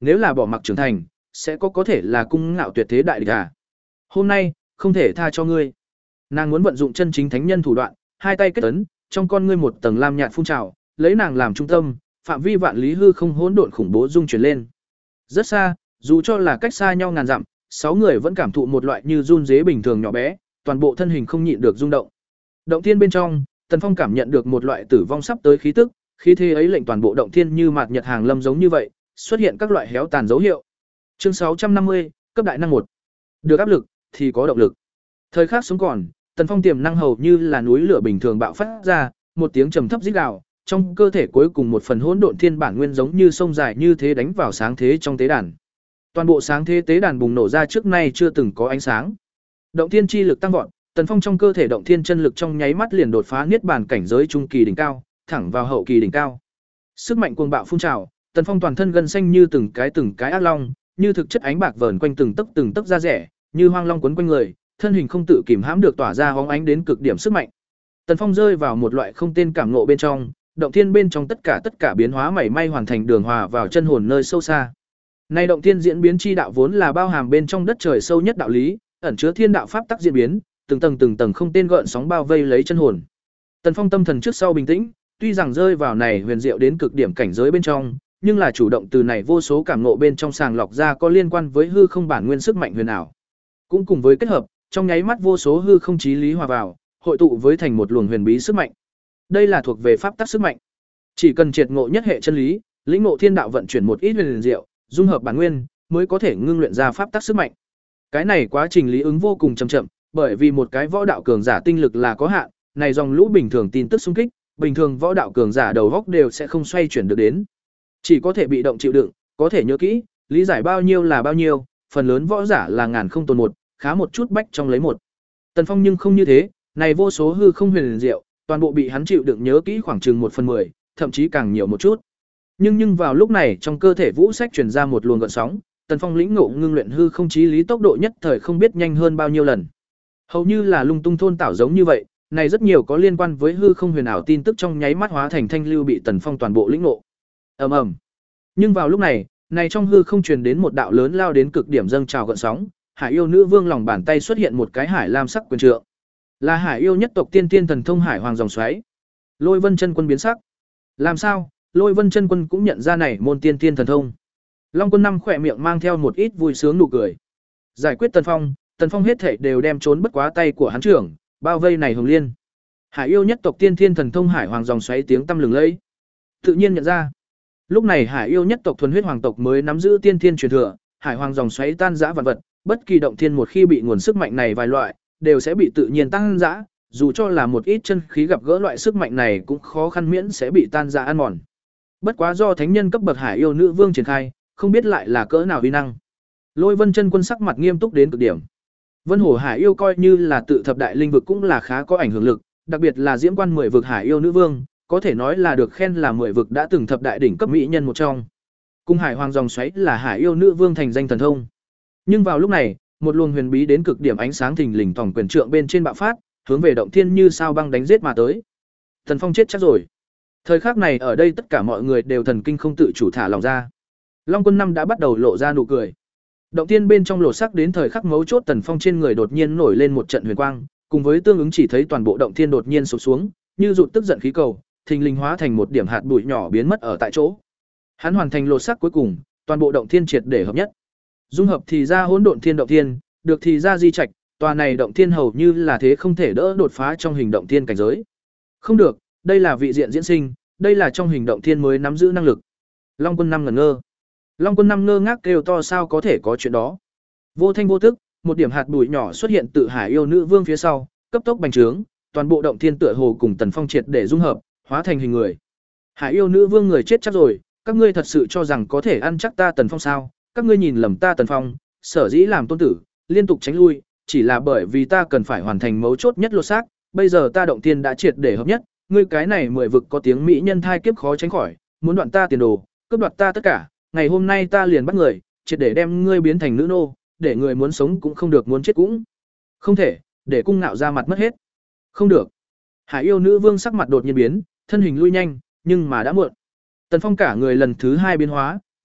nếu là bỏ mặc trưởng thành, sẽ có có thể là cung ngạo tuyệt thế đại địch à. Hôm nay, không thể tha cho ngươi. Nàng muốn vận dụng chân chính thánh nhân thủ đoạn, hai tay kết ấn, trong con ngươi một tầng lam nhạt phun trào, lấy nàng làm trung tâm, phạm vi vạn lý hư không hỗn độn khủng bố dung chuyển lên. Rất xa, dù cho là cách xa nhau ngàn dặm, sáu người vẫn cảm thụ một loại như run rế bình thường nhỏ bé, toàn bộ thân hình không nhịn được rung động. Động thiên bên trong, Tần Phong cảm nhận được một loại tử vong sắp tới khí tức, khí thế ấy lệnh toàn bộ động thiên như mạt nhật hàng lâm giống như vậy, xuất hiện các loại héo tàn dấu hiệu. Chương sáu trăm năm mươi, cấp đại năng một. Được áp lực thì có động lực. Thời khắc sống còn, Tần Phong tiềm năng hầu như là núi lửa bình thường bạo phát ra, một tiếng trầm thấp rít gào, trong cơ thể cuối cùng một phần hỗn độn thiên bản nguyên giống như sông dài như thế đánh vào sáng thế trong tế đàn. Toàn bộ sáng thế tế đàn bùng nổ ra trước nay chưa từng có ánh sáng. Động thiên chi lực tăng vọt, Tần Phong trong cơ thể động thiên chân lực trong nháy mắt liền đột phá niết bàn cảnh giới trung kỳ đỉnh cao, thẳng vào hậu kỳ đỉnh cao. Sức mạnh cuồng bạo phun trào, Tần Phong toàn thân gân xanh như từng cái từng cái ác long, như thực chất ánh bạc vờn quanh từng tấc từng tấc da rẻ, như hoang long quấn quanh người, thân hình không tự kìm hãm được tỏa ra hóng ánh đến cực điểm sức mạnh. Tần Phong rơi vào một loại không tên cảm ngộ bên trong, động thiên bên trong tất cả tất cả biến hóa mảy may hoàn thành đường hòa vào chân hồn nơi sâu xa. Nay động thiên diễn biến chi đạo vốn là bao hàm bên trong đất trời sâu nhất đạo lý, ẩn chứa thiên đạo pháp tắc diễn biến, từng tầng từng tầng không tên gợn sóng bao vây lấy chân hồn. Tần Phong tâm thần trước sau bình tĩnh, tuy rằng rơi vào này huyền diệu đến cực điểm cảnh giới bên trong, nhưng là chủ động từ này vô số cảm ngộ bên trong sàng lọc ra có liên quan với hư không bản nguyên sức mạnh huyền ảo. Cũng cùng với kết hợp, trong nháy mắt vô số hư không chí lý hòa vào, hội tụ với thành một luồng huyền bí sức mạnh. Đây là thuộc về pháp tắc sức mạnh. Chỉ cần triệt ngộ nhất hệ chân lý, lĩnh ngộ thiên đạo vận chuyển một ít huyền diệu, dung hợp bản nguyên, mới có thể ngưng luyện ra pháp tắc sức mạnh. Cái này quá trình lý ứng vô cùng chậm chậm, bởi vì một cái võ đạo cường giả tinh lực là có hạn, này dòng lũ bình thường tin tức xung kích, bình thường võ đạo cường giả đầu góc đều sẽ không xoay chuyển được đến. Chỉ có thể bị động chịu đựng, có thể nhớ kỹ, lý giải bao nhiêu là bao nhiêu, phần lớn võ giả là ngàn không tồn một, khá một chút bách trong lấy một. Tần Phong nhưng không như thế, này vô số hư không huyền diệu, toàn bộ bị hắn chịu đựng nhớ kỹ khoảng chừng một phần mười, thậm chí càng nhiều một chút. Nhưng nhưng vào lúc này trong cơ thể vũ sách truyền ra một luồng gợn sóng, Tần Phong lĩnh ngộ ngưng luyện hư không chí lý tốc độ nhất thời không biết nhanh hơn bao nhiêu lần. Hầu như là lung tung thôn tảo giống như vậy, này rất nhiều có liên quan với hư không huyền ảo tin tức trong nháy mắt hóa thành thanh lưu bị Tần Phong toàn bộ lĩnh ngộ. Ầm ầm. Nhưng vào lúc này, này trong hư không truyền đến một đạo lớn lao đến cực điểm dâng trào gợn sóng, Hải Yêu Nữ Vương lòng bàn tay xuất hiện một cái hải lam sắc quyền trượng. Là Hải Yêu nhất tộc tiên tiên thần thông hải hoàng dòng xoáy. Lôi Vân Chân Quân biến sắc. Làm sao? Lôi Vân Chân Quân cũng nhận ra này môn tiên tiên thần thông. Long Quân Năm khỏe miệng mang theo một ít vui sướng nụ cười. Giải quyết Tần Phong, Tần Phong hết thảy đều đem trốn bất quá tay của hắn trưởng, bao vây này Hồng Liên. Hải Yêu nhất tộc tiên thiên thần thông hải hoàng dòng xoáy tiếng tăm lừng lẫy. Tự nhiên nhận ra. Lúc này Hải Yêu nhất tộc thuần huyết hoàng tộc mới nắm giữ tiên thiên truyền thừa, hải hoàng dòng xoáy tan rã vạn vật, bất kỳ động thiên một khi bị nguồn sức mạnh này vài loại, đều sẽ bị tự nhiên tăng rã, dù cho là một ít chân khí gặp gỡ loại sức mạnh này cũng khó khăn miễn sẽ bị tan rã ăn mòn. Bất quá do thánh nhân cấp bậc Hải Yêu nữ vương triển khai, không biết lại là cỡ nào uy năng. Lôi Vân Chân Quân sắc mặt nghiêm túc đến cực điểm. Vân Hổ Hải Yêu coi như là tự thập đại linh vực cũng là khá có ảnh hưởng lực, đặc biệt là Diễm Quan mười vực Hải Yêu nữ vương, có thể nói là được khen là mười vực đã từng thập đại đỉnh cấp mỹ nhân một trong. Cung Hải Hoàng dòng xoáy là Hải Yêu nữ vương thành danh thần thông. Nhưng vào lúc này, một luồng huyền bí đến cực điểm ánh sáng thình lình tổng quyền trượng bên trên bạo phát, hướng về động thiên như sao băng đánh giết mà tới. Thần Phong chết chắc rồi. Thời khắc này ở đây tất cả mọi người đều thần kinh không tự chủ thả lòng ra. Long Quân Năm đã bắt đầu lộ ra nụ cười. Động thiên bên trong lộ sắc đến thời khắc mấu chốt, Tần Phong trên người đột nhiên nổi lên một trận huyền quang, cùng với tương ứng chỉ thấy toàn bộ động thiên đột nhiên sụp xuống, như rụt tức giận khí cầu, thình lình hóa thành một điểm hạt bụi nhỏ biến mất ở tại chỗ. Hắn hoàn thành lộ sắc cuối cùng, toàn bộ động thiên triệt để hợp nhất. Dung hợp thì ra hỗn độn thiên động thiên, được thì ra di trạch, tòa này động thiên hầu như là thế không thể đỡ đột phá trong hình động thiên cảnh giới. Không được, đây là vị diện diễn sinh, đây là trong hình động thiên mới nắm giữ năng lực. Long Quân Năm ngẩn ngơ. Long Quân Năm ngơ ngác kêu to sao có thể có chuyện đó. Vô thanh vô tức, một điểm hạt bụi nhỏ xuất hiện tự Hải Yêu nữ vương phía sau, cấp tốc bành trướng, toàn bộ động thiên tựa hồ cùng Tần Phong triệt để dung hợp, hóa thành hình người. Hải Yêu nữ vương người chết chắc rồi, các ngươi thật sự cho rằng có thể ăn chắc ta Tần Phong sao? Các ngươi nhìn lầm ta Tần Phong, sở dĩ làm tôn tử, liên tục tránh lui, chỉ là bởi vì ta cần phải hoàn thành mấu chốt nhất lột xác, bây giờ ta động thiên đã triệt để hợp nhất, ngươi cái này mười vực có tiếng mỹ nhân thai kiếp khó tránh khỏi, muốn đoạn ta tiền đồ, cướp đoạt ta tất cả, ngày hôm nay ta liền bắt người, triệt để đem ngươi biến thành nữ nô, để người muốn sống cũng không được, muốn chết cũng không thể, để cung ngạo ra mặt mất hết. Không được. Hải Yêu nữ vương sắc mặt đột nhiên biến, thân hình lui nhanh, nhưng mà đã muộn. Tần Phong cả người lần thứ hai biến hóa,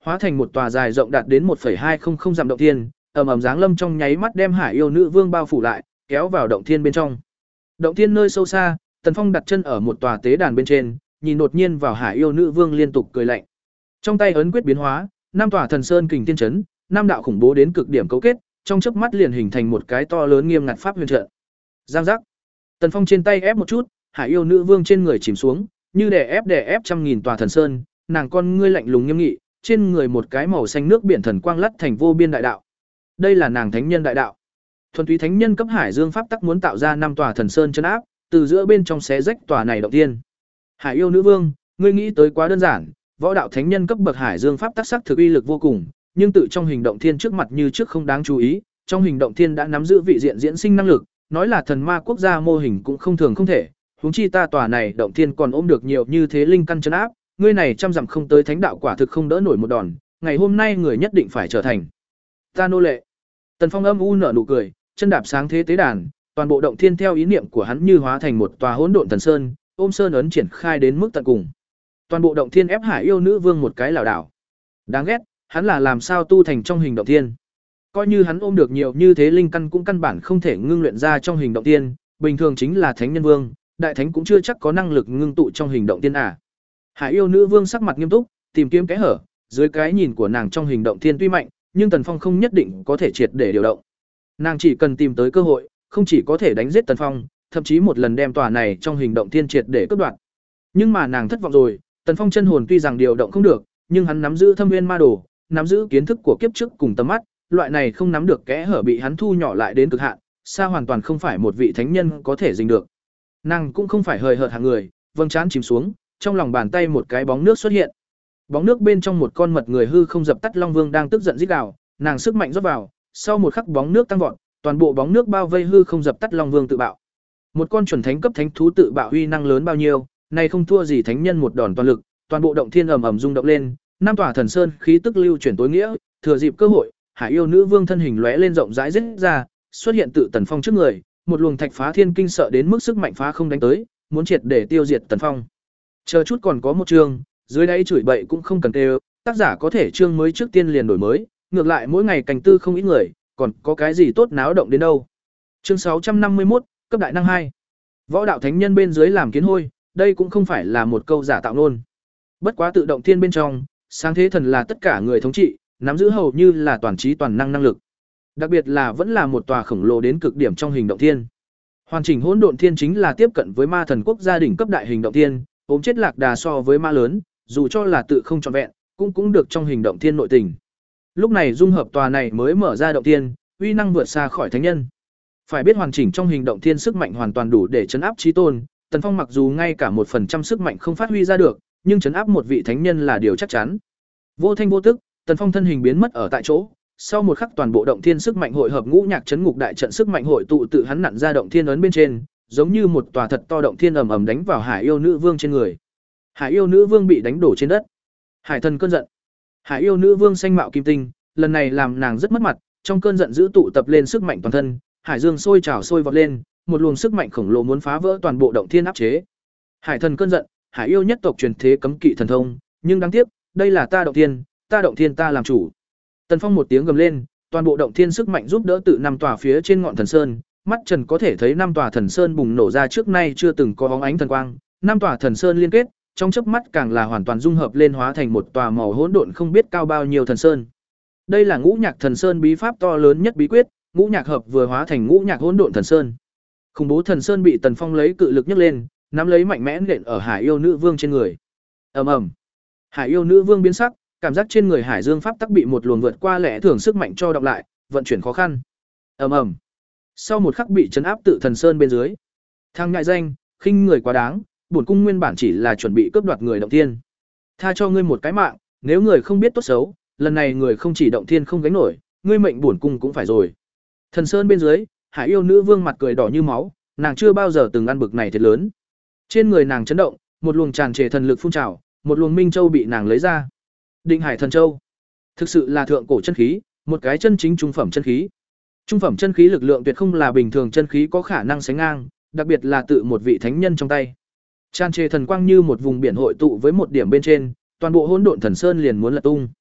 hóa thành một tòa dài rộng đạt đến một phẩy hai không không dặm động thiên, ầm ầm giáng lâm trong nháy mắt đem Hải Yêu Nữ Vương bao phủ lại, kéo vào động thiên bên trong. Động thiên nơi sâu xa, Tần Phong đặt chân ở một tòa tế đàn bên trên, nhìn đột nhiên vào Hải Yêu Nữ Vương liên tục cười lạnh. Trong tay ấn quyết biến hóa, năm tòa thần sơn kình tiên chấn, năm đạo khủng bố đến cực điểm cấu kết, trong chớp mắt liền hình thành một cái to lớn nghiêm ngặt pháp huyền trận. Giang giác. Tần Phong trên tay ép một chút, Hải Yêu Nữ Vương trên người chìm xuống, như đè ép đè ép trăm nghìn tòa thần sơn, nàng con ngươi lạnh lùng nghiêm nghị, trên người một cái màu xanh nước biển thần quang lắt thành vô biên đại đạo. Đây là nàng thánh nhân đại đạo. Thuần túy thánh nhân cấp Hải Dương pháp tắc muốn tạo ra năm tòa thần sơn chân áp, từ giữa bên trong xé rách tòa này động thiên. Hải Yêu Nữ Vương, ngươi nghĩ tới quá đơn giản, võ đạo thánh nhân cấp bậc Hải Dương pháp tắc sắc thực uy lực vô cùng, nhưng tự trong hình động thiên trước mặt như trước không đáng chú ý, trong hình động thiên đã nắm giữ vị diện diễn sinh năng lực, nói là thần ma quốc gia mô hình cũng không thường không thể, huống chi ta tòa này động thiên còn ôm được nhiều như thế linh căn chân áp, ngươi này trăm dặm không tới thánh đạo quả thực không đỡ nổi một đòn, ngày hôm nay người nhất định phải trở thành ta nô lệ. Tần Phong âm u nở nụ cười, chân đạp sáng thế tế đàn, toàn bộ động thiên theo ý niệm của hắn như hóa thành một tòa hỗn độn thần sơn, ôm sơn ấn triển khai đến mức tận cùng. Toàn bộ động thiên ép Hải Yêu Nữ Vương một cái lảo đảo. Đáng ghét, hắn là làm sao tu thành trong hình động thiên? Coi như hắn ôm được nhiều như thế linh căn cũng căn bản không thể ngưng luyện ra trong hình động thiên, bình thường chính là thánh nhân vương, đại thánh cũng chưa chắc có năng lực ngưng tụ trong hình động thiên à. Hải Yêu Nữ Vương sắc mặt nghiêm túc, tìm kiếm kẽ hở, dưới cái nhìn của nàng trong hình động thiên tuy mạnh, nhưng Tần Phong không nhất định có thể triệt để điều động. Nàng chỉ cần tìm tới cơ hội, không chỉ có thể đánh giết Tần Phong, thậm chí một lần đem tòa này trong hình động thiên triệt để cướp đoạt. Nhưng mà nàng thất vọng rồi, Tần Phong chân hồn tuy rằng điều động không được, nhưng hắn nắm giữ Thâm Nguyên Ma Đồ, nắm giữ kiến thức của kiếp trước cùng tầm mắt, loại này không nắm được kẽ hở bị hắn thu nhỏ lại đến cực hạn, xa hoàn toàn không phải một vị thánh nhân có thể dình được. Nàng cũng không phải hời hợt hạng người, vầng trán chìm xuống, trong lòng bàn tay một cái bóng nước xuất hiện. Bóng nước bên trong một con mật người hư không dập tắt Long Vương đang tức giận rít gào, nàng sức mạnh rót vào, sau một khắc bóng nước tăng vọt, toàn bộ bóng nước bao vây hư không dập tắt Long Vương tự bạo. Một con chuẩn thánh cấp thánh thú tự bạo uy năng lớn bao nhiêu, này không thua gì thánh nhân một đòn toàn lực, toàn bộ động thiên ầm ầm rung động lên, năm tòa thần sơn khí tức lưu chuyển tối nghĩa, thừa dịp cơ hội, Hải Yêu Nữ Vương thân hình lóe lên rộng rãi rít ra, xuất hiện tự Tần Phong trước người, một luồng thạch phá thiên kinh sợ đến mức sức mạnh phá không đánh tới, muốn triệt để tiêu diệt Tần Phong. Chờ chút còn có một chương, dưới đáy chửi bậy cũng không cần kêu, tác giả có thể chương mới trước tiên liền đổi mới, ngược lại mỗi ngày cảnh tư không ít người, còn có cái gì tốt náo động đến đâu. Chương sáu trăm năm mươi mốt, cấp đại năng hai. Võ đạo thánh nhân bên dưới làm kiến hôi, đây cũng không phải là một câu giả tạo nôn. Bất quá tự động thiên bên trong, sáng thế thần là tất cả người thống trị, nắm giữ hầu như là toàn trí toàn năng năng lực. Đặc biệt là vẫn là một tòa khổng lồ đến cực điểm trong hình động thiên. Hoàn chỉnh hỗn độn thiên chính là tiếp cận với ma thần quốc gia đỉnh cấp đại hình động thiên, ốm chết lạc đà so với ma lớn, dù cho là tự không trọn vẹn, cũng cũng được trong hình động thiên nội tình. Lúc này dung hợp tòa này mới mở ra động thiên, uy năng vượt xa khỏi thánh nhân. Phải biết hoàn chỉnh trong hình động thiên sức mạnh hoàn toàn đủ để chấn áp chí tôn, Tần Phong mặc dù ngay cả một phần trăm sức mạnh không phát huy ra được, nhưng chấn áp một vị thánh nhân là điều chắc chắn. Vô thanh vô tức, Tần Phong thân hình biến mất ở tại chỗ, sau một khắc toàn bộ động thiên sức mạnh hội hợp ngũ nhạc chấn ngục đại trận sức mạnh hội tụ tự hắn nặn ra động thiên ấn bên trên, giống như một tòa thật to động thiên ầm ầm đánh vào Hải Yêu Nữ Vương trên người. Hải Yêu Nữ Vương bị đánh đổ trên đất. Hải thần cơn giận. Hải Yêu Nữ Vương xanh mạo kim tinh, lần này làm nàng rất mất mặt, trong cơn giận dữ tụ tập lên sức mạnh toàn thân, hải dương sôi trào sôi vọt lên, một luồng sức mạnh khổng lồ muốn phá vỡ toàn bộ động thiên áp chế. Hải thần cơn giận, Hải Yêu nhất tộc truyền thế cấm kỵ thần thông, nhưng đáng tiếc, đây là ta động thiên, ta động thiên ta làm chủ. Tần Phong một tiếng gầm lên, toàn bộ động thiên sức mạnh giúp đỡ tự năm tòa phía trên ngọn thần sơn, mắt Trần có thể thấy năm tòa thần sơn bùng nổ ra trước nay chưa từng có bóng ánh thần quang, năm tòa thần sơn liên kết, trong chớp mắt càng là hoàn toàn dung hợp lên hóa thành một tòa màu hỗn độn không biết cao bao nhiêu thần sơn. Đây là Ngũ Nhạc Thần Sơn bí pháp to lớn nhất bí quyết, Ngũ Nhạc hợp vừa hóa thành Ngũ Nhạc hỗn độn thần sơn. Khủng bố thần sơn bị Tần Phong lấy cự lực nhấc lên, nắm lấy mạnh mẽ nện ở Hải Yêu Nữ Vương trên người. Ầm ầm. Hải Yêu Nữ Vương biến sắc, cảm giác trên người Hải Dương pháp tắc bị một luồng vượt qua lẽ thường sức mạnh cho đọc lại, vận chuyển khó khăn. Ầm ầm. Sau một khắc bị trấn áp tự thần sơn bên dưới. Thang ngại danh, khinh người quá đáng, bổn cung nguyên bản chỉ là chuẩn bị cướp đoạt người động thiên. Tha cho ngươi một cái mạng, nếu người không biết tốt xấu, lần này người không chỉ động thiên không gánh nổi, ngươi mệnh bổn cung cũng phải rồi. Thần sơn bên dưới, Hải Yêu Nữ Vương mặt cười đỏ như máu, nàng chưa bao giờ từng ăn bực này thiệt lớn. Trên người nàng chấn động, một luồng tràn trề thần lực phun trào, một luồng minh châu bị nàng lấy ra. Định Hải thần châu, thực sự là thượng cổ chân khí, một cái chân chính trung phẩm chân khí. Trung phẩm chân khí lực lượng tuyệt không là bình thường chân khí có khả năng sánh ngang, đặc biệt là tự một vị thánh nhân trong tay. Tràn trề thần quang như một vùng biển hội tụ với một điểm bên trên, toàn bộ hỗn độn thần sơn liền muốn lật tung.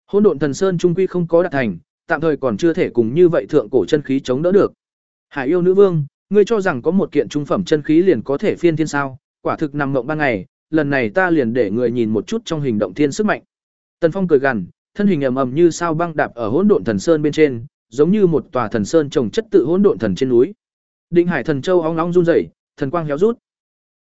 Hỗn Độn Thần Sơn trung quy không có đạt thành, tạm thời còn chưa thể cùng như vậy thượng cổ chân khí chống đỡ được. Hải yêu nữ vương, ngươi cho rằng có một kiện trung phẩm chân khí liền có thể phiên thiên sao? Quả thực nằm mộng ban ngày, lần này ta liền để người nhìn một chút trong hình động thiên sức mạnh. Tần Phong cười gằn, thân hình ầm ầm như sao băng đạp ở Hỗn Độn Thần Sơn bên trên, giống như một tòa thần sơn trồng chất tự hỗn độn thần trên núi. Định Hải Thần Châu óng óng run rẩy, thần quang héo rút.